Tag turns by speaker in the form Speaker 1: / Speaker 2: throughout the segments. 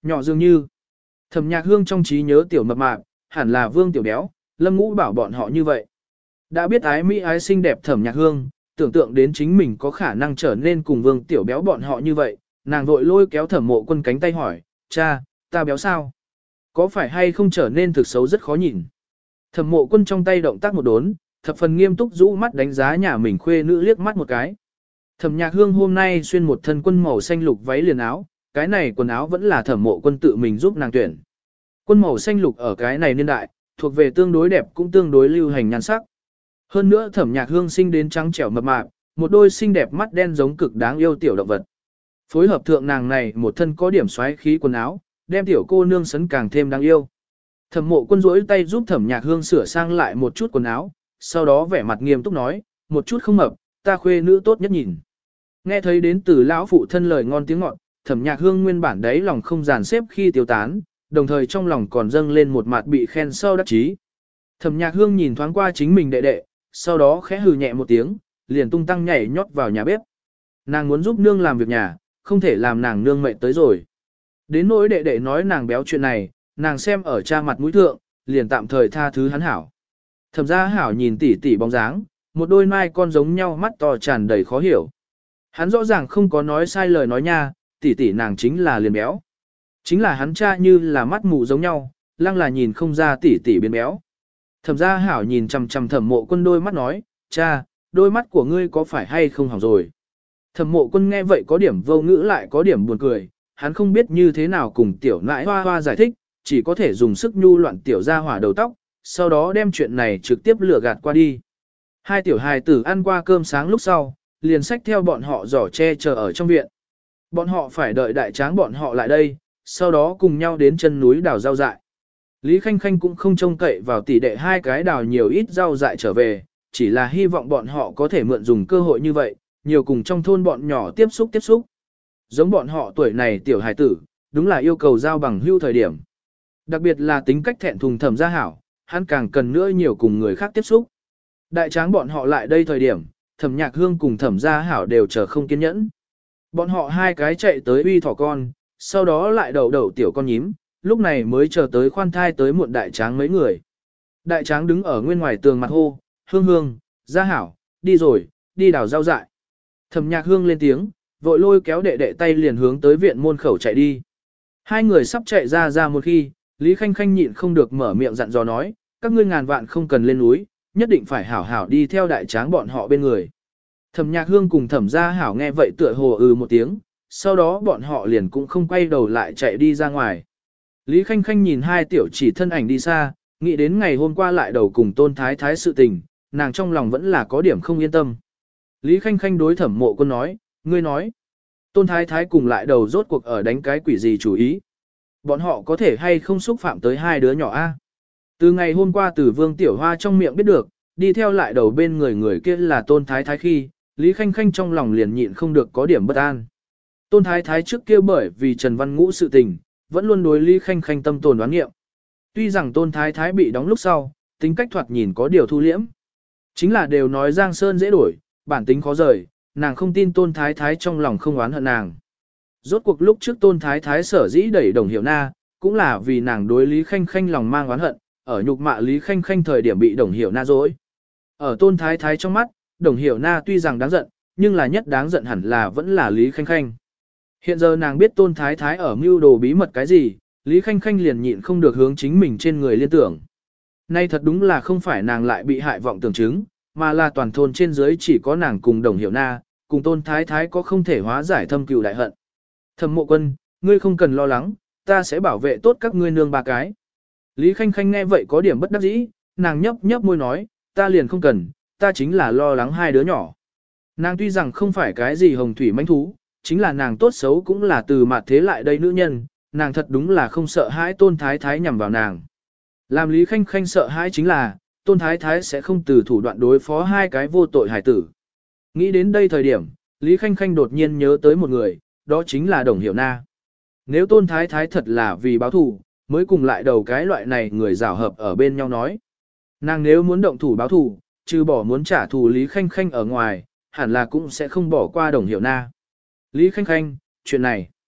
Speaker 1: Nhỏ dường như, Thẩm Nhạc Hương trong trí nhớ tiểu mập mạp, hẳn là Vương Tiểu Béo, Lâm Ngũ bảo bọn họ như vậy. Đã biết ái mỹ ái xinh đẹp Thẩm Nhạc Hương, tưởng tượng đến chính mình có khả năng trở nên cùng Vương Tiểu Béo bọn họ như vậy, nàng vội lôi kéo Thẩm Mộ Quân cánh tay hỏi, cha, ta béo sao? Có phải hay không trở nên thực xấu rất khó nhìn? Thẩm Mộ Quân trong tay động tác một đốn, thập phần nghiêm túc rũ mắt đánh giá nhà mình khuê nữ liếc mắt một cái. Thẩm Nhạc Hương hôm nay xuyên một thân quân màu xanh lục váy liền áo, cái này quần áo vẫn là Thẩm Mộ Quân tự mình giúp nàng tuyển. Quân màu xanh lục ở cái này niên đại, thuộc về tương đối đẹp cũng tương đối lưu hành nhan sắc. Hơn nữa Thẩm Nhạc Hương sinh đến trắng trẻo mập mạp, một đôi xinh đẹp mắt đen giống cực đáng yêu tiểu động vật. Phối hợp thượng nàng này một thân có điểm xoáy khí quần áo, đem tiểu cô nương sấn càng thêm đáng yêu. Thẩm Mộ Quân duỗi tay giúp Thẩm Nhạc Hương sửa sang lại một chút quần áo, sau đó vẻ mặt nghiêm túc nói, một chút không mập, ta khuê nữ tốt nhất nhìn. Nghe thấy đến từ lão phụ thân lời ngon tiếng ngọt, Thẩm Nhạc Hương nguyên bản đấy lòng không dàn xếp khi tiêu tán, đồng thời trong lòng còn dâng lên một mặt bị khen sau đắc chí. Thẩm Nhạc Hương nhìn thoáng qua chính mình đệ đệ, sau đó khẽ hừ nhẹ một tiếng, liền tung tăng nhảy nhót vào nhà bếp. Nàng muốn giúp nương làm việc nhà, không thể làm nàng nương mệt tới rồi. Đến nỗi đệ đệ nói nàng béo chuyện này, nàng xem ở cha mặt mũi thượng, liền tạm thời tha thứ hắn hảo. Thẩm Gia Hảo nhìn tỉ tỉ bóng dáng, một đôi mai con giống nhau mắt to tràn đầy khó hiểu. Hắn rõ ràng không có nói sai lời nói nha, tỉ tỉ nàng chính là liền béo. Chính là hắn cha như là mắt mù giống nhau, lăng là nhìn không ra tỉ tỉ biến béo. Thẩm Gia Hảo nhìn chằm chằm Thẩm Mộ Quân đôi mắt nói, cha, đôi mắt của ngươi có phải hay không hỏng rồi. Thẩm Mộ Quân nghe vậy có điểm vô ngữ lại có điểm buồn cười, hắn không biết như thế nào cùng tiểu nãi hoa hoa giải thích, chỉ có thể dùng sức nhu loạn tiểu gia hỏa đầu tóc, sau đó đem chuyện này trực tiếp lừa gạt qua đi. Hai tiểu hài tử ăn qua cơm sáng lúc sau, liền xách theo bọn họ giỏ che chờ ở trong viện. Bọn họ phải đợi đại tráng bọn họ lại đây, sau đó cùng nhau đến chân núi đào rau dại. Lý Khanh Khanh cũng không trông cậy vào tỷ đệ hai cái đào nhiều ít rau dại trở về, chỉ là hy vọng bọn họ có thể mượn dùng cơ hội như vậy, nhiều cùng trong thôn bọn nhỏ tiếp xúc. Giống bọn họ tuổi này tiểu hài tử, đúng là yêu cầu giao bằng hưu thời điểm. Đặc biệt là tính cách thẹn thùng Thẩm Gia Hảo, hắn càng cần nữa nhiều cùng người khác tiếp xúc. Đại tráng bọn họ lại đây thời điểm, Thẩm Nhạc Hương cùng Thẩm Gia Hảo đều chờ không kiên nhẫn. Bọn họ hai cái chạy tới uy thỏ con, sau đó lại đầu tiểu con nhím, lúc này mới chờ tới khoan thai tới muộn đại tráng mấy người. Đại tráng đứng ở nguyên ngoài tường mặt hô, Hương, Gia Hảo, đi rồi, đi đào rau dại. Thẩm Nhạc Hương lên tiếng, vội lôi kéo đệ đệ tay liền hướng tới viện môn khẩu chạy đi. Hai người sắp chạy ra một khi, Lý Khanh Khanh nhịn không được mở miệng dặn dò nói, các ngươi ngàn vạn không cần lên núi, nhất định phải hảo hảo đi theo đại tráng bọn họ bên người. Thẩm Nhạc Hương cùng Thẩm Gia Hảo nghe vậy tựa hồ một tiếng, sau đó bọn họ liền cũng không quay đầu lại chạy đi ra ngoài. Lý Khanh Khanh nhìn hai tiểu chỉ thân ảnh đi xa, nghĩ đến ngày hôm qua lại đầu cùng Tôn Thái Thái sự tình, nàng trong lòng vẫn là có điểm không yên tâm. Lý Khanh Khanh đối Thẩm Mộ Quân nói, ngươi nói, Tôn Thái Thái cùng lại đầu rốt cuộc ở đánh cái quỷ gì chủ ý. Bọn họ có thể hay không xúc phạm tới hai đứa nhỏ a? Từ ngày hôm qua từ Vương Tiểu Hoa trong miệng biết được, đi theo lại đầu bên người kia là Tôn Thái Thái khi, Lý Khanh Khanh trong lòng liền nhịn không được có điểm bất an. Tôn Thái Thái trước kia bởi vì Trần Văn Ngũ sự tình, vẫn luôn đối Lý Khanh Khanh tâm tồn đoán nghiệm. Tuy rằng Tôn Thái Thái bị đóng lúc sau, tính cách thoạt nhìn có điều thu liễm. Chính là đều nói Giang Sơn dễ đổi, bản tính khó rời, nàng không tin Tôn Thái Thái trong lòng không oán hận nàng. Rốt cuộc lúc trước Tôn Thái Thái sở dĩ đẩy Đồng Hiểu Na, cũng là vì nàng đối Lý Khanh Khanh lòng mang oán hận, ở nhục mạ Lý Khanh Khanh thời điểm bị Đồng Hiểu Na dối. Ở Tôn Thái Thái trong mắt, Đồng Hiểu Na tuy rằng đáng giận, nhưng là nhất đáng giận hẳn là vẫn là Lý Khanh Khanh. Hiện giờ nàng biết Tôn Thái Thái ở mưu đồ bí mật cái gì, Lý Khanh Khanh liền nhịn không được hướng chính mình trên người liên tưởng. Nay thật đúng là không phải nàng lại bị hại vọng tưởng chứng, mà là toàn thôn trên dưới chỉ có nàng cùng Đồng Hiểu Na, cùng Tôn Thái Thái có không thể hóa giải thâm cừu đại hận. Thẩm Mộ Quân, ngươi không cần lo lắng, ta sẽ bảo vệ tốt các ngươi nương ba cái. Lý Khanh Khanh nghe vậy có điểm bất đắc dĩ, nàng nhấp môi nói, ta liền không cần, ta chính là lo lắng hai đứa nhỏ. Nàng tuy rằng không phải cái gì hồng thủy mãnh thú, chính là nàng tốt xấu cũng là từ mặt thế lại đây nữ nhân, nàng thật đúng là không sợ hãi Tôn Thái Thái nhằm vào nàng. Làm Lý Khanh Khanh sợ hãi chính là, Tôn Thái Thái sẽ không từ thủ đoạn đối phó hai cái vô tội hải tử. Nghĩ đến đây thời điểm, Lý Khanh Khanh đột nhiên nhớ tới một người, đó chính là Đồng Hiểu Na. Nếu Tôn Thái Thái thật là vì báo thù, mới cùng lại đầu cái loại này người rào hợp ở bên nhau nói. Nàng nếu muốn động thủ báo thù, trừ bỏ muốn trả thù Lý Khanh Khanh ở ngoài, hẳn là cũng sẽ không bỏ qua Đồng Hiểu Na. Lý Khanh Khanh, chuyện này,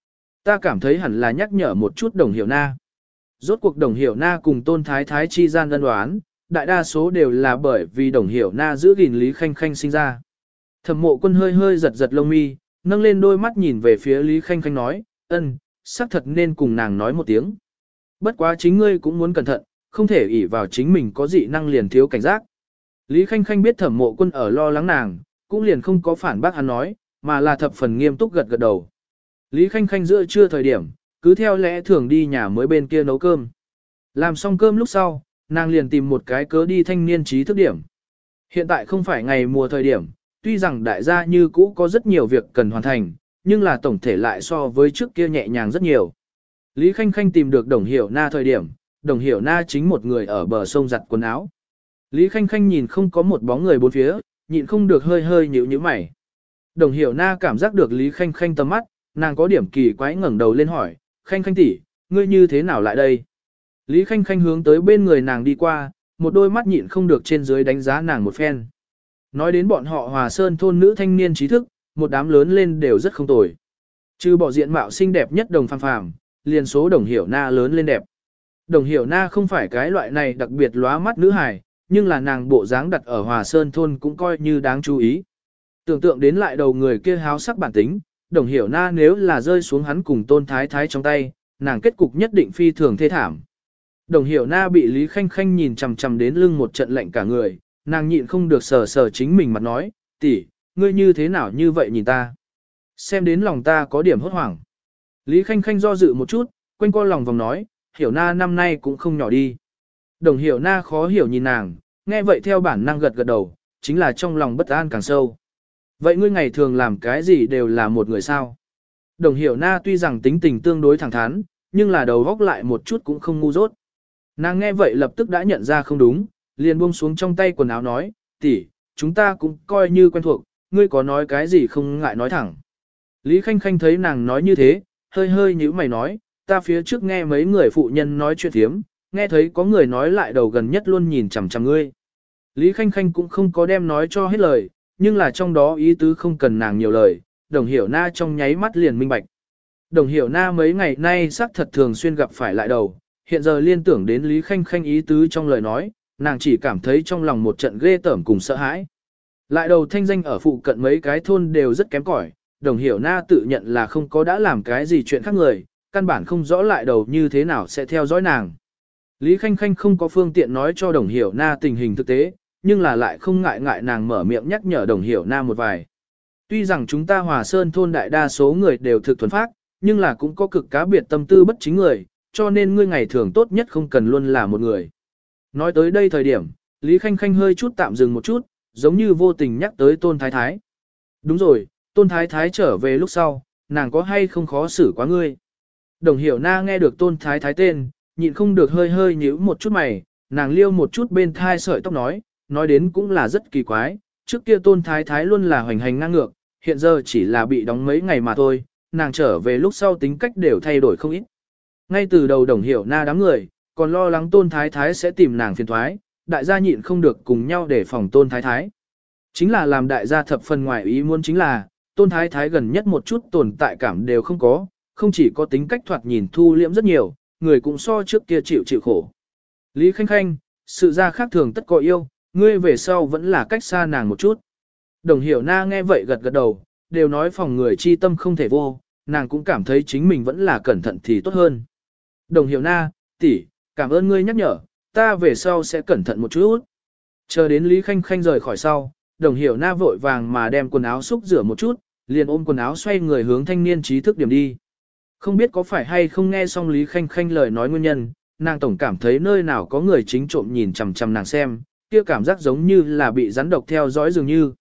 Speaker 1: Ta cảm thấy hẳn là nhắc nhở một chút Đồng Hiểu Na. Rốt cuộc Đồng Hiểu Na cùng Tôn Thái Thái chi gian ân đoán, đại đa số đều là bởi vì Đồng Hiểu Na giữ gìn Lý Khanh Khanh sinh ra. Thẩm Mộ Quân hơi hơi giật giật lông mi, nâng lên đôi mắt nhìn về phía Lý Khanh Khanh nói, xác thật nên cùng nàng nói một tiếng. Bất quá chính ngươi cũng muốn cẩn thận, không thể ỷ vào chính mình có dị năng liền thiếu cảnh giác. Lý Khanh Khanh biết Thẩm Mộ Quân ở lo lắng nàng, cũng liền không có phản bác hắn nói, mà là thập phần nghiêm túc gật gật đầu. Lý Khanh Khanh giữa trưa thời điểm, cứ theo lẽ thường đi nhà mới bên kia nấu cơm. Làm xong cơm lúc sau, nàng liền tìm một cái cớ đi thanh niên trí thức điểm. Hiện tại không phải ngày mùa thời điểm, tuy rằng đại gia như cũ có rất nhiều việc cần hoàn thành, nhưng là tổng thể lại so với trước kia nhẹ nhàng rất nhiều. Lý Khanh Khanh tìm được Đồng Hiểu Na thời điểm, Đồng Hiểu Na chính một người ở bờ sông giặt quần áo. Lý Khanh Khanh nhìn không có một bóng người bốn phía, nhịn không được hơi hơi nhíu nhíu mày. Đồng Hiểu Na cảm giác được Lý Khanh Khanh tầm mắt, nàng có điểm kỳ quái ngẩng đầu lên hỏi, Khanh Khanh tỷ, ngươi như thế nào lại đây? Lý Khanh Khanh hướng tới bên người nàng đi qua, một đôi mắt nhịn không được trên dưới đánh giá nàng một phen. Nói đến bọn họ Hòa Sơn thôn nữ thanh niên trí thức, một đám lớn lên đều rất không tồi. Trừ bỏ diện mạo xinh đẹp nhất Đồng Phàm Phàm, liền số Đồng Hiểu Na lớn lên đẹp. Đồng Hiểu Na không phải cái loại này đặc biệt lóa mắt nữ hài, nhưng là nàng bộ dáng đặt ở Hòa Sơn thôn cũng coi như đáng chú ý. Tưởng tượng đến lại đầu người kia háo sắc bản tính, Đồng Hiểu Na nếu là rơi xuống hắn cùng Tôn Thái Thái trong tay, nàng kết cục nhất định phi thường thê thảm. Đồng Hiểu Na bị Lý Khanh Khanh nhìn chằm chằm đến lưng một trận lạnh cả người, nàng nhịn không được sờ sờ chính mình mặt nói, tỷ, ngươi như thế nào như vậy nhìn ta? Xem đến lòng ta có điểm hốt hoảng. Lý Khanh Khanh do dự một chút, quanh co lòng vòng nói, Hiểu Na năm nay cũng không nhỏ đi. Đồng Hiểu Na khó hiểu nhìn nàng, nghe vậy theo bản năng gật gật đầu, chính là trong lòng bất an càng sâu. Vậy ngươi ngày thường làm cái gì đều là một người sao? Đồng Hiểu Na tuy rằng tính tình tương đối thẳng thắn, nhưng là đầu góc lại một chút cũng không ngu dốt. Nàng nghe vậy lập tức đã nhận ra không đúng, liền buông xuống trong tay quần áo nói, tỷ, chúng ta cũng coi như quen thuộc, ngươi có nói cái gì không ngại nói thẳng. Lý Khanh Khanh thấy nàng nói như thế, hơi hơi nhíu mày nói, ta phía trước nghe mấy người phụ nhân nói chuyện thiếm, nghe thấy có người nói lại đầu gần nhất luôn nhìn chằm chằm ngươi. Lý Khanh Khanh cũng không có đem nói cho hết lời, nhưng là trong đó ý tứ không cần nàng nhiều lời, Đồng Hiểu Na trong nháy mắt liền minh bạch. Đồng Hiểu Na mấy ngày nay xác thật thường xuyên gặp phải lại đầu, hiện giờ liên tưởng đến Lý Khanh Khanh ý tứ trong lời nói, nàng chỉ cảm thấy trong lòng một trận ghê tởm cùng sợ hãi. Lại đầu thanh danh ở phụ cận mấy cái thôn đều rất kém cỏi, Đồng Hiểu Na tự nhận là không có đã làm cái gì chuyện khác người, căn bản không rõ lại đầu như thế nào sẽ theo dõi nàng. Lý Khanh Khanh không có phương tiện nói cho Đồng Hiểu Na tình hình thực tế, nhưng là lại không ngại nàng mở miệng nhắc nhở Đồng Hiểu Na một vài. Tuy rằng chúng ta Hòa Sơn thôn đại đa số người đều thực thuần phác, nhưng là cũng có cực cá biệt tâm tư bất chính người, cho nên ngươi ngày thường tốt nhất không cần luôn là một người. Nói tới đây thời điểm, Lý Khanh Khanh hơi chút tạm dừng một chút, giống như vô tình nhắc tới Tôn Thái Thái. Đúng rồi, Tôn Thái Thái trở về lúc sau, nàng có hay không khó xử quá ngươi. Đồng Hiểu Na nghe được Tôn Thái Thái tên, nhịn không được hơi hơi nhíu một chút mày, nàng liêu một chút bên thai sợi tóc nói đến cũng là rất kỳ quái, trước kia Tôn Thái Thái luôn là hoành hành ngang ngược, hiện giờ chỉ là bị đóng mấy ngày mà thôi, nàng trở về lúc sau tính cách đều thay đổi không ít. Ngay từ đầu Đồng Hiểu Na đám người, còn lo lắng Tôn Thái Thái sẽ tìm nàng phiền thoái, đại gia nhịn không được cùng nhau để phòng Tôn Thái Thái. Chính là làm đại gia thập phần ngoài ý muốn chính là, Tôn Thái Thái gần nhất một chút tồn tại cảm đều không có, không chỉ có tính cách thoạt nhìn thu liễm rất nhiều, người cũng so trước kia chịu khổ. Lý Khanh Khanh, sự ra khác thường tất có yêu, ngươi về sau vẫn là cách xa nàng một chút. Đồng Hiểu Na nghe vậy gật gật đầu, đều nói phòng người chi tâm không thể vô, nàng cũng cảm thấy chính mình vẫn là cẩn thận thì tốt hơn. Đồng Hiểu Na, tỷ, cảm ơn ngươi nhắc nhở, ta về sau sẽ cẩn thận một chút. Chờ đến Lý Khanh Khanh rời khỏi sau, Đồng Hiểu Na vội vàng mà đem quần áo xúc rửa một chút, liền ôm quần áo xoay người hướng thanh niên trí thức điểm đi. Không biết có phải hay không nghe xong Lý Khanh Khanh lời nói nguyên nhân, nàng tổng cảm thấy nơi nào có người chính trộm nhìn chằm chằm nàng xem, kia cảm giác giống như là bị rắn độc theo dõi dường như.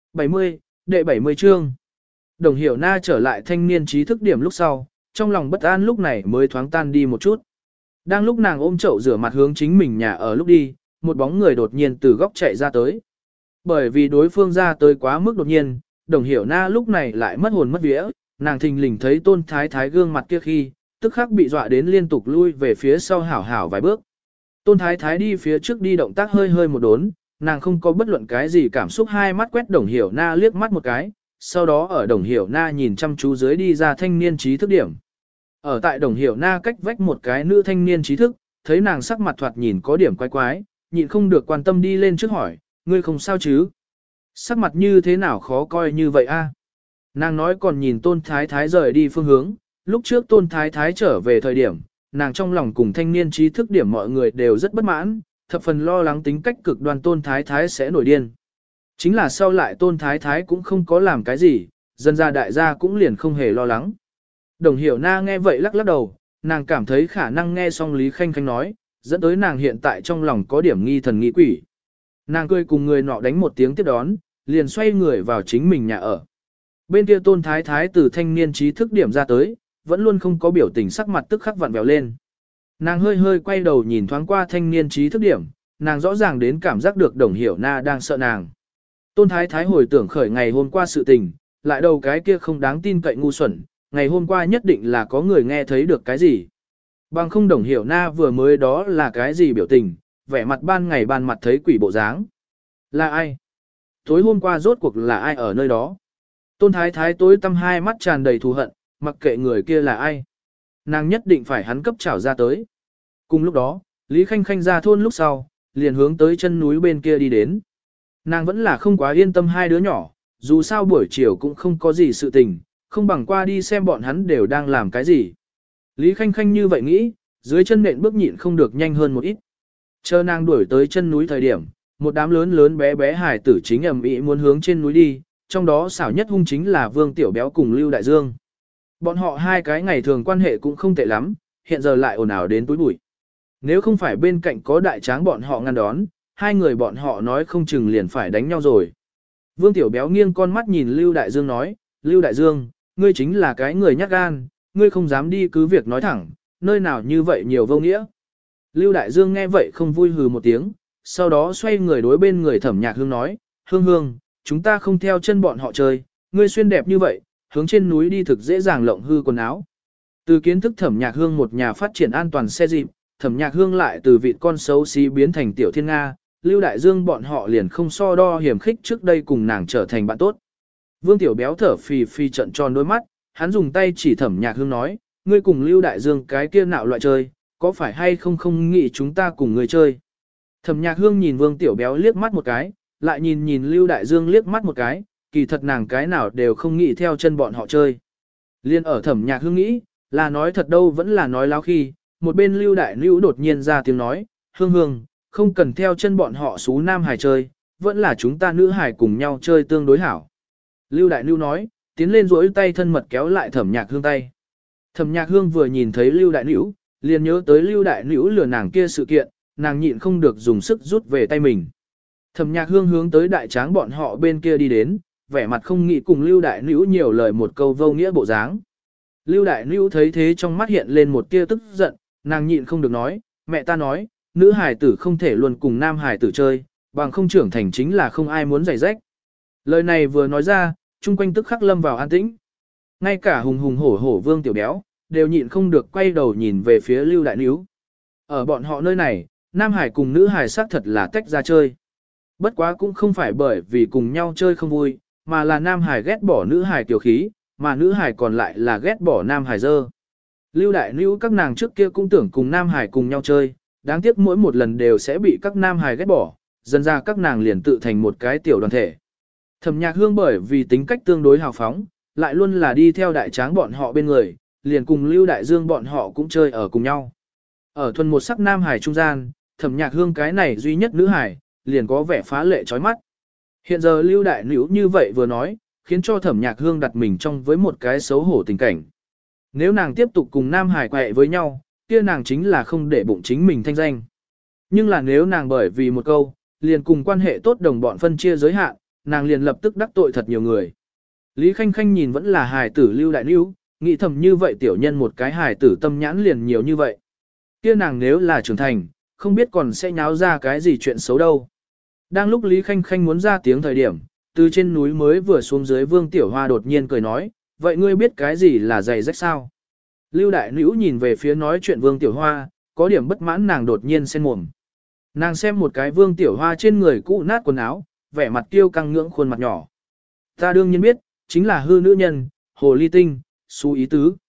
Speaker 1: 70, đệ 70 chương. Đồng Hiểu Na trở lại thanh niên trí thức điểm lúc sau, trong lòng bất an lúc này mới thoáng tan đi một chút. Đang lúc nàng ôm chậu rửa mặt hướng chính mình nhà ở lúc đi, một bóng người đột nhiên từ góc chạy ra tới. Bởi vì đối phương ra tới quá mức đột nhiên, Đồng Hiểu Na lúc này lại mất hồn mất vía, nàng thình lình thấy Tôn Thái Thái gương mặt kia khi, tức khắc bị dọa đến liên tục lui về phía sau hảo hảo vài bước. Tôn Thái Thái đi phía trước đi động tác hơi hơi một đốn, nàng không có bất luận cái gì cảm xúc, hai mắt quét Đồng Hiểu Na liếc mắt một cái, sau đó ở Đồng Hiểu Na nhìn chăm chú dưới đi ra thanh niên trí thức điểm. Ở tại Đồng Hiểu Na cách vách một cái nữ thanh niên trí thức, thấy nàng sắc mặt thoạt nhìn có điểm quái quái, nhịn không được quan tâm đi lên trước hỏi, ngươi không sao chứ? Sắc mặt như thế nào khó coi như vậy a? Nàng nói còn nhìn Tôn Thái Thái rời đi phương hướng, lúc trước Tôn Thái Thái trở về thời điểm, nàng trong lòng cùng thanh niên trí thức điểm mọi người đều rất bất mãn, thập phần lo lắng tính cách cực đoan Tôn Thái Thái sẽ nổi điên. Chính là sau lại Tôn Thái Thái cũng không có làm cái gì, dân gia đại gia cũng liền không hề lo lắng. Đồng Hiểu Na nghe vậy lắc lắc đầu, nàng cảm thấy khả năng nghe xong Lý Khanh Khanh nói, dẫn tới nàng hiện tại trong lòng có điểm nghi thần nghi quỷ. Nàng cười cùng người nọ đánh một tiếng tiếp đón, liền xoay người vào chính mình nhà ở. Bên kia Tôn Thái Thái từ thanh niên trí thức điểm ra tới, vẫn luôn không có biểu tình sắc mặt tức khắc vặn vẹo lên. Nàng hơi hơi quay đầu nhìn thoáng qua thanh niên trí thức điểm, nàng rõ ràng đến cảm giác được Đồng Hiểu Na đang sợ nàng. Tôn Thái Thái hồi tưởng khởi ngày hôm qua sự tình, lại đầu cái kia không đáng tin cậy ngu xuẩn, ngày hôm qua nhất định là có người nghe thấy được cái gì. Bằng không Đồng Hiểu Na vừa mới đó là cái gì biểu tình, vẻ mặt ban ngày ban mặt thấy quỷ bộ dáng. Là ai? Tối hôm qua rốt cuộc là ai ở nơi đó? Tôn Thái Thái tối tăm hai mắt tràn đầy thù hận, mặc kệ người kia là ai. Nàng nhất định phải hắn cấp trảo ra tới. Cùng lúc đó, Lý Khanh Khanh ra thôn lúc sau, liền hướng tới chân núi bên kia đi đến. Nàng vẫn là không quá yên tâm hai đứa nhỏ, dù sao buổi chiều cũng không có gì sự tình, không bằng qua đi xem bọn hắn đều đang làm cái gì. Lý Khanh Khanh như vậy nghĩ, dưới chân nện bước nhịn không được nhanh hơn một ít. Chờ nàng đuổi tới chân núi thời điểm, một đám lớn lớn bé bé hải tử chính ầm ĩ muốn hướng trên núi đi, trong đó xảo nhất hung chính là Vương Tiểu Béo cùng Lưu Đại Dương. Bọn họ hai cái ngày thường quan hệ cũng không tệ lắm, hiện giờ lại ồn ào đến túi bụi. Nếu không phải bên cạnh có đại tráng bọn họ ngăn đón, hai người bọn họ nói không chừng liền phải đánh nhau rồi. Vương Tiểu Béo nghiêng con mắt nhìn Lưu Đại Dương nói, Lưu Đại Dương, ngươi chính là cái người nhát gan, ngươi không dám đi cứ việc nói thẳng, nơi nào như vậy nhiều vô nghĩa. Lưu Đại Dương nghe vậy không vui hừ một tiếng, sau đó xoay người đối bên người Thẩm Nhạc Hương nói, Hương Hương, chúng ta không theo chân bọn họ chơi, ngươi xuyên đẹp như vậy, hướng trên núi đi thực dễ dàng lộng hư quần áo. Từ kiến thức Thẩm Nhạc Hương một nhà phát triển an toàn xe dịp, Thẩm Nhạc Hương lại từ vịt con xấu xí biến thành tiểu thiên Nga, Lưu Đại Dương bọn họ liền không so đo hiểm khích trước đây cùng nàng trở thành bạn tốt. Vương Tiểu Béo thở phì phì trận tròn đôi mắt, hắn dùng tay chỉ Thẩm Nhạc Hương nói, ngươi cùng Lưu Đại Dương cái kia nạo loại chơi, có phải hay không nghĩ chúng ta cùng ngươi chơi. Thẩm Nhạc Hương nhìn Vương Tiểu Béo liếc mắt một cái, lại nhìn Lưu Đại Dương liếc mắt một cái, kỳ thật nàng cái nào đều không nghĩ theo chân bọn họ chơi. Liên ở Thẩm Nhạc Hương nghĩ, là nói thật đâu vẫn là nói láo khi, một bên Lưu Đại Nữu đột nhiên ra tiếng nói, Hương Hương, không cần theo chân bọn họ xú nam hài chơi, vẫn là chúng ta nữ hài cùng nhau chơi tương đối hảo. Lưu Đại Nữu nói, tiến lên duỗi tay thân mật kéo lại Thẩm Nhạc Hương tay. Thẩm Nhạc Hương vừa nhìn thấy Lưu Đại Nữu, liền nhớ tới Lưu Đại Nữu lừa nàng kia sự kiện, nàng nhịn không được dùng sức rút về tay mình. Thẩm Nhạc Hương hướng tới đại tráng bọn họ bên kia đi đến, vẻ mặt không nghĩ cùng Lưu Đại Nữu nhiều lời một câu vô nghĩa bộ dáng. Lưu Đại Nữu thấy thế trong mắt hiện lên một tia tức giận, nàng nhịn không được nói, mẹ ta nói, nữ hài tử không thể luôn cùng nam hài tử chơi, bằng không trưởng thành chính là không ai muốn giày rách. Lời này vừa nói ra, chung quanh tức khắc lâm vào an tĩnh. Ngay cả hùng hùng hổ hổ Vương Tiểu Béo, đều nhịn không được quay đầu nhìn về phía Lưu Đại Nữu. Ở bọn họ nơi này, nam hải cùng nữ hải xác thật là tách ra chơi. Bất quá cũng không phải bởi vì cùng nhau chơi không vui, mà là nam hải ghét bỏ nữ hải tiểu khí, mà nữ hải còn lại là ghét bỏ nam hải dơ. Lưu Đại Nữu các nàng trước kia cũng tưởng cùng nam hải cùng nhau chơi, đáng tiếc mỗi một lần đều sẽ bị các nam hải ghét bỏ, dần ra các nàng liền tự thành một cái tiểu đoàn thể. Thẩm Nhạc Hương bởi vì tính cách tương đối hào phóng, lại luôn là đi theo đại tráng bọn họ bên người, liền cùng Lưu Đại Dương bọn họ cũng chơi ở cùng nhau. Ở thuần một sắc nam hải trung gian, Thẩm Nhạc Hương cái này duy nhất nữ hải, liền có vẻ phá lệ chói mắt. Hiện giờ Lưu Đại Nữu như vậy vừa nói, khiến cho Thẩm Nhạc Hương đặt mình trong với một cái xấu hổ tình cảnh. Nếu nàng tiếp tục cùng nam hải quẹ với nhau, kia nàng chính là không để bụng chính mình thanh danh. Nhưng là nếu nàng bởi vì một câu, liền cùng quan hệ tốt đồng bọn phân chia giới hạn, nàng liền lập tức đắc tội thật nhiều người. Lý Khanh Khanh nhìn vẫn là hài tử Lưu Đại Nữu, nghĩ thầm như vậy tiểu nhân một cái hài tử tâm nhãn liền nhiều như vậy. Kia nàng nếu là trưởng thành, không biết còn sẽ nháo ra cái gì chuyện xấu đâu. Đang lúc Lý Khanh Khanh muốn ra tiếng thời điểm, từ trên núi mới vừa xuống dưới Vương Tiểu Hoa đột nhiên cười nói, vậy ngươi biết cái gì là giày rách sao? Lưu Đại Nữu nhìn về phía nói chuyện Vương Tiểu Hoa, có điểm bất mãn nàng đột nhiên sen mồm. Nàng xem một cái Vương Tiểu Hoa trên người cũ nát quần áo, vẻ mặt kiêu căng ngưỡng khuôn mặt nhỏ. Ta đương nhiên biết, chính là hư nữ nhân, hồ ly tinh, xú ý tứ.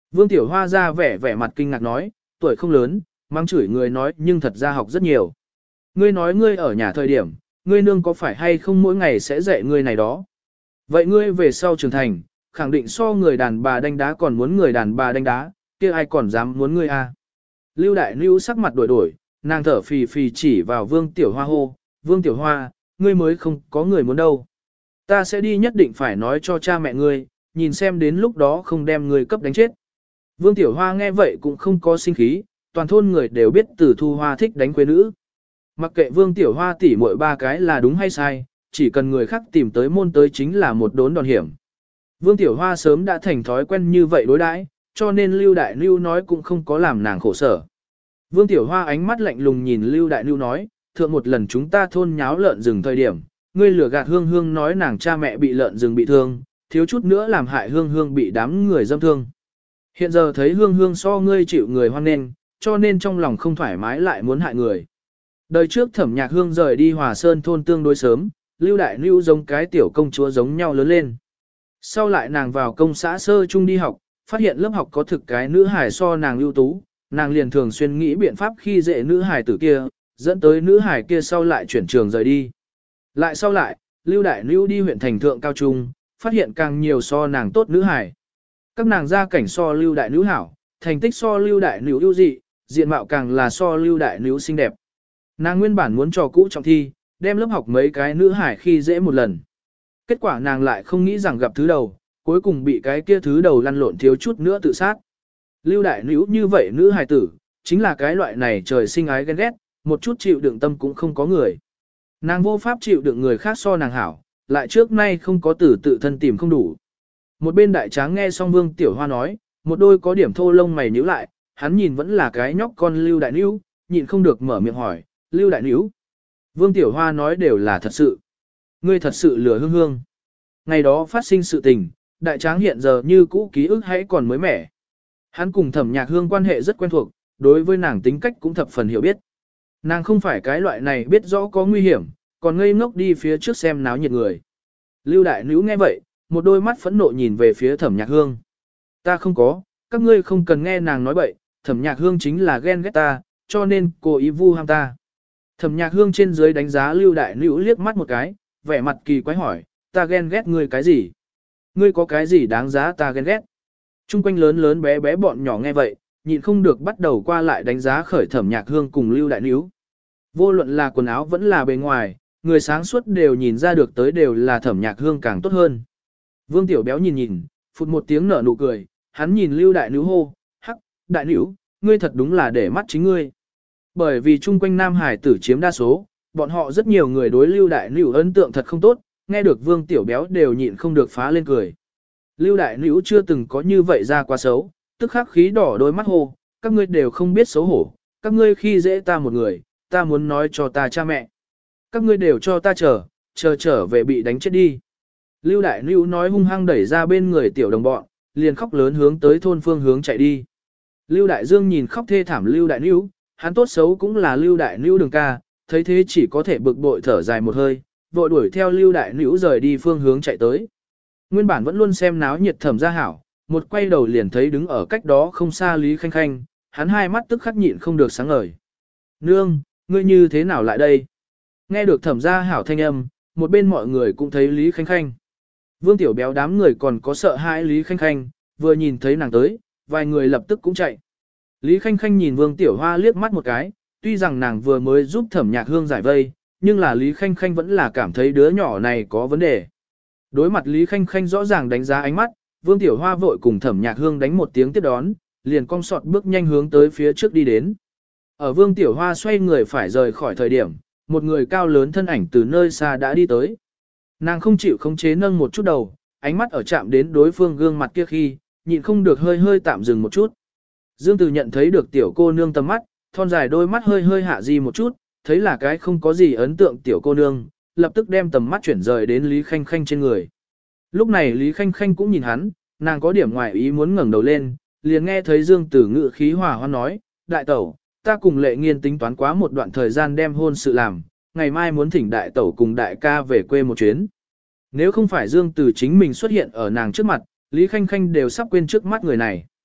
Speaker 1: Vương Tiểu Hoa ra vẻ mặt kinh ngạc nói, tuổi không lớn, mang chửi người nói nhưng thật ra học rất nhiều. Ngươi nói ngươi ở nhà thời điểm, ngươi nương có phải hay không mỗi ngày sẽ dạy ngươi này đó. Vậy ngươi về sau trưởng thành, khẳng định so người đàn bà đánh đá còn muốn người đàn bà đánh đá, kia ai còn dám muốn ngươi à. Lưu Đại Nữu sắc mặt đổi, nàng thở phì phì chỉ vào Vương Tiểu Hoa hô, Vương Tiểu Hoa, ngươi mới không có người muốn đâu. Ta sẽ đi nhất định phải nói cho cha mẹ ngươi, nhìn xem đến lúc đó không đem ngươi cấp đánh chết. Vương Tiểu Hoa nghe vậy cũng không có sinh khí, toàn thôn người đều biết Tử Thu Hoa thích đánh quê nữ. Mặc kệ Vương Tiểu Hoa tỉ muội ba cái là đúng hay sai, chỉ cần người khác tìm tới môn tới chính là một đốn đòn hiểm. Vương Tiểu Hoa sớm đã thành thói quen như vậy đối đãi, cho nên Lưu Đại Nưu nói cũng không có làm nàng khổ sở. Vương Tiểu Hoa ánh mắt lạnh lùng nhìn Lưu Đại Nưu nói, thượng một lần chúng ta thôn nháo lợn rừng thời điểm, ngươi lừa gạt Hương Hương nói nàng cha mẹ bị lợn rừng bị thương, thiếu chút nữa làm hại Hương Hương bị đám người dâm thương. Hiện giờ thấy Hương Hương so ngươi chịu người hoan nghênh, cho nên trong lòng không thoải mái lại muốn hại người. Đời trước Thẩm Nhạc Hương rời đi Hòa Sơn thôn tương đối sớm, Lưu Đại Nưu giống cái tiểu công chúa giống nhau lớn lên. Sau lại nàng vào công xã sơ trung đi học, phát hiện lớp học có thực cái nữ hài so nàng ưu tú, nàng liền thường xuyên nghĩ biện pháp khi dễ nữ hài tử kia, dẫn tới nữ hài kia sau lại chuyển trường rời đi. Lại sau lại, Lưu Đại Nưu đi huyện thành thượng cao trung, phát hiện càng nhiều so nàng tốt nữ hài. Các nàng gia cảnh so Lưu Đại Nưu hảo, thành tích so Lưu Đại Nưu ưu dị, diện mạo càng là so Lưu Đại Nưu xinh đẹp. Nàng nguyên bản muốn trò cũ trọng thi, đem lớp học mấy cái nữ hài khi dễ một lần. Kết quả nàng lại không nghĩ rằng gặp thứ đầu, cuối cùng bị cái kia thứ đầu lăn lộn thiếu chút nữa tự sát. Lưu Đại Nữu như vậy nữ hài tử, chính là cái loại này trời sinh ái ghen ghét, một chút chịu đựng tâm cũng không có người. Nàng vô pháp chịu đựng người khác so nàng hảo, lại trước nay không có tử tự thân tìm không đủ. Một bên đại tráng nghe xong Vương Tiểu Hoa nói, một đôi có điểm thô lông mày nhíu lại, hắn nhìn vẫn là cái nhóc con Lưu Đại Nữu, nhịn không được mở miệng hỏi, Lưu Đại Nữu. Vương Tiểu Hoa nói đều là thật sự. Ngươi thật sự lừa Hương Hương. Ngày đó phát sinh sự tình, đại tráng hiện giờ như cũ ký ức hãy còn mới mẻ. Hắn cùng Thẩm Nhạc Hương quan hệ rất quen thuộc, đối với nàng tính cách cũng thập phần hiểu biết. Nàng không phải cái loại này biết rõ có nguy hiểm, còn ngây ngốc đi phía trước xem náo nhiệt người. Lưu Đại Nữu nghe vậy, một đôi mắt phẫn nộ nhìn về phía Thẩm Nhạc Hương. Ta không có, các ngươi không cần nghe nàng nói bậy, Thẩm Nhạc Hương chính là ghen ghét ta, cho nên cố ý vu ham ta. Thẩm Nhạc Hương trên dưới đánh giá Lưu Đại Nữu liếc mắt một cái, vẻ mặt kỳ quái hỏi, ta ghen ghét ngươi cái gì? Ngươi có cái gì đáng giá ta ghen ghét? Trung quanh lớn lớn bé bé bọn nhỏ nghe vậy, nhịn không được bắt đầu qua lại đánh giá khởi Thẩm Nhạc Hương cùng Lưu Đại Nữu. Vô luận là quần áo vẫn là bề ngoài, người sáng suốt đều nhìn ra được tới đều là Thẩm Nhạc Hương càng tốt hơn. Vương Tiểu Béo nhìn, phụt một tiếng nở nụ cười, hắn nhìn Lưu Đại Nữu hô, hắc, Đại Nữu, ngươi thật đúng là để mắt chính ngươi. Bởi vì chung quanh Nam Hải tử chiếm đa số, bọn họ rất nhiều người đối Lưu Đại Nữu ấn tượng thật không tốt, nghe được Vương Tiểu Béo đều nhịn không được phá lên cười. Lưu Đại Nữu chưa từng có như vậy ra quá xấu, tức khắc khí đỏ đôi mắt hô, các ngươi đều không biết xấu hổ, các ngươi khi dễ ta một người, ta muốn nói cho ta cha mẹ. Các ngươi đều cho ta trở về bị đánh chết đi. Lưu Đại Nữu nói hung hăng đẩy ra bên người tiểu đồng bọn, liền khóc lớn hướng tới thôn phương hướng chạy đi. Lưu Đại Dương nhìn khóc thê thảm Lưu Đại Nữu, hắn tốt xấu cũng là Lưu Đại Nữu đường ca, thấy thế chỉ có thể bực bội thở dài một hơi, vội đuổi theo Lưu Đại Nữu rời đi phương hướng chạy tới. Nguyên bản vẫn luôn xem náo nhiệt Thẩm Gia Hảo, một quay đầu liền thấy đứng ở cách đó không xa Lý Khanh Khanh, hắn hai mắt tức khắc nhịn không được sáng ngời. Nương, ngươi như thế nào lại đây? Nghe được Thẩm Gia Hảo thanh âm, một bên mọi người cũng thấy Lý Khanh Khanh. Vương Tiểu Béo đám người còn có sợ hãi Lý Khanh Khanh, vừa nhìn thấy nàng tới, vài người lập tức cũng chạy. Lý Khanh Khanh nhìn Vương Tiểu Hoa liếc mắt một cái, tuy rằng nàng vừa mới giúp Thẩm Nhạc Hương giải vây, nhưng là Lý Khanh Khanh vẫn là cảm thấy đứa nhỏ này có vấn đề. Đối mặt Lý Khanh Khanh rõ ràng đánh giá ánh mắt, Vương Tiểu Hoa vội cùng Thẩm Nhạc Hương đánh một tiếng tiếp đón, liền cong sọt bước nhanh hướng tới phía trước đi đến. Ở Vương Tiểu Hoa xoay người phải rời khỏi thời điểm, một người cao lớn thân ảnh từ nơi xa đã đi tới. Nàng không chịu khống chế nâng một chút đầu, ánh mắt ở chạm đến đối phương gương mặt kia khi, nhịn không được hơi hơi tạm dừng một chút. Dương Từ nhận thấy được tiểu cô nương tầm mắt, thon dài đôi mắt hơi hơi hạ di một chút, thấy là cái không có gì ấn tượng tiểu cô nương, lập tức đem tầm mắt chuyển rời đến Lý Khanh Khanh trên người. Lúc này Lý Khanh Khanh cũng nhìn hắn, nàng có điểm ngoài ý muốn ngẩng đầu lên, liền nghe thấy Dương Tử ngự khí hòa hoan nói, đại tẩu, ta cùng Lệ Nghiên tính toán quá một đoạn thời gian đem hôn sự làm, ngày mai muốn thỉnh đại tẩu cùng đại ca về quê một chuyến. Nếu không phải Dương Tử chính mình xuất hiện ở nàng trước mặt, Lý Khanh Khanh đều sắp quên trước mắt người này.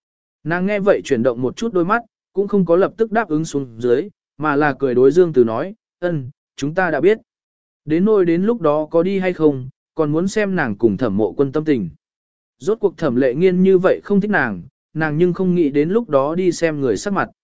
Speaker 1: Nàng nghe vậy chuyển động một chút đôi mắt, cũng không có lập tức đáp ứng xuống dưới, mà là cười đối Dương Tử nói, chúng ta đã biết. Đến nỗi đến lúc đó có đi hay không, còn muốn xem nàng cùng Thẩm Mộ Quân tâm tình. Rốt cuộc Thẩm Lệ Nghiên như vậy không thích nàng nhưng không nghĩ đến lúc đó đi xem người sắc mặt.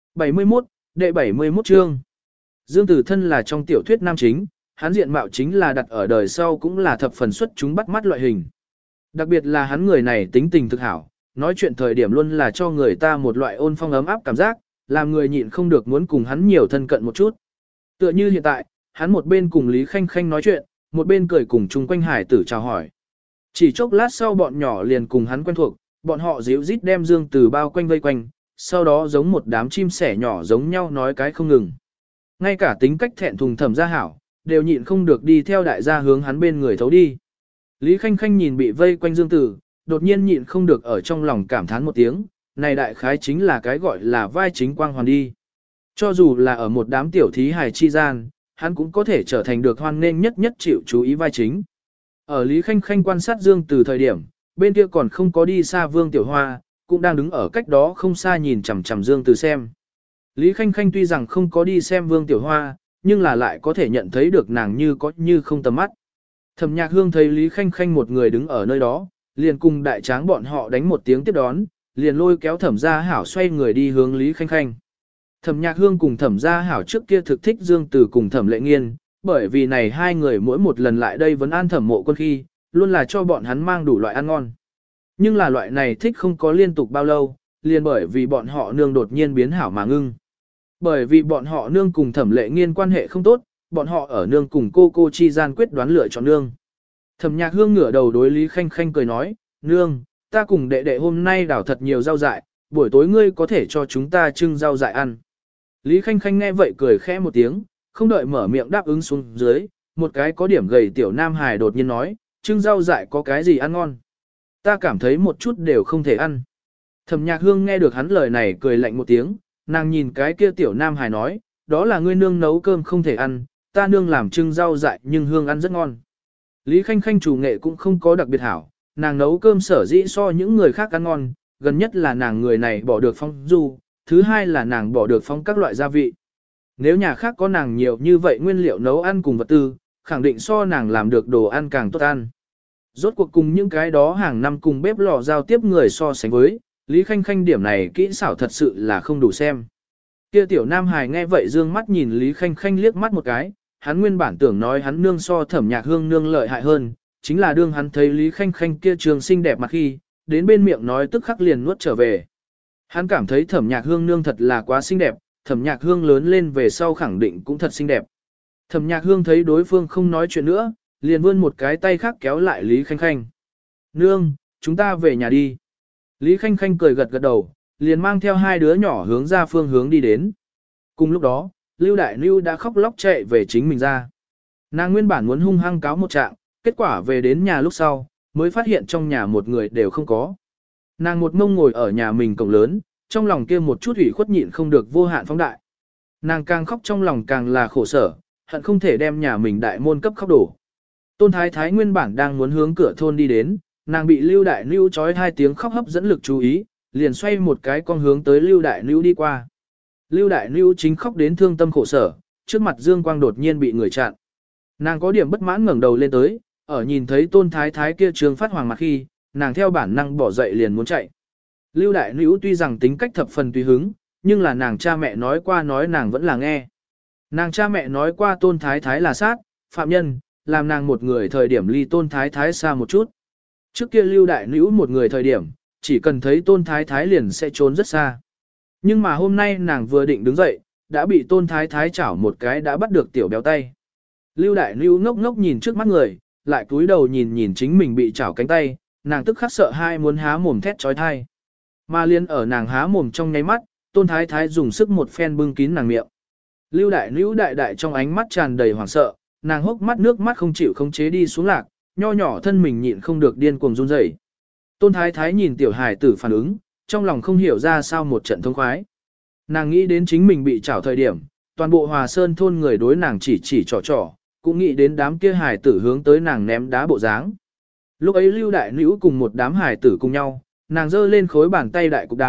Speaker 1: 71, đệ 71 chương. Dương Tử thân là trong tiểu thuyết nam chính, hắn diện mạo chính là đặt ở đời sau cũng là thập phần xuất chúng bắt mắt loại hình. Đặc biệt là hắn người này tính tình thực hảo, nói chuyện thời điểm luôn là cho người ta một loại ôn phong ấm áp cảm giác, làm người nhịn không được muốn cùng hắn nhiều thân cận một chút. Tựa như hiện tại, hắn một bên cùng Lý Khanh Khanh nói chuyện, một bên cười cùng chung quanh hải tử chào hỏi. Chỉ chốc lát sau bọn nhỏ liền cùng hắn quen thuộc, bọn họ díu rít đem Dương Tử bao quanh vây quanh, sau đó giống một đám chim sẻ nhỏ giống nhau nói cái không ngừng. Ngay cả tính cách thẹn thùng Thẩm Gia Hảo, đều nhịn không được đi theo đại gia hướng hắn bên người thấu đi. Lý Khanh Khanh nhìn bị vây quanh Dương Tử, đột nhiên nhịn không được ở trong lòng cảm thán một tiếng, này đại khái chính là cái gọi là vai chính quang hoàn đi. Cho dù là ở một đám tiểu thí hài chi gian, hắn cũng có thể trở thành được hoan nghênh nhất chịu chú ý vai chính. Ở Lý Khanh Khanh quan sát Dương Tử thời điểm, bên kia còn không có đi xa Vương Tiểu Hoa, cũng đang đứng ở cách đó không xa nhìn chằm chằm Dương Tử xem. Lý Khanh Khanh tuy rằng không có đi xem Vương Tiểu Hoa, nhưng là lại có thể nhận thấy được nàng như có như không tầm mắt. Thẩm Nhạc Hương thấy Lý Khanh Khanh một người đứng ở nơi đó, liền cùng đại tráng bọn họ đánh một tiếng tiếp đón, liền lôi kéo Thẩm Gia Hảo xoay người đi hướng Lý Khanh Khanh. Thẩm Nhạc Hương cùng Thẩm Gia Hảo trước kia thực thích Dương Tử cùng Thẩm Lệ Nghiên, bởi vì này hai người mỗi một lần lại đây vấn an Thẩm Mộ Quân khi, luôn là cho bọn hắn mang đủ loại ăn ngon. Nhưng là loại này thích không có liên tục bao lâu, liền bởi vì bọn họ nương đột nhiên biến hảo mà ngưng. Bởi vì bọn họ nương cùng Thẩm Lệ Nghiên quan hệ không tốt, bọn họ ở nương cùng cô chi gian quyết đoán lựa chọn nương. Thẩm Nhạc Hương ngửa đầu đối Lý Khanh Khanh cười nói, nương, ta cùng đệ đệ hôm nay đảo thật nhiều rau dại, buổi tối ngươi có thể cho chúng ta trưng rau dại ăn. Lý Khanh Khanh nghe vậy cười khẽ một tiếng, không đợi mở miệng đáp ứng xuống dưới, một cái có điểm gầy tiểu nam hài đột nhiên nói, trưng rau dại có cái gì ăn ngon. Ta cảm thấy một chút đều không thể ăn. Thẩm Nhạc Hương nghe được hắn lời này cười lạnh một tiếng, nàng nhìn cái kia tiểu nam hài nói, đó là ngươi nương nấu cơm không thể ăn, ta nương làm trưng rau dại nhưng hương ăn rất ngon. Lý Khanh Khanh chủ nghệ cũng không có đặc biệt hảo, nàng nấu cơm sở dĩ so những người khác ăn ngon, gần nhất là nàng người này bỏ được phong du, thứ hai là nàng bỏ được phong các loại gia vị. Nếu nhà khác có nàng nhiều như vậy nguyên liệu nấu ăn cùng vật tư, khẳng định so nàng làm được đồ ăn càng tốt ăn. Rốt cuộc cùng những cái đó hàng năm cùng bếp lò giao tiếp người so sánh với, Lý Khanh Khanh điểm này kỹ xảo thật sự là không đủ xem. Kia tiểu nam hài nghe vậy dương mắt nhìn Lý Khanh Khanh liếc mắt một cái, hắn nguyên bản tưởng nói hắn nương so Thẩm Nhạc Hương nương lợi hại hơn, chính là đương hắn thấy Lý Khanh Khanh kia trường xinh đẹp mặt khi, đến bên miệng nói tức khắc liền nuốt trở về. Hắn cảm thấy Thẩm Nhạc Hương nương thật là quá xinh đẹp, Thẩm Nhạc Hương lớn lên về sau khẳng định cũng thật xinh đẹp. Thẩm Nhạc Hương thấy đối phương không nói chuyện nữa, liền vươn một cái tay khác kéo lại Lý Khanh Khanh. Nương, chúng ta về nhà đi. Lý Khanh Khanh cười gật gật đầu, liền mang theo hai đứa nhỏ hướng ra phương hướng đi đến. Cùng lúc đó, Lưu Đại Nưu đã khóc lóc chạy về chính mình ra. Nàng nguyên bản muốn hung hăng cáo một trạng, kết quả về đến nhà lúc sau, mới phát hiện trong nhà một người đều không có. Nàng một mông ngồi ở nhà mình cổng lớn, trong lòng kia một chút ủy khuất nhịn không được vô hạn phóng đại. Nàng càng khóc trong lòng càng là khổ sở, hận không thể đem nhà mình đại môn cấp khóc đổ. Tôn Thái Thái nguyên bản đang muốn hướng cửa thôn đi đến, nàng bị Lưu Đại Nưu trói hai tiếng khóc hấp dẫn lực chú ý, liền xoay một cái con hướng tới Lưu Đại Nưu đi qua. Lưu Đại Nưu chính khóc đến thương tâm khổ sở, trước mặt Dương Quang đột nhiên bị người chặn. Nàng có điểm bất mãn ngẩng đầu lên tới, ở nhìn thấy Tôn Thái Thái kia trường phát hoàng mặt khi, nàng theo bản năng bỏ dậy liền muốn chạy. Lưu Đại Nưu tuy rằng tính cách thập phần tùy hứng, nhưng là nàng cha mẹ nói qua nói nàng vẫn là nghe. Nàng cha mẹ nói qua Tôn Thái Thái là sát, phạm nhân, làm nàng một người thời điểm ly Tôn Thái Thái xa một chút. Trước kia Lưu Đại Nữu một người thời điểm, chỉ cần thấy Tôn Thái Thái liền sẽ trốn rất xa. Nhưng mà hôm nay nàng vừa định đứng dậy, đã bị Tôn Thái Thái chảo một cái đã bắt được tiểu béo tay. Lưu Đại Nữu ngốc ngốc nhìn trước mắt người, lại cúi đầu nhìn nhìn chính mình bị chảo cánh tay, nàng tức khắc sợ hai muốn há mồm thét trói thai. Mà liên ở nàng há mồm trong nháy mắt, Tôn Thái Thái dùng sức một phen bưng kín nàng miệng. Lưu Đại Nữu đại đại trong ánh mắt tràn đầy hoảng sợ, nàng hốc mắt nước mắt không chịu khống chế đi xuống lạc, nho nhỏ thân mình nhịn không được điên cuồng run rẩy. Tôn Thái Thái nhìn tiểu hài tử phản ứng, trong lòng không hiểu ra sao một trận thông khoái. Nàng nghĩ đến chính mình bị trảo thời điểm, toàn bộ Hòa Sơn thôn người đối nàng chỉ trò, cũng nghĩ đến đám kia hài tử hướng tới nàng ném đá bộ dáng. Lúc ấy Lưu Đại Nữu cùng một đám hài tử cùng nhau, nàng giơ lên khối bàn tay đại cục đá,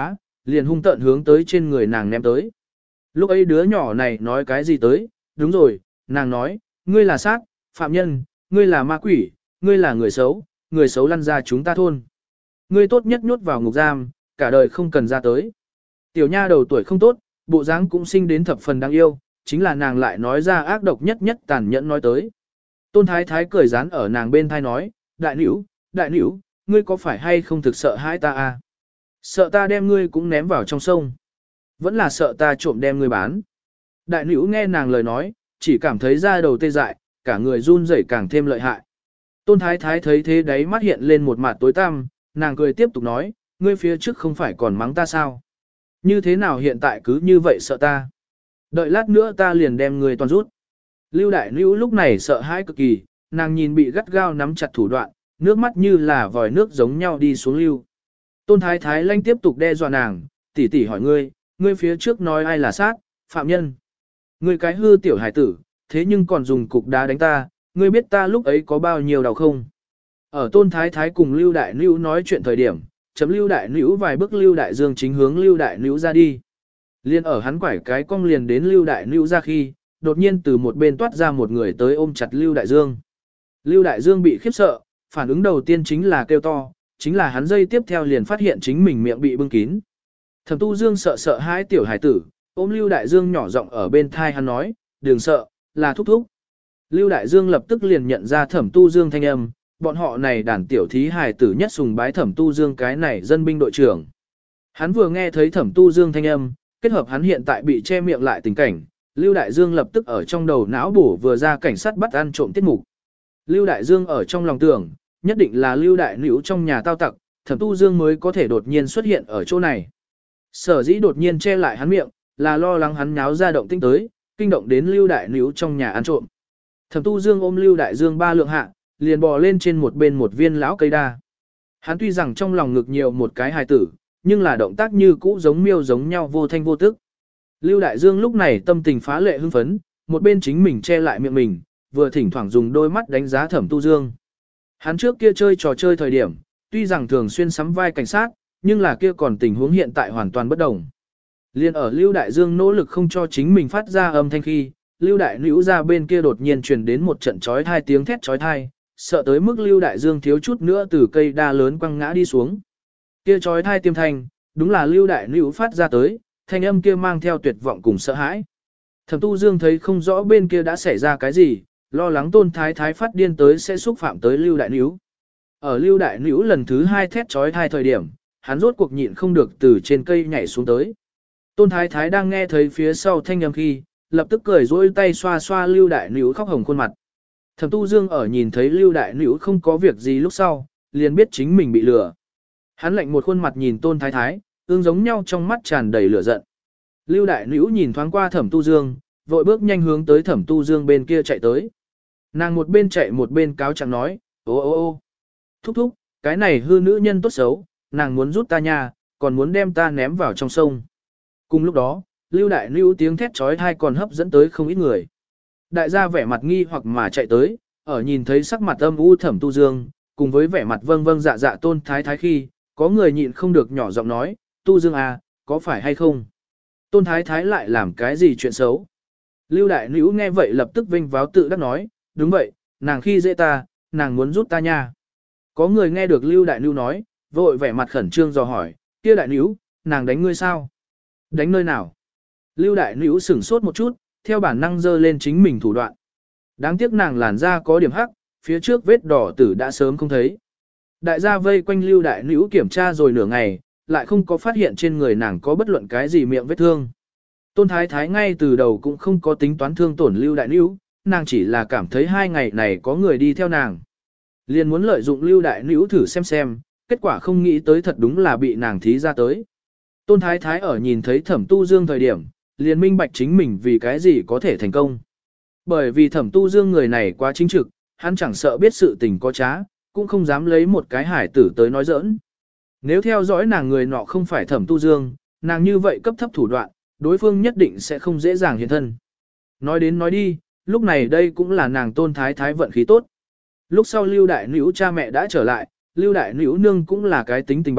Speaker 1: liền hung tợn hướng tới trên người nàng ném tới. Lúc ấy đứa nhỏ này nói cái gì tới, đúng rồi, nàng nói, ngươi là sát, phạm nhân, ngươi là ma quỷ, ngươi là người xấu lăn ra chúng ta thôn. Ngươi tốt nhất nhốt vào ngục giam, cả đời không cần ra tới. Tiểu nha đầu tuổi không tốt, bộ dáng cũng sinh đến thập phần đáng yêu, chính là nàng lại nói ra ác độc nhất nhất tàn nhẫn nói tới. Tôn Thái Thái cười dán ở nàng bên thai nói, đại nữ, ngươi có phải hay không thực sợ hãi ta à? Sợ ta đem ngươi cũng ném vào trong sông. Vẫn là sợ ta trộm đem ngươi bán. Đại nữ nghe nàng lời nói, chỉ cảm thấy da đầu tê dại, cả người run rẩy càng thêm lợi hại. Tôn Thái Thái thấy thế đấy mắt hiện lên một mặt tối tăm, nàng cười tiếp tục nói, ngươi phía trước không phải còn mắng ta sao? Như thế nào hiện tại cứ như vậy sợ ta? Đợi lát nữa ta liền đem ngươi toàn rút. Lưu đại nữ lúc này sợ hãi cực kỳ, nàng nhìn bị gắt gao nắm chặt thủ đoạn, nước mắt như là vòi nước giống nhau đi xuống lưu. Tôn Thái Thái lanh tiếp tục đe dọa nàng, tỷ tỷ hỏi ngươi phía trước nói ai là sát, phạm nhân. Ngươi cái hư tiểu hải tử, thế nhưng còn dùng cục đá đánh ta, ngươi biết ta lúc ấy có bao nhiêu đau không? Ở Tôn Thái Thái cùng Lưu Đại Nữu nói chuyện thời điểm, chấm Lưu Đại Nữu vài bước Lưu Đại Dương chính hướng Lưu Đại Nữu ra đi. Liên ở hắn quải cái cong liền đến Lưu Đại Nữu ra khi, đột nhiên từ một bên toát ra một người tới ôm chặt Lưu Đại Dương. Lưu Đại Dương bị khiếp sợ, phản ứng đầu tiên chính là kêu to, chính là hắn dây tiếp theo liền phát hiện chính mình miệng bị bưng kín. Thẩm Tu Dương sợ hãi tiểu hải tử, ôm Lưu Đại Dương nhỏ giọng ở bên thai hắn nói, đừng sợ, là thúc thúc. Lưu Đại Dương lập tức liền nhận ra Thẩm Tu Dương thanh âm, bọn họ này đàn tiểu thí hài tử nhất sùng bái Thẩm Tu Dương cái này dân binh đội trưởng. Hắn vừa nghe thấy Thẩm Tu Dương thanh âm, kết hợp hắn hiện tại bị che miệng lại tình cảnh, Lưu Đại Dương lập tức ở trong đầu não bổ vừa ra cảnh sát bắt ăn trộm tiết mục. Lưu Đại Dương ở trong lòng tưởng, nhất định là Lưu Đại Nữu trong nhà tao tặc, Thẩm Tu Dương mới có thể đột nhiên xuất hiện ở chỗ này. Sở dĩ đột nhiên che lại hắn miệng, là lo lắng hắn nháo ra động tĩnh tới, kinh động đến Lưu Đại Nữu trong nhà ăn trộm. Thẩm Tu Dương ôm Lưu Đại Dương ba lượng hạ, liền bò lên trên một bên một viên lão cây đa. Hắn tuy rằng trong lòng ngực nhiều một cái hài tử, nhưng là động tác như cũ giống miêu giống nhau vô thanh vô tức. Lưu Đại Dương lúc này tâm tình phá lệ hưng phấn, một bên chính mình che lại miệng mình, vừa thỉnh thoảng dùng đôi mắt đánh giá Thẩm Tu Dương. Hắn trước kia chơi trò chơi thời điểm, tuy rằng thường xuyên sắm vai cảnh sát, nhưng là kia còn tình huống hiện tại hoàn toàn bất đồng. Liên ở Lưu Đại Dương nỗ lực không cho chính mình phát ra âm thanh khi, Lưu Đại Nữu ra bên kia đột nhiên truyền đến một trận chói tai tiếng thét chói tai, sợ tới mức Lưu Đại Dương thiếu chút nữa từ cây đa lớn quăng ngã đi xuống. Kia chói tai tiêm thanh, đúng là Lưu Đại Nữu phát ra tới, thanh âm kia mang theo tuyệt vọng cùng sợ hãi. Thẩm Tu Dương thấy không rõ bên kia đã xảy ra cái gì, lo lắng Tôn Thái Thái phát điên tới sẽ xúc phạm tới Lưu Đại Nữu. Ở Lưu Đại Nữu lần thứ 2 thét chói tai thời điểm, hắn rốt cuộc nhịn không được từ trên cây nhảy xuống tới. Tôn Thái Thái đang nghe thấy phía sau thanh âm khi, lập tức cười dỗi tay xoa xoa Lưu Đại Nữu khóc hồng khuôn mặt. Thẩm Tu Dương ở nhìn thấy Lưu Đại Nữu không có việc gì lúc sau, liền biết chính mình bị lừa. Hắn lạnh một khuôn mặt nhìn Tôn Thái Thái, ương giống nhau trong mắt tràn đầy lửa giận. Lưu Đại Nữu nhìn thoáng qua Thẩm Tu Dương, vội bước nhanh hướng tới Thẩm Tu Dương bên kia chạy tới. Nàng một bên chạy một bên cáo trạng nói, ô, thúc thúc, cái này hư nữ nhân tốt xấu, nàng muốn rút ta nha, còn muốn đem ta ném vào trong sông. Cùng lúc đó, Lưu Đại Nữu tiếng thét trói thai còn hấp dẫn tới không ít người. Đại gia vẻ mặt nghi hoặc mà chạy tới, ở nhìn thấy sắc mặt âm u Thẩm Tu Dương, cùng với vẻ mặt vâng vâng dạ dạ Tôn Thái Thái khi, có người nhịn không được nhỏ giọng nói, Tu Dương à, có phải hay không? Tôn Thái Thái lại làm cái gì chuyện xấu? Lưu Đại Nữu nghe vậy lập tức vinh váo tự đắc nói, đúng vậy, nàng khi dễ ta, nàng muốn rút ta nha. Có người nghe được Lưu Đại Nữu nói, vội vẻ mặt khẩn trương dò hỏi, kia Đại Nữu, nàng đánh ngươi sao? Đánh nơi nào? Lưu Đại Nữu sửng sốt một chút, theo bản năng giơ lên chính mình thủ đoạn. Đáng tiếc nàng làn da có điểm hắc, phía trước vết đỏ tử đã sớm không thấy. Đại gia vây quanh Lưu Đại Nữu kiểm tra rồi nửa ngày, lại không có phát hiện trên người nàng có bất luận cái gì miệng vết thương. Tôn Thái Thái ngay từ đầu cũng không có tính toán thương tổn Lưu Đại Nữu, nàng chỉ là cảm thấy 2 ngày này có người đi theo nàng. Liền muốn lợi dụng Lưu Đại Nữu thử xem, kết quả không nghĩ tới thật đúng là bị nàng thí ra tới. Tôn Thái Thái ở nhìn thấy Thẩm Tu Dương thời điểm, liền minh bạch chính mình vì cái gì có thể thành công. Bởi vì Thẩm Tu Dương người này quá chính trực, hắn chẳng sợ biết sự tình có trá, cũng không dám lấy một cái hải tử tới nói giỡn. Nếu theo dõi nàng người nọ không phải Thẩm Tu Dương, nàng như vậy cấp thấp thủ đoạn, đối phương nhất định sẽ không dễ dàng hiện thân. Nói đến nói đi, lúc này đây cũng là nàng Tôn Thái Thái vận khí tốt. Lúc sau Lưu Đại Nữu cha mẹ đã trở lại, Lưu Đại Nữu nương cũng là cái tính tình bạo,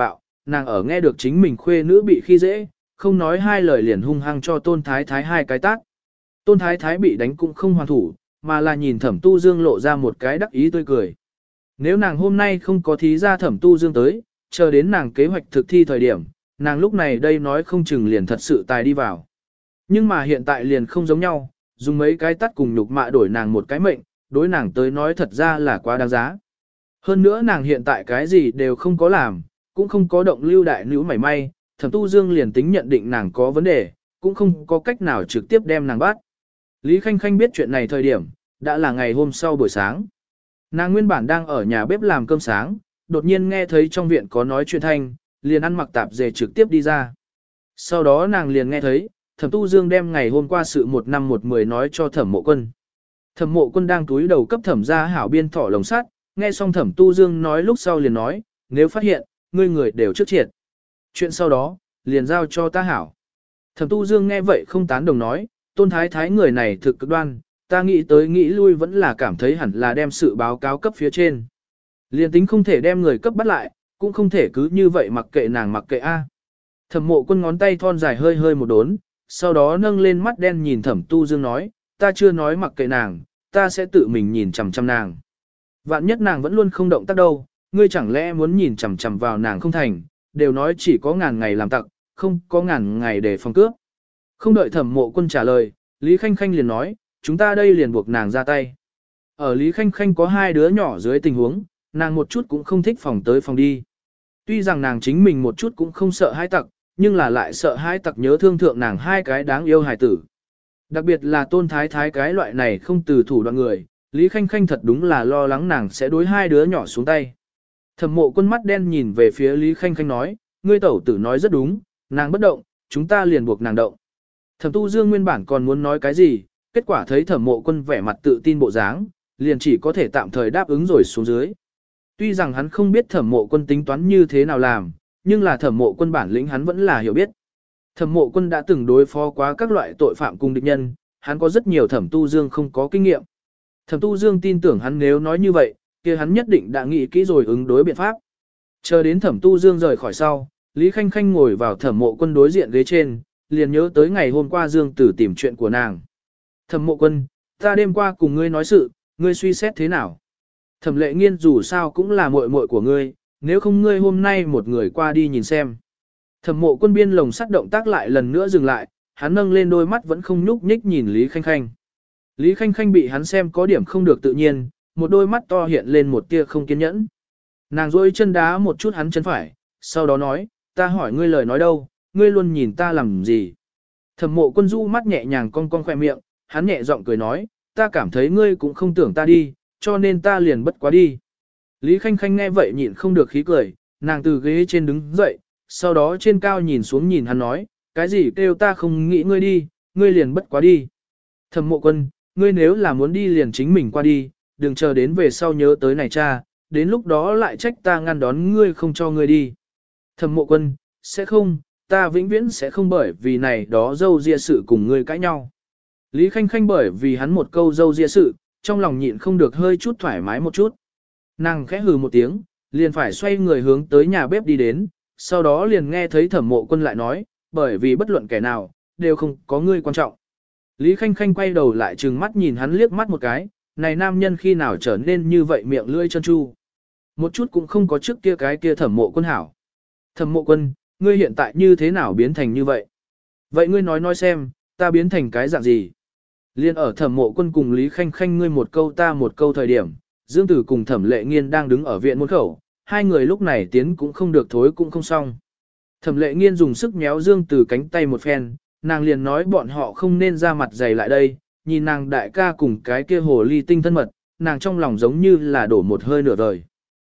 Speaker 1: nàng ở nghe được chính mình khuê nữ bị khi dễ, không nói hai lời liền hung hăng cho Tôn Thái Thái hai cái tát. Tôn Thái Thái bị đánh cũng không hoàn thủ, mà là nhìn Thẩm Tu Dương lộ ra một cái đắc ý tươi cười. Nếu nàng hôm nay không có thí ra Thẩm Tu Dương tới, chờ đến nàng kế hoạch thực thi thời điểm, nàng lúc này đây nói không chừng liền thật sự tài đi vào. Nhưng mà hiện tại liền không giống nhau, dùng mấy cái tát cùng nhục mạ đổi nàng một cái mệnh, đối nàng tới nói thật ra là quá đáng giá. Hơn nữa nàng hiện tại cái gì đều không có làm, cũng không có động lưu đại nữ mảy may, Thẩm Tu Dương liền tính nhận định nàng có vấn đề, cũng không có cách nào trực tiếp đem nàng bắt. Lý Khanh Khanh biết chuyện này thời điểm, đã là ngày hôm sau buổi sáng. Nàng nguyên bản đang ở nhà bếp làm cơm sáng, đột nhiên nghe thấy trong viện có nói chuyện thanh, liền ăn mặc tạp dề trực tiếp đi ra. Sau đó nàng liền nghe thấy, Thẩm Tu Dương đem ngày hôm qua sự 1/10 nói cho Thẩm Mộ Quân. Thẩm Mộ Quân đang túi đầu cấp Thẩm gia hảo biên thỏ lồng sắt, nghe xong Thẩm Tu Dương nói lúc sau liền nói, nếu phát hiện, ngươi người đều trước triệt. Chuyện sau đó, liền giao cho ta hảo. Thẩm Tu Dương nghe vậy không tán đồng nói, Tôn Thái Thái người này thực cực đoan, ta nghĩ tới nghĩ lui vẫn là cảm thấy hẳn là đem sự báo cáo cấp phía trên. Liền tính không thể đem người cấp bắt lại, cũng không thể cứ như vậy mặc kệ nàng mặc kệ A. Thẩm Mộ Quân ngón tay thon dài hơi hơi một đốn, sau đó nâng lên mắt đen nhìn Thẩm Tu Dương nói, ta chưa nói mặc kệ nàng, ta sẽ tự mình nhìn chằm chằm nàng. Vạn nhất nàng vẫn luôn không động tác đâu, ngươi chẳng lẽ muốn nhìn chằm chằm vào nàng không thành, đều nói chỉ có ngàn ngày làm tặc, không có ngàn ngày để phòng cướp. Không đợi Thẩm Mộ Quân trả lời, Lý Khanh Khanh liền nói, chúng ta đây liền buộc nàng ra tay. Ở Lý Khanh Khanh có hai đứa nhỏ dưới tình huống, nàng một chút cũng không thích phòng tới phòng đi. Tuy rằng nàng chính mình một chút cũng không sợ hai tặc, nhưng là lại sợ hai tặc nhớ thương thượng nàng hai cái đáng yêu hài tử. Đặc biệt là Tôn Thái Thái cái loại này không từ thủ đoạn người, Lý Khanh Khanh thật đúng là lo lắng nàng sẽ đối hai đứa nhỏ xuống tay. Thẩm Mộ Quân mắt đen nhìn về phía Lý Khanh Khanh nói, ngươi tẩu tử nói rất đúng, nàng bất động, chúng ta liền buộc nàng động. Thẩm Tu Dương nguyên bản còn muốn nói cái gì, kết quả thấy Thẩm Mộ Quân vẻ mặt tự tin bộ dáng, liền chỉ có thể tạm thời đáp ứng rồi xuống dưới. Tuy rằng hắn không biết Thẩm Mộ Quân tính toán như thế nào làm, nhưng là Thẩm Mộ Quân bản lĩnh hắn vẫn là hiểu biết. Thẩm Mộ Quân đã từng đối phó quá các loại tội phạm cùng địch nhân, hắn có rất nhiều Thẩm Tu Dương không có kinh nghiệm. Thẩm Tu Dương tin tưởng hắn nếu nói như vậy, kia hắn nhất định đã nghĩ kỹ rồi ứng đối biện pháp. Chờ đến Thẩm Tu Dương rời khỏi sau, Lý Khanh Khanh ngồi vào Thẩm Mộ Quân đối diện ghế trên, liền nhớ tới ngày hôm qua Dương Tử tìm chuyện của nàng. Thẩm Mộ Quân, ta đêm qua cùng ngươi nói sự, ngươi suy xét thế nào? Thẩm Lệ Nghiên dù sao cũng là muội muội của ngươi, nếu không ngươi hôm nay một người qua đi nhìn xem. Thẩm Mộ Quân biên lồng sắt động tác lại lần nữa dừng lại, hắn nâng lên đôi mắt vẫn không nhúc nhích nhìn Lý Khanh Khanh. Lý Khanh Khanh bị hắn xem có điểm không được tự nhiên, một đôi mắt to hiện lên một tia không kiên nhẫn. Nàng duỗi chân đá một chút hắn chân phải, sau đó nói, ta hỏi ngươi lời nói đâu, ngươi luôn nhìn ta làm gì. Thẩm Mộ Quân du mắt nhẹ nhàng cong cong khỏe miệng, hắn nhẹ giọng cười nói, ta cảm thấy ngươi cũng không tưởng ta đi, cho nên ta liền bất quá đi. Lý Khanh Khanh nghe vậy nhịn không được khí cười, nàng từ ghế trên đứng dậy, sau đó trên cao nhìn xuống nhìn hắn nói, cái gì kêu ta không nghĩ ngươi đi, ngươi liền bất quá đi. Thẩm Mộ Quân, ngươi nếu là muốn đi liền chính mình qua đi, đừng chờ đến về sau nhớ tới này cha, đến lúc đó lại trách ta ngăn đón ngươi không cho ngươi đi. Thẩm Mộ Quân, sẽ không, ta vĩnh viễn sẽ không bởi vì này đó dâu ria sự cùng ngươi cãi nhau. Lý Khanh Khanh bởi vì hắn một câu dâu ria sự, trong lòng nhịn không được hơi chút thoải mái một chút. Nàng khẽ hừ một tiếng, liền phải xoay người hướng tới nhà bếp đi đến, sau đó liền nghe thấy Thẩm Mộ Quân lại nói, bởi vì bất luận kẻ nào, đều không có ngươi quan trọng. Lý Khanh Khanh quay đầu lại trừng mắt nhìn hắn liếc mắt một cái, này nam nhân khi nào trở nên như vậy miệng lưỡi chân chu. Một chút cũng không có trước kia cái kia Thẩm Mộ Quân hảo. Thẩm Mộ Quân, ngươi hiện tại như thế nào biến thành như vậy? Vậy ngươi nói xem, ta biến thành cái dạng gì? Liên ở Thẩm Mộ Quân cùng Lý Khanh Khanh ngươi một câu ta một câu thời điểm, Dương Tử cùng Thẩm Lệ Nghiên đang đứng ở viện môn khẩu, hai người lúc này tiến cũng không được thối cũng không xong. Thẩm Lệ Nghiên dùng sức méo Dương Tử cánh tay một phen, nàng liền nói bọn họ không nên ra mặt dày lại đây, nhìn nàng đại ca cùng cái kia hồ ly tinh thân mật, nàng trong lòng giống như là đổ một hơi nửa đời.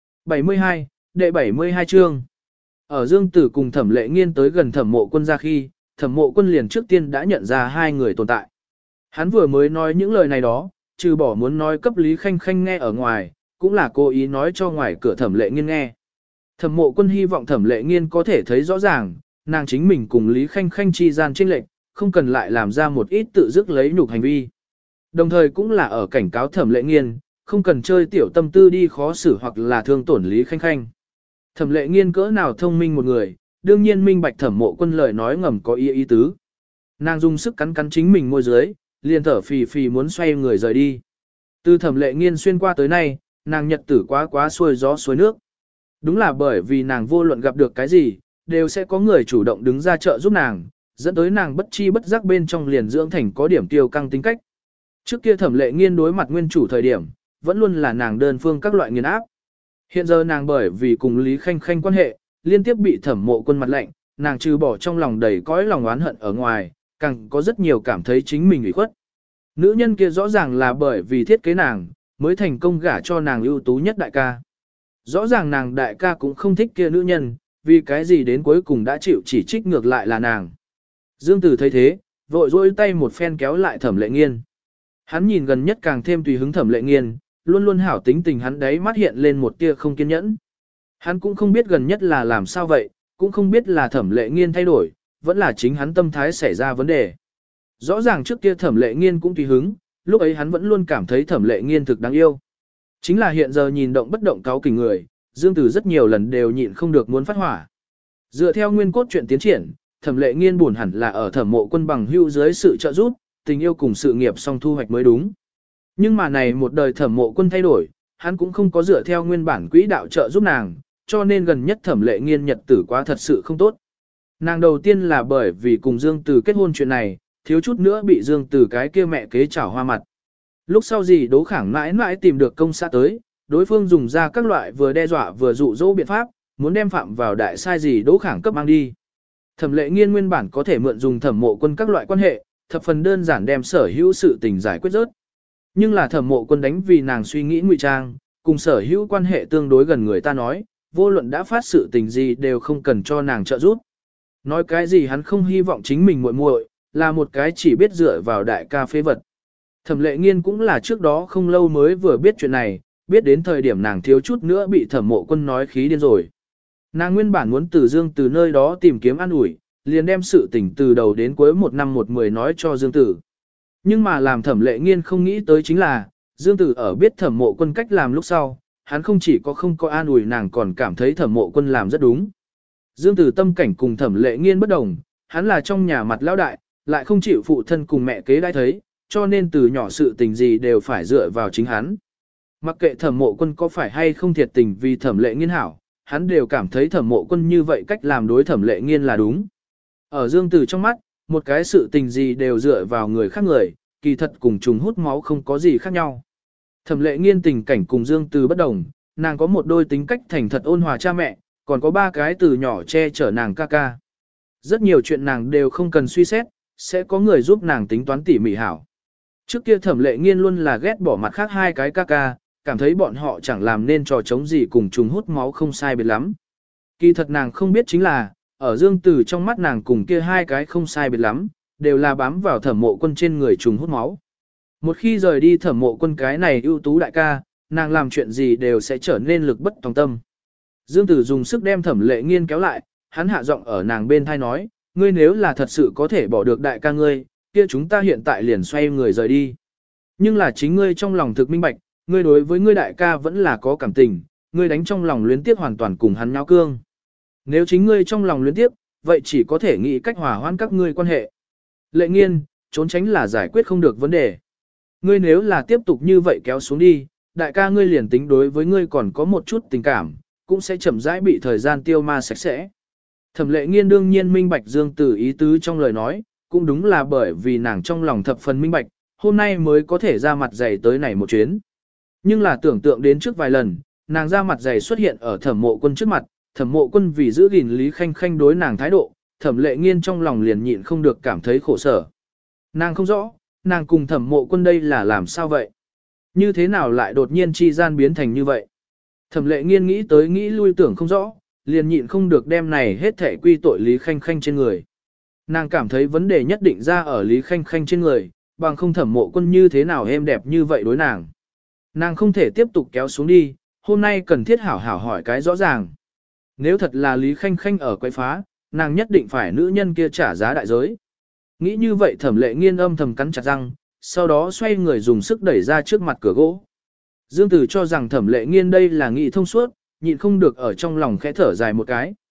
Speaker 1: 72, đệ 72 chương. Ở Dương Tử cùng Thẩm Lệ Nghiên tới gần Thẩm Mộ Quân ra khi, Thẩm Mộ Quân liền trước tiên đã nhận ra hai người tồn tại. Hắn vừa mới nói những lời này đó, trừ bỏ muốn nói cấp Lý Khanh Khanh nghe ở ngoài, cũng là cố ý nói cho ngoài cửa Thẩm Lệ Nghiên nghe. Thẩm Mộ Quân hy vọng Thẩm Lệ Nghiên có thể thấy rõ ràng, nàng chính mình cùng Lý Khanh Khanh chi gian chênh lệch, không cần lại làm ra một ít tự dứt lấy nhục hành vi. Đồng thời cũng là ở cảnh cáo Thẩm Lệ Nghiên, không cần chơi tiểu tâm tư đi khó xử hoặc là thương tổn Lý Khanh Khanh. Thẩm Lệ Nghiên cỡ nào thông minh một người, đương nhiên minh bạch Thẩm Mộ Quân lời nói ngầm có ý tứ. Nàng dùng sức cắn cắn chính mình môi dưới, liền thở phì phì muốn xoay người rời đi. Từ Thẩm Lệ Nghiên xuyên qua tới nay, nàng nhật tử quá xuôi gió xuôi nước. Đúng là bởi vì nàng vô luận gặp được cái gì, đều sẽ có người chủ động đứng ra trợ giúp nàng, dẫn tới nàng bất chi bất giác bên trong liền dưỡng thành có điểm tiêu căng tính cách. Trước kia Thẩm Lệ Nghiên đối mặt nguyên chủ thời điểm, vẫn luôn là nàng đơn phương các loại nghiền áp. Hiện giờ nàng bởi vì cùng Lý Khanh Khanh quan hệ, liên tiếp bị Thẩm Mộ Quân mặt lạnh, nàng trừ bỏ trong lòng đầy cõi lòng oán hận ở ngoài, càng có rất nhiều cảm thấy chính mình ủy khuất. Nữ nhân kia rõ ràng là bởi vì thiết kế nàng, mới thành công gả cho nàng ưu tú nhất đại ca. Rõ ràng nàng đại ca cũng không thích kia nữ nhân, vì cái gì đến cuối cùng đã chịu chỉ trích ngược lại là nàng. Dương Tử thấy thế, vội dỗi tay một phen kéo lại Thẩm Lệ Nghiên. Hắn nhìn gần nhất càng thêm tùy hứng Thẩm Lệ Nghiên, luôn luôn hảo tính tình hắn đấy mắt hiện lên một tia không kiên nhẫn. Hắn cũng không biết gần nhất là làm sao vậy, cũng không biết là Thẩm Lệ Nghiên thay đổi, vẫn là chính hắn tâm thái xảy ra vấn đề. Rõ ràng trước kia Thẩm Lệ Nghiên cũng tùy hứng, lúc ấy hắn vẫn luôn cảm thấy Thẩm Lệ Nghiên thực đáng yêu. Chính là hiện giờ nhìn động bất động cáo kỉnh người, Dương Tử rất nhiều lần đều nhịn không được muốn phát hỏa. Dựa theo nguyên cốt truyện tiến triển, Thẩm Lệ Nghiên buồn hẳn là ở Thẩm Mộ Quân bằng hữu dưới sự trợ giúp, tình yêu cùng sự nghiệp song thu hoạch mới đúng. Nhưng mà này một đời Thẩm Mộ Quân thay đổi, hắn cũng không có dựa theo nguyên bản quỹ đạo trợ giúp nàng, cho nên gần nhất Thẩm Lệ Nghiên nhật tử quá thật sự không tốt. Nàng đầu tiên là bởi vì cùng Dương Tử kết hôn chuyện này, thiếu chút nữa bị Dương Tử cái kia mẹ kế chảo hoa mặt. Lúc sau gì Đỗ Khảng mãi mãi tìm được công xã tới, đối phương dùng ra các loại vừa đe dọa vừa dụ dỗ biện pháp, muốn đem phạm vào đại sai gì Đỗ Khảng cấp mang đi. Thẩm Lệ Nghiên nguyên bản có thể mượn dùng Thẩm Mộ Quân các loại quan hệ, thập phần đơn giản đem sở hữu sự tình giải quyết rớt. Nhưng là Thẩm Mộ Quân đánh vì nàng suy nghĩ ngụy trang, cùng sở hữu quan hệ tương đối gần người ta nói, vô luận đã phát sự tình gì đều không cần cho nàng trợ giúp. Nói cái gì hắn không hy vọng chính mình muội muội là một cái chỉ biết dựa vào đại ca phế vật. Thẩm Lệ Nghiên cũng là trước đó không lâu mới vừa biết chuyện này, biết đến thời điểm nàng thiếu chút nữa bị Thẩm Mộ Quân nói khí điên rồi. Nàng nguyên bản muốn từ Dương Tử nơi đó tìm kiếm an ủi, liền đem sự tình từ đầu đến cuối một năm một mười nói cho Dương Tử. Nhưng mà làm Thẩm Lệ Nghiên không nghĩ tới chính là, Dương Tử ở biết Thẩm Mộ Quân cách làm lúc sau, hắn không chỉ có không có an ủi nàng còn cảm thấy Thẩm Mộ Quân làm rất đúng. Dương Tử tâm cảnh cùng Thẩm Lệ Nghiên bất đồng, hắn là trong nhà mặt lão đại, lại không chịu phụ thân cùng mẹ kế đãi thấy, cho nên từ nhỏ sự tình gì đều phải dựa vào chính hắn. Mặc kệ Thẩm Mộ Quân có phải hay không thiệt tình vì Thẩm Lệ Nghiên hảo, hắn đều cảm thấy Thẩm Mộ Quân như vậy cách làm đối Thẩm Lệ Nghiên là đúng. Ở Dương Tử trong mắt, một cái sự tình gì đều dựa vào người khác người, kỳ thật cùng trùng hút máu không có gì khác nhau. Thẩm Lệ Nghiên tình cảnh cùng Dương Tử bất đồng, nàng có một đôi tính cách thành thật ôn hòa cha mẹ, còn có ba cái từ nhỏ che chở nàng ca ca. Rất nhiều chuyện nàng đều không cần suy xét, sẽ có người giúp nàng tính toán tỉ mỉ hảo. Trước kia Thẩm Lệ Nghiên luôn là ghét bỏ mặt khác hai cái ca ca, cảm thấy bọn họ chẳng làm nên trò chống gì cùng trùng hút máu không sai biệt lắm. Kỳ thật nàng không biết chính là, ở Dương Tử trong mắt nàng cùng kia hai cái không sai biệt lắm, đều là bám vào Thẩm Mộ Quân trên người trùng hút máu. Một khi rời đi Thẩm Mộ Quân cái này ưu tú đại ca, nàng làm chuyện gì đều sẽ trở nên lực bất tòng tâm. Dương Tử dùng sức đem Thẩm Lệ Nghiên kéo lại, hắn hạ giọng ở nàng bên thai nói, ngươi nếu là thật sự có thể bỏ được đại ca ngươi, kia chúng ta hiện tại liền xoay người rời đi. Nhưng là chính ngươi trong lòng thực minh bạch, ngươi đối với ngươi đại ca vẫn là có cảm tình, ngươi đánh trong lòng luyến tiếc hoàn toàn cùng hắn nháo cương. Nếu chính ngươi trong lòng luyến tiếc, vậy chỉ có thể nghĩ cách hòa hoãn các ngươi quan hệ. Lệ Nghiên, trốn tránh là giải quyết không được vấn đề. Ngươi nếu là tiếp tục như vậy kéo xuống đi, đại ca ngươi liền tính đối với ngươi còn có một chút tình cảm, cũng sẽ chậm rãi bị thời gian tiêu ma sạch sẽ. Thẩm Lệ Nghiên đương nhiên minh bạch Dương Tử ý tứ trong lời nói, cũng đúng là bởi vì nàng trong lòng thập phần minh bạch, hôm nay mới có thể ra mặt dày tới này một chuyến. Nhưng là tưởng tượng đến trước vài lần, nàng ra mặt dày xuất hiện ở Thẩm Mộ Quân trước mặt, Thẩm Mộ Quân vì giữ gìn Lý Khanh Khanh đối nàng thái độ, Thẩm Lệ Nghiên trong lòng liền nhịn không được cảm thấy khổ sở. Nàng không rõ, nàng cùng Thẩm Mộ Quân đây là làm sao vậy? Như thế nào lại đột nhiên chi gian biến thành như vậy? Thẩm Lệ Nghiên nghĩ tới nghĩ lui tưởng không rõ, liền nhịn không được đem này hết thể quy tội Lý Khanh Khanh trên người. Nàng cảm thấy vấn đề nhất định ra ở Lý Khanh Khanh trên người, bằng không Thẩm Mộ Quân như thế nào êm đẹp như vậy đối nàng. Nàng không thể tiếp tục kéo xuống đi, hôm nay cần thiết hảo hảo hỏi cái rõ ràng. Nếu thật là Lý Khanh Khanh ở quấy phá, nàng nhất định phải nữ nhân kia trả giá đại giới. Nghĩ như vậy Thẩm Lệ Nghiên âm thầm cắn chặt răng, sau đó xoay người dùng sức đẩy ra trước mặt cửa gỗ. Dương Tử cho rằng Thẩm Lệ Nghiên đây là nghị thông suốt, nhịn không được ở trong lòng khẽ thở dài một cái.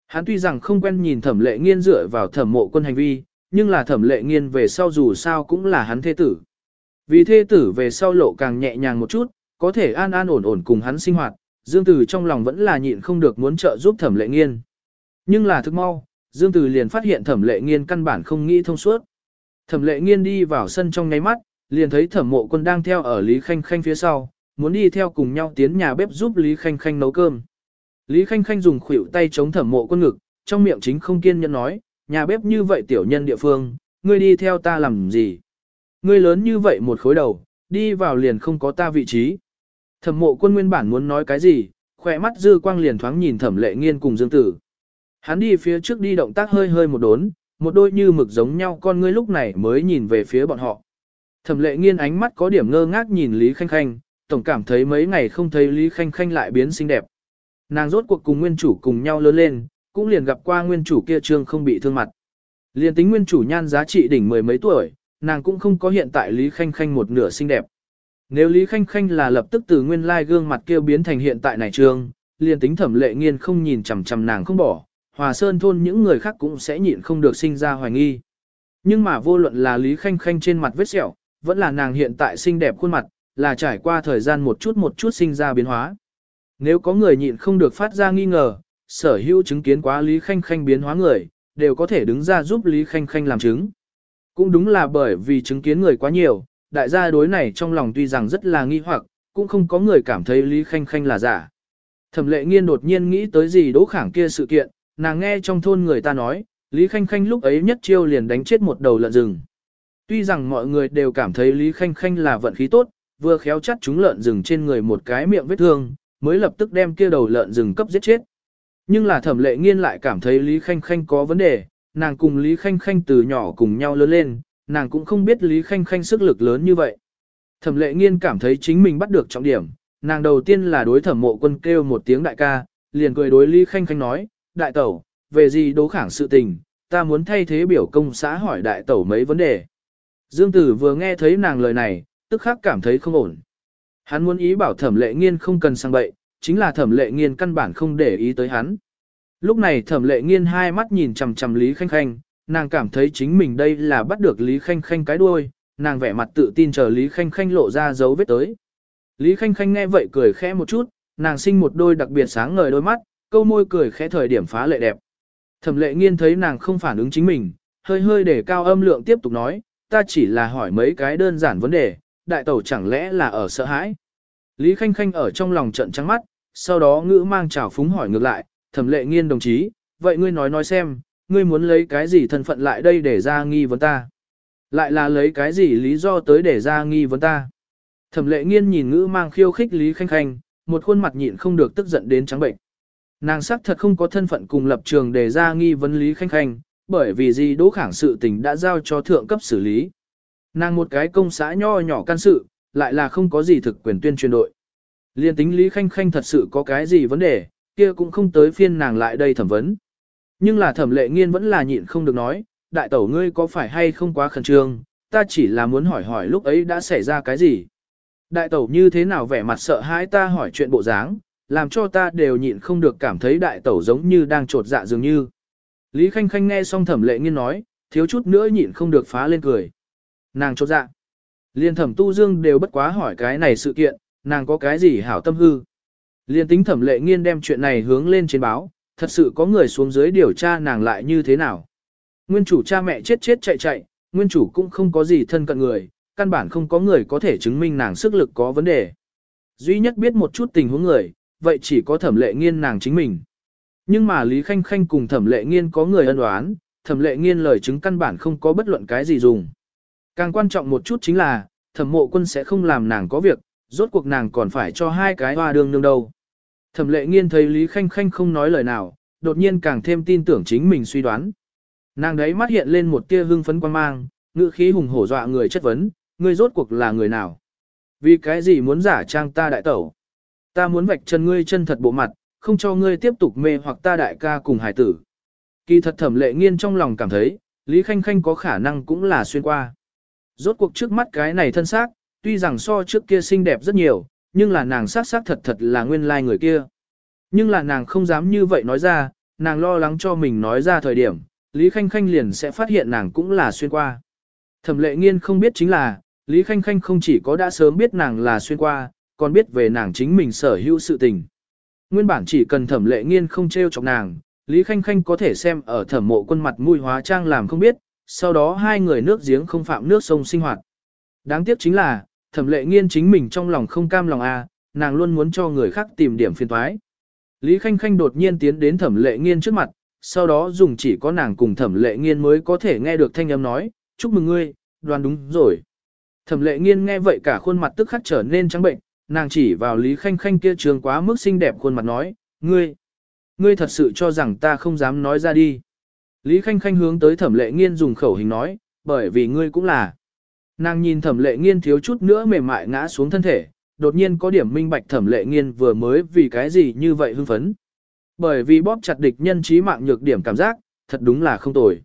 Speaker 1: Hắn tuy rằng không quen nhìn Thẩm Lệ Nghiên dựa vào Thẩm Mộ Quân hành vi, nhưng là Thẩm Lệ Nghiên về sau dù sao cũng là hắn thê tử. Vì thê tử về sau lộ càng nhẹ nhàng một chút, có thể an an ổn ổn cùng hắn sinh hoạt, Dương Tử trong lòng vẫn là nhịn không được muốn trợ giúp Thẩm Lệ Nghiên. Nhưng là thực mau, Dương Tử liền phát hiện Thẩm Lệ Nghiên căn bản không nghĩ thông suốt. Thẩm Lệ Nghiên đi vào sân trong nháy mắt, liền thấy Thẩm Mộ Quân đang theo ở Lý Khanh Khanh phía sau, muốn đi theo cùng nhau tiến nhà bếp giúp Lý Khanh Khanh nấu cơm. Lý Khanh Khanh dùng khuỷu tay chống Thẩm Mộ Quân ngực, trong miệng chính không kiên nhẫn nói, nhà bếp như vậy tiểu nhân địa phương, ngươi đi theo ta làm gì? Ngươi lớn như vậy một khối đầu, đi vào liền không có ta vị trí. Thẩm Mộ Quân nguyên bản muốn nói cái gì, khỏe mắt dư quang liền thoáng nhìn Thẩm Lệ Nghiên cùng Dương Tử. Hắn đi phía trước đi động tác hơi hơi một đốn, một đôi như mực giống nhau con ngươi lúc này mới nhìn về phía bọn họ. Thẩm Lệ Nghiên ánh mắt có điểm ngơ ngác nhìn Lý Khanh Khanh, tổng cảm thấy mấy ngày không thấy Lý Khanh Khanh lại biến xinh đẹp. Nàng rốt cuộc cùng nguyên chủ cùng nhau lớn lên, cũng liền gặp qua nguyên chủ kia trương không bị thương mặt. Liền tính nguyên chủ nhan giá trị đỉnh mười mấy tuổi, nàng cũng không có hiện tại Lý Khanh Khanh một nửa xinh đẹp. Nếu Lý Khanh Khanh là lập tức từ nguyên lai gương mặt kia biến thành hiện tại này trương, liền tính Thẩm Lệ Nghiên không nhìn chằm chằm nàng không bỏ, Hòa Sơn thôn những người khác cũng sẽ nhịn không được sinh ra hoài nghi. Nhưng mà vô luận là Lý Khanh Khanh trên mặt vết sẹo, vẫn là nàng hiện tại xinh đẹp khuôn mặt, là trải qua thời gian một chút sinh ra biến hóa. Nếu có người nhịn không được phát ra nghi ngờ, sở hữu chứng kiến quá Lý Khanh Khanh biến hóa người, đều có thể đứng ra giúp Lý Khanh Khanh làm chứng. Cũng đúng là bởi vì chứng kiến người quá nhiều, đại gia đối này trong lòng tuy rằng rất là nghi hoặc, cũng không có người cảm thấy Lý Khanh Khanh là giả. Thẩm Lệ Nghiên đột nhiên nghĩ tới gì Đỗ Khảng kia sự kiện, nàng nghe trong thôn người ta nói, Lý Khanh Khanh lúc ấy nhất chiêu liền đánh chết một đầu lợn rừng. Tuy rằng mọi người đều cảm thấy Lý Khanh Khanh là vận khí tốt, vừa khéo chắt chúng lợn rừng trên người một cái miệng vết thương, mới lập tức đem kia đầu lợn rừng cấp giết chết. Nhưng là Thẩm Lệ Nghiên lại cảm thấy Lý Khanh Khanh có vấn đề, nàng cùng Lý Khanh Khanh từ nhỏ cùng nhau lớn lên, nàng cũng không biết Lý Khanh Khanh sức lực lớn như vậy. Thẩm Lệ Nghiên cảm thấy chính mình bắt được trọng điểm, nàng đầu tiên là đối Thẩm Mộ Quân kêu một tiếng đại ca, liền cười đối Lý Khanh Khanh nói, đại tẩu, về gì Đỗ Khảng sự tình, ta muốn thay thế biểu công xã hỏi đại tẩu mấy vấn đề. Dương Tử vừa nghe thấy nàng lời này, tức khắc cảm thấy không ổn. Hắn muốn ý bảo Thẩm Lệ Nghiên không cần sang bậy, chính là Thẩm Lệ Nghiên căn bản không để ý tới hắn. Lúc này Thẩm Lệ Nghiên hai mắt nhìn chằm chằm Lý Khanh Khanh, nàng cảm thấy chính mình đây là bắt được Lý Khanh Khanh cái đuôi, nàng vẻ mặt tự tin chờ Lý Khanh Khanh lộ ra dấu vết tới. Lý Khanh Khanh nghe vậy cười khẽ một chút, nàng sinh một đôi đặc biệt sáng ngời đôi mắt, câu môi cười khẽ thời điểm phá lệ đẹp. Thẩm Lệ Nghiên thấy nàng không phản ứng chính mình, hơi hơi để cao âm lượng tiếp tục nói, ta chỉ là hỏi mấy cái đơn giản vấn đề, đại tẩu chẳng lẽ là ở sợ hãi. Lý Khanh Khanh ở trong lòng trận trắng mắt, sau đó ngữ mang trào phúng hỏi ngược lại, Thẩm Lệ Nghiên đồng chí, vậy ngươi nói xem, ngươi muốn lấy cái gì thân phận lại đây để ra nghi vấn ta? Lại là lấy cái gì lý do tới để ra nghi vấn ta? Thẩm Lệ Nghiên nhìn ngữ mang khiêu khích Lý Khanh Khanh, một khuôn mặt nhịn không được tức giận đến trắng bệnh. Nàng sắc thật không có thân phận cùng lập trường để ra nghi vấn Lý Khanh Khanh, bởi vì gì Đỗ Khảng sự tình đã giao cho thượng cấp xử lý. Nàng một cái công xã nho nhỏ can sự, lại là không có gì thực quyền tuyên truyền đội. Liên tính Lý Khanh Khanh thật sự có cái gì vấn đề, kia cũng không tới phiên nàng lại đây thẩm vấn. Nhưng là Thẩm Lệ Nghiên vẫn là nhịn không được nói, đại tẩu ngươi có phải hay không quá khẩn trương, ta chỉ là muốn hỏi hỏi lúc ấy đã xảy ra cái gì. Đại tẩu như thế nào vẻ mặt sợ hãi ta hỏi chuyện bộ dáng, làm cho ta đều nhịn không được cảm thấy đại tẩu giống như đang trột dạ dường như. Lý Khanh Khanh nghe xong Thẩm Lệ Nghiên nói, thiếu chút nữa nhịn không được phá lên cười. Nàng trột dạ. Liên Thẩm Tu Dương đều bất quá hỏi cái này sự kiện, nàng có cái gì hảo tâm hư. Liên tính Thẩm Lệ Nghiên đem chuyện này hướng lên trên báo, thật sự có người xuống dưới điều tra nàng lại như thế nào. Nguyên chủ cha mẹ chết chạy, nguyên chủ cũng không có gì thân cận người, căn bản không có người có thể chứng minh nàng sức lực có vấn đề. Duy nhất biết một chút tình huống người, vậy chỉ có Thẩm Lệ Nghiên nàng chính mình. Nhưng mà Lý Khanh Khanh cùng Thẩm Lệ Nghiên có người ân oán, Thẩm Lệ Nghiên lời chứng căn bản không có bất luận cái gì dùng. Càng quan trọng một chút chính là, Thẩm Mộ Quân sẽ không làm nàng có việc, rốt cuộc nàng còn phải cho hai cái hoa đương đâu. Thẩm Lệ Nghiên thấy Lý Khanh Khanh không nói lời nào, đột nhiên càng thêm tin tưởng chính mình suy đoán. Nàng đấy mắt hiện lên một tia hưng phấn quang mang, ngữ khí hùng hổ dọa người chất vấn, ngươi rốt cuộc là người nào? Vì cái gì muốn giả trang ta đại tẩu? Ta muốn vạch trần ngươi chân thật bộ mặt, không cho ngươi tiếp tục mê hoặc ta đại ca cùng hải tử. Kỳ thật Thẩm Lệ Nghiên trong lòng cảm thấy, Lý Khanh Khanh có khả năng cũng là xuyên qua. Rốt cuộc trước mắt cái này thân xác, tuy rằng so trước kia xinh đẹp rất nhiều, nhưng là nàng xác thật là nguyên lai người kia. Nhưng là nàng không dám như vậy nói ra, nàng lo lắng cho mình nói ra thời điểm, Lý Khanh Khanh liền sẽ phát hiện nàng cũng là xuyên qua. Thẩm Lệ Nghiên không biết chính là, Lý Khanh Khanh không chỉ có đã sớm biết nàng là xuyên qua, còn biết về nàng chính mình sở hữu sự tình. Nguyên bản chỉ cần Thẩm Lệ Nghiên không trêu chọc nàng, Lý Khanh Khanh có thể xem ở Thẩm Mộ Quân mặt mũi hóa trang làm không biết, sau đó hai người nước giếng không phạm nước sông sinh hoạt. Đáng tiếc chính là, Thẩm Lệ Nghiên chính mình trong lòng không cam lòng nàng luôn muốn cho người khác tìm điểm phiền toái. Lý Khanh Khanh đột nhiên tiến đến Thẩm Lệ Nghiên trước mặt, sau đó dùng chỉ có nàng cùng Thẩm Lệ Nghiên mới có thể nghe được thanh âm nói, chúc mừng ngươi, đoán đúng rồi. Thẩm Lệ Nghiên nghe vậy cả khuôn mặt tức khắc trở nên trắng bệnh, nàng chỉ vào Lý Khanh Khanh kia trường quá mức xinh đẹp khuôn mặt nói, ngươi thật sự cho rằng ta không dám nói ra đi. Lý Khanh Khanh hướng tới Thẩm Lệ Nghiên dùng khẩu hình nói, bởi vì ngươi cũng là. Nàng nhìn Thẩm Lệ Nghiên thiếu chút nữa mềm mại ngã xuống thân thể, đột nhiên có điểm minh bạch Thẩm Lệ Nghiên vừa mới vì cái gì như vậy hưng phấn. Bởi vì bóp chặt địch nhân chí mạng nhược điểm cảm giác, thật đúng là không tồi.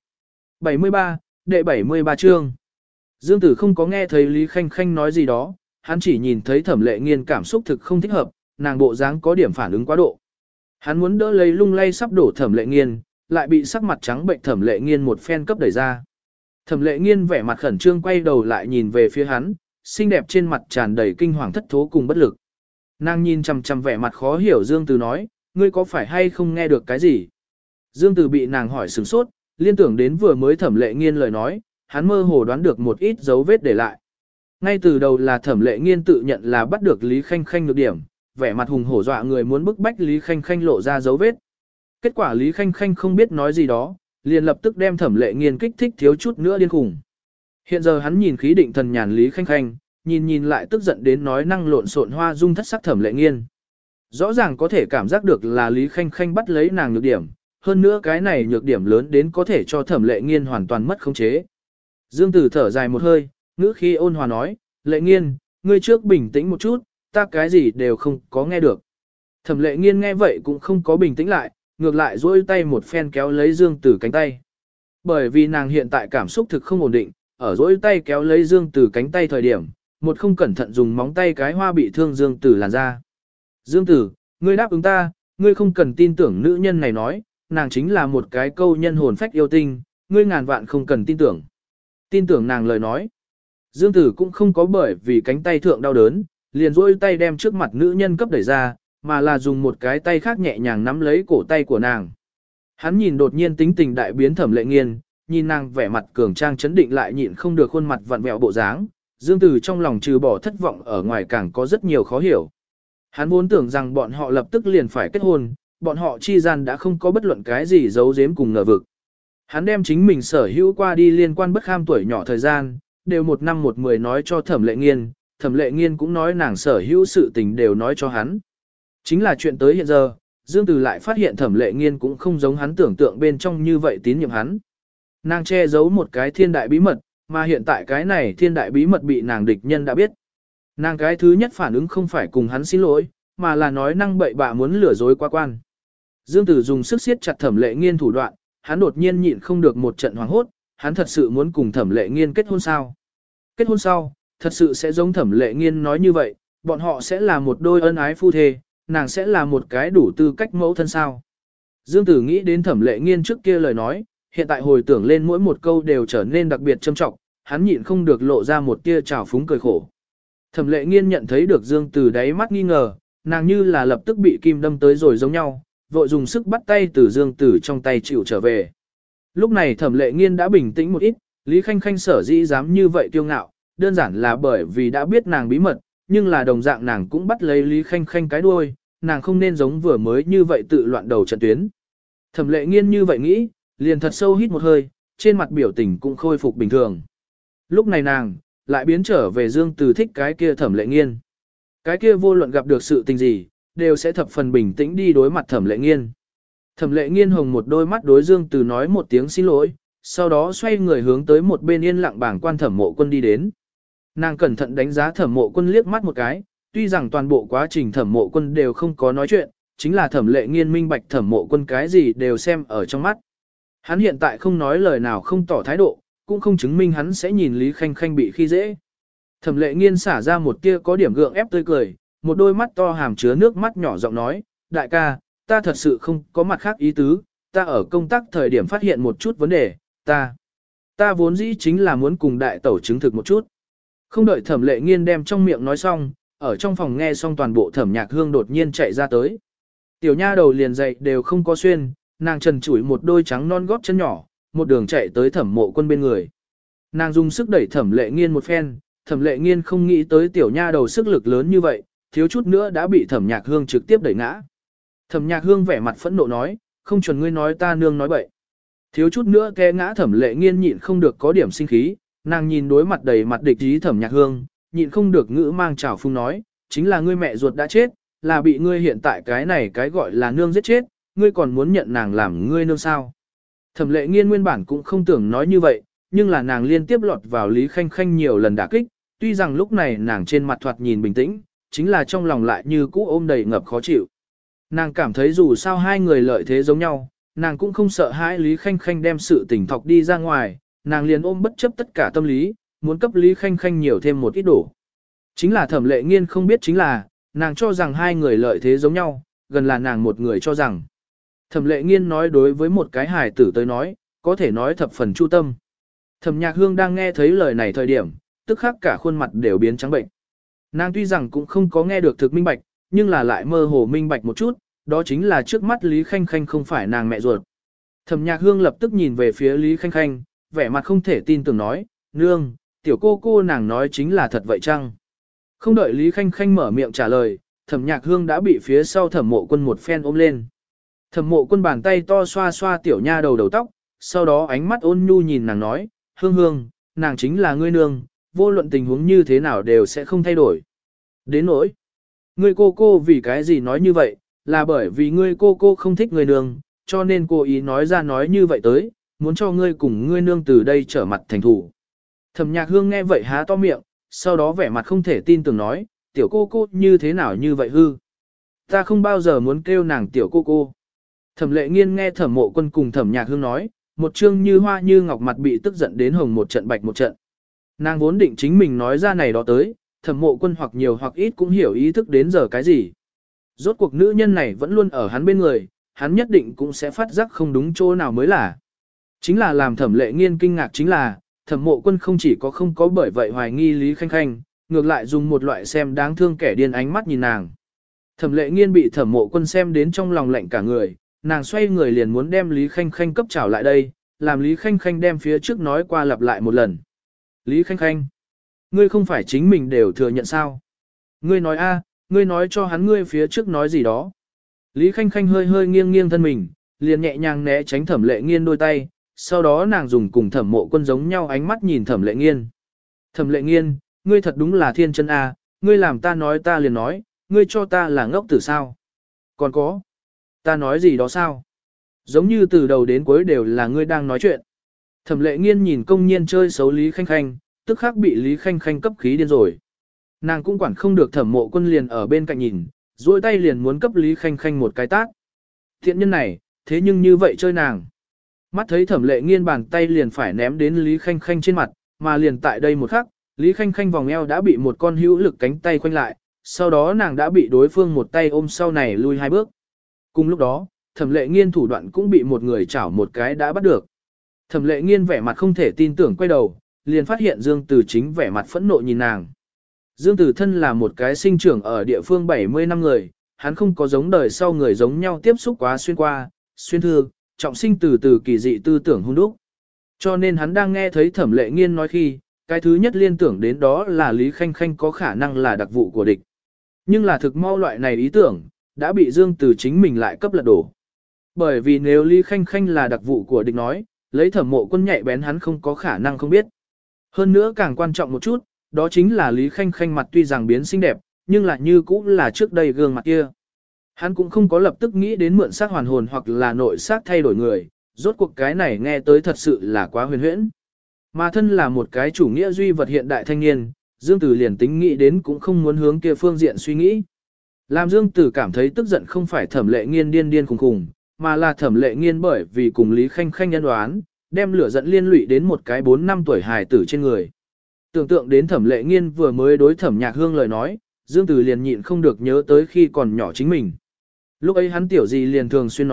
Speaker 1: 73, đệ 73 chương. Dương Tử không có nghe thấy Lý Khanh Khanh nói gì đó, hắn chỉ nhìn thấy Thẩm Lệ Nghiên cảm xúc thực không thích hợp, nàng bộ dáng có điểm phản ứng quá độ. Hắn muốn đỡ lấy lung lay sắp đổ Thẩm Lệ Nghiên, lại bị sắc mặt trắng bệnh Thẩm Lệ Nghiên một phen cấp đẩy ra. Thẩm Lệ Nghiên vẻ mặt khẩn trương quay đầu lại nhìn về phía hắn, xinh đẹp trên mặt tràn đầy kinh hoàng thất thố cùng bất lực. Nàng nhìn chằm chằm vẻ mặt khó hiểu Dương Từ nói, ngươi có phải hay không nghe được cái gì? Dương Từ bị nàng hỏi sửng sốt, liên tưởng đến vừa mới Thẩm Lệ Nghiên lời nói, hắn mơ hồ đoán được một ít dấu vết để lại. Ngay từ đầu là Thẩm Lệ Nghiên tự nhận là bắt được Lý Khanh Khanh nhược điểm, vẻ mặt hùng hổ dọa người muốn bức bách Lý Khanh Khanh lộ ra dấu vết. Kết quả Lý Khanh Khanh không biết nói gì đó, liền lập tức đem Thẩm Lệ Nghiên kích thích thiếu chút nữa điên khủng. Hiện giờ hắn nhìn khí định thần nhàn Lý Khanh Khanh, nhìn lại tức giận đến nói năng lộn xộn hoa dung thất sắc Thẩm Lệ Nghiên. Rõ ràng có thể cảm giác được là Lý Khanh Khanh bắt lấy nàng nhược điểm, hơn nữa cái này nhược điểm lớn đến có thể cho Thẩm Lệ Nghiên hoàn toàn mất khống chế. Dương Tử thở dài một hơi, ngữ khí ôn hòa nói, Lệ Nghiên, ngươi trước bình tĩnh một chút, ta cái gì đều không có nghe được. Thẩm Lệ Nghiên nghe vậy cũng không có bình tĩnh lại, ngược lại duỗi tay một phen kéo lấy Dương Tử cánh tay. Bởi vì nàng hiện tại cảm xúc thực không ổn định, ở duỗi tay kéo lấy Dương Tử cánh tay thời điểm, một không cẩn thận dùng móng tay cái hoa bị thương Dương Tử làn ra. Dương Tử, ngươi đáp ứng ta, ngươi không cần tin tưởng nữ nhân này nói, nàng chính là một cái câu nhân hồn phách yêu tinh, ngươi ngàn vạn không cần tin tưởng. Tin tưởng nàng lời nói. Dương Tử cũng không có bởi vì cánh tay thượng đau đớn, liền duỗi tay đem trước mặt nữ nhân cấp đẩy ra, mà là dùng một cái tay khác nhẹ nhàng nắm lấy cổ tay của nàng. Hắn nhìn đột nhiên tính tình đại biến Thẩm Lệ Nghiên, nhìn nàng vẻ mặt cường trang chấn định lại nhịn không được khuôn mặt vặn vẹo bộ dáng, Dương Tử trong lòng trừ bỏ thất vọng ở ngoài càng có rất nhiều khó hiểu. Hắn vốn tưởng rằng bọn họ lập tức liền phải kết hôn, bọn họ chi gian đã không có bất luận cái gì giấu giếm cùng ngờ vực. Hắn đem chính mình sở hữu qua đi liên quan bất kham tuổi nhỏ thời gian, đều một năm một mười nói cho Thẩm Lệ Nghiên, Thẩm Lệ Nghiên cũng nói nàng sở hữu sự tình đều nói cho hắn. Chính là chuyện tới hiện giờ, Dương Từ lại phát hiện Thẩm Lệ Nghiên cũng không giống hắn tưởng tượng bên trong như vậy tín nhiệm hắn. Nàng che giấu một cái thiên đại bí mật, mà hiện tại cái này thiên đại bí mật bị nàng địch nhân đã biết. Nàng cái thứ nhất phản ứng không phải cùng hắn xin lỗi, mà là nói năng bậy bạ muốn lừa dối qua quan. Dương Tử dùng sức siết chặt Thẩm Lệ Nghiên thủ đoạn, hắn đột nhiên nhịn không được một trận hoảng hốt, hắn thật sự muốn cùng Thẩm Lệ Nghiên kết hôn sao? Kết hôn sau, thật sự sẽ giống Thẩm Lệ Nghiên nói như vậy, bọn họ sẽ là một đôi ân ái phu thê, nàng sẽ là một cái đủ tư cách mẫu thân sao? Dương Tử nghĩ đến Thẩm Lệ Nghiên trước kia lời nói, hiện tại hồi tưởng lên mỗi một câu đều trở nên đặc biệt trầm trọng, hắn nhịn không được lộ ra một tia trào phúng cười khổ. Thẩm Lệ Nghiên nhận thấy được Dương Tử đáy mắt nghi ngờ, nàng như là lập tức bị kim đâm tới rồi giống nhau, vội dùng sức bắt tay từ Dương Tử trong tay chịu trở về. Lúc này Thẩm Lệ Nghiên đã bình tĩnh một ít, Lý Khanh Khanh sở dĩ dám như vậy kiêu ngạo, đơn giản là bởi vì đã biết nàng bí mật, nhưng là đồng dạng nàng cũng bắt lấy Lý Khanh Khanh cái đuôi, nàng không nên giống vừa mới như vậy tự loạn đầu trận tuyến. Thẩm Lệ Nghiên như vậy nghĩ, liền thật sâu hít một hơi, trên mặt biểu tình cũng khôi phục bình thường. Lúc này nàng lại biến trở về Dương Từ thích cái kia Thẩm Lệ Nghiên. Cái kia vô luận gặp được sự tình gì, đều sẽ thập phần bình tĩnh đi đối mặt Thẩm Lệ Nghiên. Thẩm Lệ Nghiên hồng một đôi mắt đối Dương Từ nói một tiếng xin lỗi, sau đó xoay người hướng tới một bên yên lặng bảng quan Thẩm Mộ Quân đi đến. Nàng cẩn thận đánh giá Thẩm Mộ Quân liếc mắt một cái, tuy rằng toàn bộ quá trình Thẩm Mộ Quân đều không có nói chuyện, chính là Thẩm Lệ Nghiên minh bạch Thẩm Mộ Quân cái gì đều xem ở trong mắt. Hắn hiện tại không nói lời nào không tỏ thái độ, cũng không chứng minh hắn sẽ nhìn Lý Khanh Khanh bị khi dễ. Thẩm Lệ Nghiên xả ra một tia có điểm gượng ép tươi cười, một đôi mắt to hàm chứa nước mắt nhỏ giọng nói, đại ca, ta thật sự không có mặt khác ý tứ, ta ở công tác thời điểm phát hiện một chút vấn đề, ta vốn dĩ chính là muốn cùng đại tẩu chứng thực một chút. Không đợi Thẩm Lệ Nghiên đem trong miệng nói xong, ở trong phòng nghe xong toàn bộ Thẩm Nhạc Hương đột nhiên chạy ra tới. Tiểu nha đầu liền dậy đều không có xuyên, nàng trần trụi một đôi trắng non gót chân nhỏ, một đường chạy tới Thẩm Mộ Quân bên người. Nàng dùng sức đẩy Thẩm Lệ Nghiên một phen, Thẩm Lệ Nghiên không nghĩ tới tiểu nha đầu sức lực lớn như vậy, thiếu chút nữa đã bị Thẩm Nhạc Hương trực tiếp đẩy ngã. Thẩm Nhạc Hương vẻ mặt phẫn nộ nói, không chuẩn ngươi nói ta nương nói bậy. Thiếu chút nữa té ngã Thẩm Lệ Nghiên nhịn không được có điểm sinh khí, nàng nhìn đối mặt đầy mặt địch ý Thẩm Nhạc Hương, nhịn không được ngữ mang trào phung nói, chính là ngươi mẹ ruột đã chết, là bị ngươi hiện tại cái này cái gọi là nương giết chết, ngươi còn muốn nhận nàng làm ngươi nương sao. Thẩm Lệ Nghiên nguyên bản cũng không tưởng nói như vậy, nhưng là nàng liên tiếp lọt vào Lý Khanh Khanh nhiều lần đả kích, tuy rằng lúc này nàng trên mặt thoạt nhìn bình tĩnh, chính là trong lòng lại như cũ ôm đầy ngập khó chịu. Nàng cảm thấy dù sao hai người lợi thế giống nhau, nàng cũng không sợ hãi Lý Khanh Khanh đem sự tình thọc đi ra ngoài, nàng liền ôm bất chấp tất cả tâm lý, muốn cấp Lý Khanh Khanh nhiều thêm một ít đổ. Chính là Thẩm Lệ Nghiên không biết chính là, nàng cho rằng hai người lợi thế giống nhau, gần là nàng một người cho rằng. Thẩm Lệ Nghiên nói đối với một cái hài tử tới nói, có thể nói thập phần chu tâm. Thẩm Nhạc Hương đang nghe thấy lời này thời điểm, tức khắc cả khuôn mặt đều biến trắng bệnh. Nàng tuy rằng cũng không có nghe được thực minh bạch, nhưng là lại mơ hồ minh bạch một chút, đó chính là trước mắt Lý Khanh Khanh không phải nàng mẹ ruột. Thẩm Nhạc Hương lập tức nhìn về phía Lý Khanh Khanh, vẻ mặt không thể tin tưởng nói, nương, tiểu cô nàng nói chính là thật vậy chăng? Không đợi Lý Khanh Khanh mở miệng trả lời, Thẩm Nhạc Hương đã bị phía sau Thẩm Mộ Quân một phen ôm lên. Thẩm Mộ Quân bàn tay to xoa xoa tiểu nha đầu đầu tóc, sau đó ánh mắt ôn nhu nhìn nàng nói, Hương Hương, nàng chính là ngươi nương, vô luận tình huống như thế nào đều sẽ không thay đổi. Đến nỗi, ngươi cô vì cái gì nói như vậy, là bởi vì ngươi cô không thích người nương, cho nên cô ý nói ra nói như vậy tới, muốn cho ngươi cùng ngươi nương từ đây trở mặt thành thủ. Thẩm Nhạc Hương nghe vậy há to miệng, sau đó vẻ mặt không thể tin tưởng nói, tiểu cô như thế nào như vậy hư. Ta không bao giờ muốn kêu nàng tiểu cô. Thẩm Lệ Nghiên nghe Thẩm Mộ Quân cùng Thẩm Nhạc Hương nói, một trương như hoa như ngọc mặt bị tức giận đến hồng một trận bạch một trận. Nàng vốn định chính mình nói ra này đó tới, Thẩm Mộ Quân hoặc nhiều hoặc ít cũng hiểu ý thức đến giờ cái gì. Rốt cuộc nữ nhân này vẫn luôn ở hắn bên người, hắn nhất định cũng sẽ phát giác không đúng chỗ nào mới là. Chính là làm Thẩm Lệ Nghiên kinh ngạc chính là, Thẩm Mộ Quân không chỉ có không có bởi vậy hoài nghi Lý Khanh Khanh, ngược lại dùng một loại xem đáng thương kẻ điên ánh mắt nhìn nàng. Thẩm Lệ Nghiên bị Thẩm Mộ Quân xem đến trong lòng lạnh cả người, nàng xoay người liền muốn đem Lý Khanh Khanh cấp trảo lại đây, làm Lý Khanh Khanh đem phía trước nói qua lặp lại một lần. Lý Khanh Khanh, ngươi không phải chính mình đều thừa nhận sao? Ngươi nói a, ngươi nói cho hắn ngươi phía trước nói gì đó. Lý Khanh Khanh hơi hơi nghiêng nghiêng thân mình, liền nhẹ nhàng né tránh Thẩm Lệ Nghiên đôi tay, sau đó nàng dùng cùng Thẩm Mộ Quân giống nhau ánh mắt nhìn Thẩm Lệ Nghiên. Thẩm Lệ Nghiên, ngươi thật đúng là thiên chân a, ngươi làm ta nói ta liền nói, ngươi cho ta là ngốc tử sao? Còn có, ta nói gì đó sao? Giống như từ đầu đến cuối đều là ngươi đang nói chuyện. Thẩm Lệ Nghiên nhìn công nhiên chơi xấu Lý Khanh Khanh, tức khắc bị Lý Khanh Khanh cấp khí điên rồi. Nàng cũng quản không được Thẩm Mộ Quân liền ở bên cạnh nhìn, duỗi tay liền muốn cấp Lý Khanh Khanh một cái tát. Thiện nhân này, thế nhưng như vậy chơi nàng. Mắt thấy Thẩm Lệ Nghiên bàn tay liền phải ném đến Lý Khanh Khanh trên mặt, mà liền tại đây một khắc, Lý Khanh Khanh vòng eo đã bị một con hữu lực cánh tay khoanh lại, sau đó nàng đã bị đối phương một tay ôm sau này lui hai bước. Cùng lúc đó, Thẩm Lệ Nghiên thủ đoạn cũng bị một người chảo một cái đã bắt được. Thẩm Lệ Nghiên vẻ mặt không thể tin tưởng quay đầu, liền phát hiện Dương Tử chính vẻ mặt phẫn nộ nhìn nàng. Dương Tử thân là một cái sinh trưởng ở địa phương 70 năm người, hắn không có giống đời sau người giống nhau tiếp xúc quá xuyên thư, trọng sinh từ từ kỳ dị tư tưởng hung đúc. Cho nên hắn đang nghe thấy Thẩm Lệ Nghiên nói khi, cái thứ nhất liên tưởng đến đó là Lý Khanh Khanh có khả năng là đặc vụ của địch. Nhưng là thực mau loại này ý tưởng, đã bị Dương Tử chính mình lại cấp lật đổ. Bởi vì nếu Lý Khanh Khanh là đặc vụ của địch nói, lấy Thẩm Mộ Quân nhạy bén hắn không có khả năng không biết. Hơn nữa càng quan trọng một chút, đó chính là Lý Khanh Khanh mặt tuy rằng biến xinh đẹp, nhưng lại như cũ là trước đây gương mặt kia. Hắn cũng không có lập tức nghĩ đến mượn xác hoàn hồn hoặc là nội xác thay đổi người, rốt cuộc cái này nghe tới thật sự là quá huyền huyễn. Mà thân là một cái chủ nghĩa duy vật hiện đại thanh niên, Dương Tử liền tính nghĩ đến cũng không muốn hướng kia phương diện suy nghĩ. Làm Dương Tử cảm thấy tức giận không phải Thẩm Lệ Nghiên điên khùng khùng, mà là Thẩm Lệ Nghiên bởi vì cùng Lý Khanh Khanh nhân đoán, đem lửa giận liên lụy đến một cái 4 năm tuổi hài tử trên người. Tưởng tượng đến Thẩm Lệ Nghiên vừa mới đối Thẩm Nhạc Hương lời nói, Dương Tử liền nhịn không được nhớ tới khi còn nhỏ chính mình. Lúc ấy hắn tiểu gì liền thường xuyên nói,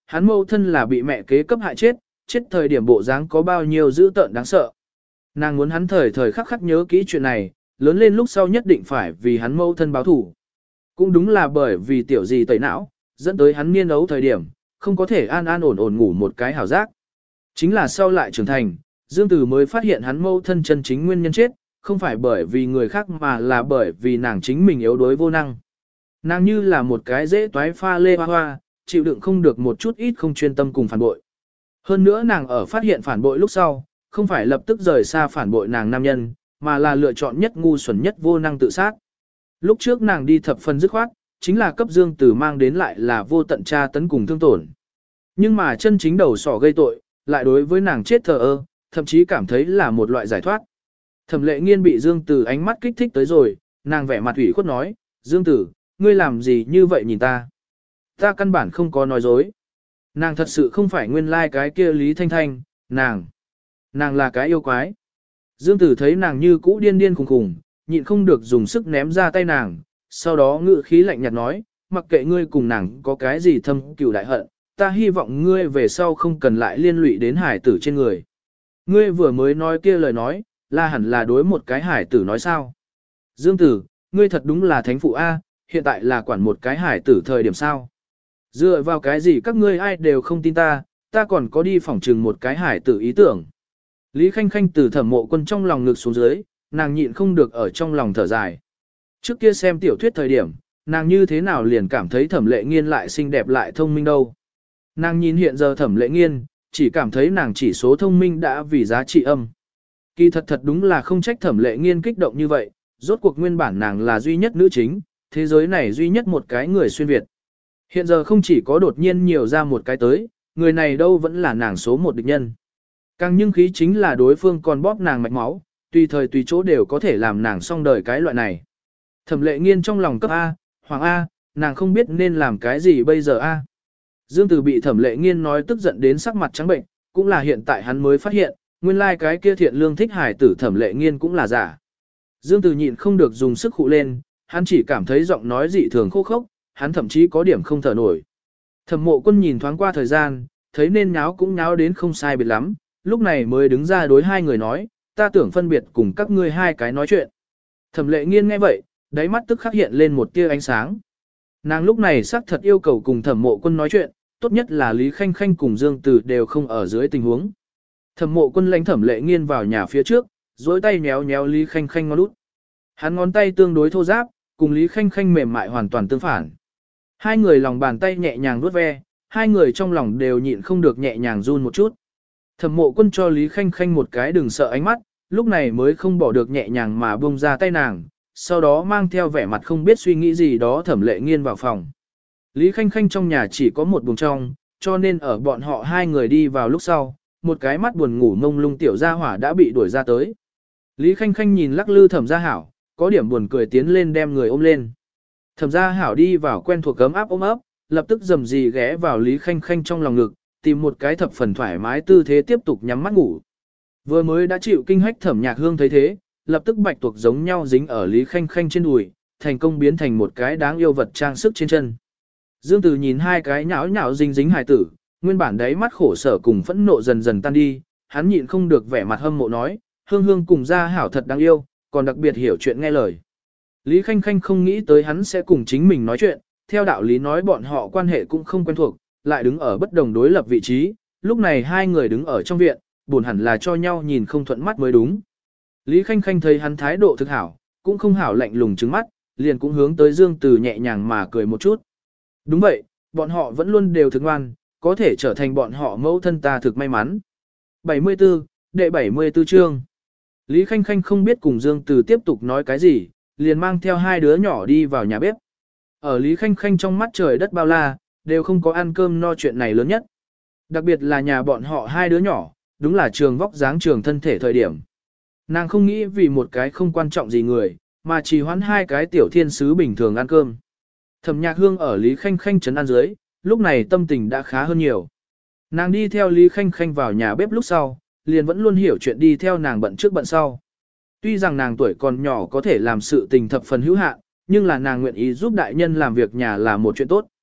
Speaker 1: hắn mẫu thân là bị mẹ kế cấp hại chết, chết thời điểm bộ dáng có bao nhiêu dữ tợn đáng sợ. Nàng muốn hắn thời thời khắc khắc nhớ kỹ chuyện này, lớn lên lúc sau nhất định phải vì hắn mẫu thân báo thủ. Cũng đúng là bởi vì tiểu gì tẩy não, dẫn tới hắn niên ấu thời điểm, không có thể an an ổn ổn ngủ một cái hảo giác. Chính là sau lại trưởng thành, Dương Tử mới phát hiện hắn mẫu thân chân chính nguyên nhân chết, không phải bởi vì người khác mà là bởi vì nàng chính mình yếu đuối vô năng. Nàng như là một cái dễ toái pha lê hoa hoa, chịu đựng không được một chút ít không chuyên tâm cùng phản bội. Hơn nữa nàng ở phát hiện phản bội lúc sau, không phải lập tức rời xa phản bội nàng nam nhân, mà là lựa chọn nhất ngu xuẩn nhất vô năng tự sát. Lúc trước nàng đi thập phần dứt khoát, chính là cấp Dương Tử mang đến lại là vô tận tra tấn cùng thương tổn. Nhưng mà chân chính đầu sỏ gây tội, lại đối với nàng chết thờ ơ, thậm chí cảm thấy là một loại giải thoát. Thẩm Lệ Nghiên bị Dương Tử ánh mắt kích thích tới rồi, nàng vẻ mặt ủy khuất nói, Dương Tử, ngươi làm gì như vậy nhìn ta? Ta căn bản không có nói dối. Nàng thật sự không phải nguyên lai cái kia Lý Thanh Thanh, nàng là cái yêu quái. Dương Tử thấy nàng như cũ điên điên khùng khùng, nhịn không được dùng sức ném ra tay nàng, sau đó ngự khí lạnh nhạt nói, mặc kệ ngươi cùng nàng có cái gì thâm cừu đại hận, ta hy vọng ngươi về sau không cần lại liên lụy đến hải tử trên người. Ngươi vừa mới nói kia lời nói, là hẳn là đối một cái hải tử nói sao. Dương Tử, ngươi thật đúng là thánh phụ A, hiện tại là quản một cái hải tử thời điểm sao. Dựa vào cái gì các ngươi ai đều không tin ta, ta còn có đi phỏng trừng một cái hải tử ý tưởng. Lý Khanh Khanh từ Thẩm Mộ Quân trong lòng ngực xuống dưới, nàng nhịn không được ở trong lòng thở dài. Trước kia xem tiểu thuyết thời điểm, nàng như thế nào liền cảm thấy Thẩm Lệ Nghiên lại xinh đẹp lại thông minh đâu. Nàng nhìn hiện giờ Thẩm Lệ Nghiên, chỉ cảm thấy nàng chỉ số thông minh đã vì giá trị âm. Kỳ thật thật đúng là không trách Thẩm Lệ Nghiên kích động như vậy, rốt cuộc nguyên bản nàng là duy nhất nữ chính, thế giới này duy nhất một cái người xuyên Việt. Hiện giờ không chỉ có đột nhiên nhiều ra một cái tới, người này đâu vẫn là nàng số một địch nhân. Càng nhưng khí chính là đối phương còn bóp nàng mạch máu, tùy thời tùy chỗ đều có thể làm nàng xong đời cái loại này. Thẩm Lệ Nghiên trong lòng cấp A, Hoàng A, nàng không biết nên làm cái gì bây giờ A. Dương Tử bị Thẩm Lệ Nghiên nói tức giận đến sắc mặt trắng bệnh, cũng là hiện tại hắn mới phát hiện, nguyên lai cái kia thiện lương thích hải tử Thẩm Lệ Nghiên cũng là giả. Dương Tử nhịn không được dùng sức khụ lên, hắn chỉ cảm thấy giọng nói dị thường khô khốc, hắn thậm chí có điểm không thở nổi. Thẩm Mộ Quân nhìn thoáng qua thời gian, thấy nên nháo cũng nháo đến không sai biệt lắm, lúc này mới đứng ra đối hai người nói, ta tưởng phân biệt cùng các ngươi hai cái nói chuyện. Thẩm Lệ Nghiên nghe vậy, đáy mắt tức khắc hiện lên một tia ánh sáng. Nàng lúc này xác thật yêu cầu cùng Thẩm Mộ Quân nói chuyện, tốt nhất là Lý Khanh Khanh cùng Dương Tử đều không ở dưới tình huống. Thẩm Mộ Quân lãnh Thẩm Lệ Nghiên vào nhà phía trước, duỗi tay nhéo nhéo Lý Khanh Khanh ngón út. Hắn ngón tay tương đối thô ráp, cùng Lý Khanh Khanh mềm mại hoàn toàn tương phản. Hai người lòng bàn tay nhẹ nhàng vuốt ve, hai người trong lòng đều nhịn không được nhẹ nhàng run một chút. Thẩm Mộ Quân cho Lý Khanh Khanh một cái đừng sợ ánh mắt, lúc này mới không bỏ được nhẹ nhàng mà buông ra tay nàng, sau đó mang theo vẻ mặt không biết suy nghĩ gì đó Thẩm Lệ Nghiên vào phòng. Lý Khanh Khanh trong nhà chỉ có một buồng trong, cho nên ở bọn họ hai người đi vào lúc sau, một cái mắt buồn ngủ ngông lung tiểu gia hỏa đã bị đuổi ra tới. Lý Khanh Khanh nhìn lắc lư Thẩm Gia Hảo, có điểm buồn cười tiến lên đem người ôm lên. Thẩm Gia Hảo đi vào quen thuộc ấm áp ôm ấp, lập tức rầm rì ghé vào Lý Khanh Khanh trong lòng ngực, tìm một cái thập phần thoải mái tư thế tiếp tục nhắm mắt ngủ. Vừa mới đã chịu kinh hách Thẩm Nhạc Hương thấy thế, lập tức bạch tuộc giống nhau dính ở Lý Khanh Khanh trên đùi, thành công biến thành một cái đáng yêu vật trang sức trên chân. Dương Tử nhìn hai cái nhão nhão dính dính hài tử, nguyên bản đấy mắt khổ sở cùng phẫn nộ dần dần tan đi, hắn nhịn không được vẻ mặt hâm mộ nói, Hương Hương cùng Gia Hảo thật đáng yêu, còn đặc biệt hiểu chuyện nghe lời. Lý Khanh Khanh không nghĩ tới hắn sẽ cùng chính mình nói chuyện, theo đạo lý nói bọn họ quan hệ cũng không quen thuộc, lại đứng ở bất đồng đối lập vị trí, lúc này hai người đứng ở trong viện, buồn hẳn là cho nhau nhìn không thuận mắt mới đúng. Lý Khanh Khanh thấy hắn thái độ thực hảo, cũng không hảo lạnh lùng trừng mắt, liền cũng hướng tới Dương Tử nhẹ nhàng mà cười một chút. Đúng vậy, bọn họ vẫn luôn đều thực ngoan, có thể trở thành bọn họ mẫu thân ta thực may mắn. 74, đệ 74 chương. Lý Khanh Khanh không biết cùng Dương Tử tiếp tục nói cái gì, liền mang theo hai đứa nhỏ đi vào nhà bếp. Ở Lý Khanh Khanh trong mắt trời đất bao la, đều không có ăn cơm no chuyện này lớn nhất. Đặc biệt là nhà bọn họ hai đứa nhỏ, đúng là trường vóc dáng trường thân thể thời điểm. Nàng không nghĩ vì một cái không quan trọng gì người, mà chỉ hoãn hai cái tiểu thiên sứ bình thường ăn cơm. Thẩm Nhạc Hương ở Lý Khanh Khanh trấn ăn dưới, lúc này tâm tình đã khá hơn nhiều. Nàng đi theo Lý Khanh Khanh vào nhà bếp lúc sau, liền vẫn luôn hiểu chuyện đi theo nàng bận trước bận sau. Tuy rằng nàng tuổi còn nhỏ có thể làm sự tình thập phần hữu hạn, nhưng là nàng nguyện ý giúp đại nhân làm việc nhà là một chuyện tốt.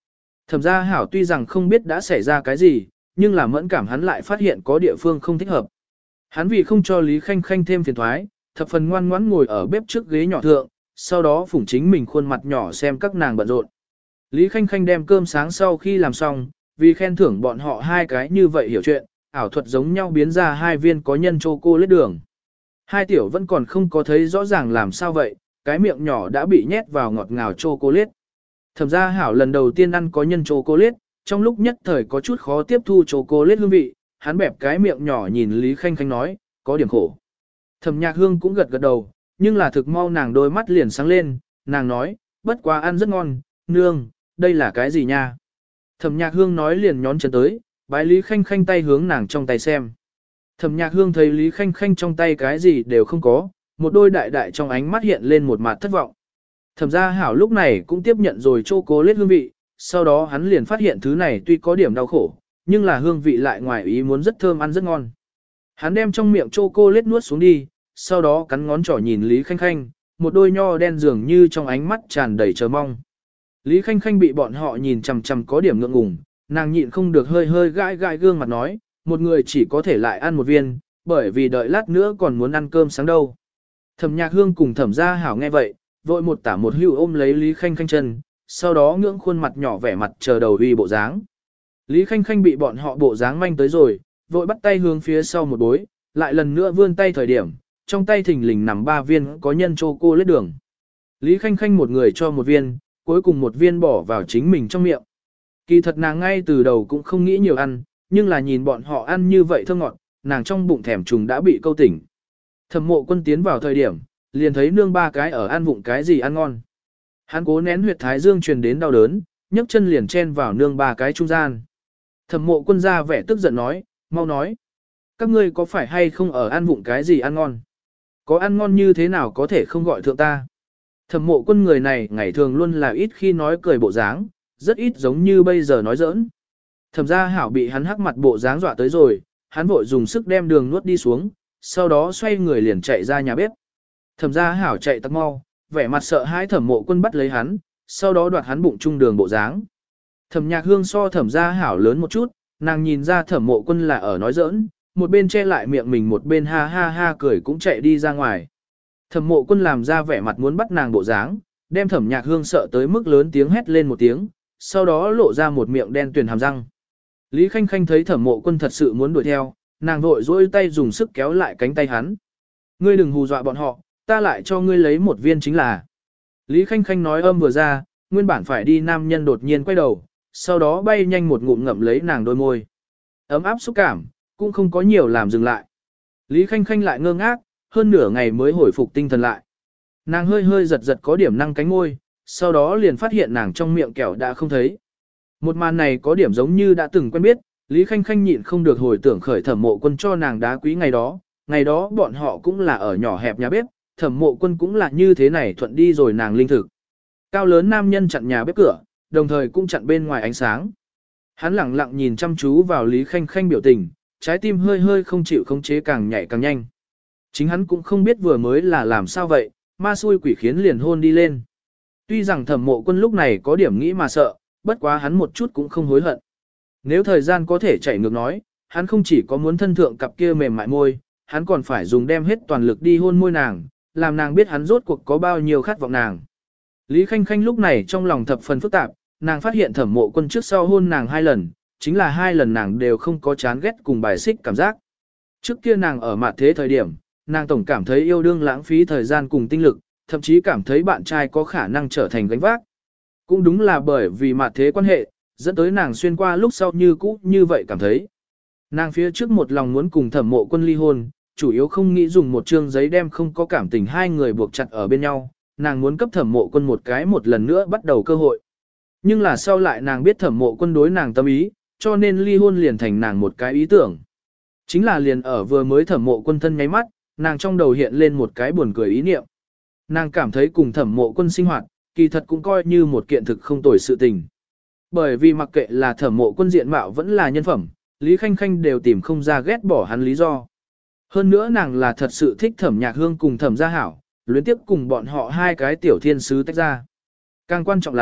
Speaker 1: Thẩm gia hảo tuy rằng không biết đã xảy ra cái gì, nhưng là mẫn cảm hắn lại phát hiện có địa phương không thích hợp. Hắn vì không cho Lý Khanh Khanh thêm phiền thoái, thập phần ngoan ngoãn ngồi ở bếp trước ghế nhỏ thượng, sau đó phủng chính mình khuôn mặt nhỏ xem các nàng bận rộn. Lý Khanh Khanh đem cơm sáng sau khi làm xong, vì khen thưởng bọn họ hai cái như vậy hiểu chuyện, ảo thuật giống nhau biến ra hai viên có nhân chocolate đường. Hai tiểu vẫn còn không có thấy rõ ràng làm sao vậy, cái miệng nhỏ đã bị nhét vào ngọt ngào chocolate. Thẩm gia hảo lần đầu tiên ăn có nhân chocolate, trong lúc nhất thời có chút khó tiếp thu chocolate hương vị, hắn bẹp cái miệng nhỏ nhìn Lý Khanh Khanh nói, có điểm khổ. Thẩm Nhạc Hương cũng gật gật đầu, nhưng là thực mau nàng đôi mắt liền sáng lên, nàng nói, bất quá ăn rất ngon, nương, đây là cái gì nha? Thẩm Nhạc Hương nói liền nhón chân tới, bái Lý Khanh Khanh tay hướng nàng trong tay xem. Thẩm Nhạc Hương thấy Lý Khanh Khanh trong tay cái gì đều không có, một đôi đại đại trong ánh mắt hiện lên một mặt thất vọng. Thẩm gia hảo lúc này cũng tiếp nhận rồi chocolate hương vị, sau đó hắn liền phát hiện thứ này tuy có điểm đau khổ, nhưng là hương vị lại ngoài ý muốn rất thơm ăn rất ngon. Hắn đem trong miệng chocolate nuốt xuống đi, sau đó cắn ngón trỏ nhìn Lý Khanh Khanh, một đôi nho đen dường như trong ánh mắt tràn đầy chờ mong. Lý Khanh Khanh bị bọn họ nhìn chằm chằm có điểm ngượng ngùng, nàng nhịn không được hơi hơi gãi gãi gương mặt nói, một người chỉ có thể lại ăn một viên, bởi vì đợi lát nữa còn muốn ăn cơm sáng đâu. Thẩm Nhạc Hương cùng Thẩm gia hảo nghe vậy, vội một tả một hữu ôm lấy Lý Khanh Khanh chân, sau đó ngưỡng khuôn mặt nhỏ vẻ mặt chờ đầu uy bộ dáng. Lý Khanh Khanh bị bọn họ bộ dáng manh tới rồi, vội bắt tay hướng phía sau một bối, lại lần nữa vươn tay thời điểm, trong tay thình lình nằm 3 viên có nhân chocolate đường. Lý Khanh Khanh một người cho một viên, cuối cùng một viên bỏ vào chính mình trong miệng. Kỳ thật nàng ngay từ đầu cũng không nghĩ nhiều ăn, nhưng là nhìn bọn họ ăn như vậy thơm ngọt, nàng trong bụng thèm trùng đã bị câu tỉnh. Thẩm Mộ Quân tiến vào thời điểm, liền thấy nương ba cái ở ăn vụng cái gì ăn ngon. Hắn cố nén huyệt thái dương truyền đến đau đớn, nhấc chân liền chen vào nương ba cái trung gian. Thẩm Mộ Quân ra vẻ tức giận nói, mau nói. Các ngươi có phải hay không ở ăn vụng cái gì ăn ngon? Có ăn ngon như thế nào có thể không gọi thượng ta? Thẩm Mộ Quân người này ngày thường luôn là ít khi nói cười bộ dáng, rất ít giống như bây giờ nói giỡn. Thẩm gia hảo bị hắn hắc mặt bộ dáng dọa tới rồi, hắn vội dùng sức đem đường nuốt đi xuống, sau đó xoay người liền chạy ra nhà bếp. Thẩm gia hảo chạy tắc mau, vẻ mặt sợ hãi Thẩm Mộ Quân bắt lấy hắn, sau đó đoạt hắn bụng trung đường bộ dáng. Thẩm Nhạc Hương so Thẩm gia hảo lớn một chút, nàng nhìn ra Thẩm Mộ Quân là ở nói giỡn, một bên che lại miệng mình một bên ha ha ha cười cũng chạy đi ra ngoài. Thẩm Mộ Quân làm ra vẻ mặt muốn bắt nàng bộ dáng, đem Thẩm Nhạc Hương sợ tới mức lớn tiếng hét lên một tiếng, sau đó lộ ra một miệng đen tuyền hàm răng. Lý Khanh Khanh thấy Thẩm Mộ Quân thật sự muốn đuổi theo, nàng vội dỗi tay dùng sức kéo lại cánh tay hắn. Ngươi đừng hù dọa bọn họ, ta lại cho ngươi lấy một viên chính là. Lý Khanh Khanh nói âm vừa ra, nguyên bản phải đi nam nhân đột nhiên quay đầu, sau đó bay nhanh một ngụm ngậm lấy nàng đôi môi. Ấm áp xúc cảm, cũng không có nhiều làm dừng lại. Lý Khanh Khanh lại ngơ ngác, hơn nửa ngày mới hồi phục tinh thần lại. Nàng hơi hơi giật giật có điểm năng cánh môi, sau đó liền phát hiện nàng trong miệng kẹo đã không thấy. Một màn này có điểm giống như đã từng quen biết, Lý Khanh Khanh nhịn không được hồi tưởng khởi Thẩm Mộ Quân cho nàng đá quý ngày đó bọn họ cũng là ở nhỏ hẹp nhà bếp, Thẩm Mộ Quân cũng là như thế này thuận đi rồi nàng linh thực. Cao lớn nam nhân chặn nhà bếp cửa, đồng thời cũng chặn bên ngoài ánh sáng. Hắn lẳng lặng nhìn chăm chú vào Lý Khanh Khanh biểu tình, trái tim hơi hơi không chịu khống chế càng nhảy càng nhanh. Chính hắn cũng không biết vừa mới là làm sao vậy, ma xui quỷ khiến liền hôn đi lên. Tuy rằng Thẩm Mộ Quân lúc này có điểm nghĩ mà sợ, bất quá hắn một chút cũng không hối hận. Nếu thời gian có thể chạy ngược nói, hắn không chỉ có muốn thân thượng cặp kia mềm mại môi, hắn còn phải dùng đem hết toàn lực đi hôn môi nàng, làm nàng biết hắn rốt cuộc có bao nhiêu khát vọng nàng. Lý Khanh Khanh lúc này trong lòng thập phần phức tạp, nàng phát hiện Thẩm Mộ Quân trước sau hôn nàng 2 lần, chính là 2 lần nàng đều không có chán ghét cùng bài xích cảm giác. Trước kia nàng ở mặt thế thời điểm, nàng tổng cảm thấy yêu đương lãng phí thời gian cùng tinh lực, thậm chí cảm thấy bạn trai có khả năng trở thành gánh vác. Cũng đúng là bởi vì mặt thế quan hệ, dẫn tới nàng xuyên qua lúc sau như cũ như vậy cảm thấy. Nàng phía trước một lòng muốn cùng Thẩm Mộ Quân ly hôn, chủ yếu không nghĩ dùng một trương giấy đem không có cảm tình hai người buộc chặt ở bên nhau, nàng muốn cấp Thẩm Mộ Quân một lần nữa bắt đầu cơ hội. Nhưng là sau lại nàng biết Thẩm Mộ Quân đối nàng tâm ý, cho nên ly hôn liền thành nàng một cái ý tưởng. Chính là liền ở vừa mới Thẩm Mộ Quân thân nháy mắt, nàng trong đầu hiện lên một cái buồn cười ý niệm. Nàng cảm thấy cùng Thẩm Mộ Quân sinh hoạt, kỳ thật cũng coi như một kiện thực không tồi sự tình. Bởi vì mặc kệ là Thẩm Mộ Quân diện mạo vẫn là nhân phẩm, Lý Khanh Khanh đều tìm không ra ghét bỏ hắn lý do. Hơn nữa nàng là thật sự thích Thẩm Nhạc Hương cùng Thẩm Gia Hảo, luyến tiếp cùng bọn họ hai cái tiểu thiên sứ tách ra. Càng quan trọng là,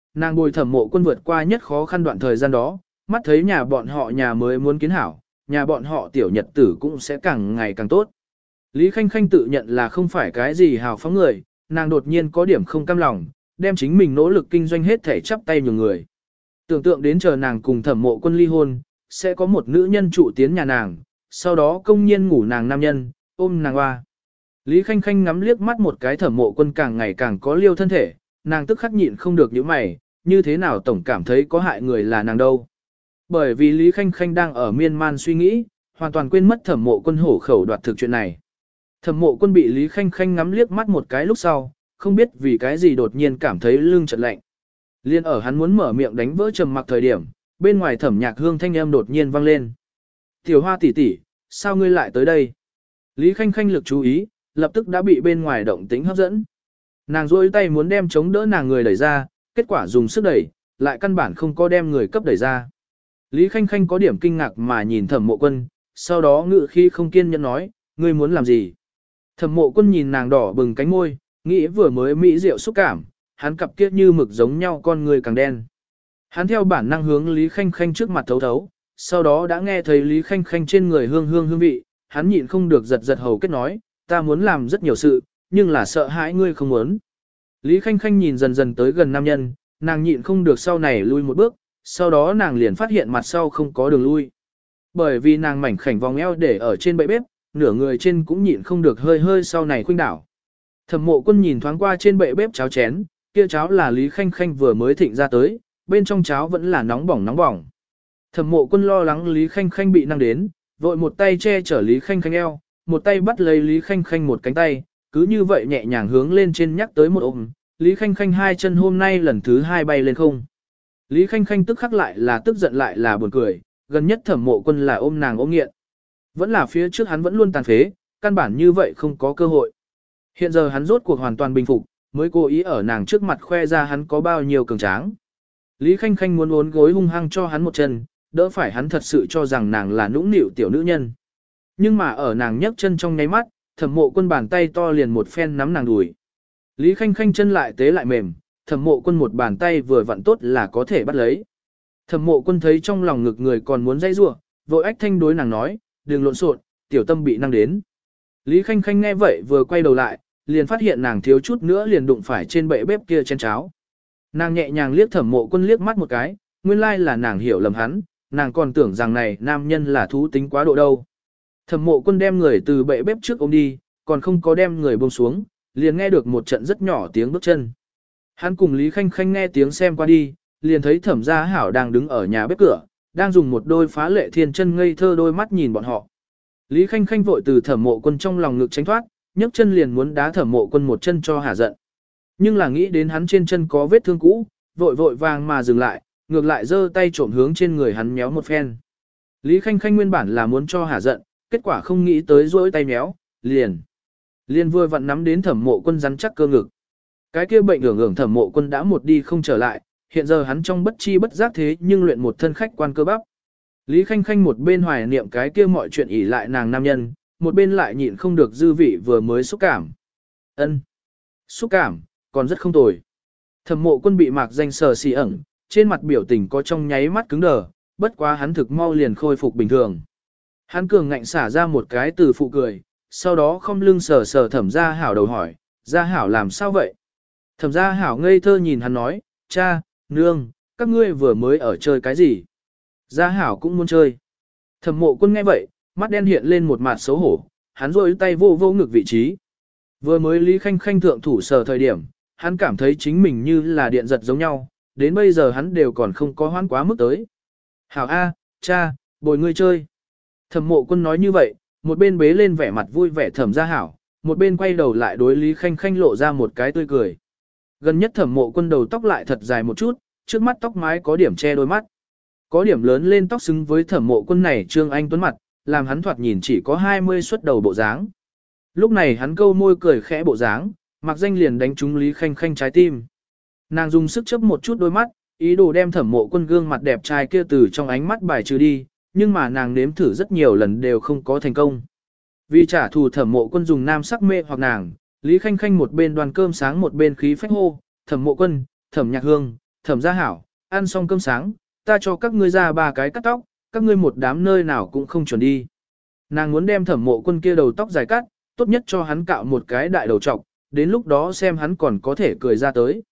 Speaker 1: nàng bồi thẩm mộ quân vượt qua nhất khó khăn đoạn thời gian đó, mắt thấy nhà bọn họ nhà mới muốn kiến hảo, nhà bọn họ tiểu nhật tử cũng sẽ càng ngày càng tốt. Lý Khanh Khanh tự nhận là không phải cái gì hào phóng người, nàng đột nhiên có điểm không cam lòng, đem chính mình nỗ lực kinh doanh hết thể chắp tay nhường người. Tưởng tượng đến chờ nàng cùng thẩm mộ quân ly hôn, sẽ có một nữ nhân trụ tiến nhà nàng, sau đó công nhiên ngủ nàng nam nhân, ôm nàng hoa. Lý Khanh Khanh ngắm liếc mắt một cái thẩm mộ quân càng ngày càng có liêu thân thể, nàng tức khắc nhịn không được những mày, như thế nào tổng cảm thấy có hại người là nàng đâu. Bởi vì Lý Khanh Khanh đang ở miên man suy nghĩ, hoàn toàn quên mất thẩm mộ quân hổ khẩu đoạt thực chuyện này. Thẩm mộ quân bị Lý Khanh Khanh ngắm liếc mắt một cái lúc sau, không biết vì cái gì đột nhiên cảm thấy lưng chợt lạnh. Liên ở hắn muốn mở miệng đánh vỡ trầm mặc thời điểm, bên ngoài thẩm nhạc hương thanh âm đột nhiên vang lên. Tiểu hoa tỷ tỷ, sao ngươi lại tới đây? Lý Khanh Khanh lực chú ý, lập tức đã bị bên ngoài động tĩnh hấp dẫn. Nàng rôi tay muốn đem chống đỡ nàng người đẩy ra, kết quả dùng sức đẩy, lại căn bản không có đem người cấp đẩy ra. Lý Khanh Khanh có điểm kinh ngạc mà nhìn thẩm mộ quân, sau đó ngự khi không kiên nhẫn nói, ngươi muốn làm gì? Thẩm mộ quân nhìn nàng đỏ bừng cánh môi, nghĩ vừa mới mỹ rượu xúc cảm, hắn cặp kia như mực giống nhau con người càng đen. Hắn theo bản năng hướng Lý Khanh Khanh trước mặt thấu thấu, sau đó đã nghe thấy Lý Khanh Khanh trên người hương vị, hắn nhịn không được giật giật hầu kết nói, ta muốn làm rất nhiều sự, nhưng là sợ hãi ngươi không muốn. Lý Khanh Khanh nhìn dần dần tới gần nam nhân, nàng nhịn không được sau này lui một bước, sau đó nàng liền phát hiện mặt sau không có đường lui. Bởi vì nàng mảnh khảnh vòng eo để ở trên bệ bếp, nửa người trên cũng nhịn không được hơi hơi sau này khuynh đảo. Thẩm mộ quân nhìn thoáng qua trên bệ bếp cháo chén, kia cháo là Lý Khanh Khanh vừa mới thịnh ra tới, bên trong cháo vẫn là nóng bỏng nóng bỏng. Thẩm mộ quân lo lắng Lý Khanh Khanh bị năng đến, vội một tay che chở Lý Khanh Khanh eo, một tay bắt lấy Lý Khanh Khanh một cánh tay, cứ như vậy nhẹ nhàng hướng lên trên nhắc tới một ôm, Lý Khanh Khanh hai chân hôm nay lần thứ hai bay lên không. Lý Khanh Khanh tức khắc lại là tức giận lại là buồn cười, gần nhất thẩm mộ quân là ôm nàng ôm nghiện. Vẫn là phía trước hắn vẫn luôn tàn phế, căn bản như vậy không có cơ hội. Hiện giờ hắn rốt cuộc hoàn toàn bình phục, mới cố ý ở nàng trước mặt khoe ra hắn có bao nhiêu cường tráng. Lý Khanh Khanh muốn uốn gối hung hăng cho hắn một chân, đỡ phải hắn thật sự cho rằng nàng là nũng nịu tiểu nữ nhân. Nhưng mà ở nàng nhấc chân trong nháy mắt, thẩm mộ quân bàn tay to liền một phen nắm nàng đùi. Lý Khanh Khanh chân lại tế lại mềm, thẩm mộ quân một bàn tay vừa vặn tốt là có thể bắt lấy. Thẩm mộ quân thấy trong lòng ngực người còn muốn dây rủa, vội ách thanh đối nàng nói, đừng lộn xộn, tiểu tâm bị năng đến. Lý Khanh Khanh nghe vậy vừa quay đầu lại, liền phát hiện nàng thiếu chút nữa liền đụng phải trên bệ bếp kia chén cháo. Nàng nhẹ nhàng liếc thẩm mộ quân liếc mắt một cái, nguyên lai là nàng hiểu lầm hắn, nàng còn tưởng rằng này nam nhân là thú tính quá độ đâu. Thẩm mộ quân đem người từ bệ bếp trước ôm đi, còn không có đem người buông xuống, liền nghe được một trận rất nhỏ tiếng bước chân. Hắn cùng Lý Khanh Khanh nghe tiếng xem qua đi, liền thấy thẩm gia hảo đang đứng ở nhà bếp cửa, đang dùng một đôi phá lệ thiên chân ngây thơ đôi mắt nhìn bọn họ. Lý Khanh Khanh vội từ thẩm mộ quân trong lòng ngực tránh thoát, nhấc chân liền muốn đá thẩm mộ quân một chân cho hả giận. Nhưng là nghĩ đến hắn trên chân có vết thương cũ, vội vội vàng mà dừng lại, ngược lại giơ tay trộm hướng trên người hắn méo một phen. Lý Khanh Khanh nguyên bản là muốn cho hả giận, kết quả không nghĩ tới rỗi tay méo, liền vừa vặn nắm đến thẩm mộ quân rắn chắc cơ ngực. Cái kia bệnh ưởng thẩm mộ quân đã một đi không trở lại, hiện giờ hắn trong bất chi bất giác thế nhưng luyện một thân khách quan cơ bắp. Lý Khanh Khanh một bên hoài niệm cái kia mọi chuyện ỉ lại nàng nam nhân, một bên lại nhịn không được dư vị vừa mới xúc cảm. Xúc cảm, còn rất không tồi. Thẩm mộ quân bị mạc danh sờ xì ẩn, trên mặt biểu tình có trong nháy mắt cứng đờ, bất quá hắn thực mau liền khôi phục bình thường. Hắn cường ngạnh xả ra một cái từ phụ cười, sau đó không lưng sờ sờ thẩm gia hảo đầu hỏi, gia hảo làm sao vậy? Thẩm gia hảo ngây thơ nhìn hắn nói, cha, nương, các ngươi vừa mới ở chơi cái gì? Gia hảo cũng muốn chơi. Thẩm mộ quân nghe vậy, mắt đen hiện lên một mặt xấu hổ, hắn rôi tay vô vô ngực vị trí. Vừa mới Lý Khanh Khanh thượng thủ sờ thời điểm, hắn cảm thấy chính mình như là điện giật giống nhau, đến bây giờ hắn đều còn không có hoãn quá mức tới. Hảo A, cha, bồi ngươi chơi. Thẩm mộ quân nói như vậy, một bên bế lên vẻ mặt vui vẻ thẩm gia hảo, một bên quay đầu lại đối Lý Khanh Khanh lộ ra một cái tươi cười. Gần nhất thẩm mộ quân đầu tóc lại thật dài một chút, trước mắt tóc mái có điểm che đôi mắt. Có điểm lớn lên tóc xứng với thẩm mộ quân này trương anh tuấn mặt, làm hắn thoạt nhìn chỉ có 20 xuất đầu bộ dáng. Lúc này hắn câu môi cười khẽ bộ dáng, mặc danh liền đánh trúng Lý Khanh Khanh trái tim. Nàng dùng sức chớp một chút đôi mắt, ý đồ đem thẩm mộ quân gương mặt đẹp trai kia từ trong ánh mắt bài trừ đi, nhưng mà nàng nếm thử rất nhiều lần đều không có thành công. Vì trả thù thẩm mộ quân dùng nam sắc mê hoặc nàng, Lý Khanh Khanh một bên đoàn cơm sáng một bên khí phách hô, thẩm mộ quân, thẩm nhạc hương, thẩm gia hảo, ăn xong cơm sáng, ta cho các ngươi ra 3 cái cắt tóc, các ngươi một đám nơi nào cũng không chuẩn đi. Nàng muốn đem Thẩm Mộ Quân kia đầu tóc dài cắt, tốt nhất cho hắn cạo một cái đại đầu trọc, đến lúc đó xem hắn còn có thể cười ra tới.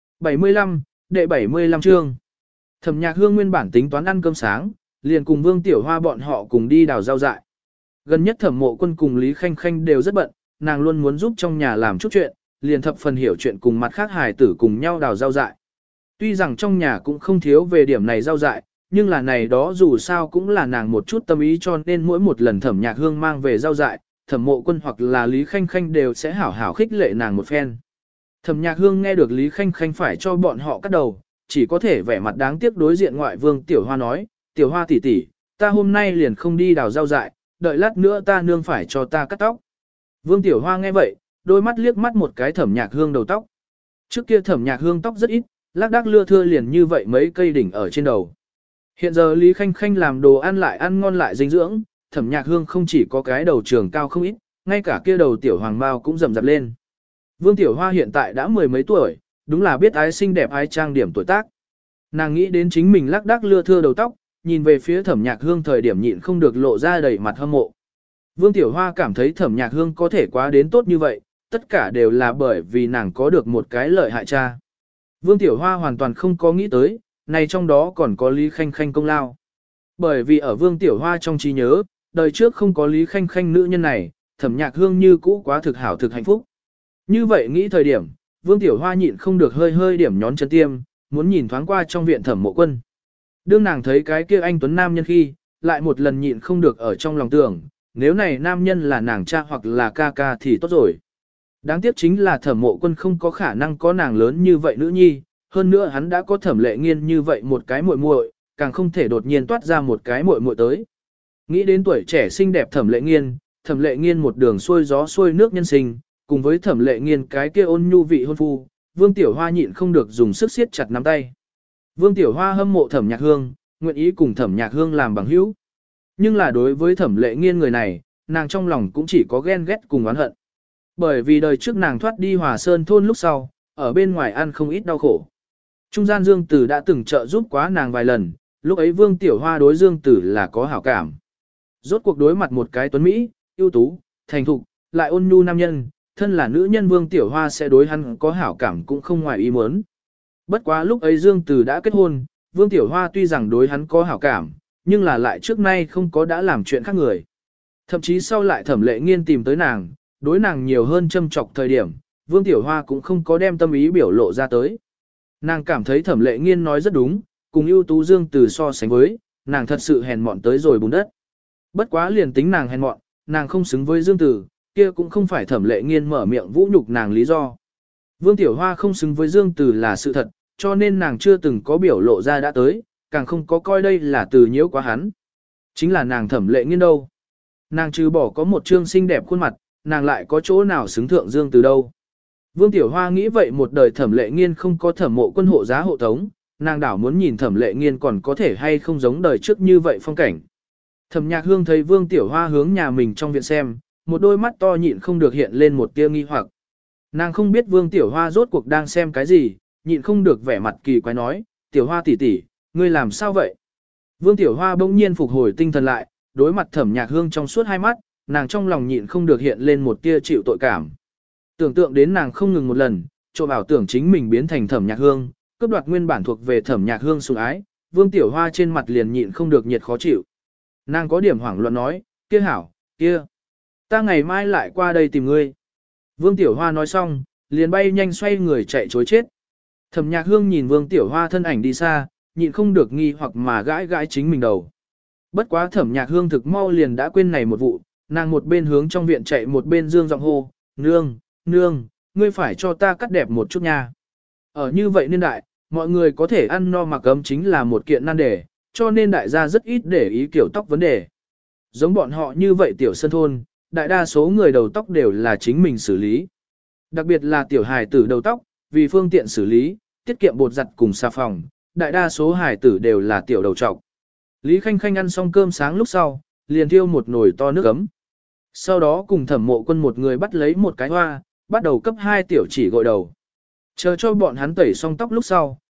Speaker 1: 75, đệ 75 chương. Thẩm Nhạc Hương nguyên bản tính toán ăn cơm sáng, liền cùng Vương Tiểu Hoa bọn họ cùng đi đào rau dại. Gần nhất Thẩm Mộ Quân cùng Lý Khanh Khanh đều rất bận, nàng luôn muốn giúp trong nhà làm chút chuyện, liền thập phần hiểu chuyện cùng mặt khác hài tử cùng nhau đào rau dại. Tuy rằng trong nhà cũng không thiếu về điểm này rau dại, nhưng là này đó dù sao cũng là nàng một chút tâm ý, cho nên mỗi một lần Thẩm Nhạc Hương mang về rau dại, Thẩm Mộ Quân hoặc là Lý Khanh Khanh đều sẽ hảo hảo khích lệ nàng một phen. Thẩm Nhạc Hương nghe được Lý Khanh Khanh phải cho bọn họ cắt đầu, chỉ có thể vẻ mặt đáng tiếc đối diện ngoại Vương Tiểu Hoa nói, Tiểu Hoa tỷ tỷ, ta hôm nay liền không đi đào rau dại, đợi lát nữa ta nương phải cho ta cắt tóc. Vương Tiểu Hoa nghe vậy, đôi mắt liếc mắt một cái Thẩm Nhạc Hương đầu tóc. Trước kia Thẩm Nhạc Hương tóc rất ít, lác đác lưa thưa liền như vậy mấy cây đỉnh ở trên đầu. Hiện giờ Lý Khanh Khanh làm đồ ăn lại ăn ngon lại dinh dưỡng, Thẩm Nhạc Hương không chỉ có cái đầu trường cao không ít, ngay cả kia đầu tiểu hoàng mao cũng rầm rạp lên. Vương Tiểu Hoa hiện tại đã 10 mấy tuổi, đúng là biết ái xinh đẹp ái trang điểm tuổi tác. Nàng nghĩ đến chính mình lác đác lưa thưa đầu tóc, nhìn về phía Thẩm Nhạc Hương thời điểm nhịn không được lộ ra đầy mặt hâm mộ. Vương Tiểu Hoa cảm thấy Thẩm Nhạc Hương có thể quá đến tốt như vậy, tất cả đều là bởi vì nàng có được một cái lợi hại cha. Vương Tiểu Hoa hoàn toàn không có nghĩ tới, này trong đó còn có Lý Khanh Khanh công lao. Bởi vì ở Vương Tiểu Hoa trong trí nhớ, đời trước không có Lý Khanh Khanh nữ nhân này, Thẩm Nhạc Hương như cũ quá thực hảo thực hạnh phúc. Như vậy nghĩ thời điểm, Vương Tiểu Hoa nhịn không được hơi hơi điểm nhón chân tiêm, muốn nhìn thoáng qua trong viện Thẩm Mộ Quân. Đương nàng thấy cái kia anh tuấn nam nhân khi, lại một lần nhịn không được ở trong lòng tưởng, nếu này nam nhân là nàng cha hoặc là ca ca thì tốt rồi. Đáng tiếc chính là Thẩm Mộ Quân không có khả năng có nàng lớn như vậy nữ nhi, hơn nữa hắn đã có Thẩm Lệ Nghiên như vậy một cái muội muội, càng không thể đột nhiên toát ra một cái muội muội tới. Nghĩ đến tuổi trẻ xinh đẹp Thẩm Lệ Nghiên một đường xuôi gió xuôi nước nhân sinh, cùng với Thẩm Lệ Nghiên cái kia ôn nhu vị hôn phu, Vương Tiểu Hoa nhịn không được dùng sức siết chặt nắm tay. Vương Tiểu Hoa hâm mộ Thẩm Nhạc Hương, nguyện ý cùng Thẩm Nhạc Hương làm bằng hữu. Nhưng là đối với Thẩm Lệ Nghiên người này, nàng trong lòng cũng chỉ có ghen ghét cùng oán hận. Bởi vì đời trước nàng thoát đi Hòa Sơn thôn lúc sau, ở bên ngoài ăn không ít đau khổ. Trung gian Dương Tử đã từng trợ giúp quá nàng vài lần, lúc ấy Vương Tiểu Hoa đối Dương Tử là có hảo cảm. Rốt cuộc đối mặt một cái tuấn Mỹ, ưu tú, thành thục, lại ôn nhu nam nhân, thân là nữ nhân Vương Tiểu Hoa sẽ đối hắn có hảo cảm cũng không ngoài ý muốn. Bất quá lúc ấy Dương Tử đã kết hôn, Vương Tiểu Hoa tuy rằng đối hắn có hảo cảm, nhưng là lại trước nay không có đã làm chuyện khác người. Thậm chí sau lại Thẩm Lệ Nghiên tìm tới nàng, đối nàng nhiều hơn châm chọc thời điểm, Vương Tiểu Hoa cũng không có đem tâm ý biểu lộ ra tới. Nàng cảm thấy Thẩm Lệ Nghiên nói rất đúng, cùng ưu tú Dương Tử so sánh với, nàng thật sự hèn mọn tới rồi bùn đất. Bất quá liền tính nàng hèn mọn, nàng không xứng với Dương Tử, kia cũng không phải Thẩm Lệ Nghiên mở miệng vũ nhục nàng lý do. Vương Tiểu Hoa không xứng với Dương Tử là sự thật, cho nên nàng chưa từng có biểu lộ ra đã tới, càng không có coi đây là từ nhiễu quá hắn. Chính là nàng Thẩm Lệ Nghiên đâu. Nàng trừ bỏ có một trương xinh đẹp khuôn mặt, nàng lại có chỗ nào xứng thượng Dương Tử đâu. Vương Tiểu Hoa nghĩ vậy một đời Thẩm Lệ Nghiên không có Thẩm Mộ Quân hộ giá hộ tống, nàng đảo muốn nhìn Thẩm Lệ Nghiên còn có thể hay không giống đời trước như vậy phong cảnh. Thẩm Nhạc Hương thấy Vương Tiểu Hoa hướng nhà mình trong viện xem, một đôi mắt to nhịn không được hiện lên một tia nghi hoặc. Nàng không biết Vương Tiểu Hoa rốt cuộc đang xem cái gì, nhịn không được vẻ mặt kỳ quái nói, Tiểu Hoa tỷ tỷ, ngươi làm sao vậy? Vương Tiểu Hoa bỗng nhiên phục hồi tinh thần lại, đối mặt Thẩm Nhạc Hương trong suốt hai mắt, nàng trong lòng nhịn không được hiện lên một tia chịu tội cảm. Tưởng tượng đến nàng không ngừng một lần, trộm ảo tưởng chính mình biến thành Thẩm Nhạc Hương, cướp đoạt nguyên bản thuộc về Thẩm Nhạc Hương sủng ái, Vương Tiểu Hoa trên mặt liền nhịn không được nhiệt khó chịu. Nàng có điểm hoảng loạn nói, kia hảo, kia, ta ngày mai lại qua đây tìm ngươi. Vương Tiểu Hoa nói xong, liền bay nhanh xoay người chạy chối chết. Thẩm Nhạc Hương nhìn Vương Tiểu Hoa thân ảnh đi xa, nhịn không được nghi hoặc mà gãi gãi chính mình đầu. Bất quá Thẩm Nhạc Hương thực mau liền đã quên này một vụ, nàng một bên hướng trong viện chạy một bên dương giọng hô, nương, nương, ngươi phải cho ta cắt đẹp một chút nha. Ở như vậy niên đại, mọi người có thể ăn no mặc ấm chính là một kiện nan đề, cho nên đại gia rất ít để ý kiểu tóc vấn đề. Giống bọn họ như vậy tiểu sân thôn, đại đa số người đầu tóc đều là chính mình xử lý. Đặc biệt là tiểu hài tử đầu tóc, vì phương tiện xử lý, tiết kiệm bột giặt cùng xà phòng, đại đa số hài tử đều là tiểu đầu trọc. Lý Khanh Khanh ăn xong cơm sáng lúc sau, liền thiêu một nồi to nước ấm. Sau đó cùng Thẩm Mộ Quân một người bắt lấy một cái hoa, bắt đầu cấp 2 tiểu chỉ gội đầu. Chờ cho bọn hắn tẩy xong tóc lúc sau,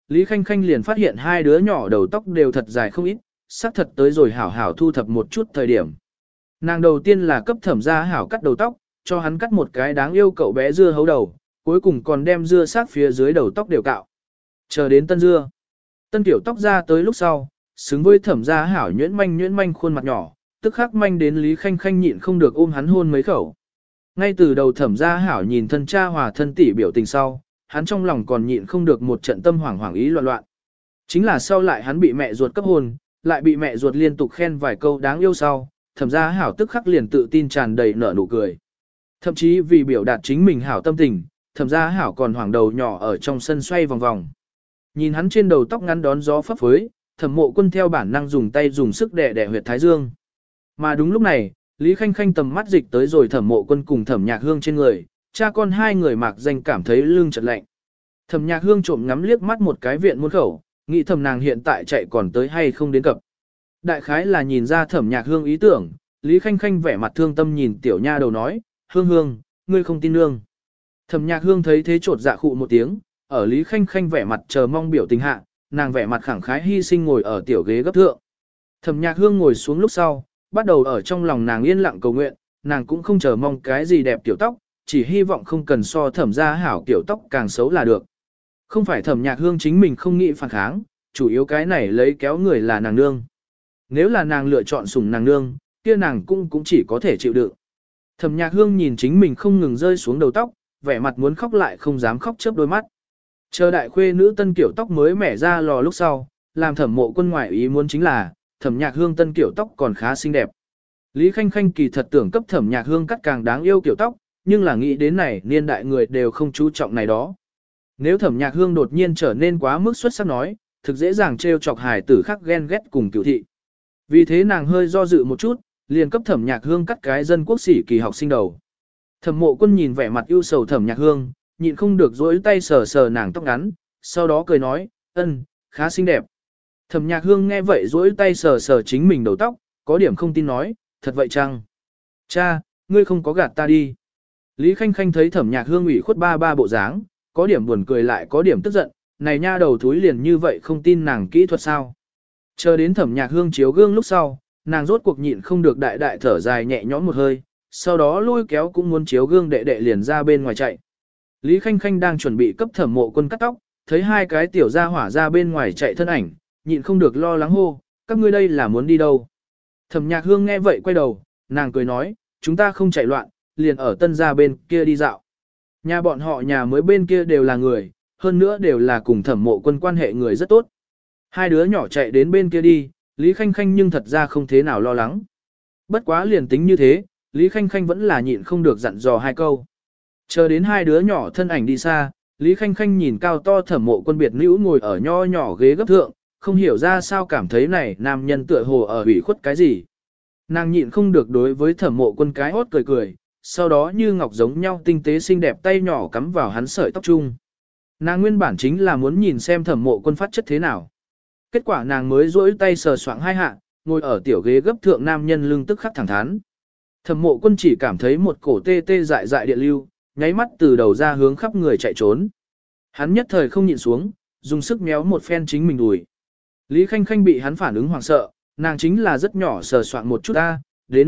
Speaker 1: Lý Khanh Khanh liền phát hiện hai đứa nhỏ đầu tóc đều thật dài không ít, xác thật tới rồi hảo hảo thu thập một chút thời điểm. Nàng đầu tiên là cấp Thẩm Gia Hảo cắt đầu tóc, cho hắn cắt một cái đáng yêu cậu bé dưa hấu đầu, cuối cùng còn đem dưa sát phía dưới đầu tóc đều cạo. Chờ đến tân dưa. Tân tiểu tóc ra tới lúc sau, xứng với Thẩm Gia Hảo nhuyễn manh khuôn mặt nhỏ, tức khắc manh đến Lý Khanh Khanh nhịn không được ôm hắn hôn mấy khẩu. Ngay từ đầu Thẩm Gia Hảo nhìn thân cha hòa thân tỷ biểu tình sau, hắn trong lòng còn nhịn không được một trận tâm hoảng ý loạn loạn. Chính là sau lại hắn bị mẹ ruột cấp hôn, lại bị mẹ ruột liên tục khen vài câu đáng yêu sau, Thẩm Gia Hảo tức khắc liền tự tin tràn đầy nở nụ cười. Thậm chí vì biểu đạt chính mình hảo tâm tình, Thẩm Gia Hảo còn hoảng đầu nhỏ ở trong sân xoay vòng vòng. Nhìn hắn trên đầu tóc ngắn đón gió phấp phới, Thẩm Mộ Quân theo bản năng dùng tay dùng sức đè huyệt thái dương. Mà đúng lúc này, Lý Khanh Khanh tầm mắt dịch tới rồi Thẩm Mộ Quân cùng Thẩm Nhạc Hương trên người, cha con hai người mạc danh cảm thấy lưng chợt lạnh. Thẩm Nhạc Hương trộm ngắm liếc mắt một cái viện môn khẩu, nghĩ thầm nàng hiện tại chạy còn tới hay không đến cập. Đại khái là nhìn ra Thẩm Nhạc Hương ý tưởng, Lý Khanh Khanh vẻ mặt thương tâm nhìn tiểu nha đầu nói, Hương Hương, ngươi không tin nương. Thẩm Nhạc Hương thấy thế trột dạ khụ một tiếng, ở Lý Khanh Khanh vẻ mặt chờ mong biểu tình hạ, nàng vẻ mặt khẳng khái hy sinh ngồi ở tiểu ghế gấp thượng. Thẩm Nhạc Hương ngồi xuống lúc sau, bắt đầu ở trong lòng nàng yên lặng cầu nguyện, nàng cũng không chờ mong cái gì đẹp tiểu tóc, chỉ hy vọng không cần so Thẩm Gia Hảo tiểu tóc càng xấu là được. Không phải Thẩm Nhạc Hương chính mình không nghĩ phản kháng, chủ yếu cái này lấy kéo người là nàng nương. Nếu là nàng lựa chọn sủng nàng nương, kia nàng cũng chỉ có thể chịu đựng. Thẩm Nhạc Hương nhìn chính mình không ngừng rơi xuống đầu tóc, vẻ mặt muốn khóc lại không dám khóc chớp đôi mắt. Chờ đại khuê nữ tân kiểu tóc mới mẻ ra lò lúc sau, làm Thẩm Mộ Quân ngoại ý muốn chính là, Thẩm Nhạc Hương tân kiểu tóc còn khá xinh đẹp. Lý Khanh Khanh kỳ thật tưởng cấp Thẩm Nhạc Hương cắt càng đáng yêu kiểu tóc, nhưng là nghĩ đến này niên đại người đều không chú trọng này đó. Nếu Thẩm Nhạc Hương đột nhiên trở nên quá mức xuất sắc nói, thực dễ dàng trêu chọc hài tử khác ghen ghét cùng cửu thị. Vì thế nàng hơi do dự một chút, liền cấp Thẩm Nhạc Hương cắt cái dân quốc sĩ kỳ học sinh đầu. Thẩm Mộ Quân nhìn vẻ mặt ưu sầu Thẩm Nhạc Hương, nhịn không được dỗi tay sờ sờ nàng tóc ngắn, sau đó cười nói, ân, khá xinh đẹp. Thẩm Nhạc Hương nghe vậy dỗi tay sờ sờ chính mình đầu tóc, có điểm không tin nói, thật vậy chăng? Cha, ngươi không có gạt ta đi. Lý Khanh Khanh thấy Thẩm Nhạc Hương ủy khuất ba bộ dáng, có điểm buồn cười lại có điểm tức giận, này nha đầu thúi liền như vậy không tin nàng kỹ thuật sao. Chờ đến Thẩm Nhạc Hương chiếu gương lúc sau, nàng rốt cuộc nhịn không được đại đại thở dài nhẹ nhõm một hơi, sau đó lôi kéo cũng muốn chiếu gương đệ đệ liền ra bên ngoài chạy. Lý Khanh Khanh đang chuẩn bị cấp Thẩm Mộ Quân cắt tóc, thấy hai cái tiểu gia hỏa ra bên ngoài chạy thân ảnh, nhịn không được lo lắng hô, các ngươi đây là muốn đi đâu? Thẩm Nhạc Hương nghe vậy quay đầu, nàng cười nói, chúng ta không chạy loạn, liền ở tân gia bên kia đi dạo. Nhà bọn họ nhà mới bên kia đều là người, hơn nữa đều là cùng Thẩm Mộ Quân quan hệ người rất tốt. Hai đứa nhỏ chạy đến bên kia đi, Lý Khanh Khanh nhưng thật ra không thế nào lo lắng. Bất quá liền tính như thế, Lý Khanh Khanh vẫn là nhịn không được dặn dò hai câu. Chờ đến hai đứa nhỏ thân ảnh đi xa, Lý Khanh Khanh nhìn cao to Thẩm Mộ Quân biệt nữ ngồi ở nho nhỏ ghế gấp thượng, không hiểu ra sao cảm thấy này nam nhân tựa hồ ở ủy khuất cái gì. Nàng nhịn không được đối với Thẩm Mộ Quân cái hốt cười cười, sau đó như ngọc giống nhau tinh tế xinh đẹp tay nhỏ cắm vào hắn sợi tóc chung. Nàng nguyên bản chính là muốn nhìn xem Thẩm Mộ Quân phát chất thế nào. Kết quả nàng mới duỗi tay sờ soạng hai hạ, ngồi ở tiểu ghế gấp thượng nam nhân lưng tức khắc thẳng thắn. Thẩm Mộ Quân chỉ cảm thấy một cổ tê tê dại dại điện lưu, nháy mắt từ đầu ra hướng khắp người chạy trốn. Hắn nhất thời không nhịn xuống, dùng sức méo một phen chính mình đùi. Lý Khanh Khanh bị hắn phản ứng hoảng sợ, nàng chính là rất nhỏ sờ soạng một chút ta, đến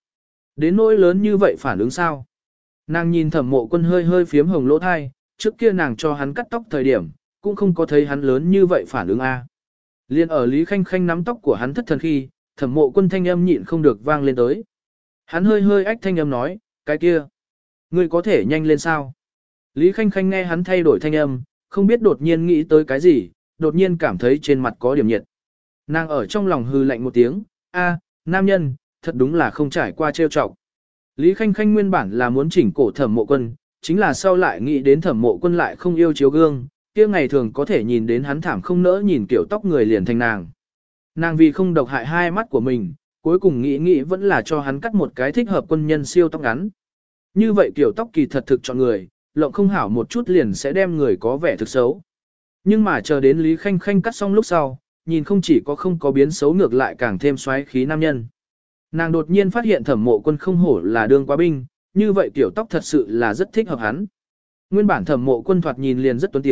Speaker 1: nỗi lớn như vậy phản ứng sao? Nàng nhìn Thẩm Mộ Quân hơi hơi phiếm hồng lỗ thai, trước kia nàng cho hắn cắt tóc thời điểm, cũng không có thấy hắn lớn như vậy phản ứng a. Liên ở Lý Khanh Khanh nắm tóc của hắn thất thần khi, Thẩm Mộ Quân thanh âm nhịn không được vang lên tới. Hắn hơi hơi ách thanh âm nói, cái kia, ngươi có thể nhanh lên sao? Lý Khanh Khanh nghe hắn thay đổi thanh âm, không biết đột nhiên nghĩ tới cái gì, đột nhiên cảm thấy trên mặt có điểm nhiệt. Nàng ở trong lòng hư lạnh một tiếng, a, nam nhân, thật đúng là không trải qua trêu chọc. Lý Khanh Khanh nguyên bản là muốn chỉnh cổ Thẩm Mộ Quân, chính là sau lại nghĩ đến Thẩm Mộ Quân lại không yêu chiếu gương, kia ngày thường có thể nhìn đến hắn thảm không nỡ nhìn kiểu tóc người liền thành nàng. Nàng vì không độc hại hai mắt của mình, cuối cùng nghĩ vẫn là cho hắn cắt một cái thích hợp quân nhân siêu tóc ngắn. Như vậy kiểu tóc kỳ thật thực chọn người, lộng không hảo một chút liền sẽ đem người có vẻ thực xấu. Nhưng mà chờ đến Lý Khanh Khanh cắt xong lúc sau, nhìn không chỉ có không có biến xấu ngược lại càng thêm xoáy khí nam nhân. Nàng đột nhiên phát hiện Thẩm Mộ Quân không hổ là đương quá binh, như vậy kiểu tóc thật sự là rất thích hợp hắn. Nguyên bản Thẩm Mộ Quân thoạt nhìn liền rất tuấn tiếu,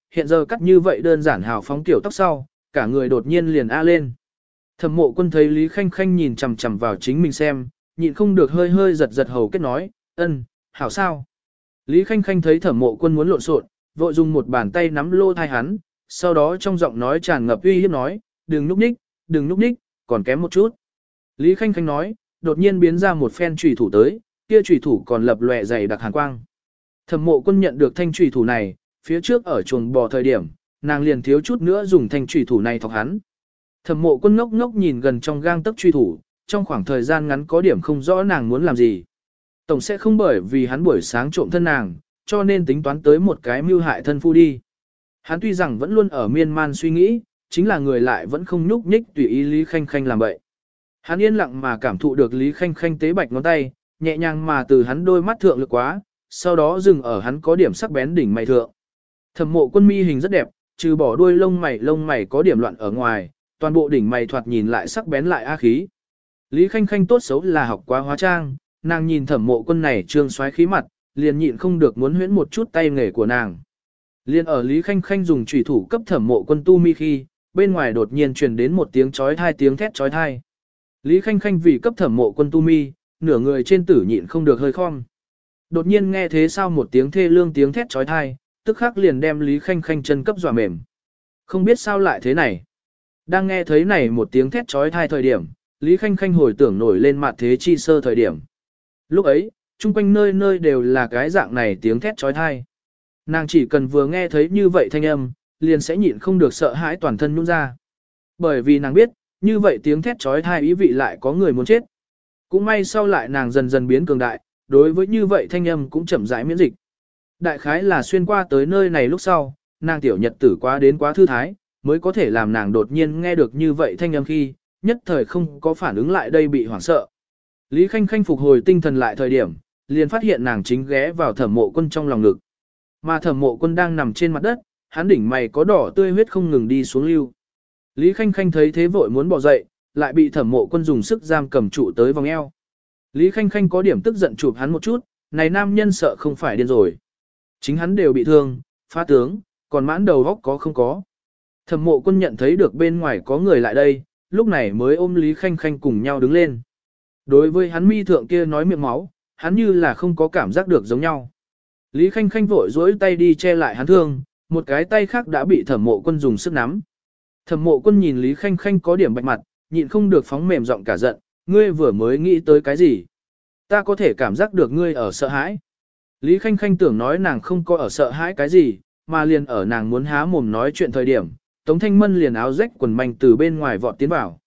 Speaker 1: hiện giờ cắt như vậy đơn giản hào phóng tiểu tóc sau, cả người đột nhiên liền a lên. Thẩm Mộ Quân thấy Lý Khanh Khanh nhìn chằm chằm vào chính mình xem, nhịn không được hơi hơi giật giật hầu kết nói, hảo sao. Lý Khanh Khanh thấy Thẩm Mộ Quân muốn lộn xộn, vội dùng một bàn tay nắm lô thai hắn, sau đó trong giọng nói tràn ngập uy hiếp nói, đừng núp ních, còn kém một chút. Lý Khanh Khanh nói, đột nhiên biến ra một phen chủy thủ tới, kia chủy thủ còn lập lòe dày đặc hàn quang. Thẩm Mộ Quân nhận được thanh chủy thủ này, phía trước ở chuồng bò thời điểm, nàng liền thiếu chút nữa dùng thanh chủy thủ này thọc hắn. Thẩm Mộ Quân ngốc ngốc nhìn gần trong gang tấc chủy thủ, trong khoảng thời gian ngắn có điểm không rõ nàng muốn làm gì. Tổng sẽ không bởi vì hắn buổi sáng trộm thân nàng, cho nên tính toán tới một cái mưu hại thân phu đi. Hắn tuy rằng vẫn luôn ở miên man suy nghĩ, chính là người lại vẫn không nhúc nhích tùy ý Lý Khanh Khanh làm vậy. Hắn yên lặng mà cảm thụ được Lý Khanh Khanh tế bạch ngón tay, nhẹ nhàng mà từ hắn đôi mắt thượng lực quá, sau đó dừng ở hắn có điểm sắc bén đỉnh mày thượng. Thẩm Mộ Quân mi hình rất đẹp, trừ bỏ đuôi lông mày có điểm loạn ở ngoài, toàn bộ đỉnh mày thoạt nhìn lại sắc bén lại a khí. Lý Khanh Khanh tốt xấu là học quá hóa trang, nàng nhìn Thẩm Mộ Quân này trương xoáy khí mặt, liền nhịn không được muốn huyễn một chút tay nghề của nàng. Liên ở Lý Khanh Khanh dùng chủy thủ cấp Thẩm Mộ Quân tu mi khi, bên ngoài đột nhiên truyền đến một tiếng tiếng thét chói tai. Lý Khanh Khanh vì cấp Thẩm Mộ Quân tu mi, nửa người trên tử nhịn không được hơi khom. Đột nhiên nghe thế sao một tiếng thê lương tiếng thét chói tai, tức khắc liền đem Lý Khanh Khanh chân cấp dọa mềm. Không biết sao lại thế này. Đang nghe thấy này một tiếng thét chói tai thời điểm, Lý Khanh Khanh hồi tưởng nổi lên mặt thế chi sơ thời điểm. Lúc ấy, chung quanh nơi nơi đều là cái dạng này tiếng thét chói tai. Nàng chỉ cần vừa nghe thấy như vậy thanh âm, liền sẽ nhịn không được sợ hãi toàn thân nhũn ra. Bởi vì nàng biết, như vậy tiếng thét chói tai ý vị lại có người muốn chết. Cũng may sau lại nàng dần dần biến cường đại, đối với như vậy thanh âm cũng chậm rãi miễn dịch. Đại khái là xuyên qua tới nơi này lúc sau, nàng tiểu nhật tử quá đến quá thư thái, mới có thể làm nàng đột nhiên nghe được như vậy thanh âm khi, nhất thời không có phản ứng lại đây bị hoảng sợ. Lý Khanh Khanh phục hồi tinh thần lại thời điểm, liền phát hiện nàng chính ghé vào Thẩm Mộ Quân trong lòng ngực. Mà Thẩm Mộ Quân đang nằm trên mặt đất, hắn đỉnh mày có đỏ tươi huyết không ngừng đi xuống lưu. Lý Khanh Khanh thấy thế vội muốn bỏ dậy, lại bị Thẩm Mộ Quân dùng sức giam cầm trụ tới vòng eo. Lý Khanh Khanh có điểm tức giận chụp hắn một chút, này nam nhân sợ không phải điên rồi. Chính hắn đều bị thương, phá tướng, còn mãn đầu góc có không có. Thẩm Mộ Quân nhận thấy được bên ngoài có người lại đây, lúc này mới ôm Lý Khanh Khanh cùng nhau đứng lên. Đối với hắn mi thượng kia nói miệng máu, hắn như là không có cảm giác được giống nhau. Lý Khanh Khanh vội dỗi tay đi che lại hắn thương, một cái tay khác đã bị Thẩm Mộ Quân dùng sức nắm. Thẩm Mộ Quân nhìn Lý Khanh Khanh có điểm bạch mặt, nhịn không được phóng mềm giọng cả giận, ngươi vừa mới nghĩ tới cái gì? Ta có thể cảm giác được ngươi ở sợ hãi. Lý Khanh Khanh tưởng nói nàng không có ở sợ hãi cái gì, mà liền ở nàng muốn há mồm nói chuyện thời điểm, Tống Thanh Mân liền áo rách quần manh từ bên ngoài vọt tiến vào.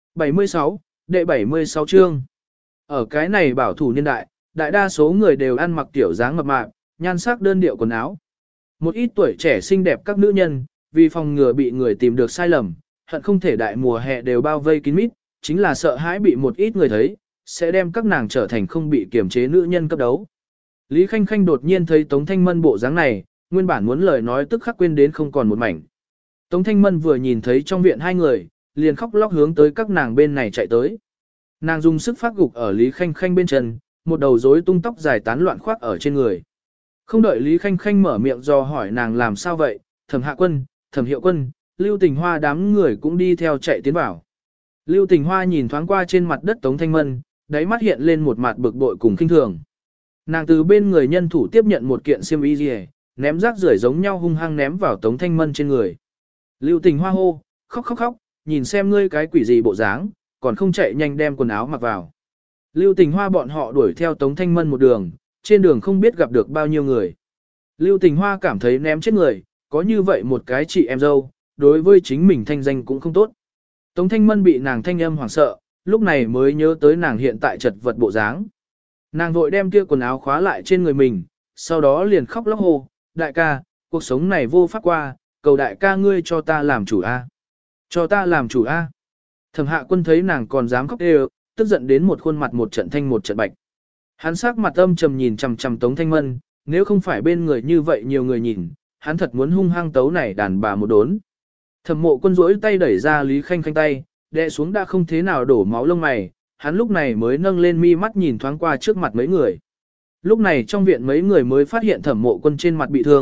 Speaker 1: 76, đệ 76 chương. Ở cái này bảo thủ niên đại, đại đa số người đều ăn mặc tiểu dáng mập mạp, nhan sắc đơn điệu quần áo. Một ít tuổi trẻ xinh đẹp các nữ nhân, vì phòng ngừa bị người tìm được sai lầm, hận không thể đại mùa hè đều bao vây kín mít, chính là sợ hãi bị một ít người thấy, sẽ đem các nàng trở thành không bị kiềm chế nữ nhân cấp đấu. Lý Khanh Khanh đột nhiên thấy Tống Thanh Mân bộ dáng này, nguyên bản muốn lời nói tức khắc quên đến không còn một mảnh. Tống Thanh Mân vừa nhìn thấy trong viện hai người, liền khóc lóc hướng tới các nàng bên này chạy tới. Nàng dùng sức phát gục ở Lý Khanh Khanh bên chân, một đầu rối tung tóc dài tán loạn khoác ở trên người. Không đợi Lý Khanh Khanh mở miệng do hỏi nàng làm sao vậy, Thẩm Hạ Quân, Thẩm Hiệu Quân, Lưu Tình Hoa đám người cũng đi theo chạy tiến vào. Lưu Tình Hoa nhìn thoáng qua trên mặt đất Tống Thanh Mân, đáy mắt hiện lên một mặt bực bội cùng khinh thường. Nàng từ bên người nhân thủ tiếp nhận một kiện xiêm y liề, ném rác rưởi giống nhau hung hăng ném vào Tống Thanh Mân trên người. Lưu Tình Hoa hô, khóc khóc khóc, nhìn xem ngươi cái quỷ gì bộ dáng, còn không chạy nhanh đem quần áo mặc vào. Lưu Tình Hoa bọn họ đuổi theo Tống Thanh Mân một đường, trên đường không biết gặp được bao nhiêu người. Lưu Tình Hoa cảm thấy ném chết người, có như vậy một cái chị em dâu, đối với chính mình thanh danh cũng không tốt. Tống Thanh Mân bị nàng thanh âm hoảng sợ, lúc này mới nhớ tới nàng hiện tại chật vật bộ dáng. Nàng vội đem kia quần áo khóa lại trên người mình, sau đó liền khóc lóc hô, đại ca, cuộc sống này vô pháp qua, cầu đại ca ngươi cho ta làm chủ a, cho ta làm chủ a. Thẩm Hạ Quân thấy nàng còn dám khóc đều, tức giận đến một khuôn mặt một trận thanh một trận bạch. Hắn sắc mặt âm trầm nhìn chằm chằm Tống Thanh Mân, nếu không phải bên người như vậy nhiều người nhìn, hắn thật muốn hung hăng tấu này đàn bà một đốn. Thẩm Mộ Quân duỗi tay đẩy ra Lý Khanh Khanh tay, đè xuống đã không thế nào đổ máu lông mày, hắn lúc này mới nâng lên mi mắt nhìn thoáng qua trước mặt mấy người. Lúc này trong viện mấy người mới phát hiện Thẩm Mộ Quân trên mặt bị thương,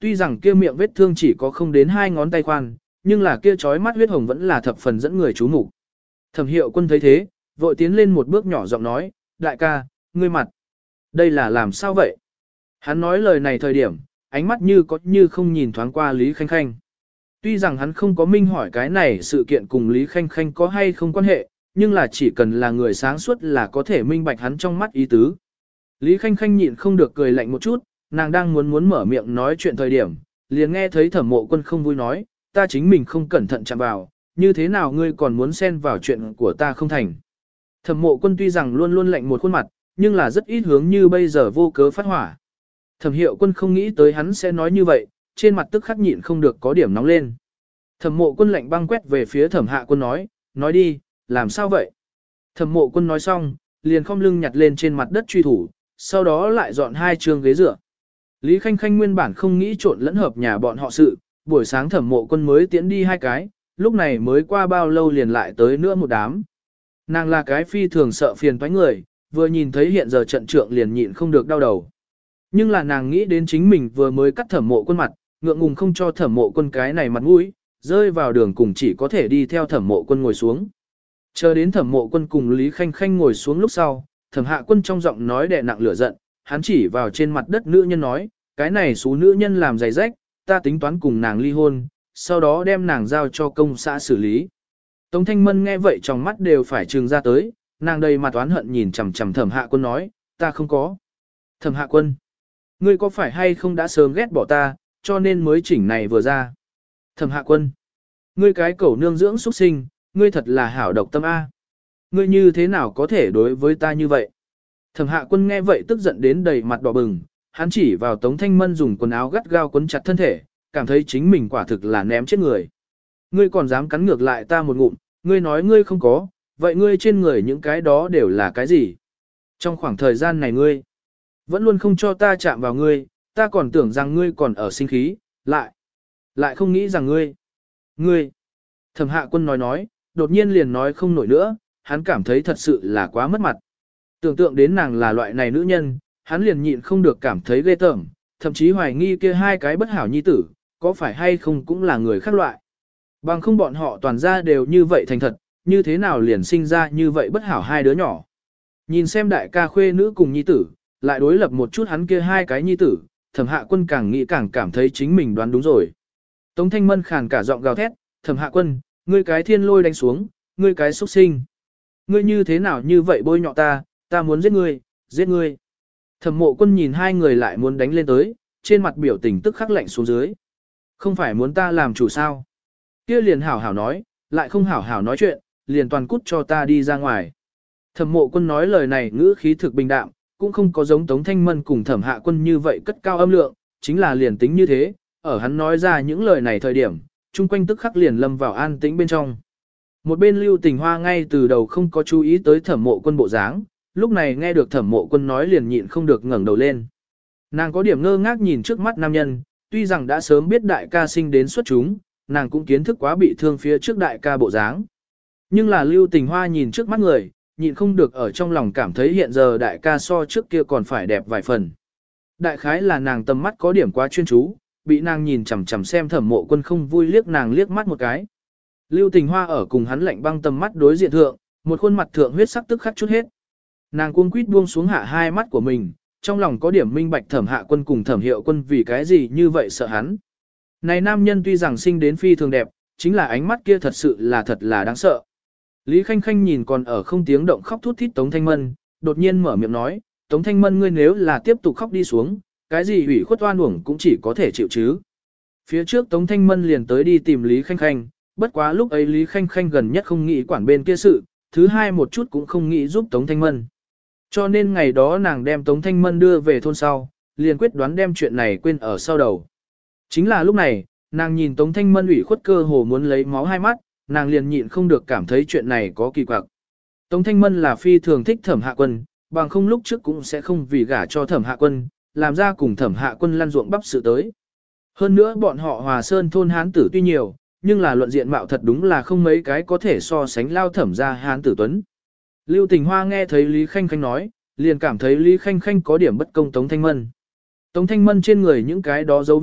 Speaker 1: Tuy rằng kia miệng vết thương chỉ có không đến 2 ngón tay khoan, nhưng là kia chói mắt huyết hồng vẫn là thập phần dẫn người chú mục. Thẩm Hiệu Quân thấy thế, vội tiến lên một bước nhỏ giọng nói, đại ca, ngươi mặt. Đây là làm sao vậy? Hắn nói lời này thời điểm, ánh mắt như có như không nhìn thoáng qua Lý Khanh Khanh. Tuy rằng hắn không có minh hỏi cái này sự kiện cùng Lý Khanh Khanh có hay không quan hệ, nhưng là chỉ cần là người sáng suốt là có thể minh bạch hắn trong mắt ý tứ. Lý Khanh Khanh nhịn không được cười lạnh một chút, nàng đang muốn mở miệng nói chuyện thời điểm, liền nghe thấy Thẩm Mộ Quân không vui nói, ta chính mình không cẩn thận chạm vào, như thế nào ngươi còn muốn xen vào chuyện của ta không thành. Thẩm Mộ Quân tuy rằng luôn luôn lạnh một khuôn mặt, nhưng là rất ít hướng như bây giờ vô cớ phát hỏa. Thẩm Hiệu Quân không nghĩ tới hắn sẽ nói như vậy, trên mặt tức khắc nhịn không được có điểm nóng lên. Thẩm Mộ Quân lạnh băng quét về phía Thẩm Hạ Quân nói đi, làm sao vậy? Thẩm Mộ Quân nói xong, liền khom lưng nhặt lên trên mặt đất truy thủ, sau đó lại dọn 2 trường ghế dựa. Lý Khanh Khanh nguyên bản không nghĩ trộn lẫn hợp nhà bọn họ sự, buổi sáng Thẩm Mộ Quân mới tiễn đi 2 cái, lúc này mới qua bao lâu liền lại tới nữa một đám. Nàng là cái phi thường sợ phiền toái người, vừa nhìn thấy hiện giờ trận trượng liền nhịn không được đau đầu. Nhưng là nàng nghĩ đến chính mình vừa mới cắt Thẩm Mộ Quân mặt, ngượng ngùng không cho Thẩm Mộ Quân cái này mặt mũi, rơi vào đường cùng chỉ có thể đi theo Thẩm Mộ Quân ngồi xuống. Chờ đến Thẩm Mộ Quân cùng Lý Khanh Khanh ngồi xuống lúc sau, Thẩm Hạ Quân trong giọng nói đè nặng lửa giận, hắn chỉ vào trên mặt đất nữ nhân nói, cái này số nữ nhân làm giày rách, ta tính toán cùng nàng ly hôn, sau đó đem nàng giao cho công xã xử lý. Tống Thanh Mân nghe vậy trong mắt đều phải trừng ra tới, nàng đầy mặt oán hận nhìn chằm chằm Thẩm Hạ Quân nói, ta không có. Thẩm Hạ Quân, ngươi có phải hay không đã sớm ghét bỏ ta, cho nên mới chỉnh này vừa ra. Thẩm Hạ Quân, ngươi cái cẩu nương dưỡng xuất sinh, ngươi thật là hảo độc tâm A. Ngươi như thế nào có thể đối với ta như vậy? Thẩm Hạ Quân nghe vậy tức giận đến đầy mặt đỏ bừng, hắn chỉ vào Tống Thanh Mân dùng quần áo gắt gao quấn chặt thân thể, cảm thấy chính mình quả thực là ném chết người. Ngươi còn dám cắn ngược lại ta một ngụm, ngươi nói ngươi không có, vậy ngươi trên người những cái đó đều là cái gì? Trong khoảng thời gian này ngươi vẫn luôn không cho ta chạm vào ngươi, ta còn tưởng rằng ngươi còn ở sinh khí, lại không nghĩ rằng ngươi. Thẩm Hạ Quân nói, đột nhiên liền nói không nổi nữa, hắn cảm thấy thật sự là quá mất mặt. Tưởng tượng đến nàng là loại này nữ nhân, hắn liền nhịn không được cảm thấy ghê tởm, thậm chí hoài nghi kia 2 cái bất hảo nhi tử, có phải hay không cũng là người khác loại. Bằng không bọn họ toàn ra đều như vậy thành thật, như thế nào liền sinh ra như vậy bất hảo 2 đứa nhỏ. Nhìn xem đại ca khuê nữ cùng nhi tử, lại đối lập một chút hắn kia 2 cái nhi tử, Thẩm Hạ Quân càng nghĩ càng cảm thấy chính mình đoán đúng rồi. Tống Thanh Mân khàn cả giọng gào thét, Thẩm Hạ Quân, ngươi cái thiên lôi đánh xuống, ngươi cái xuất sinh. Ngươi như thế nào như vậy bôi nhọ ta muốn giết ngươi. Thẩm Mộ Quân nhìn 2 người lại muốn đánh lên tới, trên mặt biểu tình tức khắc lạnh xuống dưới. Không phải muốn ta làm chủ sao? Kia liền hảo hảo nói, lại không hảo hảo nói chuyện, liền toàn cút cho ta đi ra ngoài. Thẩm Mộ Quân nói lời này ngữ khí thực bình đạm, cũng không có giống Tống Thanh Mân cùng Thẩm Hạ Quân như vậy cất cao âm lượng, chính là liền tính như thế, ở hắn nói ra những lời này thời điểm, chung quanh tức khắc liền lâm vào an tĩnh bên trong. Một bên Lưu Tình Hoa ngay từ đầu không có chú ý tới Thẩm Mộ Quân bộ dáng, lúc này nghe được Thẩm Mộ Quân nói liền nhịn không được ngẩng đầu lên. Nàng có điểm ngơ ngác nhìn trước mắt nam nhân, tuy rằng đã sớm biết đại ca sinh đến xuất chúng, nàng cũng kiến thức quá bị thương phía trước đại ca bộ dáng. Nhưng là Lưu Tình Hoa nhìn trước mắt người, nhịn không được ở trong lòng cảm thấy hiện giờ đại ca so trước kia còn phải đẹp vài phần. Đại khái là nàng tầm mắt có điểm quá chuyên chú, bị nàng nhìn chằm chằm xem Thẩm Mộ Quân không vui liếc nàng liếc mắt một cái. Lưu Tình Hoa ở cùng hắn lạnh băng tầm mắt đối diện thượng, một khuôn mặt thượng huyết sắc tức khắc chút hết. Nàng cuống quýt buông xuống hạ 2 mắt của mình, trong lòng có điểm minh bạch Thẩm Hạ Quân cùng Thẩm Hiệu Quân vì cái gì như vậy sợ hắn. Này nam nhân tuy rằng sinh đến phi thường đẹp, chính là ánh mắt kia thật là đáng sợ. Lý Khanh Khanh nhìn còn ở không tiếng động khóc thút thít Tống Thanh Mân, đột nhiên mở miệng nói, Tống Thanh Mân ngươi nếu là tiếp tục khóc đi xuống, cái gì ủy khuất oan uổng cũng chỉ có thể chịu chứ. Phía trước Tống Thanh Mân liền tới đi tìm Lý Khanh Khanh, bất quá lúc ấy Lý Khanh Khanh gần nhất không nghĩ quản bên kia sự, thứ hai một chút cũng không nghĩ giúp Tống Thanh Mân. Cho nên ngày đó nàng đem Tống Thanh Mân đưa về thôn sau, liền quyết đoán đem chuyện này quên ở sau đầu. Chính là lúc này, nàng nhìn Tống Thanh Mân ủy khuất cơ hồ muốn lấy máu 2 mắt, nàng liền nhịn không được cảm thấy chuyện này có kỳ quặc. Tống Thanh Mân là phi thường thích Thẩm Hạ Quân, bằng không lúc trước cũng sẽ không vì gả cho Thẩm Hạ Quân, làm ra cùng Thẩm Hạ Quân lăn ruộng bắp sự tới. Hơn nữa bọn họ Hòa Sơn thôn hán tử tuy nhiều, nhưng là luận diện mạo thật đúng là không mấy cái có thể so sánh lao Thẩm ra hán tử tuấn. Lưu Tình Hoa nghe thấy Lý Khanh Khanh nói, liền cảm thấy Lý Khanh Khanh có điểm bất công Tống Thanh Mân. Tống Thanh Mân trên người những cái đó dấu vết,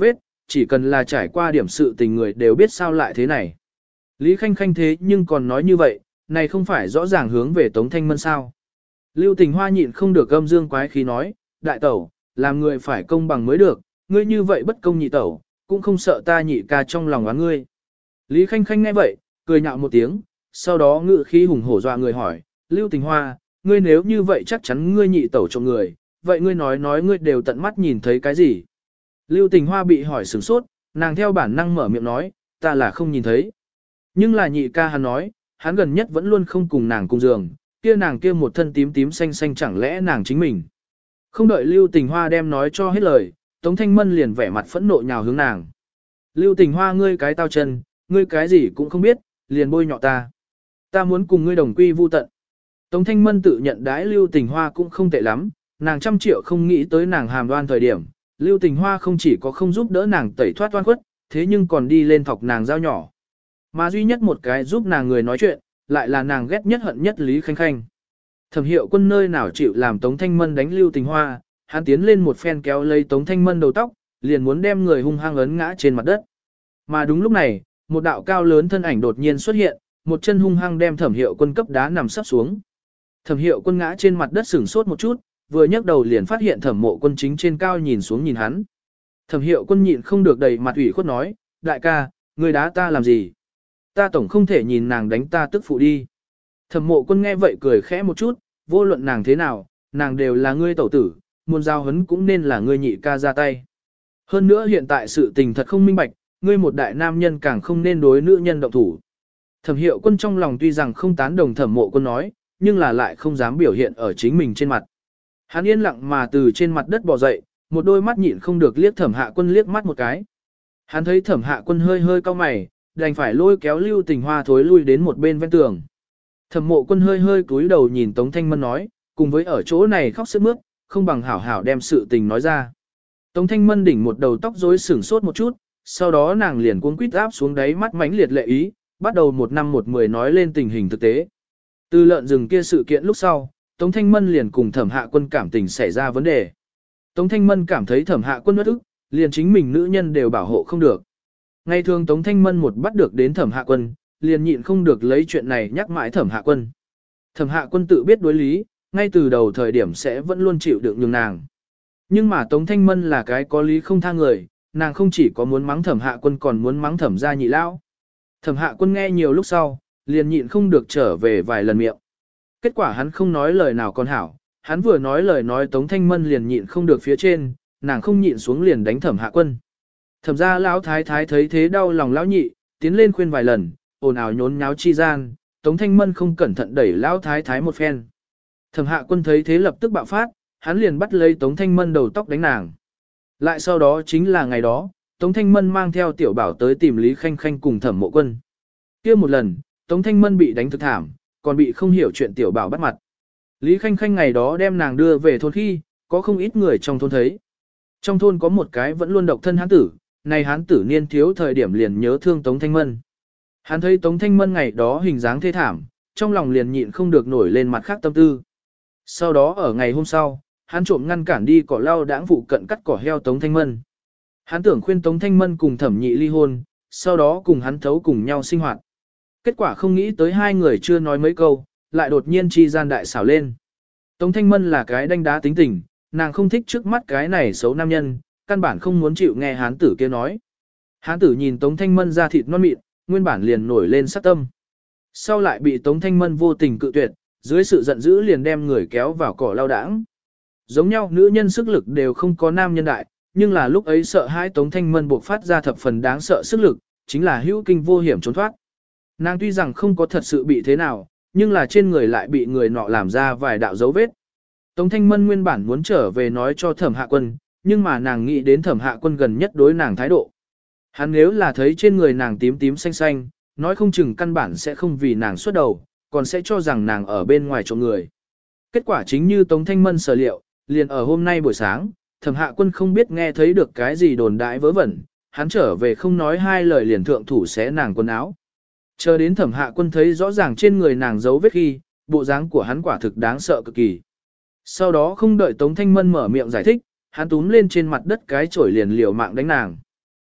Speaker 1: chỉ cần là trải qua điểm sự tình người đều biết sao lại thế này. Lý Khanh Khanh thế nhưng còn nói như vậy, này không phải rõ ràng hướng về Tống Thanh Mân sao. Lưu Tình Hoa nhịn không được âm dương quái khí nói, đại tẩu, làm người phải công bằng mới được, ngươi như vậy bất công nhị tẩu, cũng không sợ ta nhị ca trong lòng oán ngươi. Lý Khanh Khanh nghe vậy, cười nhạo một tiếng, sau đó ngự khí hùng hổ dọa người hỏi, Lưu Tình Hoa, ngươi nếu như vậy chắc chắn ngươi nhị tẩu trộm người, vậy ngươi nói ngươi đều tận mắt nhìn thấy cái gì? Lưu Tình Hoa bị hỏi sửng sốt, nàng theo bản năng mở miệng nói, ta là không nhìn thấy. Nhưng là nhị ca hắn nói, hắn gần nhất vẫn luôn không cùng nàng cùng giường, kia nàng kia một thân tím tím xanh xanh chẳng lẽ nàng chính mình. Không đợi Lưu Tình Hoa đem nói cho hết lời, Tống Thanh Mân liền vẻ mặt phẫn nộ nhào hướng nàng. Lưu Tình Hoa ngươi cái tao chân, ngươi cái gì cũng không biết, liền bôi nhọ ta. Ta muốn cùng ngươi đồng quy vu tận. Tống Thanh Mân tự nhận đãi Lưu Tình Hoa cũng không tệ lắm, nàng 100 triệu không nghĩ tới nàng hàm đoan thời điểm. Lưu Tình Hoa không chỉ có không giúp đỡ nàng tẩy thoát oan khuất, thế nhưng còn đi lên thọc nàng dao nhỏ. Mà duy nhất một cái giúp nàng người nói chuyện, lại là nàng ghét nhất hận nhất Lý Khanh Khanh. Thẩm Hiệu Quân nơi nào chịu làm Tống Thanh Mân đánh Lưu Tình Hoa, hắn tiến lên một phen kéo lấy Tống Thanh Mân đầu tóc, liền muốn đem người hung hăng ấn ngã trên mặt đất. Mà đúng lúc này, một đạo cao lớn thân ảnh đột nhiên xuất hiện, một chân hung hăng đem Thẩm Hiệu Quân cấp đá nằm sắp xuống. Thẩm Hiệu Quân ngã trên mặt đất sửng sốt một chút, vừa nhấc đầu liền phát hiện Thẩm Mộ Quân chính trên cao nhìn xuống nhìn hắn. Thẩm Hiệu Quân nhịn không được đầy mặt ủy khuất nói, đại ca, ngươi đá ta làm gì? Ta tổng không thể nhìn nàng đánh ta tức phụ đi. Thẩm Mộ Quân nghe vậy cười khẽ một chút, vô luận nàng thế nào, nàng đều là ngươi tẩu tử, muôn giao hấn cũng nên là ngươi nhị ca ra tay. Hơn nữa hiện tại sự tình thật không minh bạch, ngươi một đại nam nhân càng không nên đối nữ nhân động thủ. Thẩm Hiệu Quân trong lòng tuy rằng không tán đồng Thẩm Mộ Quân nói, nhưng là lại không dám biểu hiện ở chính mình trên mặt. Hắn yên lặng mà từ trên mặt đất bò dậy, một đôi mắt nhịn không được liếc Thẩm Hạ Quân liếc mắt một cái. Hắn thấy Thẩm Hạ Quân hơi hơi cau mày, đành phải lôi kéo Lưu Tình Hoa thối lui đến một bên ven tường. Thẩm Mộ Quân hơi hơi cúi đầu nhìn Tống Thanh Mân nói, cùng với ở chỗ này khóc sướt mướt, không bằng hảo hảo đem sự tình nói ra. Tống Thanh Mân đỉnh một đầu tóc rối sửng sốt một chút, sau đó nàng liền cuống quýt áp xuống đáy mắt mãnh liệt lệ ý, bắt đầu một năm một mười nói lên tình hình thực tế. Từ lợn rừng kia sự kiện lúc sau, Tống Thanh Mân liền cùng Thẩm Hạ Quân cảm tình xảy ra vấn đề. Tống Thanh Mân cảm thấy Thẩm Hạ Quân uất ức, liền chính mình nữ nhân đều bảo hộ không được. Ngày thường Tống Thanh Mân một bắt được đến Thẩm Hạ Quân, liền nhịn không được lấy chuyện này nhắc mãi Thẩm Hạ Quân. Thẩm Hạ Quân tự biết đối lý, ngay từ đầu thời điểm sẽ vẫn luôn chịu đựng nhường nàng. Nhưng mà Tống Thanh Mân là cái có lý không tha người, nàng không chỉ có muốn mắng Thẩm Hạ Quân còn muốn mắng Thẩm gia nhị lão. Thẩm Hạ Quân nghe nhiều lúc sau, liền nhịn không được trở về vài lần miệng. Kết quả hắn không nói lời nào còn hảo, hắn vừa nói lời nói Tống Thanh Mân liền nhịn không được phía trên, nàng không nhịn xuống liền đánh Thẩm Hạ Quân. Thẩm gia lão thái thái thấy thế đau lòng lão nhị, tiến lên khuyên vài lần, ồn ào nhốn nháo chi gian, Tống Thanh Mân không cẩn thận đẩy lão thái thái một phen. Thẩm Hạ Quân thấy thế lập tức bạo phát, hắn liền bắt lấy Tống Thanh Mân đầu tóc đánh nàng. Lại sau đó chính là ngày đó, Tống Thanh Mân mang theo tiểu bảo tới tìm Lý Khanh Khanh cùng Thẩm Mộ Quân. Kia một lần, Tống Thanh Mân bị đánh thực thảm, còn bị không hiểu chuyện tiểu bảo bắt mặt. Lý Khanh Khanh ngày đó đem nàng đưa về thôn khi, có không ít người trong thôn thấy. Trong thôn có một cái vẫn luôn độc thân hán tử, này hán tử niên thiếu thời điểm liền nhớ thương Tống Thanh Mân. Hắn thấy Tống Thanh Mân ngày đó hình dáng thê thảm, trong lòng liền nhịn không được nổi lên mặt khác tâm tư. Sau đó ở ngày hôm sau, hắn trộm ngăn cản đi cỏ lau đãng phụ cận cắt cỏ heo Tống Thanh Mân. Hắn tưởng khuyên Tống Thanh Mân cùng Thẩm Nhị ly hôn, sau đó cùng hắn thấu cùng nhau sinh hoạt. Kết quả không nghĩ tới hai người chưa nói mấy câu, lại đột nhiên chi gian đại xảo lên. Tống Thanh Mân là cái đanh đá tính tình, nàng không thích trước mắt cái này xấu nam nhân, căn bản không muốn chịu nghe hán tử kia nói. Hán tử nhìn Tống Thanh Mân ra thịt non mịn, nguyên bản liền nổi lên sát tâm. Sau lại bị Tống Thanh Mân vô tình cự tuyệt, dưới sự giận dữ liền đem người kéo vào cỏ lao đãng. Giống nhau nữ nhân sức lực đều không có nam nhân đại, nhưng là lúc ấy sợ hãi Tống Thanh Mân buộc phát ra thập phần đáng sợ sức lực, chính là hữu kinh vô hiểm trốn thoát. Nàng tuy rằng không có thật sự bị thế nào, nhưng là trên người lại bị người nọ làm ra vài đạo dấu vết. Tống Thanh Mân nguyên bản muốn trở về nói cho Thẩm Hạ Quân, nhưng mà nàng nghĩ đến Thẩm Hạ Quân gần nhất đối nàng thái độ. Hắn nếu là thấy trên người nàng tím tím xanh xanh, nói không chừng căn bản sẽ không vì nàng xuất đầu, còn sẽ cho rằng nàng ở bên ngoài trộm người. Kết quả chính như Tống Thanh Mân sở liệu, liền ở hôm nay buổi sáng, Thẩm Hạ Quân không biết nghe thấy được cái gì đồn đại vớ vẩn, hắn trở về không nói hai lời liền thượng thủ xé nàng quần áo. Chờ đến Thẩm Hạ Quân thấy rõ ràng trên người nàng dấu vết khi, bộ dáng của hắn quả thực đáng sợ cực kỳ. Sau đó không đợi Tống Thanh Mân mở miệng giải thích, hắn túm lên trên mặt đất cái chổi liền liều mạng đánh nàng.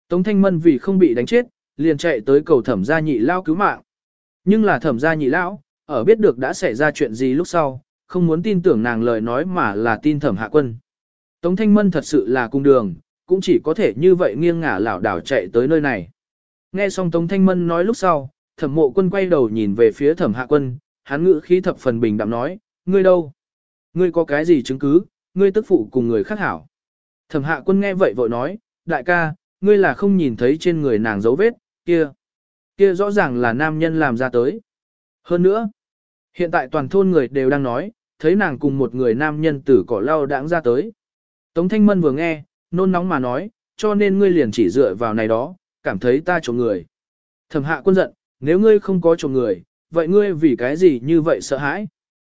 Speaker 1: Tống Thanh Mân vì không bị đánh chết, liền chạy tới cầu Thẩm gia nhị lão cứu mạng. Nhưng là Thẩm gia nhị lão, ở biết được đã xảy ra chuyện gì lúc sau, không muốn tin tưởng nàng lời nói mà là tin Thẩm Hạ Quân. Tống Thanh Mân thật sự là cung đường, cũng chỉ có thể như vậy nghiêng ngả lảo đảo chạy tới nơi này. Nghe xong Tống Thanh Mân nói lúc sau, Thẩm Mộ Quân quay đầu nhìn về phía Thẩm Hạ Quân, hắn ngữ khí thập phần bình đạm nói, ngươi đâu? Ngươi có cái gì chứng cứ, ngươi tức phụ cùng người khác hảo. Thẩm Hạ Quân nghe vậy vội nói, đại ca, ngươi là không nhìn thấy trên người nàng dấu vết, kia rõ ràng là nam nhân làm ra tới. Hơn nữa, hiện tại toàn thôn người đều đang nói, thấy nàng cùng một người nam nhân tử cỏ lau đãng ra tới. Tống Thanh Mân vừa nghe, nôn nóng mà nói, cho nên ngươi liền chỉ dựa vào này đó, cảm thấy ta trộm người. Thẩm Hạ Quân giận, nếu ngươi không có trộm người, vậy ngươi vì cái gì như vậy sợ hãi?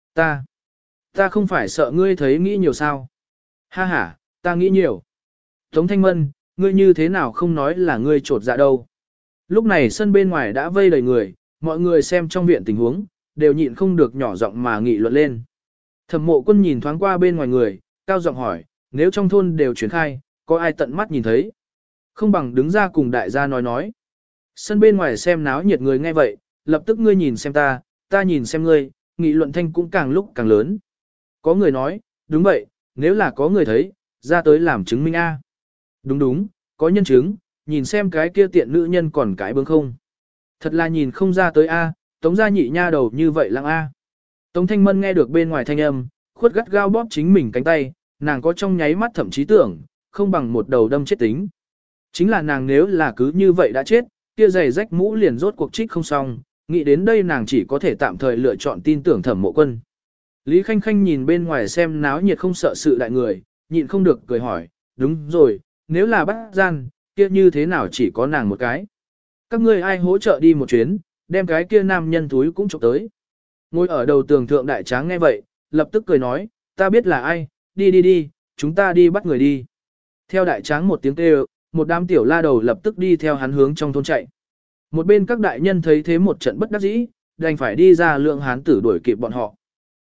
Speaker 1: Ta không phải sợ ngươi thấy nghĩ nhiều sao? Ha ha, ta nghĩ nhiều. Tống Thanh Mân, ngươi như thế nào không nói là ngươi trột dạ đâu? Lúc này sân bên ngoài đã vây đầy người, mọi người xem trong viện tình huống, đều nhịn không được nhỏ giọng mà nghị luận lên. Thẩm Mộ Quân nhìn thoáng qua bên ngoài người, cao giọng hỏi, nếu trong thôn đều truyền khai, có ai tận mắt nhìn thấy? Không bằng đứng ra cùng đại gia nói. Sân bên ngoài xem náo nhiệt người nghe vậy, lập tức ngươi nhìn xem ta nhìn xem ngươi, nghị luận thanh cũng càng lúc càng lớn. Có người nói, đúng vậy, nếu là có người thấy, ra tới làm chứng minh A. Đúng, có nhân chứng, nhìn xem cái kia tiện nữ nhân còn cái bướng không. Thật là nhìn không ra tới A, Tống gia nhị nha đầu như vậy lăng A. Tống Thanh Mân nghe được bên ngoài thanh âm, khuất gắt gao bóp chính mình cánh tay, nàng có trong nháy mắt thậm chí tưởng, không bằng một đầu đâm chết tính. Chính là nàng nếu là cứ như vậy đã chết, kia giày rách mũ liền rốt cuộc trích không xong, nghĩ đến đây nàng chỉ có thể tạm thời lựa chọn tin tưởng Thẩm Mộ Quân. Lý Khanh Khanh nhìn bên ngoài xem náo nhiệt không sợ sự đại người, nhịn không được cười hỏi, đúng rồi, nếu là bắt gian, kia như thế nào chỉ có nàng một cái. Các ngươi ai hỗ trợ đi một chuyến, đem cái kia nam nhân túi cũng chụp tới. Ngồi ở đầu tường thượng đại tráng nghe vậy, lập tức cười nói, ta biết là ai, đi, chúng ta đi bắt người đi. Theo đại tráng một tiếng kêu, một đám tiểu la đầu lập tức đi theo hắn hướng trong thôn chạy. Một bên các đại nhân thấy thế một trận bất đắc dĩ, đành phải đi ra lượng hán tử đuổi kịp bọn họ.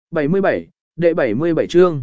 Speaker 1: 77, đệ 77 chương.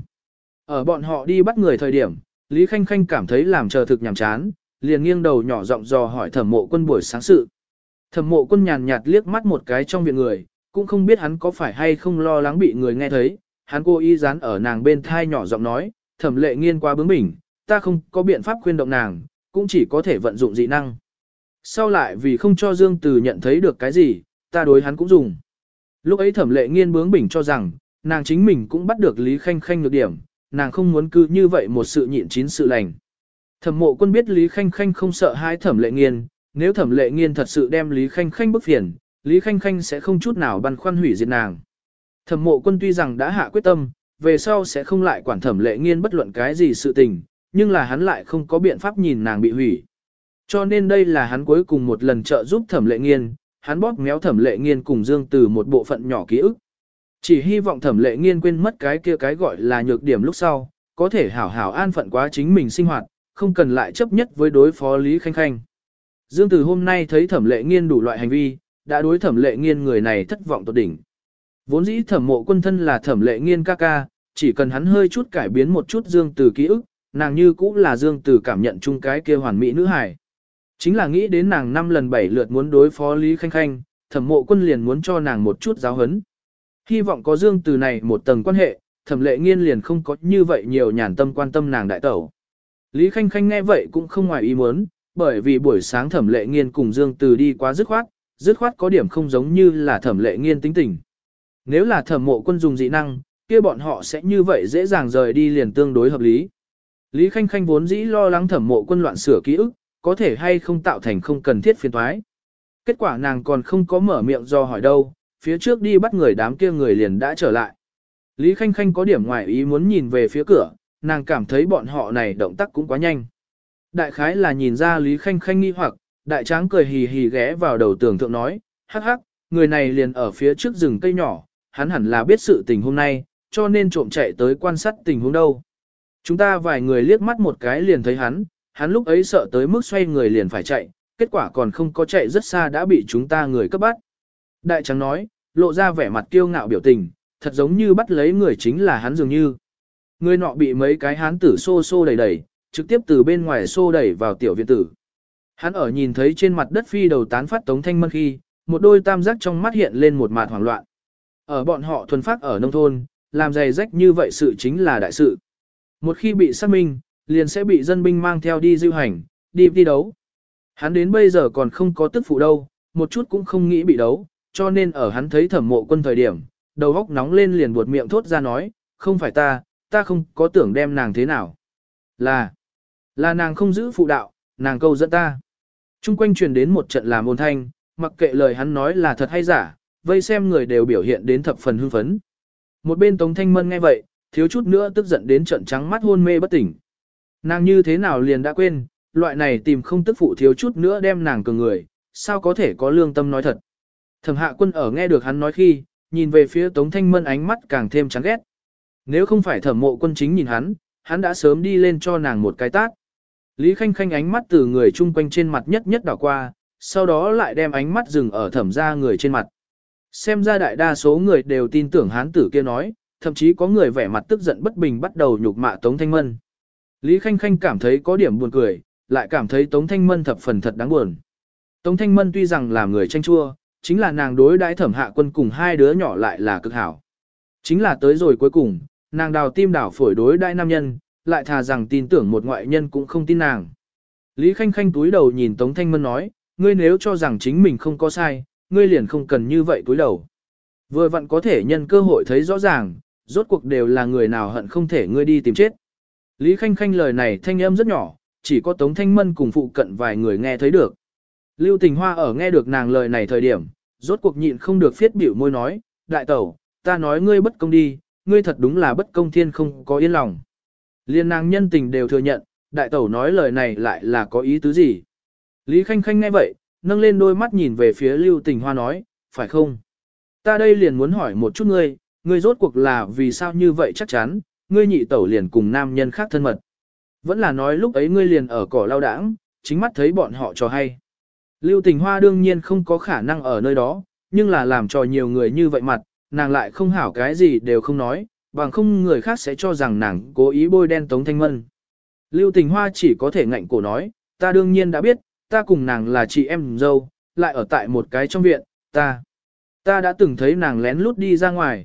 Speaker 1: Ở bọn họ đi bắt người thời điểm, Lý Khanh Khanh cảm thấy làm chờ thực nhàm chán, liền nghiêng đầu nhỏ giọng dò hỏi Thẩm Mộ Quân buổi sáng sự. Thẩm Mộ Quân nhàn nhạt liếc mắt một cái trong viện người, cũng không biết hắn có phải hay không lo lắng bị người nghe thấy, hắn cố ý dán ở nàng bên thai nhỏ giọng nói, Thẩm Lệ Nghiên quá bướng bỉnh, ta không có biện pháp khuyên động nàng, cũng chỉ có thể vận dụng dị năng. Sau lại vì không cho Dương Từ nhận thấy được cái gì, ta đối hắn cũng dùng. Lúc ấy Thẩm Lệ Nghiên bướng bỉnh cho rằng, nàng chính mình cũng bắt được Lý Khanh Khanh nhược điểm, nàng không muốn cứ như vậy một sự nhịn chín sự lành. Thẩm Mộ Quân biết Lý Khanh Khanh không sợ hai Thẩm Lệ Nghiên, nếu Thẩm Lệ Nghiên thật sự đem Lý Khanh Khanh bức phiền, Lý Khanh Khanh sẽ không chút nào băn khoăn hủy diệt nàng. Thẩm Mộ Quân tuy rằng đã hạ quyết tâm, về sau sẽ không lại quản Thẩm Lệ Nghiên bất luận cái gì sự tình, nhưng là hắn lại không có biện pháp nhìn nàng bị hủy. Cho nên đây là hắn cuối cùng một lần trợ giúp Thẩm Lệ Nghiên, hắn bóp méo Thẩm Lệ Nghiên cùng Dương Từ một bộ phận nhỏ ký ức. Chỉ hy vọng Thẩm Lệ Nghiên quên mất cái kia cái gọi là nhược điểm lúc sau, có thể hảo hảo an phận quá chính mình sinh hoạt, không cần lại chấp nhất với đối phó Lý Khanh Khanh. Dương Từ hôm nay thấy Thẩm Lệ Nghiên đủ loại hành vi, đã đối Thẩm Lệ Nghiên người này thất vọng tột đỉnh. Vốn dĩ Thẩm Mộ Quân thân là Thẩm Lệ Nghiên ca ca, chỉ cần hắn hơi chút cải biến một chút Dương Từ ký ức, nàng như cũng là Dương Từ cảm nhận chung cái kia hoàn mỹ nữ hài. Chính là nghĩ đến nàng 5 lần 7 lượt muốn đối phó Lý Khanh Khanh, Thẩm Mộ Quân liền muốn cho nàng một chút giáo huấn. Hy vọng có Dương Từ này một tầng quan hệ, Thẩm Lệ Nghiên liền không có như vậy nhiều nhàn tâm quan tâm nàng đại tẩu. Lý Khanh Khanh nghe vậy cũng không ngoài ý muốn, bởi vì buổi sáng Thẩm Lệ Nghiên cùng Dương Từ đi quá dứt khoát có điểm không giống như là Thẩm Lệ Nghiên tính tình. Nếu là Thẩm Mộ Quân dùng dị năng, kia bọn họ sẽ như vậy dễ dàng rời đi liền tương đối hợp lý. Lý Khanh Khanh vốn dĩ lo lắng Thẩm Mộ Quân loạn sửa ký ức, có thể hay không tạo thành không cần thiết phiền toái. Kết quả nàng còn không có mở miệng do hỏi đâu, phía trước đi bắt người đám kia người liền đã trở lại. Lý Khanh Khanh có điểm ngoài ý muốn nhìn về phía cửa, nàng cảm thấy bọn họ này động tác cũng quá nhanh. Đại khái là nhìn ra Lý Khanh Khanh nghi hoặc, đại tráng cười hì hì ghé vào đầu tường thượng nói, hắc hắc, người này liền ở phía trước rừng cây nhỏ, hắn hẳn là biết sự tình hôm nay, cho nên trộm chạy tới quan sát tình huống đâu. Chúng ta vài người liếc mắt một cái liền thấy hắn lúc ấy sợ tới mức xoay người liền phải chạy, kết quả còn không có chạy rất xa đã bị chúng ta người cấp bắt. Đại tráng nói, lộ ra vẻ mặt kiêu ngạo biểu tình, thật giống như bắt lấy người chính là hắn dường như. Người nọ bị mấy cái hán tử xô đẩy, trực tiếp từ bên ngoài xô đẩy vào tiểu viện tử. Hắn ở nhìn thấy trên mặt đất phi đầu tán phát Tống Thanh Mân khi, một đôi tam giác trong mắt hiện lên một mạt hoảng loạn. Ở bọn họ thuần phát ở nông thôn, làm giày rách như vậy sự chính là đại sự. Một khi bị xác minh, liền sẽ bị dân binh mang theo đi diêu hành, đi thi đấu. Hắn đến bây giờ còn không có tức phụ đâu, một chút cũng không nghĩ bị đấu, cho nên ở hắn thấy Thẩm Mộ Quân thời điểm, đầu óc nóng lên liền buột miệng thốt ra nói, không phải ta không có tưởng đem nàng thế nào. Là nàng không giữ phụ đạo, nàng câu dẫn ta. Trung quanh truyền đến một trận làm ồn thanh, mặc kệ lời hắn nói là thật hay giả, vây xem người đều biểu hiện đến thập phần hưng phấn. Một bên Tống Thanh Mân nghe vậy, thiếu chút nữa tức giận đến trận trắng mắt hôn mê bất tỉnh. Nàng như thế nào liền đã quên, loại này tìm không tức phụ thiếu chút nữa đem nàng cường người, sao có thể có lương tâm nói thật. Thẩm Hạ Quân ở nghe được hắn nói khi, nhìn về phía Tống Thanh Mân ánh mắt càng thêm chán ghét. Nếu không phải Thẩm Mộ Quân chính nhìn hắn đã sớm đi lên cho nàng một cái tát. Lý Khanh Khanh ánh mắt từ người chung quanh trên mặt nhất nhất đảo qua, sau đó lại đem ánh mắt dừng ở Thẩm gia người trên mặt. Xem ra đại đa số người đều tin tưởng hán tử kia nói, thậm chí có người vẻ mặt tức giận bất bình bắt đầu nhục mạ Tống Thanh Mân. Lý Khanh Khanh cảm thấy có điểm buồn cười, lại cảm thấy Tống Thanh Mân thập phần thật đáng buồn. Tống Thanh Mân tuy rằng là người tranh chua, chính là nàng đối đãi Thẩm Hạ Quân cùng hai đứa nhỏ lại là cực hảo. Chính là tới rồi cuối cùng, nàng đào tim đảo phổi đối đãi nam nhân, lại thà rằng tin tưởng một ngoại nhân cũng không tin nàng. Lý Khanh Khanh túi đầu nhìn Tống Thanh Mân nói, ngươi nếu cho rằng chính mình không có sai, ngươi liền không cần như vậy túi đầu. Vừa vặn có thể nhân cơ hội thấy rõ ràng, rốt cuộc đều là người nào hận không thể ngươi đi tìm chết. Lý Khanh Khanh lời này thanh âm rất nhỏ, chỉ có Tống Thanh Mân cùng phụ cận vài người nghe thấy được. Lưu Tình Hoa ở nghe được nàng lời này thời điểm, rốt cuộc nhịn không được phiết biểu môi nói, đại tẩu, ta nói ngươi bất công đi, ngươi thật đúng là bất công thiên không có yên lòng. Liên nàng nhân tình đều thừa nhận, đại tẩu nói lời này lại là có ý tứ gì. Lý Khanh Khanh nghe vậy, nâng lên đôi mắt nhìn về phía Lưu Tình Hoa nói, phải không? Ta đây liền muốn hỏi một chút ngươi rốt cuộc là vì sao như vậy chắc chắn, ngươi nhị tẩu liền cùng nam nhân khác thân mật. Vẫn là nói lúc ấy ngươi liền ở cỏ lao đãng, chính mắt thấy bọn họ cho hay. Lưu Tình Hoa đương nhiên không có khả năng ở nơi đó, nhưng là làm cho nhiều người như vậy mặt, nàng lại không hảo cái gì đều không nói, bằng không người khác sẽ cho rằng nàng cố ý bôi đen Tống Thanh Mân. Lưu Tình Hoa chỉ có thể ngạnh cổ nói, ta đương nhiên đã biết, ta cùng nàng là chị em dâu, lại ở tại một cái trong viện, ta đã từng thấy nàng lén lút đi ra ngoài,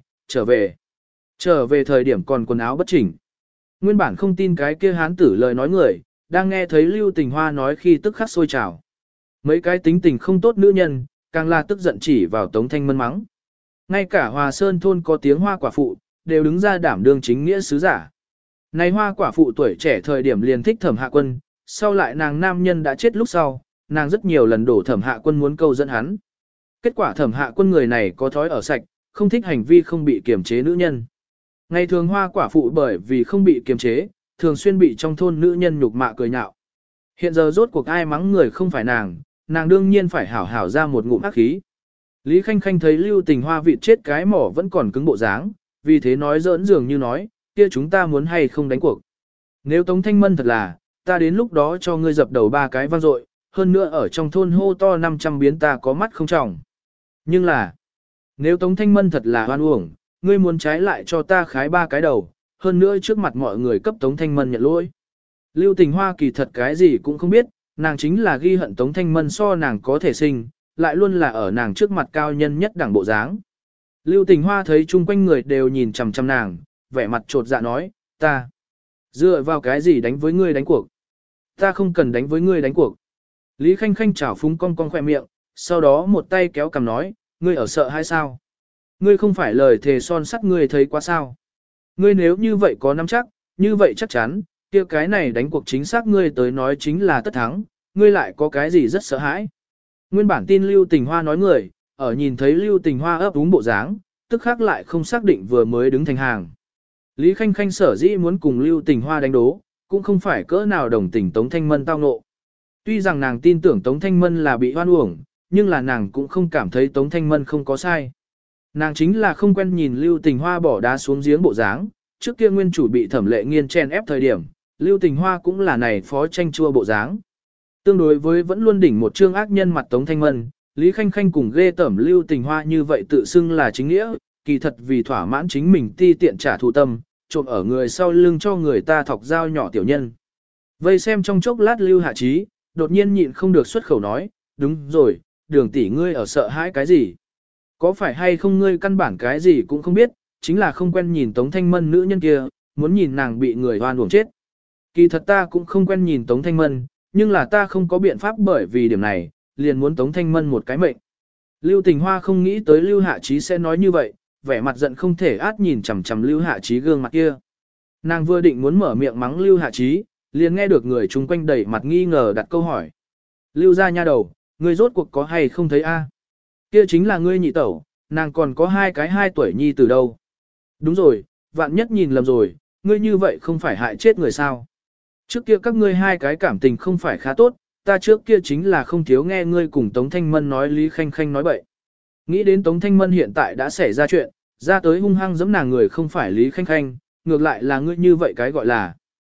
Speaker 1: trở về thời điểm còn quần áo bất chỉnh. Nguyên bản không tin cái kia hán tử lời nói người, đang nghe thấy Lưu Tình Hoa nói khi tức khắc sôi trào. Mấy cái tính tình không tốt nữ nhân, càng là tức giận chỉ vào Tống Thanh Mân mắng. Ngay cả Hòa Sơn thôn có tiếng hoa quả phụ, đều đứng ra đảm đương chính nghĩa sứ giả. Này hoa quả phụ tuổi trẻ thời điểm liền thích Thẩm Hạ Quân, sau lại nàng nam nhân đã chết lúc sau, nàng rất nhiều lần đổ Thẩm Hạ Quân muốn câu dẫn hắn. Kết quả Thẩm Hạ Quân người này có thói ở sạch, không thích hành vi không bị kiềm chế nữ nhân. Ngày thường hoa quả phụ bởi vì không bị kiềm chế, thường xuyên bị trong thôn nữ nhân nhục mạ cười nhạo. Hiện giờ rốt cuộc ai mắng người không phải nàng đương nhiên phải hảo hảo ra một ngụm ác khí. Lý Khanh Khanh thấy Lưu Tình Hoa vịt chết cái mỏ vẫn còn cứng bộ dáng, vì thế nói giỡn dường như nói, kia chúng ta muốn hay không đánh cuộc. Nếu Tống Thanh Mân thật là, ta đến lúc đó cho ngươi dập đầu 3 cái vang dội, hơn nữa ở trong thôn hô to 500 biến ta có mắt không tròng. Nhưng là, nếu Tống Thanh Mân thật là hoan uổng, ngươi muốn trái lại cho ta khái 3 cái đầu, hơn nữa trước mặt mọi người cấp Tống Thanh Mân nhận lỗi. Lưu Tình Hoa kỳ thật cái gì cũng không biết, nàng chính là ghi hận Tống Thanh Mân so nàng có thể sinh, lại luôn là ở nàng trước mặt cao nhân nhất đẳng bộ dáng. Lưu Tình Hoa thấy chung quanh người đều nhìn chằm chằm nàng, vẻ mặt trột dạ nói, ta dựa vào cái gì đánh với ngươi đánh cuộc? Ta không cần đánh với ngươi đánh cuộc. Lý Khanh Khanh chảo phúng cong cong khỏe miệng, sau đó một tay kéo cằm nói, ngươi ở sợ hay sao? Ngươi không phải lời thề son sắt ngươi thấy quá sao? Ngươi nếu như vậy có nắm chắc, như vậy chắc chắn, kia cái này đánh cuộc chính xác ngươi tới nói chính là tất thắng, ngươi lại có cái gì rất sợ hãi. Nguyên bản tin Lưu Tình Hoa nói người, ở nhìn thấy Lưu Tình Hoa ấp úng bộ dáng, tức khác lại không xác định vừa mới đứng thành hàng. Lý Khanh Khanh sở dĩ muốn cùng Lưu Tình Hoa đánh đố, cũng không phải cỡ nào đồng tình Tống Thanh Mân tao ngộ. Tuy rằng nàng tin tưởng Tống Thanh Mân là bị hoan uổng, nhưng là nàng cũng không cảm thấy Tống Thanh Mân không có sai. Nàng chính là không quen nhìn Lưu Tình Hoa bỏ đá xuống giếng bộ dáng, trước kia nguyên chủ bị Thẩm Lệ Nghiên chen ép thời điểm, Lưu Tình Hoa cũng là này phó tranh chua bộ dáng. Tương đối với vẫn luôn đỉnh một trương ác nhân mặt Tống Thanh Mân, Lý Khanh Khanh cùng ghê tởm Lưu Tình Hoa như vậy tự xưng là chính nghĩa, kỳ thật vì thỏa mãn chính mình ti tiện trả thù tâm, trộm ở người sau lưng cho người ta thọc dao nhỏ tiểu nhân. Vây xem trong chốc lát Lưu Hạ Trí, đột nhiên nhịn không được xuất khẩu nói, đúng rồi, Đường tỷ ngươi ở sợ hãi cái gì? Có phải hay không ngươi căn bản cái gì cũng không biết, chính là không quen nhìn Tống Thanh Mân nữ nhân kia, muốn nhìn nàng bị người hoan uổng chết. Kỳ thật ta cũng không quen nhìn Tống Thanh Mân, nhưng là ta không có biện pháp bởi vì điểm này, liền muốn Tống Thanh Mân một cái mệnh. Lưu Tình Hoa không nghĩ tới Lưu Hạ Chí sẽ nói như vậy, vẻ mặt giận không thể át nhìn chằm chằm Lưu Hạ Chí gương mặt kia. Nàng vừa định muốn mở miệng mắng Lưu Hạ Chí, liền nghe được người chung quanh đẩy mặt nghi ngờ đặt câu hỏi. Lưu gia nha đầu, ngươi rốt cuộc có hay không thấy a? Kia chính là ngươi nhị tẩu, nàng còn có hai cái 2 tuổi nhi từ đâu. Đúng rồi, vạn nhất nhìn lầm rồi, ngươi như vậy không phải hại chết người sao. Trước kia các ngươi hai cái cảm tình không phải khá tốt, ta trước kia chính là không thiếu nghe ngươi cùng Tống Thanh Mân nói Lý Khanh Khanh nói bậy. Nghĩ đến Tống Thanh Mân hiện tại đã xảy ra chuyện, ra tới hung hăng giẫm nàng người không phải Lý Khanh Khanh, ngược lại là ngươi như vậy cái gọi là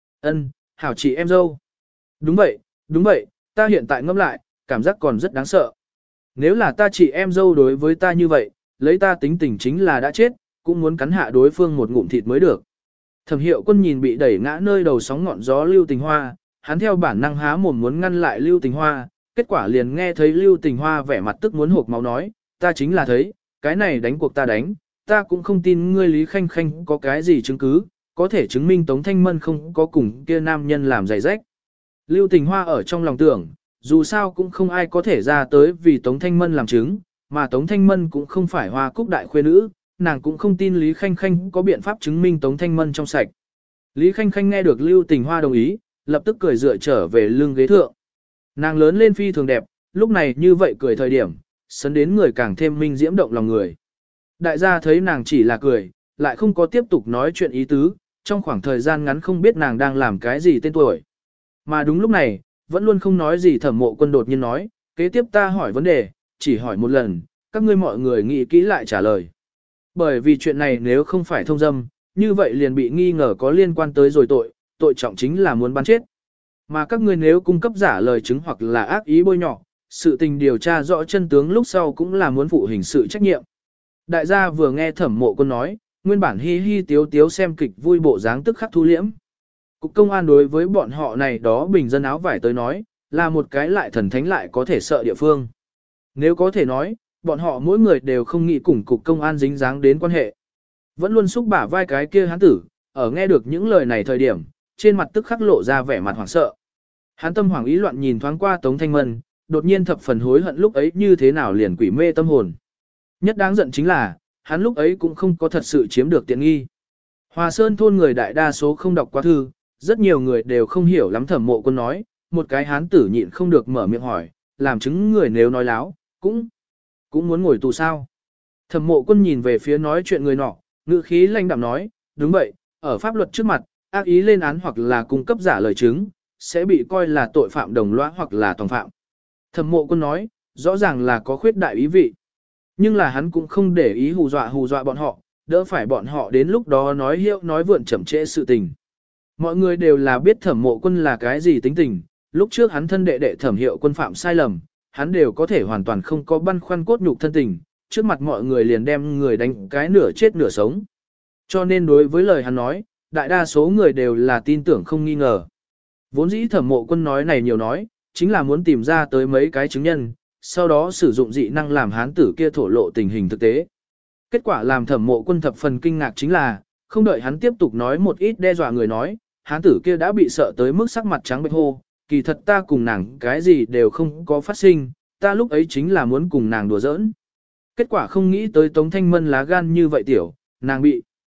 Speaker 1: hảo chị em dâu. Đúng vậy, ta hiện tại ngẫm lại, cảm giác còn rất đáng sợ. Nếu là ta chị em dâu đối với ta như vậy, lấy ta tính tình chính là đã chết, cũng muốn cắn hạ đối phương một ngụm thịt mới được. Thẩm Hiệu Quân nhìn bị đẩy ngã nơi đầu sóng ngọn gió Lưu Tình Hoa, hắn theo bản năng há mồm muốn ngăn lại Lưu Tình Hoa, kết quả liền nghe thấy Lưu Tình Hoa vẻ mặt tức muốn hộc máu nói, ta chính là thấy, cái này đánh cuộc ta đánh, ta cũng không tin ngươi Lý Khanh Khanh có cái gì chứng cứ, có thể chứng minh Tống Thanh Mân không có cùng kia nam nhân làm giày rách. Lưu Tình Hoa ở trong lòng tưởng, dù sao cũng không ai có thể ra tới vì Tống Thanh Mân làm chứng, mà Tống Thanh Mân cũng không phải Hoa Cúc đại khuê nữ, nàng cũng không tin Lý Khanh Khanh có biện pháp chứng minh Tống Thanh Mân trong sạch. Lý Khanh Khanh nghe được Lưu Tình Hoa đồng ý, lập tức cười dựa trở về lưng ghế thượng. Nàng lớn lên phi thường đẹp, lúc này như vậy cười thời điểm, sấn đến người càng thêm minh diễm động lòng người. Đại gia thấy nàng chỉ là cười, lại không có tiếp tục nói chuyện ý tứ, trong khoảng thời gian ngắn không biết nàng đang làm cái gì tên tuổi. Mà đúng lúc này, vẫn luôn không nói gì Thẩm Mộ Quân đột nhiên nói, kế tiếp ta hỏi vấn đề, chỉ hỏi một lần, các ngươi mọi người nghĩ kỹ lại trả lời. Bởi vì chuyện này nếu không phải thông dâm, như vậy liền bị nghi ngờ có liên quan tới rồi tội trọng chính là muốn bắn chết. Mà các ngươi nếu cung cấp giả lời chứng hoặc là ác ý bôi nhọ, sự tình điều tra rõ chân tướng lúc sau cũng là muốn phụ hình sự trách nhiệm. Đại gia vừa nghe Thẩm Mộ Quân nói, nguyên bản hi hi tiếu tiếu xem kịch vui bộ dáng tức khắc thu liễm. Cục công an đối với bọn họ này đó bình dân áo vải tới nói, là một cái lại thần thánh lại có thể sợ địa phương. Nếu có thể nói, bọn họ mỗi người đều không nghĩ cùng cục công an dính dáng đến quan hệ. Vẫn luôn xúc bả vai cái kia hán tử, ở nghe được những lời này thời điểm, trên mặt tức khắc lộ ra vẻ mặt hoảng sợ. Hán tâm hoảng ý loạn nhìn thoáng qua Tống Thanh Mân, đột nhiên thập phần hối hận lúc ấy như thế nào liền quỷ mê tâm hồn. Nhất đáng giận chính là, hắn lúc ấy cũng không có thật sự chiếm được tiện nghi. Hòa Sơn thôn người đại đa số không đọc qua thư, rất nhiều người đều không hiểu lắm Thẩm Mộ Quân nói, một cái hán tử nhịn không được mở miệng hỏi, làm chứng người nếu nói láo, cũng muốn ngồi tù sao. Thẩm Mộ Quân nhìn về phía nói chuyện người nọ, ngữ khí lanh đạm nói, đúng vậy, ở pháp luật trước mặt, ác ý lên án hoặc là cung cấp giả lời chứng, sẽ bị coi là tội phạm đồng lõa hoặc là tòng phạm. Thẩm Mộ Quân nói, rõ ràng là có khuyết đại ý vị. Nhưng là hắn cũng không để ý hù dọa bọn họ, đỡ phải bọn họ đến lúc đó nói hiệu nói vượn chậm trễ sự tình. Mọi người đều là biết Thẩm Mộ Quân là cái gì tính tình, lúc trước hắn thân đệ đệ Thẩm Hiệu Quân phạm sai lầm, hắn đều có thể hoàn toàn không có băn khoăn cốt nhục thân tình, trước mặt mọi người liền đem người đánh cái nửa chết nửa sống. Cho nên đối với lời hắn nói, đại đa số người đều là tin tưởng không nghi ngờ. Vốn dĩ Thẩm Mộ Quân nói này nhiều nói, chính là muốn tìm ra tới mấy cái chứng nhân, sau đó sử dụng dị năng làm hán tử kia thổ lộ tình hình thực tế. Kết quả làm Thẩm Mộ Quân thập phần kinh ngạc chính là, không đợi hắn tiếp tục nói một ít đe dọa người nói, hán tử kia đã bị sợ tới mức sắc mặt trắng bệch hô, kỳ thật ta cùng nàng cái gì đều không có phát sinh, ta lúc ấy chính là muốn cùng nàng đùa giỡn. Kết quả không nghĩ tới Tống Thanh Mân lá gan như vậy tiểu, nàng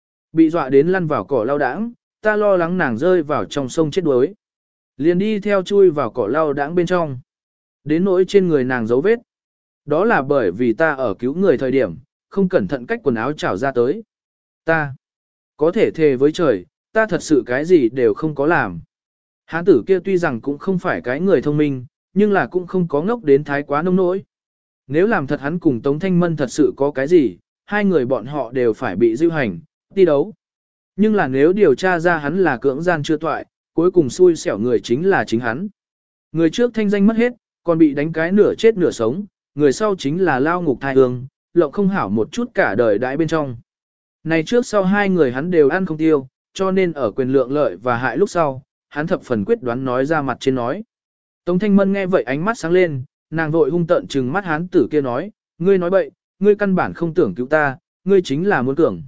Speaker 1: bị dọa đến lăn vào cỏ lao đãng, ta lo lắng nàng rơi vào trong sông chết đuối. Liền đi theo chui vào cỏ lao đãng bên trong. Đến nỗi trên người nàng dấu vết. Đó là bởi vì ta ở cứu người thời điểm, không cẩn thận cách quần áo trào ra tới. Ta có thể thề với trời, ta thật sự cái gì đều không có làm. Hán tử kia tuy rằng cũng không phải cái người thông minh, nhưng là cũng không có ngốc đến thái quá nông nỗi. Nếu làm thật hắn cùng Tống Thanh Mân thật sự có cái gì, hai người bọn họ đều phải bị diêu hành, đi đấu. Nhưng là nếu điều tra ra hắn là cưỡng gian chưa toại, cuối cùng xui xẻo người chính là chính hắn. Người trước thanh danh mất hết, còn bị đánh cái nửa chết nửa sống, người sau chính là lao ngục thai hương, lộng không hảo một chút cả đời đãi bên trong. Này trước sau hai người hắn đều ăn không tiêu, cho nên ở quyền lượng lợi và hại lúc sau, hắn thập phần quyết đoán nói ra mặt trên nói. Tống Thanh Mân nghe vậy ánh mắt sáng lên, nàng vội hung tợn trừng mắt hán tử kia nói, ngươi nói bậy, ngươi căn bản không tưởng cứu ta, ngươi chính là muốn cường.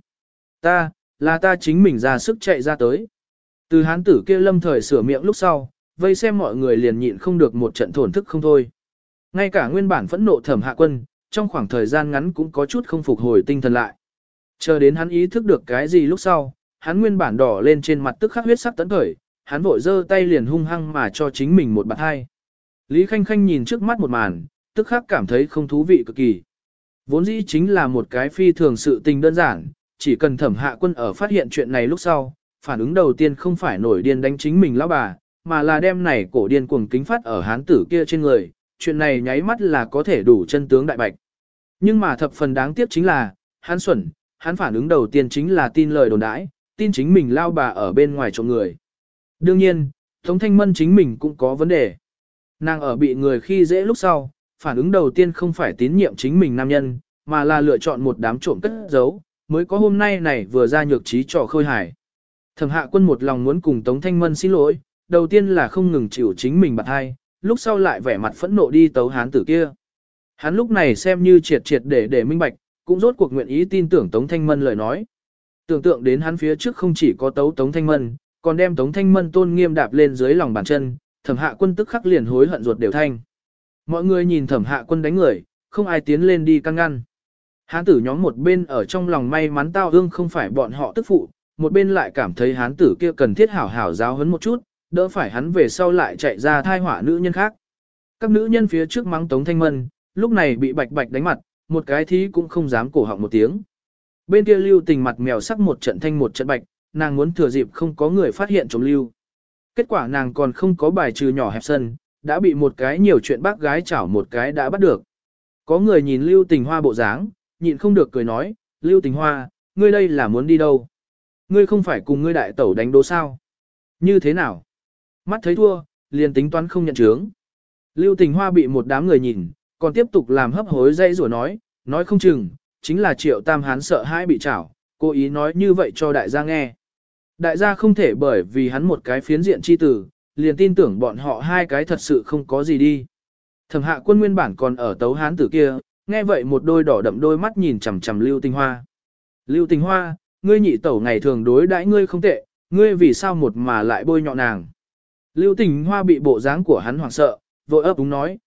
Speaker 1: Ta chính mình ra sức chạy ra tới. Từ hán tử kia lâm thời sửa miệng lúc sau, vây xem mọi người liền nhịn không được một trận thổn thức không thôi. Ngay cả nguyên bản phẫn nộ Thẩm Hạ Quân, trong khoảng thời gian ngắn cũng có chút không phục hồi tinh thần lại. Chờ đến hắn ý thức được cái gì lúc sau, hắn nguyên bản đỏ lên trên mặt tức khắc huyết sắc tấn khởi, hắn vội giơ tay liền hung hăng mà cho chính mình một bạt hai. Lý Khanh Khanh nhìn trước mắt một màn, tức khắc cảm thấy không thú vị cực kỳ. Vốn dĩ chính là một cái phi thường sự tình đơn giản, chỉ cần Thẩm Hạ Quân ở phát hiện chuyện này lúc sau, phản ứng đầu tiên không phải nổi điên đánh chính mình lão bà, mà là đem này cổ điên cuồng kính phát ở hán tử kia trên người, chuyện này nháy mắt là có thể đủ chân tướng đại bạch. Nhưng mà thập phần đáng tiếc chính là, hắn xuẩn, hắn phản ứng đầu tiên chính là tin lời đồn đãi, tin chính mình lao bà ở bên ngoài trộm người. Đương nhiên, Tống Thanh Mân chính mình cũng có vấn đề. Nàng ở bị người khi dễ lúc sau, phản ứng đầu tiên không phải tín nhiệm chính mình nam nhân, mà là lựa chọn một đám trộm cất giấu, mới có hôm nay này vừa ra nhược trí trò khôi hài. Thẩm Hạ Quân một lòng muốn cùng Tống Thanh Mân xin lỗi, đầu tiên là không ngừng chịu chính mình bạt hai, lúc sau lại vẻ mặt phẫn nộ đi tấu hán tử kia. Hắn lúc này xem như triệt để minh bạch, cũng rốt cuộc nguyện ý tin tưởng Tống Thanh Mân lời nói. Tưởng tượng đến hắn phía trước không chỉ có tấu Tống Thanh Mân, còn đem Tống Thanh Mân tôn nghiêm đạp lên dưới lòng bàn chân, Thẩm Hạ Quân tức khắc liền hối hận ruột đều thanh. Mọi người nhìn Thẩm Hạ Quân đánh người, không ai tiến lên đi can ngăn. Hán tử nhóm một bên ở trong lòng may mắn tao ương không phải bọn họ tức phụ, một bên lại cảm thấy hán tử kia cần thiết hảo hảo giáo huấn một chút, đỡ phải hắn về sau lại chạy ra thai họa nữ nhân khác. Các nữ nhân phía trước mắng Tống Thanh Mân, lúc này bị bạch bạch đánh mặt, một cái thí cũng không dám cổ họng một tiếng. Bên kia Lưu Tình mặt mèo sắc một trận thanh một trận bạch, nàng muốn thừa dịp không có người phát hiện chống Lưu. Kết quả nàng còn không có bài trừ nhỏ hẹp sân, đã bị một cái nhiều chuyện bác gái chảo một cái đã bắt được. Có người nhìn Lưu Tình Hoa bộ dáng, nhịn không được cười nói, Lưu Tình Hoa, ngươi đây là muốn đi đâu? Ngươi không phải cùng ngươi đại tẩu đánh đố sao? Như thế nào? Mắt thấy thua, liền tính toán không nhận chướng. Lưu Tình Hoa bị một đám người nhìn, còn tiếp tục làm hấp hối dây rủa nói không chừng, chính là Triệu Tam Hán sợ hãi bị chảo, cố ý nói như vậy cho đại gia nghe. Đại gia không thể bởi vì hắn một cái phiến diện chi tử, liền tin tưởng bọn họ hai cái thật sự không có gì đi. Thẩm Hạ Quân nguyên bản còn ở tấu hán tử kia, nghe vậy một đôi đỏ đậm đôi mắt nhìn chằm chằm Lưu Tình Hoa. Lưu Tình Hoa, ngươi nhị tẩu ngày thường đối đãi ngươi không tệ, ngươi vì sao một mà lại bôi nhọ nàng. Lưu Tình Hoa bị bộ dáng của hắn hoảng sợ, vội ấp úng nói,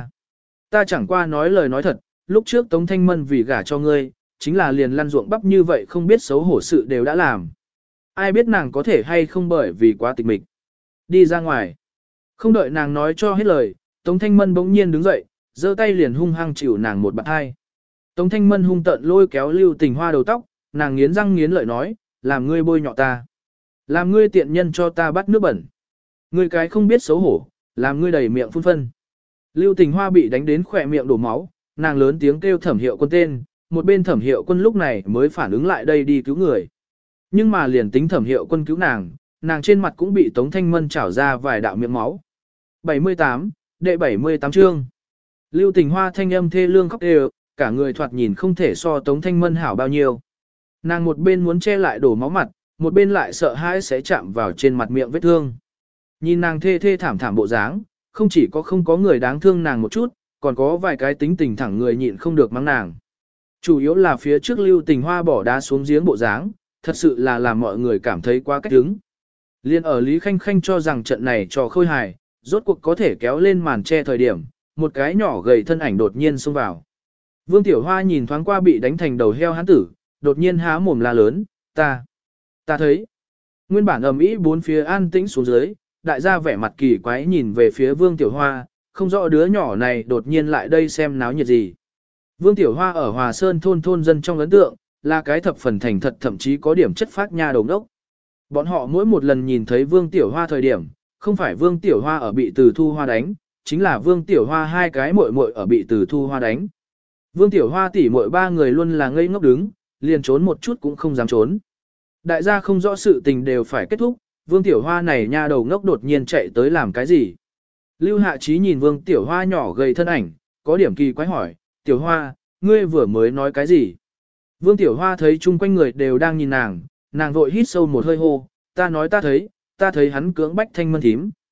Speaker 1: ta chẳng qua nói lời nói thật, lúc trước Tống Thanh Mân vì gả cho ngươi, chính là liền lăn ruộng bắp như vậy không biết xấu hổ sự đều đã làm. Ai biết nàng có thể hay không bởi vì quá tịch mịch. Đi ra ngoài. Không đợi nàng nói cho hết lời, Tống Thanh Mân bỗng nhiên đứng dậy, giơ tay liền hung hăng chịu nàng một bạt hai. Tống Thanh Mân hung tợn lôi kéo Lưu Tình Hoa đầu tóc, nàng nghiến răng nghiến lợi nói, làm ngươi bôi nhọ ta. Làm ngươi tiện nhân cho ta bắt nước bẩn. Ngươi cái không biết xấu hổ, làm ngươi đầy miệng phun phân. Lưu Tình Hoa bị đánh đến khỏe miệng đổ máu, nàng lớn tiếng kêu Thẩm Hiệu Quân tên, một bên Thẩm Hiệu Quân lúc này mới phản ứng lại đây đi cứu người. Nhưng mà liền tính Thẩm Hiệu Quân cứu nàng trên mặt cũng bị Tống Thanh Mân chảo ra vài đạo miệng máu. 78, đệ 78 chương. Lưu Tình Hoa thanh âm thê lương khóc đều, cả người thoạt nhìn không thể so Tống Thanh Mân hảo bao nhiêu. Nàng một bên muốn che lại đổ máu mặt, một bên lại sợ hãi sẽ chạm vào trên mặt miệng vết thương. Nhìn nàng thê thảm bộ dáng, không chỉ không có người đáng thương nàng một chút, còn có vài cái tính tình thẳng người nhịn không được mắng nàng. Chủ yếu là phía trước Lưu Tình Hoa bỏ đá xuống giếng bộ dáng, thật sự là làm mọi người cảm thấy quá cách đứng. Liên ở Lý Khanh Khanh cho rằng trận này trò khôi hài, rốt cuộc có thể kéo lên màn che thời điểm, một cái nhỏ gầy thân ảnh đột nhiên xông vào. Vương Tiểu Hoa nhìn thoáng qua bị đánh thành đầu heo hán tử, đột nhiên há mồm la lớn, ta thấy. Nguyên bản ầm ĩ bốn phía an tĩnh xuống dưới, đại gia vẻ mặt kỳ quái nhìn về phía Vương Tiểu Hoa, không rõ đứa nhỏ này đột nhiên lại đây xem náo nhiệt gì. Vương Tiểu Hoa ở Hòa Sơn thôn dân trong ấn tượng, là cái thập phần thành thật thậm chí có điểm chất phác nha đầu đốc. Bọn họ mỗi một lần nhìn thấy Vương Tiểu Hoa thời điểm, không phải Vương Tiểu Hoa ở bị Từ Thu Hoa đánh, chính là Vương Tiểu Hoa hai cái muội muội ở bị Từ Thu Hoa đánh. Vương Tiểu Hoa tỷ muội ba người luôn là ngây ngốc đứng, liền trốn một chút cũng không dám trốn. Đại gia không rõ sự tình đều phải kết thúc, Vương Tiểu Hoa này nha đầu ngốc đột nhiên chạy tới làm cái gì. Lưu Hạ Chí nhìn Vương Tiểu Hoa nhỏ gầy thân ảnh, có điểm kỳ quái hỏi, Tiểu Hoa, ngươi vừa mới nói cái gì? Vương Tiểu Hoa thấy chung quanh người đều đang nhìn nàng vội hít sâu một hơi hô, ta nói ta thấy hắn cưỡng bách Thanh Mân thím.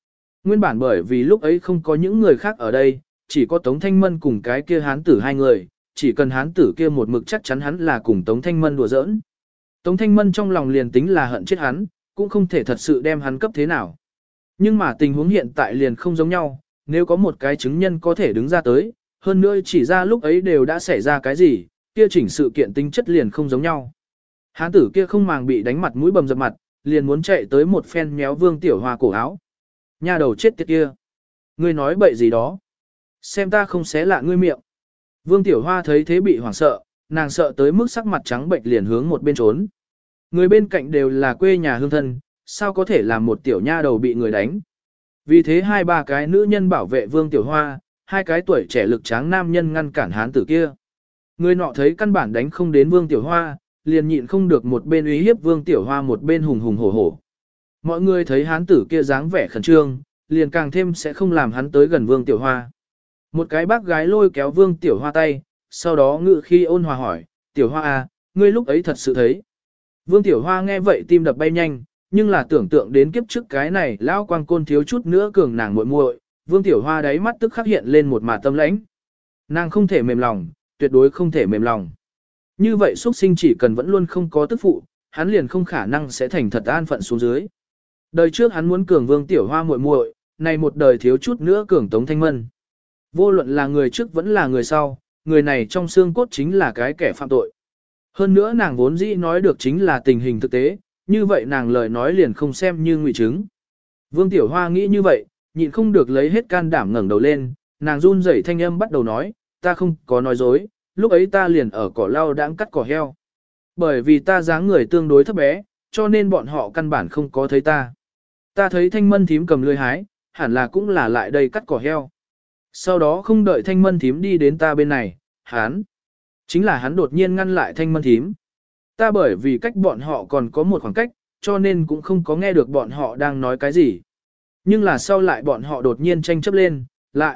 Speaker 1: Nguyên bản bởi vì lúc ấy không có những người khác ở đây, chỉ có Tống Thanh Mân cùng cái kia hán tử hai người, chỉ cần hán tử kia một mực chắc chắn hắn là cùng Tống Thanh Mân đùa giỡn. Tống Thanh Mân trong lòng liền tính là hận chết hắn, cũng không thể thật sự đem hắn cấp thế nào. Nhưng mà tình huống hiện tại liền không giống nhau, nếu có một cái chứng nhân có thể đứng ra tới, hơn nữa chỉ ra lúc ấy đều đã xảy ra cái gì, kia chỉnh sự kiện tính chất liền không giống nhau. Hán tử kia không màng bị đánh mặt mũi bầm dập mặt, liền muốn chạy tới một phen méo Vương Tiểu Hoa cổ áo. Nha đầu chết tiệt kia. Ngươi nói bậy gì đó. Xem ta không xé lạ ngươi miệng. Vương Tiểu Hoa thấy thế bị hoảng sợ, nàng sợ tới mức sắc mặt trắng bệnh liền hướng một bên trốn. Người bên cạnh đều là quê nhà hương thân, sao có thể làm một tiểu nha đầu bị người đánh. Vì thế hai ba cái nữ nhân bảo vệ Vương Tiểu Hoa, hai cái tuổi trẻ lực tráng nam nhân ngăn cản hán tử kia. Người nọ thấy căn bản đánh không đến Vương Tiểu Hoa, liền nhịn không được một bên uy hiếp Vương Tiểu Hoa một bên hùng hùng hổ hổ. Mọi người thấy hán tử kia dáng vẻ khẩn trương, liền càng thêm sẽ không làm hắn tới gần Vương Tiểu Hoa. Một cái bác gái lôi kéo Vương Tiểu Hoa tay, sau đó ngự khi ôn hòa hỏi, Tiểu Hoa à, ngươi lúc ấy thật sự thấy. Vương Tiểu Hoa nghe vậy tim đập bay nhanh, nhưng là tưởng tượng đến kiếp trước cái này lão quang côn thiếu chút nữa cường nàng muội muội, Vương Tiểu Hoa đáy mắt tức khắc hiện lên một mạt tâm lãnh. Nàng không thể mềm lòng, tuyệt đối không thể mềm lòng. Như vậy xuất sinh chỉ cần vẫn luôn không có tức phụ, hắn liền không khả năng sẽ thành thật an phận xuống dưới. Đời trước hắn muốn cường Vương Tiểu Hoa muội muội, này một đời thiếu chút nữa cường Tống Thanh Mân. Vô luận là người trước vẫn là người sau, người này trong xương cốt chính là cái kẻ phạm tội. Hơn nữa nàng vốn dĩ nói được chính là tình hình thực tế, như vậy nàng lời nói liền không xem như ngụy chứng. Vương Tiểu Hoa nghĩ như vậy, nhịn không được lấy hết can đảm ngẩng đầu lên, nàng run rẩy thanh âm bắt đầu nói, ta không có nói dối, lúc ấy ta liền ở cỏ lau đãng cắt cỏ heo. Bởi vì ta dáng người tương đối thấp bé, cho nên bọn họ căn bản không có thấy ta. Ta thấy Thanh Mân thím cầm lưỡi hái, hẳn là cũng là lại đây cắt cỏ heo. Sau đó không đợi Thanh Mân thím đi đến ta bên này, chính là hắn đột nhiên ngăn lại Thanh Mân thím. Ta bởi vì cách bọn họ còn có một khoảng cách, cho nên cũng không có nghe được bọn họ đang nói cái gì. Nhưng là sau lại bọn họ đột nhiên tranh chấp lên,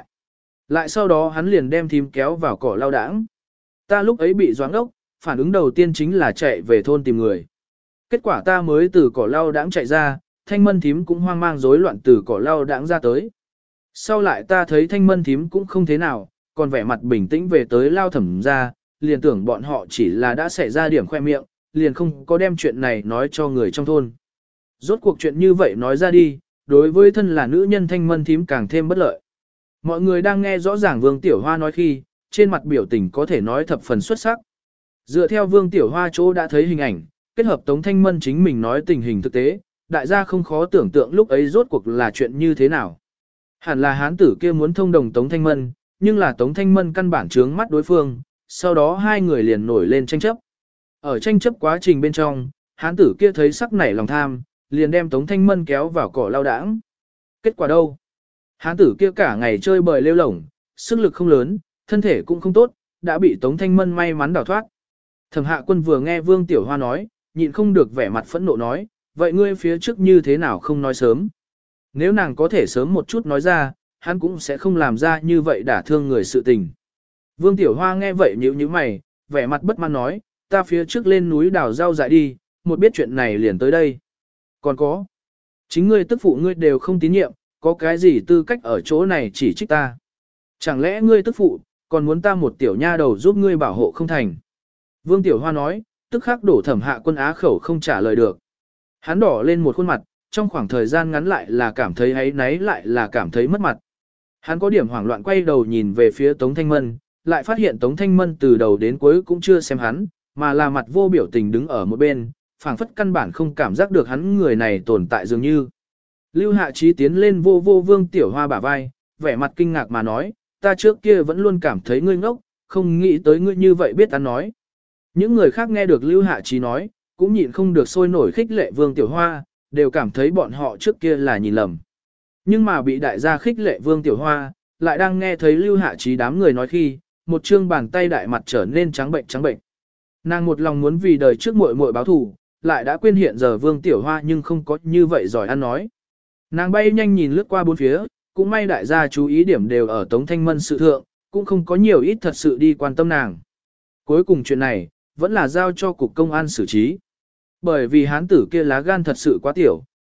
Speaker 1: lại sau đó hắn liền đem thím kéo vào cỏ lau đãng. Ta lúc ấy bị doáng ốc, phản ứng đầu tiên chính là chạy về thôn tìm người. Kết quả ta mới từ cỏ lau đãng chạy ra, Thanh Mân thím cũng hoang mang rối loạn từ cỏ lau đãng ra tới. Sau lại ta thấy Thanh Mân thím cũng không thế nào, còn vẻ mặt bình tĩnh về tới Lao Thẩm ra, liền tưởng bọn họ chỉ là đã xảy ra điểm khoe miệng, liền không có đem chuyện này nói cho người trong thôn. Rốt cuộc chuyện như vậy nói ra đi, đối với thân là nữ nhân Thanh Mân thím càng thêm bất lợi. Mọi người đang nghe rõ ràng Vương Tiểu Hoa nói khi, trên mặt biểu tình có thể nói thập phần xuất sắc. Dựa theo Vương Tiểu Hoa chỗ đã thấy hình ảnh, kết hợp Tống Thanh Mân chính mình nói tình hình thực tế, đại gia không khó tưởng tượng lúc ấy rốt cuộc là chuyện như thế nào. Hẳn là hán tử kia muốn thông đồng Tống Thanh Mân, nhưng là Tống Thanh Mân căn bản trướng mắt đối phương, sau đó hai người liền nổi lên tranh chấp. Ở tranh chấp quá trình bên trong, hán tử kia thấy sắc nảy lòng tham, liền đem Tống Thanh Mân kéo vào cỏ lau đãng. Kết quả đâu? Hán tử kia cả ngày chơi bời lêu lổng, sức lực không lớn, thân thể cũng không tốt, đã bị Tống Thanh Mân may mắn đào thoát. Thẩm Hạ Quân vừa nghe Vương Tiểu Hoa nói, nhịn không được vẻ mặt phẫn nộ nói, vậy ngươi phía trước như thế nào không nói sớm? Nếu nàng có thể sớm một chút nói ra, hắn cũng sẽ không làm ra như vậy đả thương người sự tình. Vương Tiểu Hoa nghe vậy nhíu nhíu mày, vẻ mặt bất mãn nói, ta phía trước lên núi đào rau dại đi, một biết chuyện này liền tới đây. Còn có, chính ngươi tức phụ ngươi đều không tín nhiệm, có cái gì tư cách ở chỗ này chỉ trích ta. Chẳng lẽ ngươi tức phụ, còn muốn ta một tiểu nha đầu giúp ngươi bảo hộ không thành. Vương Tiểu Hoa nói, tức khắc đổ Thẩm Hạ Quân á khẩu không trả lời được. Hắn đỏ lên một khuôn mặt, trong khoảng thời gian ngắn lại là cảm thấy áy náy lại là cảm thấy mất mặt. Hắn có điểm hoảng loạn quay đầu nhìn về phía Tống Thanh Mân, lại phát hiện Tống Thanh Mân từ đầu đến cuối cũng chưa xem hắn, mà là mặt vô biểu tình đứng ở một bên, phảng phất căn bản không cảm giác được hắn người này tồn tại dường như. Lưu Hạ Trí tiến lên vô vô Vương Tiểu Hoa bả vai, vẻ mặt kinh ngạc mà nói, ta trước kia vẫn luôn cảm thấy ngươi ngốc, không nghĩ tới ngươi như vậy biết ta nói. Những người khác nghe được Lưu Hạ Trí nói, cũng nhịn không được sôi nổi khích lệ Vương Tiểu Hoa, đều cảm thấy bọn họ trước kia là nhìn lầm. Nhưng mà bị đại gia khích lệ Vương Tiểu Hoa, lại đang nghe thấy Lưu Hạ Trí đám người nói khi, một trương bàn tay đại mặt trở nên trắng bệnh trắng bệnh. Nàng một lòng muốn vì đời trước muội muội báo thù, lại đã quên hiện giờ Vương Tiểu Hoa nhưng không có như vậy giỏi ăn nói. Nàng bay nhanh nhìn lướt qua bốn phía, cũng may đại gia chú ý điểm đều ở Tống Thanh Mân sự thượng, cũng không có nhiều ít thật sự đi quan tâm nàng. Cuối cùng chuyện này, vẫn là giao cho cục công an xử trí. Bởi vì hán tử kia lá gan thật sự quá tiểu,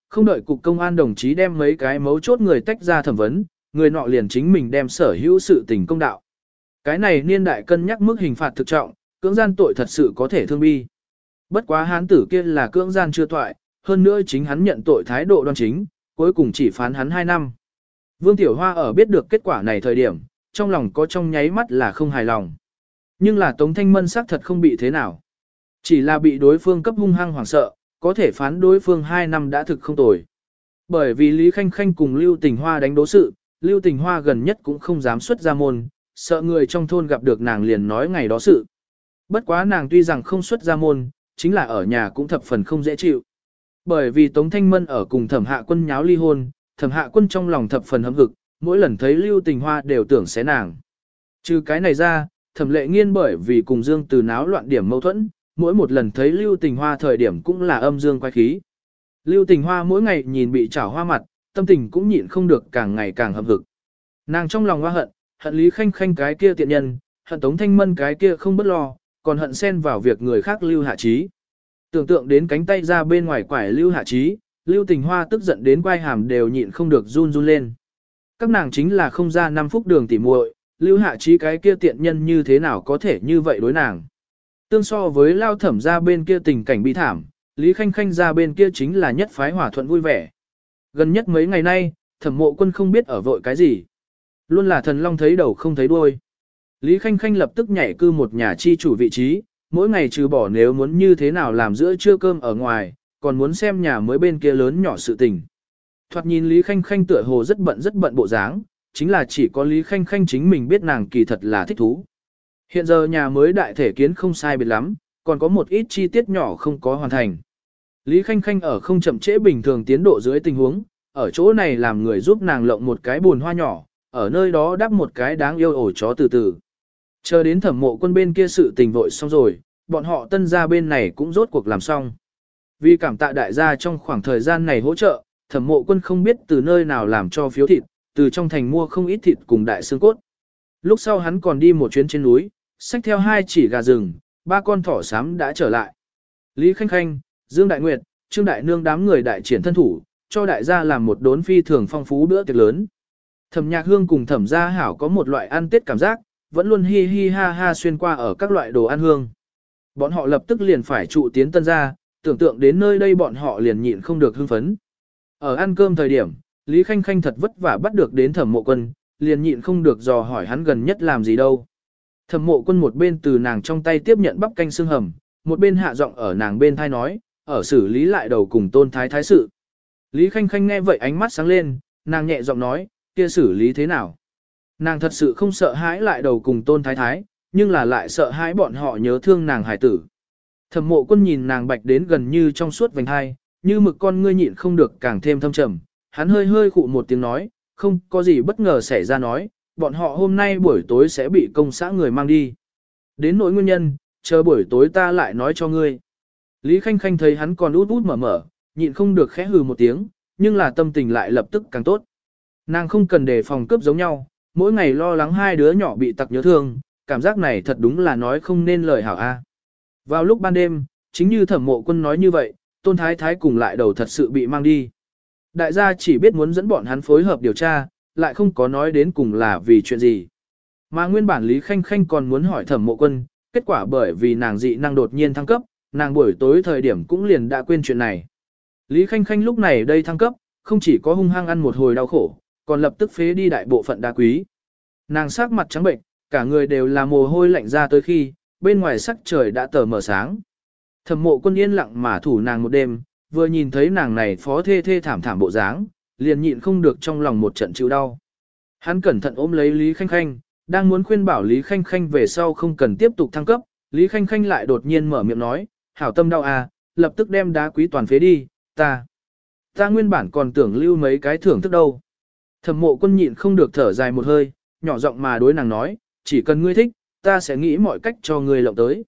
Speaker 1: Không đợi cục công an đồng chí đem mấy cái mấu chốt người tách ra thẩm vấn, người nọ liền chính mình đem sở hữu sự tình công đạo. Cái này niên đại cân nhắc mức hình phạt thực trọng, cưỡng gian tội thật sự có thể thương bi. Bất quá hán tử kia là cưỡng gian chưa thoại, hơn nữa chính hắn nhận tội thái độ đoan chính, cuối cùng chỉ phán hắn 2 năm. Vương Tiểu Hoa ở biết được kết quả này thời điểm, trong lòng có trong nháy mắt là không hài lòng. Nhưng là Tống Thanh Mân xác thật không bị thế nào. Chỉ là bị đối phương cấp hung hăng hoảng sợ, có thể phán đối phương 2 năm đã thực không tồi. Bởi vì Lý Khanh Khanh cùng Lưu Tình Hoa đánh đố sự, Lưu Tình Hoa gần nhất cũng không dám xuất ra môn, sợ người trong thôn gặp được nàng liền nói ngày đó sự. Bất quá nàng tuy rằng không xuất ra môn, chính là ở nhà cũng thập phần không dễ chịu. Bởi vì Tống Thanh Mân ở cùng Thẩm Hạ Quân nháo ly hôn, Thẩm Hạ Quân trong lòng thập phần hâm hực, mỗi lần thấy Lưu Tình Hoa đều tưởng xé nàng. Trừ cái này ra, Thẩm Lệ Nghiên bởi vì cùng Dương Từ náo loạn điểm mâu thuẫn, mỗi một lần thấy Lưu Tình Hoa thời điểm cũng là âm dương quái khí. Lưu Tình Hoa mỗi ngày nhìn bị chảo hoa mặt, tâm tình cũng nhịn không được càng ngày càng hâm hực. Nàng trong lòng hoa hận, hận Lý Khanh Khanh cái kia tiện nhân, hận Tống Thanh Mân cái kia không bất lo, còn hận xen vào việc người khác Lưu Hạ Trí. Tưởng tượng đến cánh tay ra bên ngoài quải Lưu Hạ Trí, Lưu Tình Hoa tức giận đến quai hàm đều nhịn không được run run lên. Các nàng chính là không ra 5 phút đường tỉ muội, Lưu Hạ Trí cái kia tiện nhân như thế nào có thể như vậy đối nàng. Tương so với Lao Thẩm ra bên kia tình cảnh bi thảm, Lý Khanh Khanh ra bên kia chính là nhất phái hòa thuận vui vẻ. Gần nhất mấy ngày nay, Thẩm Mộ Quân không biết ở vội cái gì. Luôn là thần long thấy đầu không thấy đuôi. Lý Khanh Khanh lập tức nhảy cư một nhà chi chủ vị trí, mỗi ngày trừ bỏ nếu muốn như thế nào làm giữa trưa cơm ở ngoài, còn muốn xem nhà mới bên kia lớn nhỏ sự tình. Thoạt nhìn Lý Khanh Khanh tựa hồ rất bận bộ dáng, chính là chỉ có Lý Khanh Khanh chính mình biết nàng kỳ thật là thích thú. Hiện giờ nhà mới đại thể kiến không sai biệt lắm, còn có một ít chi tiết nhỏ không có hoàn thành. Lý Khanh Khanh ở không chậm trễ bình thường tiến độ dưới tình huống, ở chỗ này làm người giúp nàng lộng một cái bùn hoa nhỏ, ở nơi đó đắp một cái đáng yêu ổ chó từ từ. Chờ đến Thẩm Mộ Quân bên kia sự tình vội xong rồi, bọn họ Tân gia bên này cũng rốt cuộc làm xong. Vì cảm tạ đại gia trong khoảng thời gian này hỗ trợ, Thẩm Mộ Quân không biết từ nơi nào làm cho phiếu thịt, từ trong thành mua không ít thịt cùng đại xương cốt. Lúc sau hắn còn đi một chuyến trên núi, xách theo 2 chỉ gà rừng, 3 con thỏ xám đã trở lại. Lý Khanh Khanh, Dương Đại Nguyệt, Trương Đại Nương đám người đại triển thân thủ, cho đại gia làm một đốn phi thường phong phú bữa tiệc lớn. Thẩm Nhạc Hương cùng Thẩm Gia Hảo có một loại ăn Tết cảm giác, vẫn luôn hi hi ha ha xuyên qua ở các loại đồ ăn hương. Bọn họ lập tức liền phải trụ tiến Tân gia, tưởng tượng đến nơi đây bọn họ liền nhịn không được hưng phấn. Ở ăn cơm thời điểm, Lý Khanh Khanh thật vất vả bắt được đến Thẩm Mộ Quân, liền nhịn không được dò hỏi hắn gần nhất làm gì đâu. Thẩm Mộ Quân một bên từ nàng trong tay tiếp nhận bắp canh xương hầm, một bên hạ giọng ở nàng bên thai nói, ở xử lý lại đầu cùng Tôn Thái Thái sự. Lý Khanh Khanh nghe vậy ánh mắt sáng lên, nàng nhẹ giọng nói, kia xử lý thế nào? Nàng thật sự không sợ hãi lại đầu cùng Tôn Thái Thái, nhưng là lại sợ hãi bọn họ nhớ thương nàng hài tử. Thẩm Mộ Quân nhìn nàng bạch đến gần như trong suốt vành hai, như mực con ngươi nhịn không được càng thêm thâm trầm, hắn hơi hơi khụ một tiếng nói, không có gì bất ngờ xảy ra nói, bọn họ hôm nay buổi tối sẽ bị công xã người mang đi. Đến nỗi nguyên nhân, chờ buổi tối ta lại nói cho ngươi. Lý Khanh Khanh thấy hắn còn út út mở mở, nhịn không được khẽ hừ một tiếng, nhưng là tâm tình lại lập tức càng tốt. Nàng không cần đề phòng cướp giống nhau, mỗi ngày lo lắng 2 đứa nhỏ bị tặc nhớ thương, cảm giác này thật đúng là nói không nên lời hảo a. Vào lúc ban đêm, chính như Thẩm Mộ Quân nói như vậy, Tôn Thái Thái cùng lại đầu thật sự bị mang đi. Đại gia chỉ biết muốn dẫn bọn hắn phối hợp điều tra, lại không có nói đến cùng là vì chuyện gì. Mà nguyên bản Lý Khanh Khanh còn muốn hỏi Thẩm Mộ Quân, kết quả bởi vì nàng dị năng đột nhiên thăng cấp, nàng buổi tối thời điểm cũng liền đã quên chuyện này. Lý Khanh Khanh lúc này đây thăng cấp, không chỉ có hung hăng ăn một hồi đau khổ, còn lập tức phế đi đại bộ phận đá quý. Nàng sắc mặt trắng bệnh, cả người đều là mồ hôi lạnh ra tới khi, bên ngoài sắc trời đã tờ mờ sáng. Thẩm Mộ Quân yên lặng mà thủ nàng một đêm, vừa nhìn thấy nàng này phó thê thê thảm thảm bộ dáng, liền nhịn không được trong lòng một trận chịu đau. Hắn cẩn thận ôm lấy Lý Khanh Khanh, đang muốn khuyên bảo Lý Khanh Khanh về sau không cần tiếp tục thăng cấp, Lý Khanh Khanh lại đột nhiên mở miệng nói, hảo tâm đau à, lập tức đem đá quý toàn phế đi, ta nguyên bản còn tưởng lưu mấy cái thưởng thức đâu. Thẩm Mộ Quân nhịn không được thở dài một hơi, nhỏ giọng mà đối nàng nói, chỉ cần ngươi thích, ta sẽ nghĩ mọi cách cho ngươi lộng tới.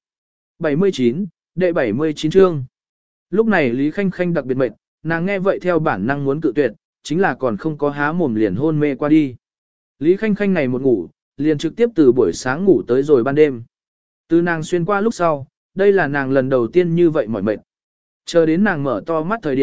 Speaker 1: 79, đệ 79 chương. Lúc này Lý Khanh Khanh đặc biệt mệt, nàng nghe vậy theo bản năng muốn cự tuyệt, chính là còn không có há mồm liền hôn mê qua đi. Lý Khanh Khanh này một ngủ, liền trực tiếp từ buổi sáng ngủ tới rồi ban đêm. Từ nàng xuyên qua lúc sau, đây là nàng lần đầu tiên như vậy mỏi mệt. Chờ đến nàng mở to mắt thời điểm,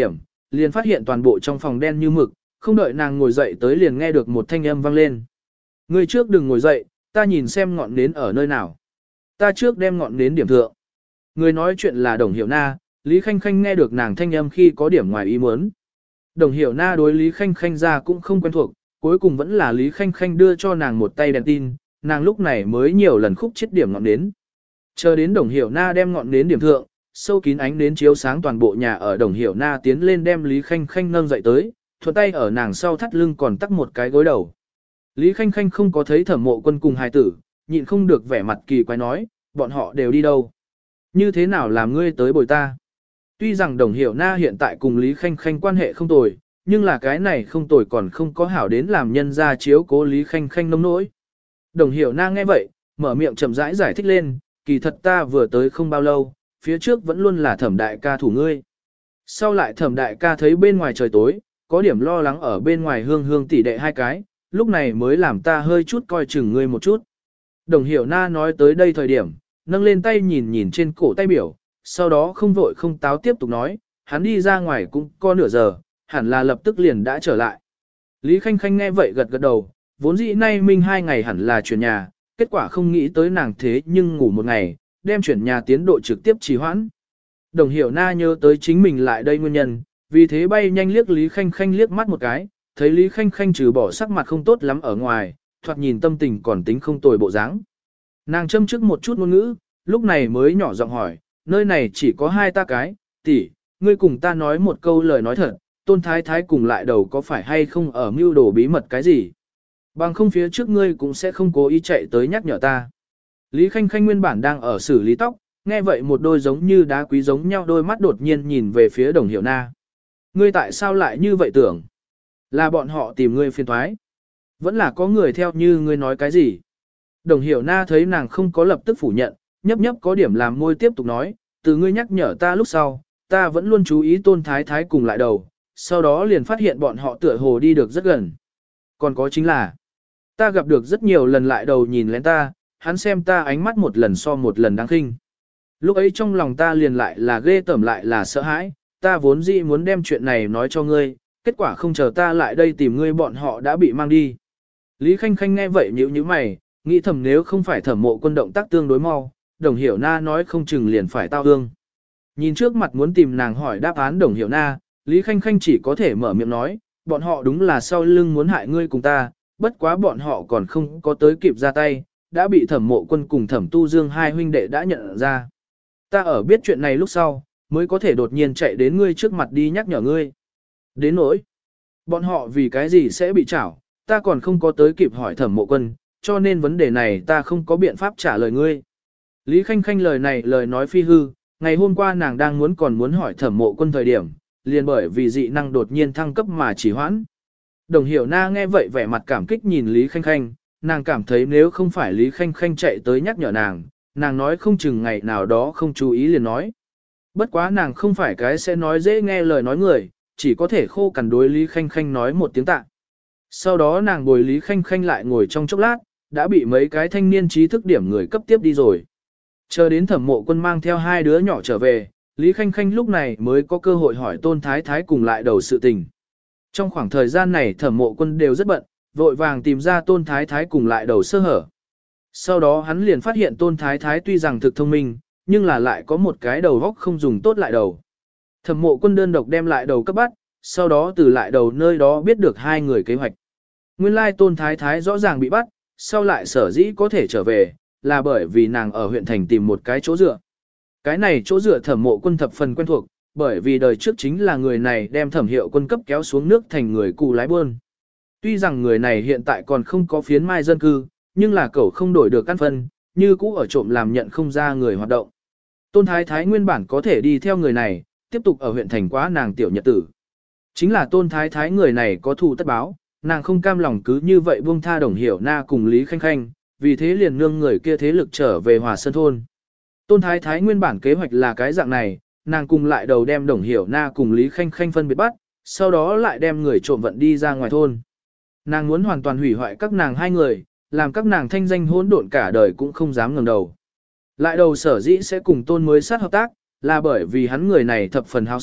Speaker 1: liền phát hiện toàn bộ trong phòng đen như mực, không đợi nàng ngồi dậy tới liền nghe được một thanh âm vang lên. Ngươi trước đừng ngồi dậy, ta nhìn xem ngọn nến ở nơi nào. Ta trước đem ngọn nến điểm thượng. Người nói chuyện là Đồng Hiểu Na, Lý Khanh Khanh nghe được nàng thanh âm khi có điểm ngoài ý muốn. Đồng Hiểu Na đối Lý Khanh Khanh ra cũng không quen thuộc, cuối cùng vẫn là Lý Khanh Khanh đưa cho nàng một tay đèn tin, nàng lúc này mới nhiều lần khúc chết điểm ngọn nến. Chờ đến Đồng Hiểu Na đem ngọn nến điểm thượng, sâu kín ánh nến chiếu sáng toàn bộ nhà ở. Đồng Hiểu Na tiến lên đem Lý Khanh Khanh nâng dậy tới, thuận tay ở nàng sau thắt lưng còn tắc một cái gối đầu. Lý Khanh Khanh không có thấy Thẩm Mộ Quân cùng hài tử, nhịn không được vẻ mặt kỳ quái nói, bọn họ đều đi đâu? Như thế nào làm ngươi tới bồi ta? Tuy rằng Đồng Hiểu Na hiện tại cùng Lý Khanh Khanh quan hệ không tồi, nhưng là cái này không tồi còn không có hảo đến làm nhân ra chiếu cố Lý Khanh Khanh nông nỗi. Đồng Hiểu Na nghe vậy, mở miệng chậm rãi giải thích lên, kỳ thật ta vừa tới không bao lâu, phía trước vẫn luôn là Thẩm đại ca thủ ngươi. Sau lại Thẩm đại ca thấy bên ngoài trời tối, có điểm lo lắng ở bên ngoài hương hương tỷ đệ hai cái, lúc này mới làm ta hơi chút coi chừng ngươi một chút. Đồng Hiểu Na nói tới đây thời điểm, nâng lên tay nhìn nhìn trên cổ tay biểu, sau đó không vội không táo tiếp tục nói, hắn đi ra ngoài cũng có nửa giờ, hẳn là lập tức liền đã trở lại. Lý Khanh Khanh nghe vậy gật gật đầu, vốn dĩ nay minh 2 ngày hẳn là chuyển nhà, kết quả không nghĩ tới nàng thế nhưng ngủ một ngày, đem chuyển nhà tiến độ trực tiếp trì hoãn. Đồng Hiểu Na nhớ tới chính mình lại đây nguyên nhân, vì thế bay nhanh liếc Lý Khanh Khanh liếc mắt một cái, thấy Lý Khanh Khanh trừ bỏ sắc mặt không tốt lắm ở ngoài, thoạt nhìn tâm tình còn tính không tồi bộ dáng. Nàng châm trước một chút ngôn ngữ, lúc này mới nhỏ giọng hỏi, nơi này chỉ có hai ta cái, tỷ, ngươi cùng ta nói một câu lời nói thật, Tôn Thái Thái cùng lại đầu có phải hay không ở mưu đồ bí mật cái gì? Bằng không phía trước ngươi cũng sẽ không cố ý chạy tới nhắc nhở ta. Lý Khanh Khanh nguyên bản đang ở xử lý tóc, nghe vậy một đôi giống như đá quý giống nhau đôi mắt đột nhiên nhìn về phía Đồng Hiểu Na. Ngươi tại sao lại như vậy tưởng? Là bọn họ tìm ngươi phiền thoái? Vẫn là có người theo như ngươi nói cái gì? Đồng Hiểu Na thấy nàng không có lập tức phủ nhận, nhấp nhấp có điểm làm môi tiếp tục nói, từ ngươi nhắc nhở ta lúc sau, ta vẫn luôn chú ý Tôn Thái Thái cùng lại đầu, sau đó liền phát hiện bọn họ tựa hồ đi được rất gần. Còn có chính là, ta gặp được rất nhiều lần lại đầu nhìn lén ta, hắn xem ta ánh mắt một lần so một lần đáng khinh. Lúc ấy trong lòng ta liền lại là ghê tởm lại là sợ hãi, ta vốn dĩ muốn đem chuyện này nói cho ngươi, kết quả không chờ ta lại đây tìm ngươi bọn họ đã bị mang đi. Lý Khanh Khanh nghe vậy nhíu nhíu mày, nghĩ thầm nếu không phải Thẩm Mộ Quân động tác tương đối mau, Đồng Hiểu Na nói không chừng liền phải tao ương. Nhìn trước mặt muốn tìm nàng hỏi đáp án Đồng Hiểu Na, Lý Khanh Khanh chỉ có thể mở miệng nói, bọn họ đúng là sau lưng muốn hại ngươi cùng ta, bất quá bọn họ còn không có tới kịp ra tay, đã bị Thẩm Mộ Quân cùng Thẩm Tu Dương hai huynh đệ đã nhận ra. Ta ở biết chuyện này lúc sau, mới có thể đột nhiên chạy đến ngươi trước mặt đi nhắc nhở ngươi. Đến nỗi, bọn họ vì cái gì sẽ bị trảo, ta còn không có tới kịp hỏi Thẩm Mộ Quân, cho nên vấn đề này ta không có biện pháp trả lời ngươi. Lý Khanh Khanh lời này lời nói phi hư, ngày hôm qua nàng đang muốn hỏi Thẩm Mộ Quân thời điểm, liền bởi vì dị năng đột nhiên thăng cấp mà chỉ hoãn. Đồng Hiểu Na nghe vậy vẻ mặt cảm kích nhìn Lý Khanh Khanh, nàng cảm thấy nếu không phải Lý Khanh Khanh chạy tới nhắc nhở nàng nói không chừng ngày nào đó không chú ý liền nói. Bất quá nàng không phải cái sẽ nói dễ nghe lời nói người, chỉ có thể khô cằn đối Lý Khanh Khanh nói một tiếng tạ. Sau đó nàng bồi Lý Khanh Khanh lại ngồi trong chốc lát, đã bị mấy cái thanh niên trí thức điểm người cấp tiếp đi rồi. Chờ đến Thẩm Mộ Quân mang theo hai đứa nhỏ trở về, Lý Khanh Khanh lúc này mới có cơ hội hỏi Tôn Thái Thái cùng lại đầu sự tình. Trong khoảng thời gian này Thẩm Mộ Quân đều rất bận, vội vàng tìm ra Tôn Thái Thái cùng lại đầu sơ hở. Sau đó hắn liền phát hiện Tôn Thái Thái tuy rằng thực thông minh, nhưng là lại có một cái đầu góc không dùng tốt lại đầu. Thẩm Mộ Quân đơn độc đem lại đầu cấp bắt, sau đó từ lại đầu nơi đó biết được hai người kế hoạch. Nguyên lai Tôn Thái Thái rõ ràng bị bắt, sau lại sở dĩ có thể trở về, là bởi vì nàng ở huyện thành tìm một cái chỗ dựa. Cái này chỗ dựa Thẩm Mộ Quân thập phần quen thuộc, bởi vì đời trước chính là người này đem Thẩm Hiệu Quân cấp kéo xuống nước thành người cụ lái buôn. Tuy rằng người này hiện tại còn không có phiến mai dân cư, nhưng là cậu không đổi được căn phân, như cũ ở trộm làm nhận không ra người hoạt động. Tôn Thái Thái nguyên bản có thể đi theo người này, tiếp tục ở huyện thành quá nàng tiểu nhật tử. Chính là Tôn Thái Thái người này có thù tất báo, nàng không cam lòng cứ như vậy buông tha Đồng Hiểu Na cùng Lý Khanh Khanh, vì thế liền nương người kia thế lực trở về Hòa Sơn thôn. Tôn Thái Thái nguyên bản kế hoạch là cái dạng này, nàng cùng lại đầu đem Đồng Hiểu Na cùng Lý Khanh Khanh phân biệt bắt, sau đó lại đem người trộm vận đi ra ngoài thôn. Nàng muốn hoàn toàn hủy hoại các nàng hai người, làm các nàng thanh danh hỗn độn cả đời cũng không dám ngẩng đầu. Lại đầu sở dĩ sẽ cùng Tôn mới sát hợp tác, là bởi vì hắn người này thập phần háo sắc,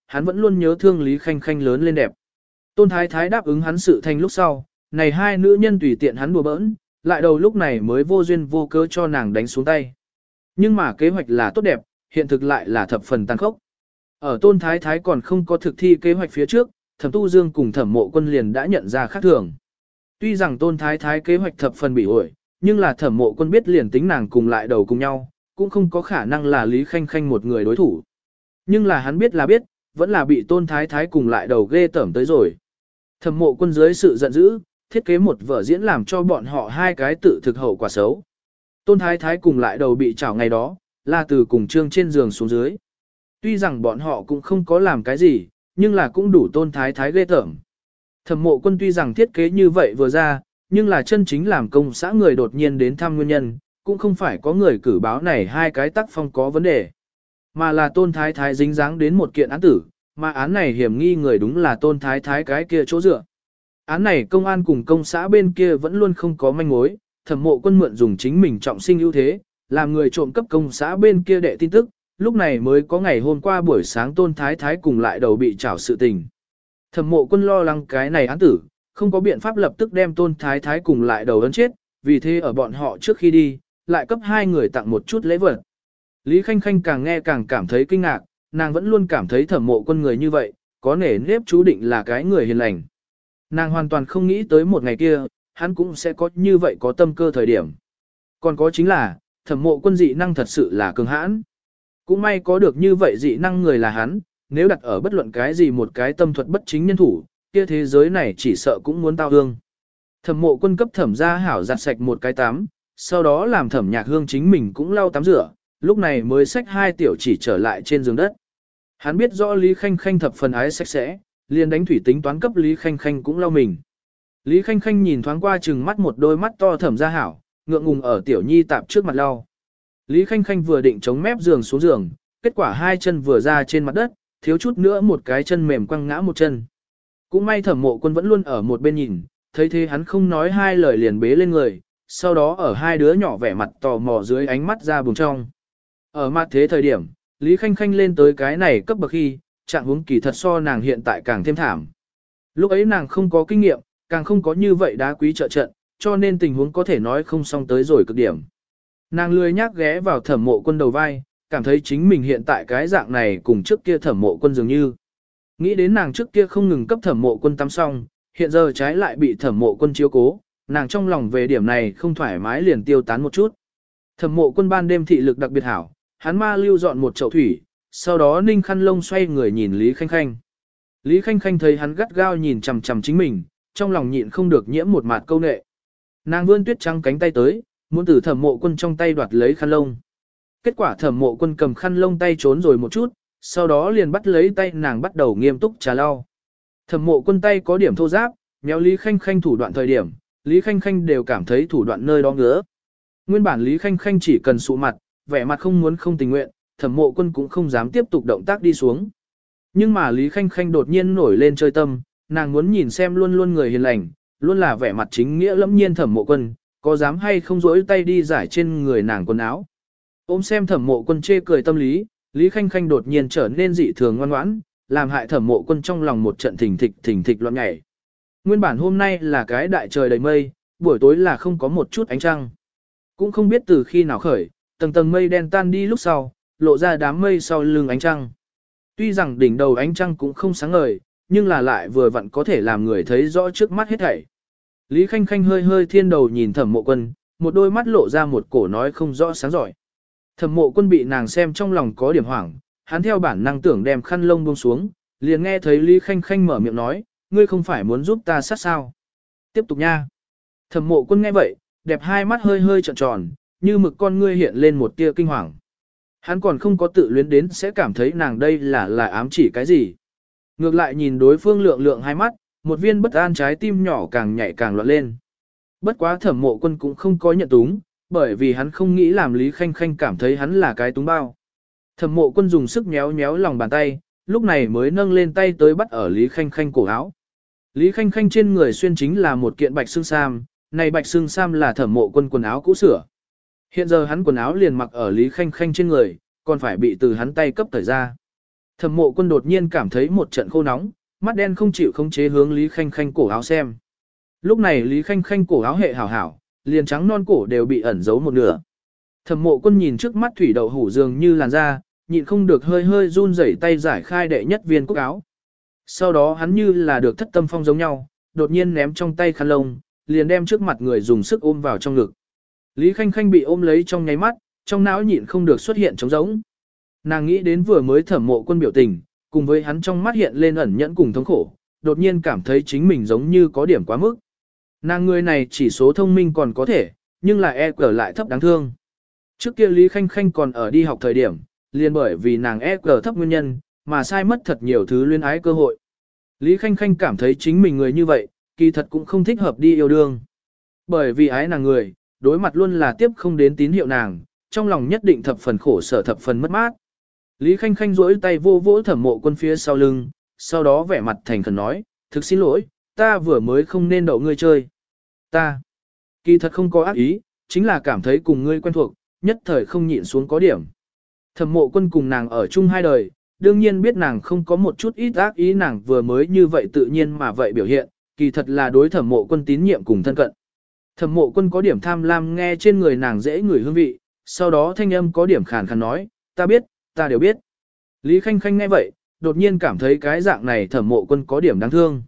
Speaker 1: hắn vẫn luôn nhớ thương Lý Khanh Khanh lớn lên đẹp. Tôn Thái Thái đáp ứng hắn sự thành lúc sau, này hai nữ nhân tùy tiện hắn đùa bỡn, lại đầu lúc này mới vô duyên vô cớ cho nàng đánh xuống tay. Nhưng mà kế hoạch là tốt đẹp, hiện thực lại là thập phần tàn khốc. Ở Tôn Thái Thái còn không có thực thi kế hoạch phía trước, Thẩm Tu Dương cùng Thẩm Mộ Quân liền đã nhận ra khác thường. Tuy rằng Tôn Thái Thái kế hoạch thập phần bị ổi, nhưng là Thẩm Mộ Quân biết liền tính nàng cùng lại đầu cùng nhau, cũng không có khả năng là Lý Khanh Khanh một người đối thủ. Nhưng là hắn biết là biết, vẫn là bị Tôn Thái Thái cùng lại đầu ghê tởm tới rồi. Thẩm Mộ Quân dưới sự giận dữ, thiết kế một vở diễn làm cho bọn họ hai cái tự thực hậu quả xấu. Tôn Thái Thái cùng lại đầu bị trảo ngày đó, là từ cùng trương trên giường xuống dưới. Tuy rằng bọn họ cũng không có làm cái gì, nhưng là cũng đủ Tôn Thái Thái ghê tởm. Thẩm Mộ Quân tuy rằng thiết kế như vậy vừa ra, nhưng là chân chính làm công xã người đột nhiên đến thăm nguyên nhân, cũng không phải có người cử báo này hai cái tác phong có vấn đề, mà là Tôn Thái Thái dính dáng đến một kiện án tử, mà án này hiểm nghi người đúng là Tôn Thái Thái cái kia chỗ dựa. Án này công an cùng công xã bên kia vẫn luôn không có manh mối, Thẩm Mộ Quân mượn dùng chính mình trọng sinh ưu thế, làm người trộm cấp công xã bên kia đệ tin tức, lúc này mới có ngày hôm qua buổi sáng Tôn Thái Thái cùng lại đầu bị trảo sự tình. Thẩm Mộ Quân lo lắng cái này án tử, không có biện pháp lập tức đem Tôn Thái Thái cùng lại đầu ấn chết, vì thế ở bọn họ trước khi đi, lại cấp hai người tặng một chút lễ vật. Lý Khanh Khanh càng nghe càng cảm thấy kinh ngạc, nàng vẫn luôn cảm thấy Thẩm Mộ Quân người như vậy, có nể nếp chú định là cái người hiền lành. Nàng hoàn toàn không nghĩ tới một ngày kia, hắn cũng sẽ có như vậy có tâm cơ thời điểm. Còn có chính là, Thẩm Mộ Quân dị năng thật sự là cường hãn. Cũng may có được như vậy dị năng người là hắn, nếu đặt ở bất luận cái gì một cái tâm thuật bất chính nhân thủ, kia thế giới này chỉ sợ cũng muốn tao hương. Thẩm Mộ Quân cấp Thẩm gia hảo giặt sạch một cái tắm, sau đó làm Thẩm Nhạc Hương chính mình cũng lau tắm rửa, lúc này mới xách hai tiểu chỉ trở lại trên giường đất. Hắn biết rõ Lý Khanh Khanh thập phần ái sạch sẽ, liền đánh thủy tính toán cấp Lý Khanh Khanh cũng lau mình. Lý Khanh Khanh nhìn thoáng qua chừng mắt một đôi mắt to Thẩm gia hảo, ngượng ngùng ở tiểu nhi tạp trước mặt lau. Lý Khanh Khanh vừa định chống mép giường xuống giường, kết quả hai chân vừa ra trên mặt đất, thiếu chút nữa một cái chân mềm quăng ngã một chân. Cũng may Thẩm Mộ Quân vẫn luôn ở một bên nhìn, thấy thế hắn không nói hai lời liền bế lên người, sau đó ở hai đứa nhỏ vẻ mặt tò mò dưới ánh mắt ra buồng trong. Ở mặt thế thời điểm, Lý Khanh Khanh lên tới cái này cấp bậc khi, trạng huống kỳ thật so nàng hiện tại càng thêm thảm. Lúc ấy nàng không có kinh nghiệm, càng không có như vậy đá quý trợ trận, cho nên tình huống có thể nói không xong tới rồi cực điểm. Nàng lười nhác ghé vào Thẩm Mộ Quân đầu vai, cảm thấy chính mình hiện tại cái dạng này cùng trước kia Thẩm Mộ Quân dường như. Nghĩ đến nàng trước kia không ngừng cấp Thẩm Mộ Quân tắm xong, hiện giờ trái lại bị Thẩm Mộ Quân chiếu cố, nàng trong lòng về điểm này không thoải mái liền tiêu tán một chút. Thẩm Mộ Quân ban đêm thị lực đặc biệt hảo, hắn ma lưu dọn một chậu thủy, sau đó ninh khăn lông xoay người nhìn Lý Khanh Khanh. Lý Khanh Khanh thấy hắn gắt gao nhìn chằm chằm chính mình, trong lòng nhịn không được nhiễm một mạt câu nệ. Nàng vươn tuyết trắng cánh tay tới, muốn từ Thẩm Mộ Quân trong tay đoạt lấy khăn lông. Kết quả Thẩm Mộ Quân cầm khăn lông tay trốn rồi một chút, sau đó liền bắt lấy tay nàng bắt đầu nghiêm túc trà lau. Thẩm Mộ Quân tay có điểm thô ráp, méo Lý Khanh Khanh thủ đoạn thời điểm, Lý Khanh Khanh đều cảm thấy thủ đoạn nơi đó ngứa. Nguyên bản Lý Khanh Khanh chỉ cần sụ mặt, vẻ mặt không muốn không tình nguyện, Thẩm Mộ Quân cũng không dám tiếp tục động tác đi xuống. Nhưng mà Lý Khanh Khanh đột nhiên nổi lên chơi tâm, nàng muốn nhìn xem luôn luôn người hiền lành, luôn là vẻ mặt chính nghĩa lẫm nhiên Thẩm Mộ Quân, có dám hay không rỗi tay đi giải trên người nàng quần áo. Ôm xem Thẩm Mộ Quân chê cười tâm lý, Lý Khanh Khanh đột nhiên trở nên dị thường ngoan ngoãn, làm hại Thẩm Mộ Quân trong lòng một trận thình thịch loạn nhảy. Nguyên bản hôm nay là cái đại trời đầy mây, buổi tối là không có một chút ánh trăng. Cũng không biết từ khi nào khởi, tầng tầng mây đen tan đi lúc sau, lộ ra đám mây sau lưng ánh trăng. Tuy rằng đỉnh đầu ánh trăng cũng không sáng ngời, nhưng là lại vừa vặn có thể làm người thấy rõ trước mắt hết thảy. Lý Khanh Khanh hơi hơi thiên đầu nhìn Thẩm Mộ Quân, một đôi mắt lộ ra một cổ nói không rõ sáng giỏi. Thẩm Mộ Quân bị nàng xem trong lòng có điểm hoảng, hắn theo bản năng tưởng đem khăn lông buông xuống, liền nghe thấy Lý Khanh Khanh mở miệng nói, ngươi không phải muốn giúp ta sát sao? Tiếp tục nha. Thẩm Mộ Quân nghe vậy, đẹp hai mắt hơi hơi trợn tròn, như mực con ngươi hiện lên một tia kinh hoàng. Hắn còn không có tự luyến đến sẽ cảm thấy nàng đây là ám chỉ cái gì. Ngược lại nhìn đối phương lượng lượng hai mắt, một viên bất an trái tim nhỏ càng nhảy càng loạn lên. Bất quá Thẩm Mộ Quân cũng không có nhận túng, bởi vì hắn không nghĩ làm Lý Khanh Khanh cảm thấy hắn là cái túng bao. Thẩm Mộ Quân dùng sức nhéo nhéo lòng bàn tay, lúc này mới nâng lên tay tới bắt ở Lý Khanh Khanh cổ áo. Lý Khanh Khanh trên người xuyên chính là một kiện bạch xương sam, này bạch xương sam là Thẩm Mộ Quân quần áo cũ sửa. Hiện giờ hắn quần áo liền mặc ở Lý Khanh Khanh trên người, còn phải bị từ hắn tay cấp thời ra. Thẩm Mộ Quân đột nhiên cảm thấy một trận khô nóng, mắt đen không chịu khống chế hướng Lý Khanh Khanh cổ áo xem. Lúc này Lý Khanh Khanh cổ áo hệ hảo hảo, liền trắng non cổ đều bị ẩn giấu một nửa. Thẩm Mộ Quân nhìn trước mắt thủy đậu hủ dường như làn da, nhịn không được hơi hơi run rẩy tay giải khai đệ nhất viên cúc áo. Sau đó hắn như là được thất tâm phong giống nhau, đột nhiên ném trong tay khăn lông, liền đem trước mặt người dùng sức ôm vào trong ngực. Lý Khanh Khanh bị ôm lấy trong nháy mắt, trong não nhịn không được xuất hiện trống rỗng. Nàng nghĩ đến vừa mới Thẩm Mộ Quân biểu tình, cùng với hắn trong mắt hiện lên ẩn nhẫn cùng thống khổ, đột nhiên cảm thấy chính mình giống như có điểm quá mức. Nàng người này chỉ số thông minh còn có thể, nhưng là EQ lại thấp đáng thương. Trước kia Lý Khanh Khanh còn ở đi học thời điểm, liền bởi vì nàng EQ thấp nguyên nhân, mà sai mất thật nhiều thứ luyến ái cơ hội. Lý Khanh Khanh cảm thấy chính mình người như vậy, kỳ thật cũng không thích hợp đi yêu đương. Bởi vì ái nàng người, đối mặt luôn là tiếp không đến tín hiệu nàng, trong lòng nhất định thập phần khổ sở thập phần mất mát. Lý Khanh Khanh duỗi tay vô vỗ Thẩm Mộ Quân phía sau lưng, sau đó vẻ mặt thành khẩn nói, thực xin lỗi, ta vừa mới không nên đậu ngươi chơi. Ta, kỳ thật không có ác ý, chính là cảm thấy cùng ngươi quen thuộc, nhất thời không nhịn xuống có điểm. Thẩm Mộ Quân cùng nàng ở chung 2 đời, đương nhiên biết nàng không có một chút ít ác ý, nàng vừa mới như vậy tự nhiên mà vậy biểu hiện, kỳ thật là đối Thẩm Mộ Quân tín nhiệm cùng thân cận. Thẩm Mộ Quân có điểm tham lam nghe trên người nàng dễ ngửi hương vị, sau đó thanh âm có điểm khàn khàn nói, ta biết, ta đều biết. Lý Khanh Khanh nghe vậy, đột nhiên cảm thấy cái dạng này Thẩm Mộ Quân có điểm đáng thương.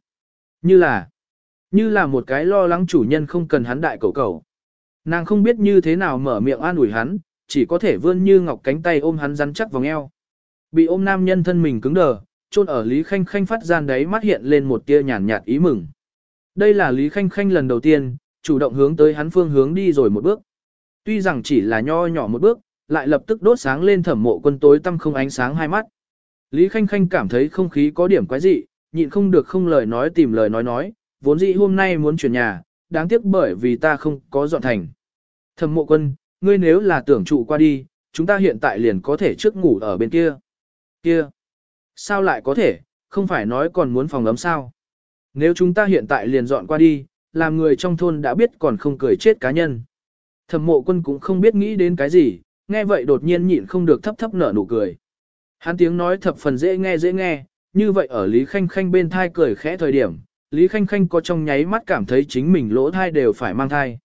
Speaker 1: Như là một cái lo lắng chủ nhân không cần hắn đại cầu cầu. Nàng không biết như thế nào mở miệng an ủi hắn, chỉ có thể vươn như ngọc cánh tay ôm hắn rắn chắc vòng eo. Bị ôm nam nhân thân mình cứng đờ, chôn ở Lý Khanh Khanh phát gian đấy mắt hiện lên một tia nhàn nhạt ý mừng. Đây là Lý Khanh Khanh lần đầu tiên, chủ động hướng tới hắn phương hướng đi rồi một bước. Tuy rằng chỉ là nho nhỏ một bước, lại lập tức đốt sáng lên Thẩm Mộ Quân tối tăm không ánh sáng hai mắt. Lý Khanh Khanh cảm thấy không khí có điểm quái dị, nhịn không được không lời nói tìm lời nói, vốn dĩ hôm nay muốn chuyển nhà, đáng tiếc bởi vì ta không có dọn thành. Thẩm Mộ Quân, ngươi nếu là tưởng trụ qua đi, chúng ta hiện tại liền có thể trước ngủ ở bên kia. Kia? Sao lại có thể, không phải nói còn muốn phòng ấm sao? Nếu chúng ta hiện tại liền dọn qua đi, làm người trong thôn đã biết còn không cười chết cá nhân. Thẩm Mộ Quân cũng không biết nghĩ đến cái gì, nghe vậy đột nhiên nhịn không được thấp thấp nở nụ cười. Hắn tiếng nói thập phần dễ nghe, như vậy ở Lý Khanh Khanh bên thai cười khẽ thời điểm, Lý Khanh Khanh có trong nháy mắt cảm thấy chính mình lỗ thai đều phải mang thai.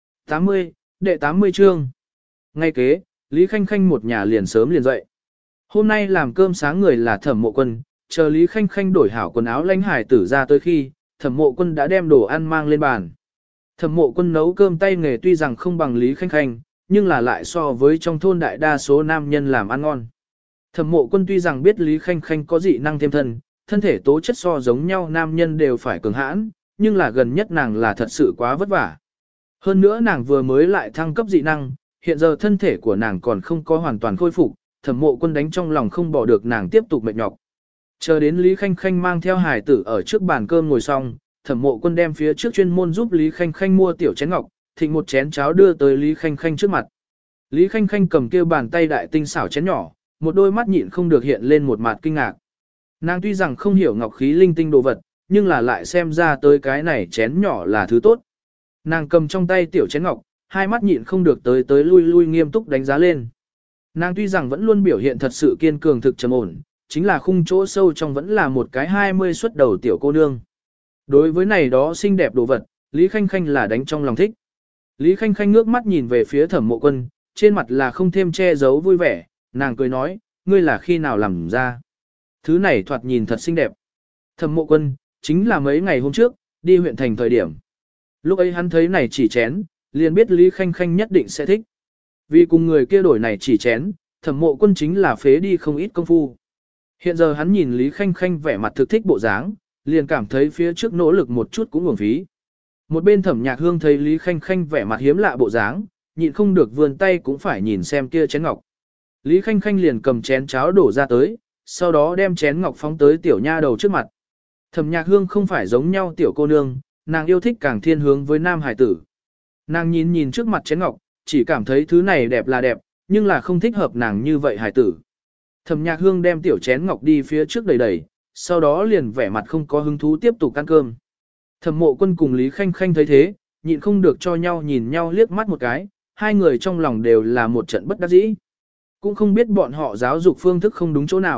Speaker 1: 80 chương. Ngay kế, Lý Khanh Khanh một nhà liền sớm liền dậy. Hôm nay làm cơm sáng người là Thẩm Mộ Quân, chờ Lý Khanh Khanh đổi hảo quần áo lãnh hải tử ra tới khi, Thẩm Mộ Quân đã đem đồ ăn mang lên bàn. Thẩm Mộ Quân nấu cơm tay nghề tuy rằng không bằng Lý Khanh Khanh, nhưng là lại so với trong thôn đại đa số nam nhân làm ăn ngon. Thẩm Mộ Quân tuy rằng biết Lý Khanh Khanh có dị năng thêm thân thể tố chất so giống nhau nam nhân đều phải cường hãn, nhưng là gần nhất nàng là thật sự quá vất vả. Hơn nữa nàng vừa mới lại thăng cấp dị năng, hiện giờ thân thể của nàng còn không có hoàn toàn khôi phục, Thẩm Mộ Quân đánh trong lòng không bỏ được nàng tiếp tục mệt nhọc. Chờ đến Lý Khanh Khanh mang theo hài tử ở trước bàn cơm ngồi xong, Thẩm Mộ Quân đem phía trước chuyên môn giúp Lý Khanh Khanh mua tiểu chén ngọc, thịnh một chén cháo đưa tới Lý Khanh Khanh trước mặt. Lý Khanh Khanh cầm kia bàn tay đại tinh xảo chén nhỏ, một đôi mắt nhịn không được hiện lên một mặt kinh ngạc. Nàng tuy rằng không hiểu ngọc khí linh tinh đồ vật, nhưng là lại xem ra tới cái này chén nhỏ là thứ tốt. Nàng cầm trong tay tiểu chén ngọc, hai mắt nhịn không được tới lui nghiêm túc đánh giá lên. Nàng tuy rằng vẫn luôn biểu hiện thật sự kiên cường thực trầm ổn, chính là khung chỗ sâu trong vẫn là một cái 20 xuất đầu tiểu cô nương. Đối với này đó xinh đẹp đồ vật, Lý Khanh Khanh là đánh trong lòng thích. Lý Khanh Khanh ngước mắt nhìn về phía Thẩm Mộ Quân, trên mặt là không thêm che giấu vui vẻ, nàng cười nói, ngươi là khi nào làm ra. Thứ này thoạt nhìn thật xinh đẹp. Thẩm Mộ Quân, chính là mấy ngày hôm trước, đi huyện thành thời điểm. Lúc ấy hắn thấy này chỉ chén, liền biết Lý Khanh Khanh nhất định sẽ thích. Vì cùng người kia đổi này chỉ chén, Thẩm Mộ Quân chính là phế đi không ít công phu. Hiện giờ hắn nhìn Lý Khanh Khanh vẻ mặt thực thích bộ dáng, liền cảm thấy phía trước nỗ lực một chút cũng uổng phí. Một bên Thẩm Nhạc Hương thấy Lý Khanh Khanh vẻ mặt hiếm lạ bộ dáng, nhịn không được vươn tay cũng phải nhìn xem kia chén ngọc. Lý Khanh Khanh liền cầm chén cháo đổ ra tới, sau đó đem chén ngọc phóng tới tiểu nha đầu trước mặt. Thẩm Nhạc Hương không phải giống nhau tiểu cô nương, nàng yêu thích càng thiên hướng với nam hải tử. Nàng nhìn trước mặt chén ngọc, chỉ cảm thấy thứ này đẹp là đẹp, nhưng là không thích hợp nàng như vậy hải tử. Thẩm Nhạc Hương đem tiểu chén ngọc đi phía trước đẩy, sau đó liền vẻ mặt không có hứng thú tiếp tục ăn cơm. Thẩm Mộ Quân cùng Lý Khanh Khanh thấy thế, nhịn không được cho nhau nhìn nhau liếc mắt một cái, hai người trong lòng đều là một trận bất đắc dĩ. Cũng không biết bọn họ giáo dục phương thức không đúng chỗ nào,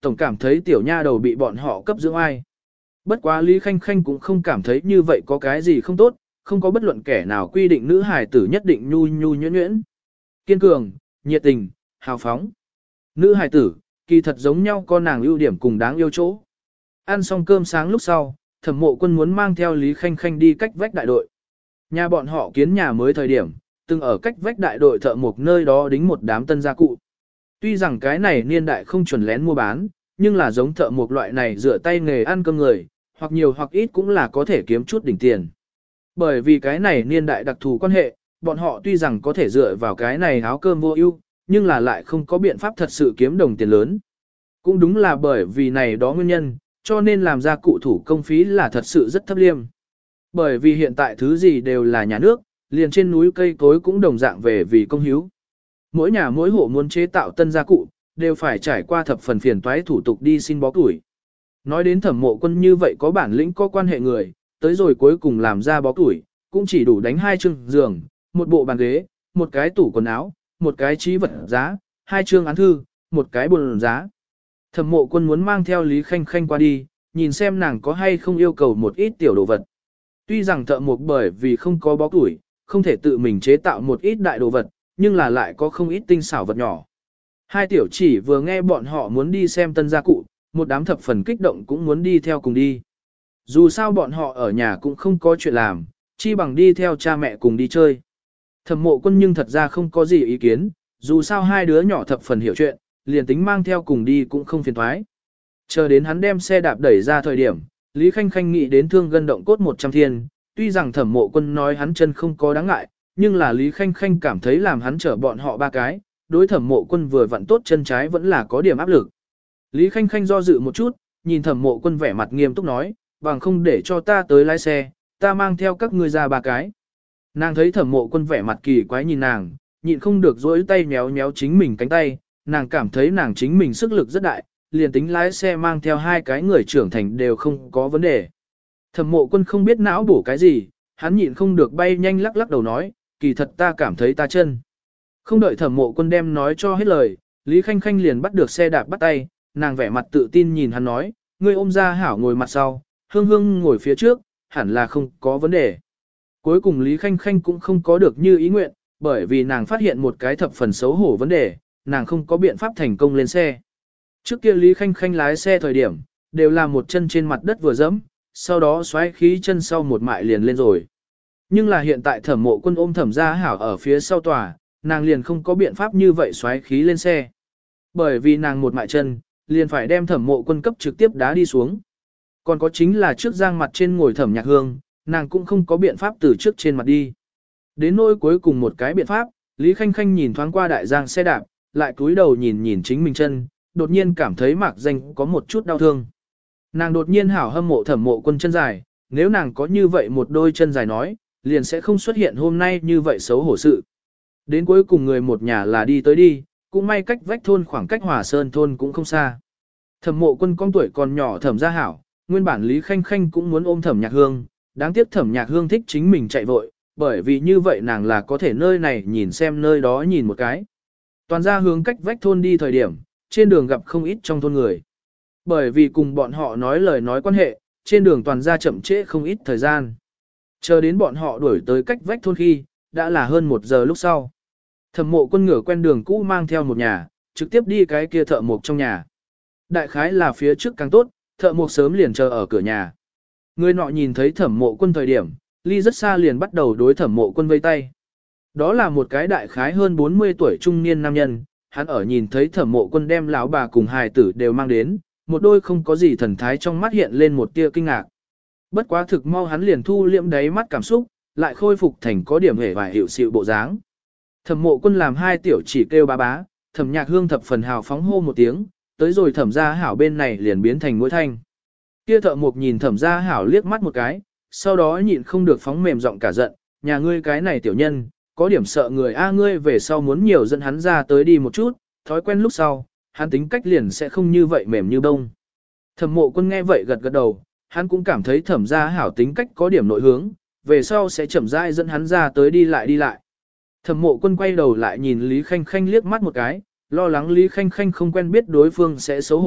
Speaker 1: tổng cảm thấy tiểu nha đầu bị bọn họ cấp dưỡng ai. Bất quá Lý Khanh Khanh cũng không cảm thấy như vậy có cái gì không tốt, không có bất luận kẻ nào quy định nữ hài tử nhất định nhu nhu nhuyễn nhuyễn. Kiên cường, nhiệt tình, hào phóng. Nữ hài tử, kỳ thật giống nhau có nàng ưu điểm cùng đáng yêu chỗ. Ăn xong cơm sáng lúc sau, Thẩm Mộ Quân muốn mang theo Lý Khanh Khanh đi cách vách đại đội. Nhà bọn họ kiến nhà mới thời điểm, từng ở cách vách đại đội thợ mộc nơi đó đính một đám tân gia cụ. Tuy rằng cái này niên đại không chuẩn lén mua bán, nhưng là giống thợ mộc loại này dựa tay nghề ăn cơm người, hoặc nhiều hoặc ít cũng là có thể kiếm chút đỉnh tiền. Bởi vì cái này niên đại đặc thù quan hệ, bọn họ tuy rằng có thể dựa vào cái này áo cơm vô ưu, nhưng là lại không có biện pháp thật sự kiếm đồng tiền lớn. Cũng đúng là bởi vì này đó nguyên nhân, cho nên làm ra cụ thủ công phí là thật sự rất thấp liêm. Bởi vì hiện tại thứ gì đều là nhà nước, liền trên núi cây cối cũng đồng dạng về vì công hiếu. Mỗi nhà mỗi hộ muốn chế tạo tân gia cụ, đều phải trải qua thập phần phiền toái thủ tục đi xin bó tuổi. Nói đến Thẩm Mộ Quân như vậy có bản lĩnh có quan hệ người, tới rồi cuối cùng làm ra bó tuổi, cũng chỉ đủ đánh 2 chương giường, một bộ bàn ghế, một cái tủ quần áo, một cái trí vật giá, 2 chương án thư, một cái bồn giá. Thẩm Mộ Quân muốn mang theo Lý Khanh Khanh qua đi, nhìn xem nàng có hay không yêu cầu một ít tiểu đồ vật. Tuy rằng thợ mộc bởi vì không có bó tuổi, không thể tự mình chế tạo một ít đại đồ vật, nhưng là lại có không ít tinh xảo vật nhỏ. Hai tiểu chỉ vừa nghe bọn họ muốn đi xem tân gia cụ, một đám thập phần kích động cũng muốn đi theo cùng đi. Dù sao bọn họ ở nhà cũng không có chuyện làm, chi bằng đi theo cha mẹ cùng đi chơi. Thẩm Mộ Quân nhưng thật ra không có gì ý kiến, dù sao hai đứa nhỏ thập phần hiểu chuyện, liền tính mang theo cùng đi cũng không phiền thoái. Chờ đến hắn đem xe đạp đẩy ra thời điểm, Lý Khanh Khanh nghĩ đến thương gân động cốt 100 thiên, tuy rằng Thẩm Mộ Quân nói hắn chân không có đáng ngại, nhưng là Lý Khanh Khanh cảm thấy làm hắn chở bọn họ 3 cái, đối Thẩm Mộ Quân vừa vặn tốt chân trái vẫn là có điểm áp lực. Lý Khanh Khanh do dự một chút, nhìn Thẩm Mộ Quân vẻ mặt nghiêm túc nói, bằng không để cho ta tới lái xe, ta mang theo các ngươi ra 3 cái. Nàng thấy Thẩm Mộ Quân vẻ mặt kỳ quái nhìn nàng, nhịn không được dỗi tay méo méo chính mình cánh tay, nàng cảm thấy nàng chính mình sức lực rất đại, liền tính lái xe mang theo 2 cái người trưởng thành đều không có vấn đề. Thẩm Mộ Quân không biết não bổ cái gì, hắn nhịn không được bay nhanh lắc lắc đầu nói, kỳ thật ta cảm thấy ta chân. Không đợi Thẩm Mộ Quân đem nói cho hết lời, Lý Khanh Khanh liền bắt được xe đạp bắt tay, nàng vẻ mặt tự tin nhìn hắn nói, ngươi ôm ra hảo ngồi mặt sau, Hương Hương ngồi phía trước, hẳn là không có vấn đề. Cuối cùng Lý Khanh Khanh cũng không có được như ý nguyện, bởi vì nàng phát hiện một cái thập phần xấu hổ vấn đề, nàng không có biện pháp thành công lên xe. Trước kia Lý Khanh Khanh lái xe thời điểm, đều là một chân trên mặt đất vừa dẫm, sau đó xoáy khí chân sau một mại liền lên rồi. Nhưng là hiện tại Thẩm Mộ Quân ôm Thẩm Gia Hảo ở phía sau tòa, nàng liền không có biện pháp như vậy xoáy khí lên xe. Bởi vì nàng một mại chân, liền phải đem Thẩm Mộ Quân cấp trực tiếp đá đi xuống. Còn có chính là trước giang mặt trên ngồi Thẩm Nhạc Hương, nàng cũng không có biện pháp từ trước trên mặt đi. Đến nỗi cuối cùng một cái biện pháp, Lý Khanh Khanh nhìn thoáng qua đại giang xe đạp, lại cúi đầu nhìn nhìn chính mình chân, đột nhiên cảm thấy mạc danh có một chút đau thương. Nàng đột nhiên hảo hâm mộ Thẩm Mộ Quân chân dài, nếu nàng có như vậy một đôi chân dài nói, liền sẽ không xuất hiện hôm nay như vậy xấu hổ sự. Đến cuối cùng người một nhà là đi tới đi, cũng may cách vách thôn khoảng cách Hòa Sơn thôn cũng không xa. Thẩm Mộ Quân con tuổi còn nhỏ Thẩm Gia Hảo, nguyên bản Lý Khanh Khanh cũng muốn ôm Thẩm Nhạc Hương, đáng tiếc Thẩm Nhạc Hương thích chính mình chạy vội, bởi vì như vậy nàng là có thể nơi này nhìn xem nơi đó nhìn một cái. Toàn ra hướng cách vách thôn đi thời điểm, trên đường gặp không ít trong thôn người. Bởi vì cùng bọn họ nói lời nói quan hệ, trên đường toàn ra chậm trễ không ít thời gian. Chờ đến bọn họ đuổi tới cách vách thôn khi, đã là hơn 1 giờ lúc sau. Thẩm Mộ Quân ngửa quen đường cũ mang theo một nhà, trực tiếp đi cái kia thợ mộc trong nhà. Đại khái là phía trước càng tốt, thợ mộc sớm liền chờ ở cửa nhà. Người nọ nhìn thấy Thẩm Mộ Quân thời điểm, ly rất xa liền bắt đầu đối Thẩm Mộ Quân vây tay. Đó là một cái đại khái hơn 40 tuổi trung niên nam nhân, hắn ở nhìn thấy Thẩm Mộ Quân đem lão bà cùng hài tử đều mang đến, một đôi không có gì thần thái trong mắt hiện lên một tia kinh ngạc. Bất quá thực mau hắn liền thu liễm đáy mắt cảm xúc, lại khôi phục thành có điểm hề và hiệu xịu bộ dáng. Thẩm Mộ Quân làm 2 tiểu chỉ kêu bá bá, Thẩm Nhạc Hương thập phần hào phóng hô một tiếng, tới rồi Thẩm Gia Hảo bên này liền biến thành mũi thanh. Kia thợ mộc nhìn Thẩm Gia Hảo liếc mắt một cái, sau đó nhịn không được phóng mềm giọng cả giận, nhà ngươi cái này tiểu nhân, có điểm sợ người a ngươi về sau muốn nhiều dẫn hắn ra tới đi một chút, thói quen lúc sau, hắn tính cách liền sẽ không như vậy mềm như bông. Thẩm Mộ Quân nghe vậy gật gật đầu, hắn cũng cảm thấy Thẩm Gia Hảo tính cách có điểm nội hướng, về sau sẽ chậm rãi dẫn hắn ra tới đi lại đi lại. Thẩm Mộ Quân quay đầu lại nhìn Lý Khanh Khanh liếc mắt một cái, lo lắng Lý Khanh Khanh không quen biết đối phương sẽ xấu hổ,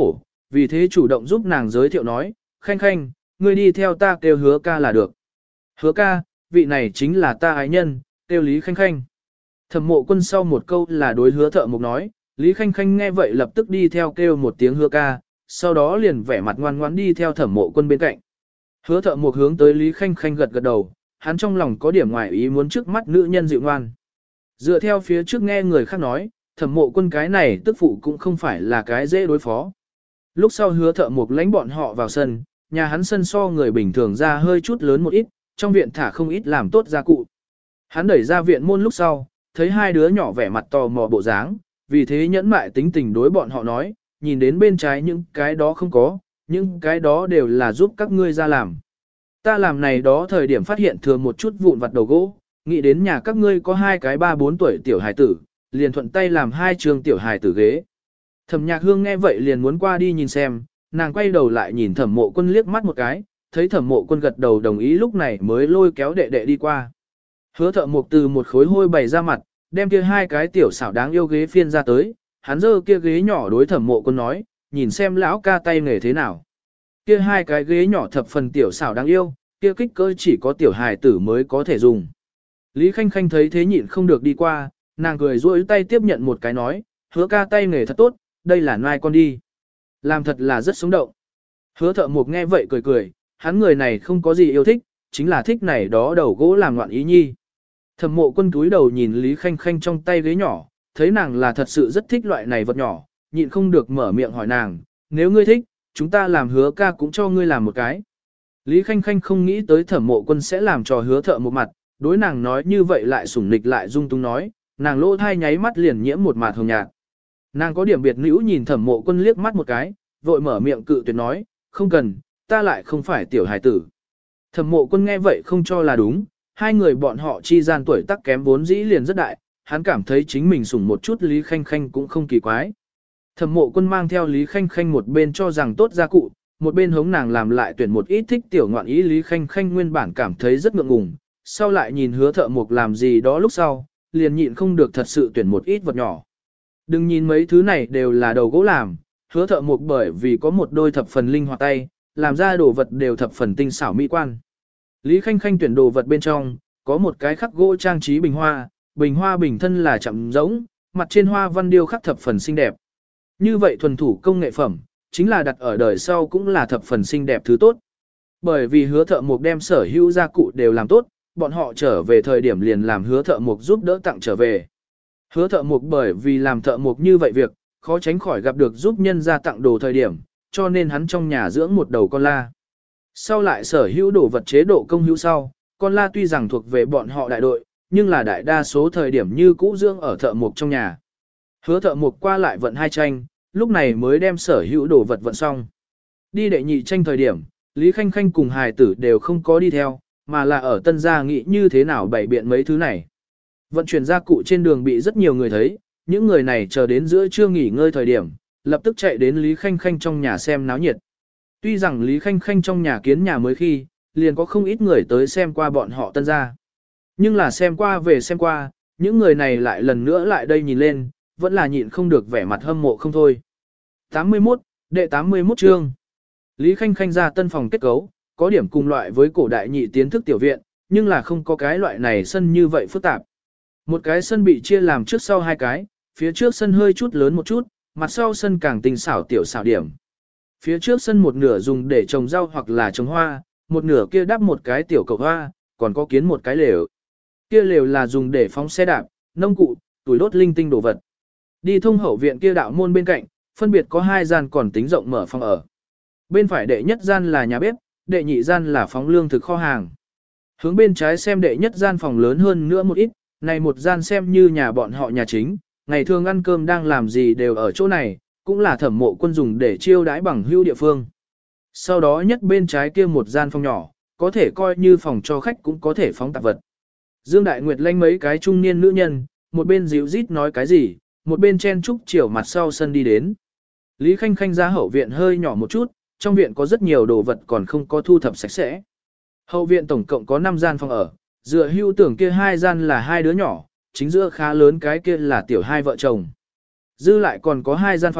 Speaker 1: vì thế chủ động giúp nàng giới thiệu nói, Khanh Khanh, ngươi đi theo ta kêu Hứa ca là được. Hứa ca, vị này chính là ta ái nhân, kêu Lý Khanh Khanh. Thẩm Mộ Quân sau một câu là đối Hứa Thợ Mộc nói, Lý Khanh Khanh nghe vậy lập tức đi theo kêu một tiếng Hứa ca, sau đó liền vẻ mặt ngoan ngoãn đi theo Thẩm Mộ Quân bên cạnh. Hứa Thợ Mộc hướng tới Lý Khanh Khanh gật gật đầu, hắn trong lòng có điểm ngoài ý muốn trước mắt nữ nhân dịu ngoan. Dựa theo phía trước nghe người khác nói, Thẩm Mộ Quân cái này tức phụ cũng không phải là cái dễ đối phó. Lúc sau Hứa Thợ Mộc lãnh bọn họ vào sân, nhà hắn sân so người bình thường ra hơi chút lớn một ít, trong viện thả không ít làm tốt gia cụ. Hắn đẩy ra viện môn lúc sau, thấy hai đứa nhỏ vẻ mặt tò mò bộ dáng, vì thế nhẫn mại tính tình đối bọn họ nói, nhìn đến bên trái những cái đó không có, những cái đó đều là giúp các ngươi ra làm. Ta làm này đó thời điểm phát hiện thừa một chút vụn vặt đầu gỗ, nghĩ đến nhà các ngươi có hai cái 3-4 tuổi tiểu hài tử, liền thuận tay làm hai trường tiểu hài tử ghế. Thẩm Nhạc Hương nghe vậy liền muốn qua đi nhìn xem, nàng quay đầu lại nhìn Thẩm Mộ Quân liếc mắt một cái, thấy Thẩm Mộ Quân gật đầu đồng ý lúc này mới lôi kéo đệ đệ đi qua. Hứa Thợ Mộc từ một khối hôi bày ra mặt, đem kia hai cái tiểu xảo đáng yêu ghế phiên ra tới, hắn giơ kia ghế nhỏ đối Thẩm Mộ Quân nói, nhìn xem lão ca tay nghề thế nào. Kia hai cái ghế nhỏ thập phần tiểu xảo đáng yêu, kia kích cỡ chỉ có tiểu hài tử mới có thể dùng. Lý Khanh Khanh thấy thế nhịn không được đi qua, nàng cười duỗi tay tiếp nhận một cái nói, Hứa ca tay nghề thật tốt, đây là nai con đi. Làm thật là rất sống động. Hứa Thợ Mộc nghe vậy cười cười, hắn người này không có gì yêu thích, chính là thích này đó đầu gỗ làm loạn ý nhi. Thẩm Mộ Quân cúi đầu nhìn Lý Khanh Khanh trong tay ghế nhỏ, thấy nàng là thật sự rất thích loại này vật nhỏ, nhịn không được mở miệng hỏi nàng, nếu ngươi thích, chúng ta làm Hứa ca cũng cho ngươi làm một cái. Lý Khanh Khanh không nghĩ tới Thẩm Mộ Quân sẽ làm trò Hứa Thợ Mộc mặt, đối nàng nói như vậy lại sủng nịch lại dung tung nói, nàng lỗ thai nháy mắt liền nhiễm một mạt hồng nhạt. Nàng có điểm biệt nữ nhìn Thẩm Mộ Quân liếc mắt một cái, vội mở miệng cự tuyệt nói, không cần, ta lại không phải tiểu hài tử. Thẩm Mộ Quân nghe vậy không cho là đúng, hai người bọn họ chi gian tuổi tác kém vốn dĩ liền rất đại, hắn cảm thấy chính mình sủng một chút Lý Khanh Khanh cũng không kỳ quái. Thẩm Mộ Quân mang theo Lý Khanh Khanh một bên cho rằng tốt gia cụ, một bên hống nàng làm lại tuyển một ít thích tiểu ngoạn ý. Lý Khanh Khanh nguyên bản cảm thấy rất ngượng ngùng, sau lại nhìn Hứa Thợ Mộc làm gì đó lúc sau, liền nhịn không được thật sự tuyển một ít vật nhỏ. Đừng nhìn mấy thứ này đều là đầu gỗ làm, Hứa Thợ Mộc bởi vì có một đôi thập phần linh hoạt tay, làm ra đồ vật đều thập phần tinh xảo mỹ quan. Lý Khanh Khanh tuyển đồ vật bên trong, có một cái khắc gỗ trang trí bình hoa bình thân là chạm giống, mặt trên hoa văn điêu khắc thập phần xinh đẹp. Như vậy thuần thủ công nghệ phẩm, chính là đặt ở đời sau cũng là thập phần xinh đẹp thứ tốt. Bởi vì Hứa Thợ Mộc đem sở hữu gia cụ đều làm tốt, bọn họ trở về thời điểm liền làm Hứa Thợ Mộc giúp đỡ tặng trở về. Hứa Thợ Mộc bởi vì làm thợ mộc như vậy việc, khó tránh khỏi gặp được giúp nhân gia tặng đồ thời điểm, cho nên hắn trong nhà dưỡng một đầu con la. Sau lại sở hữu đồ vật chế độ công hữu sau, con la tuy rằng thuộc về bọn họ đại đội, nhưng là đại đa số thời điểm như cũ dưỡng ở thợ mộc trong nhà. Hứa Thợ Mộc qua lại vận hai tranh, lúc này mới đem sở hữu đồ vật vận xong. Đi đệ nhị tranh thời điểm, Lý Khanh Khanh cùng hài tử đều không có đi theo, mà là ở tân gia nghĩ như thế nào bày biện mấy thứ này. Vận chuyển gia cụ trên đường bị rất nhiều người thấy, những người này chờ đến giữa trưa nghỉ ngơi thời điểm, lập tức chạy đến Lý Khanh Khanh trong nhà xem náo nhiệt. Tuy rằng Lý Khanh Khanh trong nhà kiến nhà mới khi, liền có không ít người tới xem qua bọn họ tân gia. Nhưng là xem qua về xem qua, những người này lại lần nữa lại đây nhìn lên, vẫn là nhịn không được vẻ mặt hâm mộ không thôi. 81, đệ 81 chương. Lý Khanh Khanh ra tân phòng kết cấu, có điểm cùng loại với cổ đại nhị tiến thức tiểu viện, nhưng là không có cái loại này sân như vậy phức tạp. Một cái sân bị chia làm trước sau hai cái, phía trước sân hơi chút lớn một chút, mặt sau sân càng tinh xảo tiểu xảo điểm. Phía trước sân một nửa dùng để trồng rau hoặc là trồng hoa, một nửa kia đắp một cái tiểu cầu hoa, còn có kiến một cái lều. Kia lều là dùng để phóng xe đạp, nông cụ, tuổi đốt linh tinh đồ vật. Đi thông hậu viện kia đạo môn bên cạnh, phân biệt có hai gian còn tính rộng mở phòng ở. Bên phải đệ nhất gian là nhà bếp, đệ nhị gian là phóng lương thực kho hàng. Hướng bên trái xem đệ nhất gian phòng lớn hơn nữa một ít, này một gian xem như nhà bọn họ nhà chính, ngày thường ăn cơm đang làm gì đều ở chỗ này, cũng là Thẩm Mộ Quân dùng để chiêu đãi bằng hữu địa phương. Sau đó nhất bên trái kia một gian phòng nhỏ, có thể coi như phòng cho khách cũng có thể phóng tạp vật. Dương Đại Nguyệt lanh mấy cái trung niên nữ nhân, một bên dịu rít nói cái gì, một bên chen trúc chiều mặt sau sân đi đến. Lý Khanh Khanh ra hậu viện hơi nhỏ một chút, trong viện có rất nhiều đồ vật còn không có thu thập sạch sẽ. Hậu viện tổng cộng có 5 gian phòng ở, dựa hưu tưởng kia 2 gian là 2 đứa nhỏ, chính giữa khá lớn cái kia là tiểu 2 vợ chồng. Dư lại còn có 2 gian phòng,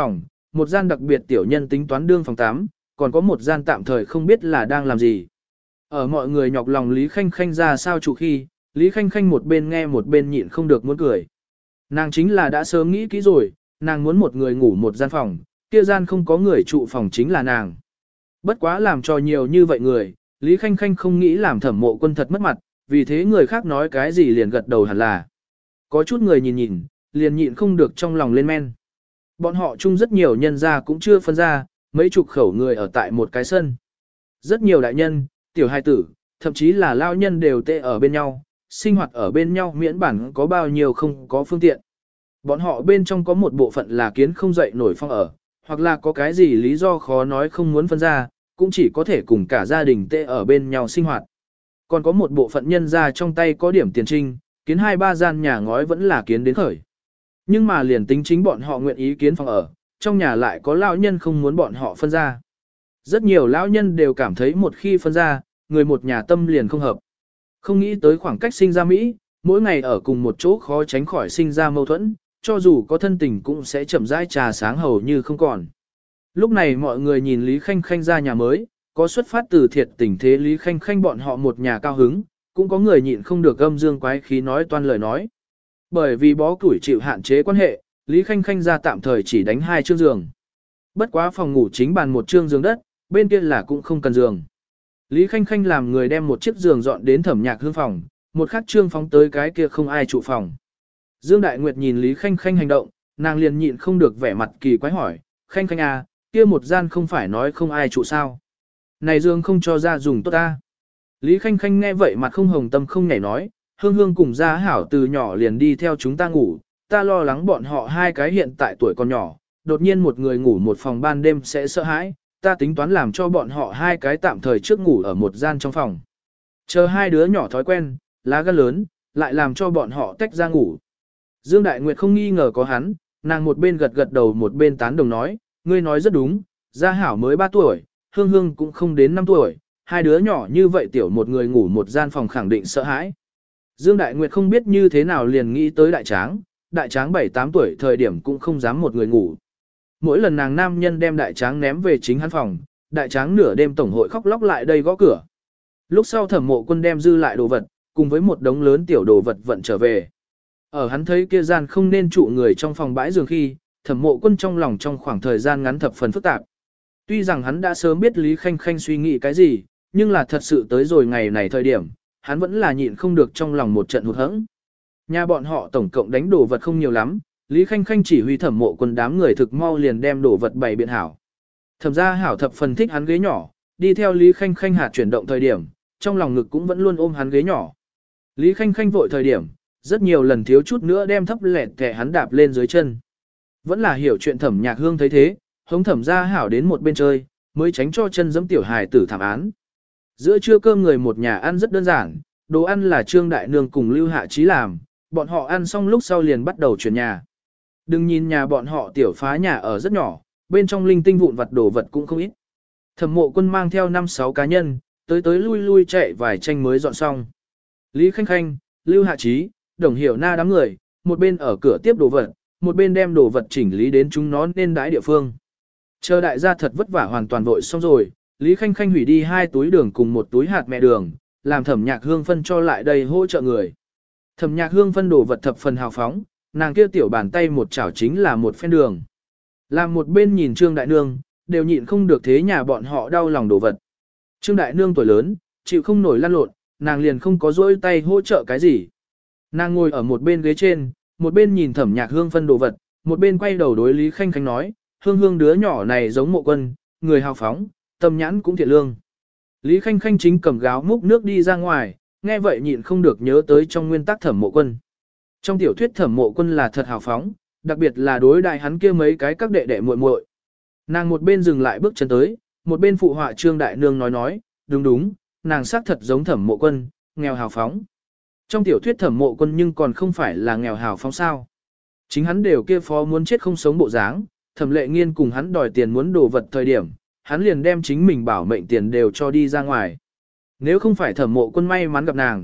Speaker 1: một gian đặc biệt tiểu nhân tính toán đương phòng 8, còn có một gian tạm thời không biết là đang làm gì. Ở mọi người nhọc lòng Lý Khanh Khanh ra sao chủ khi, Lý Khanh Khanh một bên nghe một bên nhịn không được muốn cười. Nàng chính là đã sớm nghĩ kỹ rồi, nàng muốn một người ngủ một gian phòng, kia gian không có người trụ phòng chính là nàng. Bất quá làm cho nhiều như vậy người, Lý Khanh Khanh không nghĩ làm Thẩm Mộ Quân thật mất mặt, vì thế người khác nói cái gì liền gật đầu hẳn là. Có chút người nhìn nhìn, liền nhịn không được trong lòng lên men. Bọn họ chung rất nhiều nhân gia cũng chưa phân ra, mấy chục khẩu người ở tại một cái sân. Rất nhiều đại nhân, tiểu hài tử, thậm chí là lao nhân đều tê ở bên nhau, sinh hoạt ở bên nhau miễn bản có bao nhiêu không có phương tiện. Bọn họ bên trong có một bộ phận là kiến không dậy nổi phong ở, hoặc là có cái gì lý do khó nói không muốn phân ra, cũng chỉ có thể cùng cả gia đình tê ở bên nhau sinh hoạt. Còn có một bộ phận nhân ra trong tay có điểm tiền trinh, kiến 2-3 gian nhà ngói vẫn là kiến đến khởi. Nhưng mà liền tính chính bọn họ nguyện ý kiến phòng ở, trong nhà lại có lão nhân không muốn bọn họ phân ra. Rất nhiều lão nhân đều cảm thấy một khi phân ra, người một nhà tâm liền không hợp. Không nghĩ tới khoảng cách sinh ra Mỹ, mỗi ngày ở cùng một chỗ khó tránh khỏi sinh ra mâu thuẫn, cho dù có thân tình cũng sẽ chậm rãi trà sáng hầu như không còn. Lúc này mọi người nhìn Lý Khanh Khanh ra nhà mới, có xuất phát từ thiệt tình thế Lý Khanh Khanh bọn họ một nhà cao hứng, cũng có người nhịn không được âm dương quái khí nói toan lời nói. Bởi vì bó củi chịu hạn chế quan hệ, Lý Khanh Khanh ra tạm thời chỉ đánh 2 chương giường. Bất quá phòng ngủ chính bàn một chương giường đất, bên kia là cũng không cần giường. Lý Khanh Khanh làm người đem một chiếc giường dọn đến Thẩm Nhạc Hương phòng, một khắc trương phóng tới cái kia không ai trụ phòng. Dương Đại Nguyệt nhìn Lý Khanh Khanh hành động, nàng liền nhịn không được vẻ mặt kỳ quái hỏi, Khanh Khanh à, kia một gian không phải nói không ai trụ sao. Này giường không cho ra dùng tốt ta. Lý Khanh Khanh nghe vậy mặt không hồng tâm không nhảy nói, Hương Hương cùng Gia Hảo từ nhỏ liền đi theo chúng ta ngủ, ta lo lắng bọn họ hai cái hiện tại tuổi còn nhỏ, đột nhiên một người ngủ một phòng ban đêm sẽ sợ hãi, ta tính toán làm cho bọn họ hai cái tạm thời trước ngủ ở một gian trong phòng. Chờ hai đứa nhỏ thói quen, lá gan lớn, lại làm cho bọn họ tách ra ngủ. Dương Đại Nguyệt không nghi ngờ có hắn, nàng một bên gật gật đầu một bên tán đồng nói, ngươi nói rất đúng, Gia Hảo mới 3 tuổi, Hương Hương cũng không đến 5 tuổi, hai đứa nhỏ như vậy tiểu một người ngủ một gian phòng khẳng định sợ hãi. Dương Đại Nguyệt không biết như thế nào liền nghĩ tới đại tráng 7-8 tuổi thời điểm cũng không dám một người ngủ. Mỗi lần nàng nam nhân đem đại tráng ném về chính hắn phòng, đại tráng nửa đêm tổng hội khóc lóc lại đây gõ cửa. Lúc sau Thẩm Mộ Quân đem dư lại đồ vật, cùng với một đống lớn tiểu đồ vật vận trở về. Ở hắn thấy kia gian không nên trụ người trong phòng bãi giường khi, Thẩm Mộ Quân trong lòng trong khoảng thời gian ngắn thập phần phức tạp. Tuy rằng hắn đã sớm biết Lý Khanh Khanh suy nghĩ cái gì, nhưng là thật sự tới rồi ngày này thời điểm, hắn vẫn là nhịn không được trong lòng một trận hụt hẫng. Nhà bọn họ tổng cộng đánh đồ vật không nhiều lắm, Lý Khanh Khanh chỉ huy Thẩm Mộ Quân đám người thực mau liền đem đồ vật bày biện hảo. Thẩm gia Hảo thập phần thích hắn ghế nhỏ, đi theo Lý Khanh Khanh hạt chuyển động thời điểm, trong lòng ngực cũng vẫn luôn ôm hắn ghế nhỏ. Lý Khanh Khanh vội thời điểm, rất nhiều lần thiếu chút nữa đem thấp lẹt kẻ hắn đạp lên dưới chân. Vẫn là hiểu chuyện Thẩm Nhạc Hương thấy thế, hống Thẩm gia Hảo đến một bên chơi, mới tránh cho chân giẫm tiểu hài tử thảm án. Giữa trưa cơm người một nhà ăn rất đơn giản, đồ ăn là Trương Đại Nương cùng Lưu Hạ Chí làm, bọn họ ăn xong lúc sau liền bắt đầu chuyển nhà. Đừng nhìn nhà bọn họ tiểu phá nhà ở rất nhỏ, bên trong linh tinh vụn vặt đồ vật cũng không ít. Thẩm Mộ Quân mang theo 5-6 cá nhân, tới lui lui chạy vài tranh mới dọn xong. Lý Khanh Khanh, Lưu Hạ Chí, Đồng Hiểu Na đám người, một bên ở cửa tiếp đồ vật, một bên đem đồ vật chỉnh lý đến chúng nó nên đãi địa phương. Chờ đại gia thật vất vả hoàn toàn vội xong rồi, Lý Khanh Khanh hủy đi 2 túi đường cùng 1 túi hạt mẹ đường, làm Thẩm Nhạc Hương phân cho lại đây hỗ trợ người. Thẩm Nhạc Hương phân đồ vật thập phần hào phóng, nàng kia tiểu bàn tay một chảo chính là một phen đường. Làm một bên nhìn Trương Đại Nương, đều nhịn không được thế nhà bọn họ đau lòng đồ vật. Trương Đại Nương tuổi lớn, chịu không nổi lăn lộn, nàng liền không có dỗi tay hỗ trợ cái gì. Nàng ngồi ở một bên ghế trên, một bên nhìn Thẩm Nhạc Hương phân đồ vật, một bên quay đầu đối Lý Khanh Khanh nói, Hương Hương đứa nhỏ này giống Mộ Quân, người hào phóng, tâm nhãn cũng thiện lương. Lý Khanh Khanh chính cầm gáo múc nước đi ra ngoài, nghe vậy nhịn không được nhớ tới trong nguyên tắc Thẩm Mộ Quân. Trong tiểu thuyết Thẩm Mộ Quân là thật hào phóng, đặc biệt là đối đại hắn kia mấy cái các đệ đệ muội muội. Nàng một bên dừng lại bước chân tới, một bên phụ họa Trương Đại Nương nói, đúng, nàng xác thật giống Thẩm Mộ Quân, nghèo hào phóng. Trong tiểu thuyết Thẩm Mộ Quân nhưng còn không phải là nghèo hào phóng sao. Chính hắn đều kia phó muốn chết không sống bộ dáng, Thẩm Lệ Nghiên cùng hắn đòi tiền muốn đồ vật thời điểm, hắn liền đem chính mình bảo mệnh tiền đều cho đi ra ngoài. Nếu không phải Thẩm Mộ Quân may mắn gặp nàng,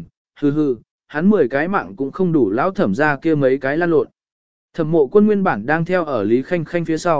Speaker 1: hắn 10 cái mạng cũng không đủ lão Thẩm ra kia mấy cái lan lộn. Thẩm Mộ Quân nguyên bản đang theo ở Lý Khanh Khanh phía sau,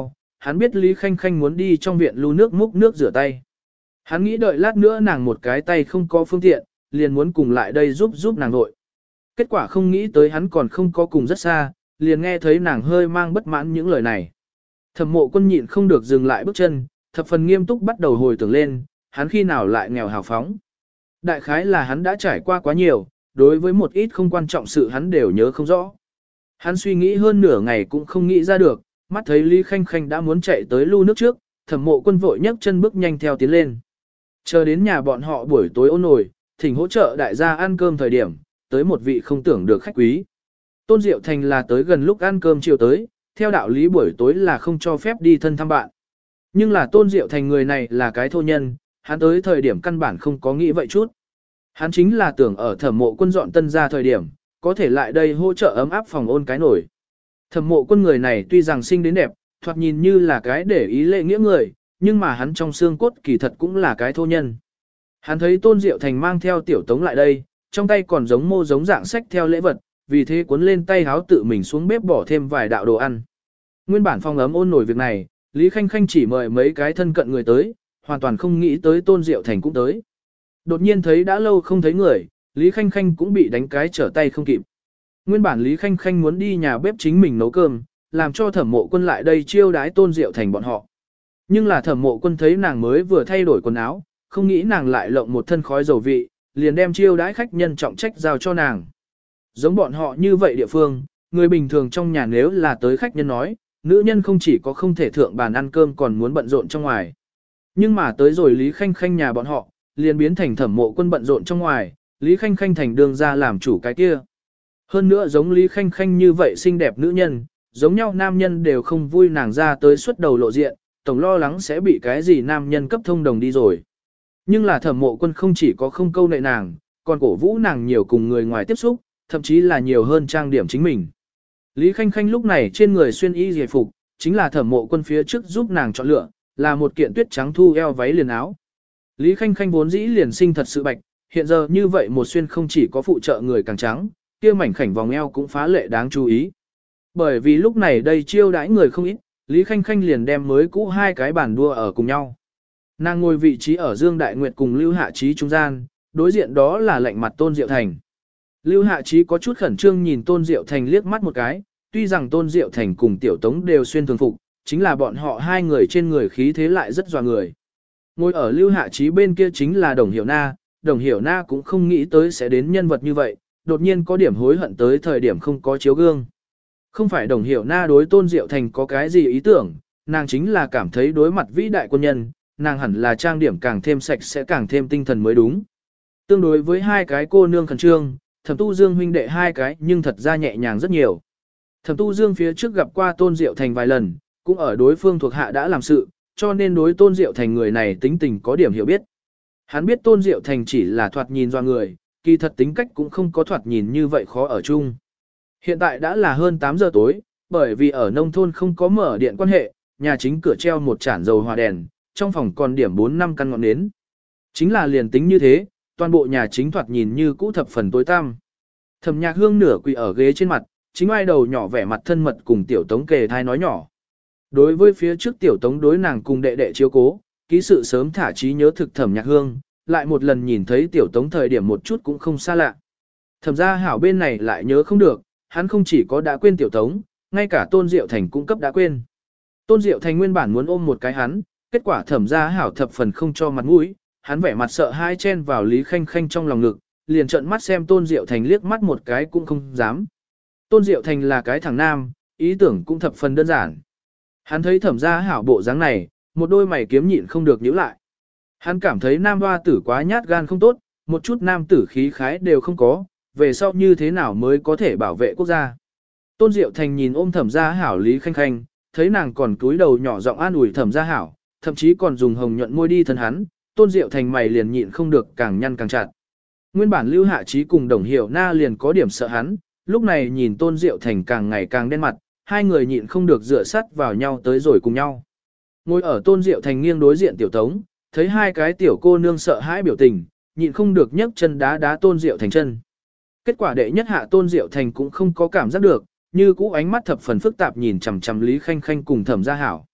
Speaker 1: hắn biết Lý Khanh Khanh muốn đi trong viện lưu nước múc nước rửa tay. Hắn nghĩ đợi lát nữa nàng một cái tay không có phương tiện, liền muốn cùng lại đây giúp nàng nội. Kết quả không nghĩ tới hắn còn không có cùng rất xa, liền nghe thấy nàng hơi mang bất mãn những lời này. Thẩm Mộ Quân nhịn không được dừng lại bước chân, thập phần nghiêm túc bắt đầu hồi tưởng lên, hắn khi nào lại nghèo hào phóng. Đại khái là hắn đã trải qua quá nhiều, đối với một ít không quan trọng sự hắn đều nhớ không rõ. Hắn suy nghĩ hơn nửa ngày cũng không nghĩ ra được, mắt thấy Lý Khanh Khanh đã muốn chạy tới lu nước trước, Thẩm Mộ Quân vội nhấc chân bước nhanh theo tiến lên. Chờ đến nhà bọn họ buổi tối ôn nồi, thỉnh hỗ trợ đại gia ăn cơm thời điểm, tới một vị không tưởng được khách quý. Tôn Diệu Thành là tới gần lúc ăn cơm chiều tới, theo đạo lý buổi tối là không cho phép đi thân thăm bạn. Nhưng là Tôn Diệu Thành người này là cái thô nhân, hắn tới thời điểm căn bản không có nghĩ vậy chút. Hắn chính là tưởng ở Thẩm Mộ Quân dọn tân ra thời điểm, có thể lại đây hỗ trợ ấm áp phòng ôn cái nổi. Thẩm Mộ Quân người này tuy rằng sinh đến đẹp, thoạt nhìn như là cái để ý lệ nghĩa người, nhưng mà hắn trong xương cốt kỳ thật cũng là cái thô nhân. Hắn thấy Tôn Diệu Thành mang theo tiểu tống lại đây, trong tay còn giống mô giống dạng sách theo lễ vật, vì thế cuốn lên tay háo tự mình xuống bếp bỏ thêm vài đạo đồ ăn. Nguyên bản phòng ấm ôn nổi việc này, Lý Khanh Khanh chỉ mời mấy cái thân cận người tới, hoàn toàn không nghĩ tới Tôn Diệu Thành cũng tới. Đột nhiên thấy đã lâu không thấy người, Lý Khanh Khanh cũng bị đánh cái trở tay không kịp. Nguyên bản Lý Khanh Khanh muốn đi nhà bếp chính mình nấu cơm, làm cho Thẩm Mộ Quân lại đây chiêu đái Tôn Diệu Thành bọn họ. Nhưng là Thẩm Mộ Quân thấy nàng mới vừa thay đổi quần áo, không nghĩ nàng lại lộng một thân khói dầu vị, liền đem chiêu đái khách nhân trọng trách giao cho nàng. Giống bọn họ như vậy địa phương, người bình thường trong nhà nếu là tới khách nhân nói, nữ nhân không chỉ có không thể thượng bàn ăn cơm còn muốn bận rộn trong ngoài. Nhưng mà tới rồi Lý Khanh Khanh nhà bọn họ, liền biến thành Thẩm Mộ Quân bận rộn trong ngoài, Lý Khanh Khanh thành đương ra làm chủ cái kia. Hơn nữa giống Lý Khanh Khanh như vậy xinh đẹp nữ nhân, giống nhau nam nhân đều không vui nàng ra tới suốt đầu lộ diện, tổng lo lắng sẽ bị cái gì nam nhân cấp thông đồng đi rồi. Nhưng là Thẩm Mộ Quân không chỉ có không câu nệ nàng, còn cổ vũ nàng nhiều cùng người ngoài tiếp xúc, thậm chí là nhiều hơn trang điểm chính mình. Lý Khanh Khanh lúc này trên người xuyên y giải phục, chính là Thẩm Mộ Quân phía trước giúp nàng chọn lựa, là một kiện tuyết trắng thu eo váy liền áo. Lý Khanh Khanh vốn dĩ liền sinh thật sự bạch, hiện giờ như vậy một xuyên không chỉ có phụ trợ người càng trắng, kia mảnh khảnh vòng eo cũng phá lệ đáng chú ý. Bởi vì lúc này đây chiêu đãi người không ít, Lý Khanh Khanh liền đem mới cũ hai cái bàn đua ở cùng nhau. Nàng ngồi vị trí ở Dương Đại Nguyệt cùng Lưu Hạ Trí trung gian, đối diện đó là lạnh mặt Tôn Diệu Thành. Lưu Hạ Trí có chút khẩn trương nhìn Tôn Diệu Thành liếc mắt một cái, tuy rằng Tôn Diệu Thành cùng Tiểu Tống đều xuyên thường phục, chính là bọn họ hai người trên người khí thế lại rất dọa người. Ngồi ở Lưu Hạ Trí bên kia chính là Đồng Hiểu Na, Đồng Hiểu Na cũng không nghĩ tới sẽ đến nhân vật như vậy, đột nhiên có điểm hối hận tới thời điểm không có chiếu gương. Không phải Đồng Hiểu Na đối Tôn Diệu Thành có cái gì ý tưởng, nàng chính là cảm thấy đối mặt vĩ đại quân nhân, nàng hẳn là trang điểm càng thêm sạch sẽ càng thêm tinh thần mới đúng. Tương đối với hai cái cô nương khẩn trương, Thẩm Tu Dương huynh đệ hai cái nhưng thật ra nhẹ nhàng rất nhiều. Thẩm Tu Dương phía trước gặp qua Tôn Diệu Thành vài lần, cũng ở đối phương thuộc hạ đã làm sự, cho nên đối Tôn Diệu Thành người này tính tình có điểm hiểu biết. Hắn biết Tôn Diệu Thành chỉ là thoạt nhìn doa người, kỳ thật tính cách cũng không có thoạt nhìn như vậy khó ở chung. Hiện tại đã là hơn 8 giờ tối, bởi vì ở nông thôn không có mở điện quan hệ, nhà chính cửa treo một chản dầu hòa đèn, trong phòng còn điểm 4-5 căn ngọn nến. Chính là liền tính như thế, toàn bộ nhà chính thoạt nhìn như cũ thập phần tối tăm. Thẩm Nhạc Hương nửa quỳ ở ghế trên mặt, chính ai đầu nhỏ vẻ mặt thân mật cùng Tiểu Tống kề thai nói nhỏ. Đối với phía trước Tiểu Tống đối nàng cùng đệ đệ chiếu cố, ký sự sớm thả trí nhớ thực Thẩm Nhạc Hương, lại một lần nhìn thấy Tiểu Tống thời điểm một chút cũng không xa lạ. Thẩm gia hảo bên này lại nhớ không được, hắn không chỉ có đã quên Tiểu Tống, ngay cả Tôn Diệu Thành cũng cấp đã quên. Tôn Diệu Thành nguyên bản muốn ôm một cái hắn, kết quả Thẩm gia hảo thập phần không cho mặt mũi, hắn vẻ mặt sợ hãi chen vào Lý Khanh Khanh trong lòng ngực, liền trợn mắt xem Tôn Diệu Thành liếc mắt một cái cũng không dám. Tôn Diệu Thành là cái thằng nam, ý tưởng cũng thập phần đơn giản. Hắn thấy Thẩm gia hảo bộ dáng này, một đôi mày kiếm nhịn không được nhíu lại. Hắn cảm thấy nam hoa tử quá nhát gan không tốt, một chút nam tử khí khái đều không có, về sau như thế nào mới có thể bảo vệ quốc gia. Tôn Diệu Thành nhìn ôm Thẩm gia hảo Lý Khanh Khanh, thấy nàng còn cúi đầu nhỏ giọng an ủi Thẩm gia hảo, thậm chí còn dùng hồng nhuận môi đi thân hắn, Tôn Diệu Thành mày liền nhịn không được càng nhăn càng chặt. Nguyên bản Lưu Hạ Trí cùng Đồng Hiểu Na liền có điểm sợ hắn, lúc này nhìn Tôn Diệu Thành càng ngày càng đen mặt, hai người nhịn không được dựa sát vào nhau tới rồi cùng nhau. Ngồi ở Tôn Diệu Thành nghiêng đối diện Tiểu Tống, thấy hai cái tiểu cô nương sợ hãi biểu tình, nhịn không được nhấc chân đá đá Tôn Diệu Thành chân. Kết quả đệ nhất hạ Tôn Diệu Thành cũng không có cảm giác được, như cũ ánh mắt thập phần phức tạp nhìn chằm chằm Lý Khanh Khanh cùng Thẩm gia hảo.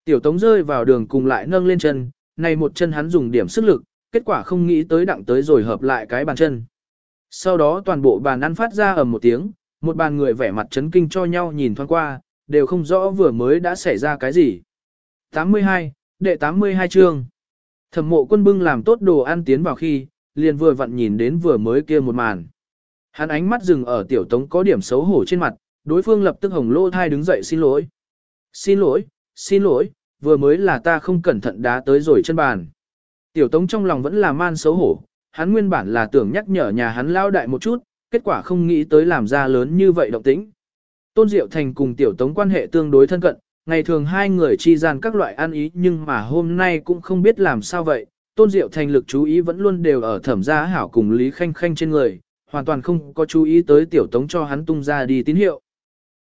Speaker 1: Tiểu Tống rơi vào đường cùng lại nâng lên chân, này một chân hắn dùng điểm sức lực, kết quả không nghĩ tới đặng tới rồi hợp lại cái bàn chân. Sau đó toàn bộ bàn ăn phát ra ầm một tiếng, một bàn người vẻ mặt chấn kinh cho nhau nhìn thoáng qua, đều không rõ vừa mới đã xảy ra cái gì. 82, đệ 82 chương. Thẩm Mộ Quân bưng làm tốt đồ ăn tiến vào khi, liền vừa vặn nhìn đến vừa mới kia một màn. Hắn ánh mắt dừng ở Tiểu Tống có điểm xấu hổ trên mặt, đối phương lập tức hồng lô thai đứng dậy xin lỗi. Xin lỗi, vừa mới là ta không cẩn thận đá tới rồi chân bàn. Tiểu Tống trong lòng vẫn là man xấu hổ, hắn nguyên bản là tưởng nhắc nhở nhà hắn lao đại một chút, kết quả không nghĩ tới làm ra lớn như vậy động tĩnh. Tôn Diệu Thành cùng Tiểu Tống quan hệ tương đối thân cận, ngày thường hai người chi gian các loại ăn ý nhưng mà hôm nay cũng không biết làm sao vậy. Tôn Diệu Thành lực chú ý vẫn luôn đều ở Thẩm Gia Hảo cùng Lý Khanh Khanh trên người, hoàn toàn không có chú ý tới Tiểu Tống cho hắn tung ra đi tín hiệu.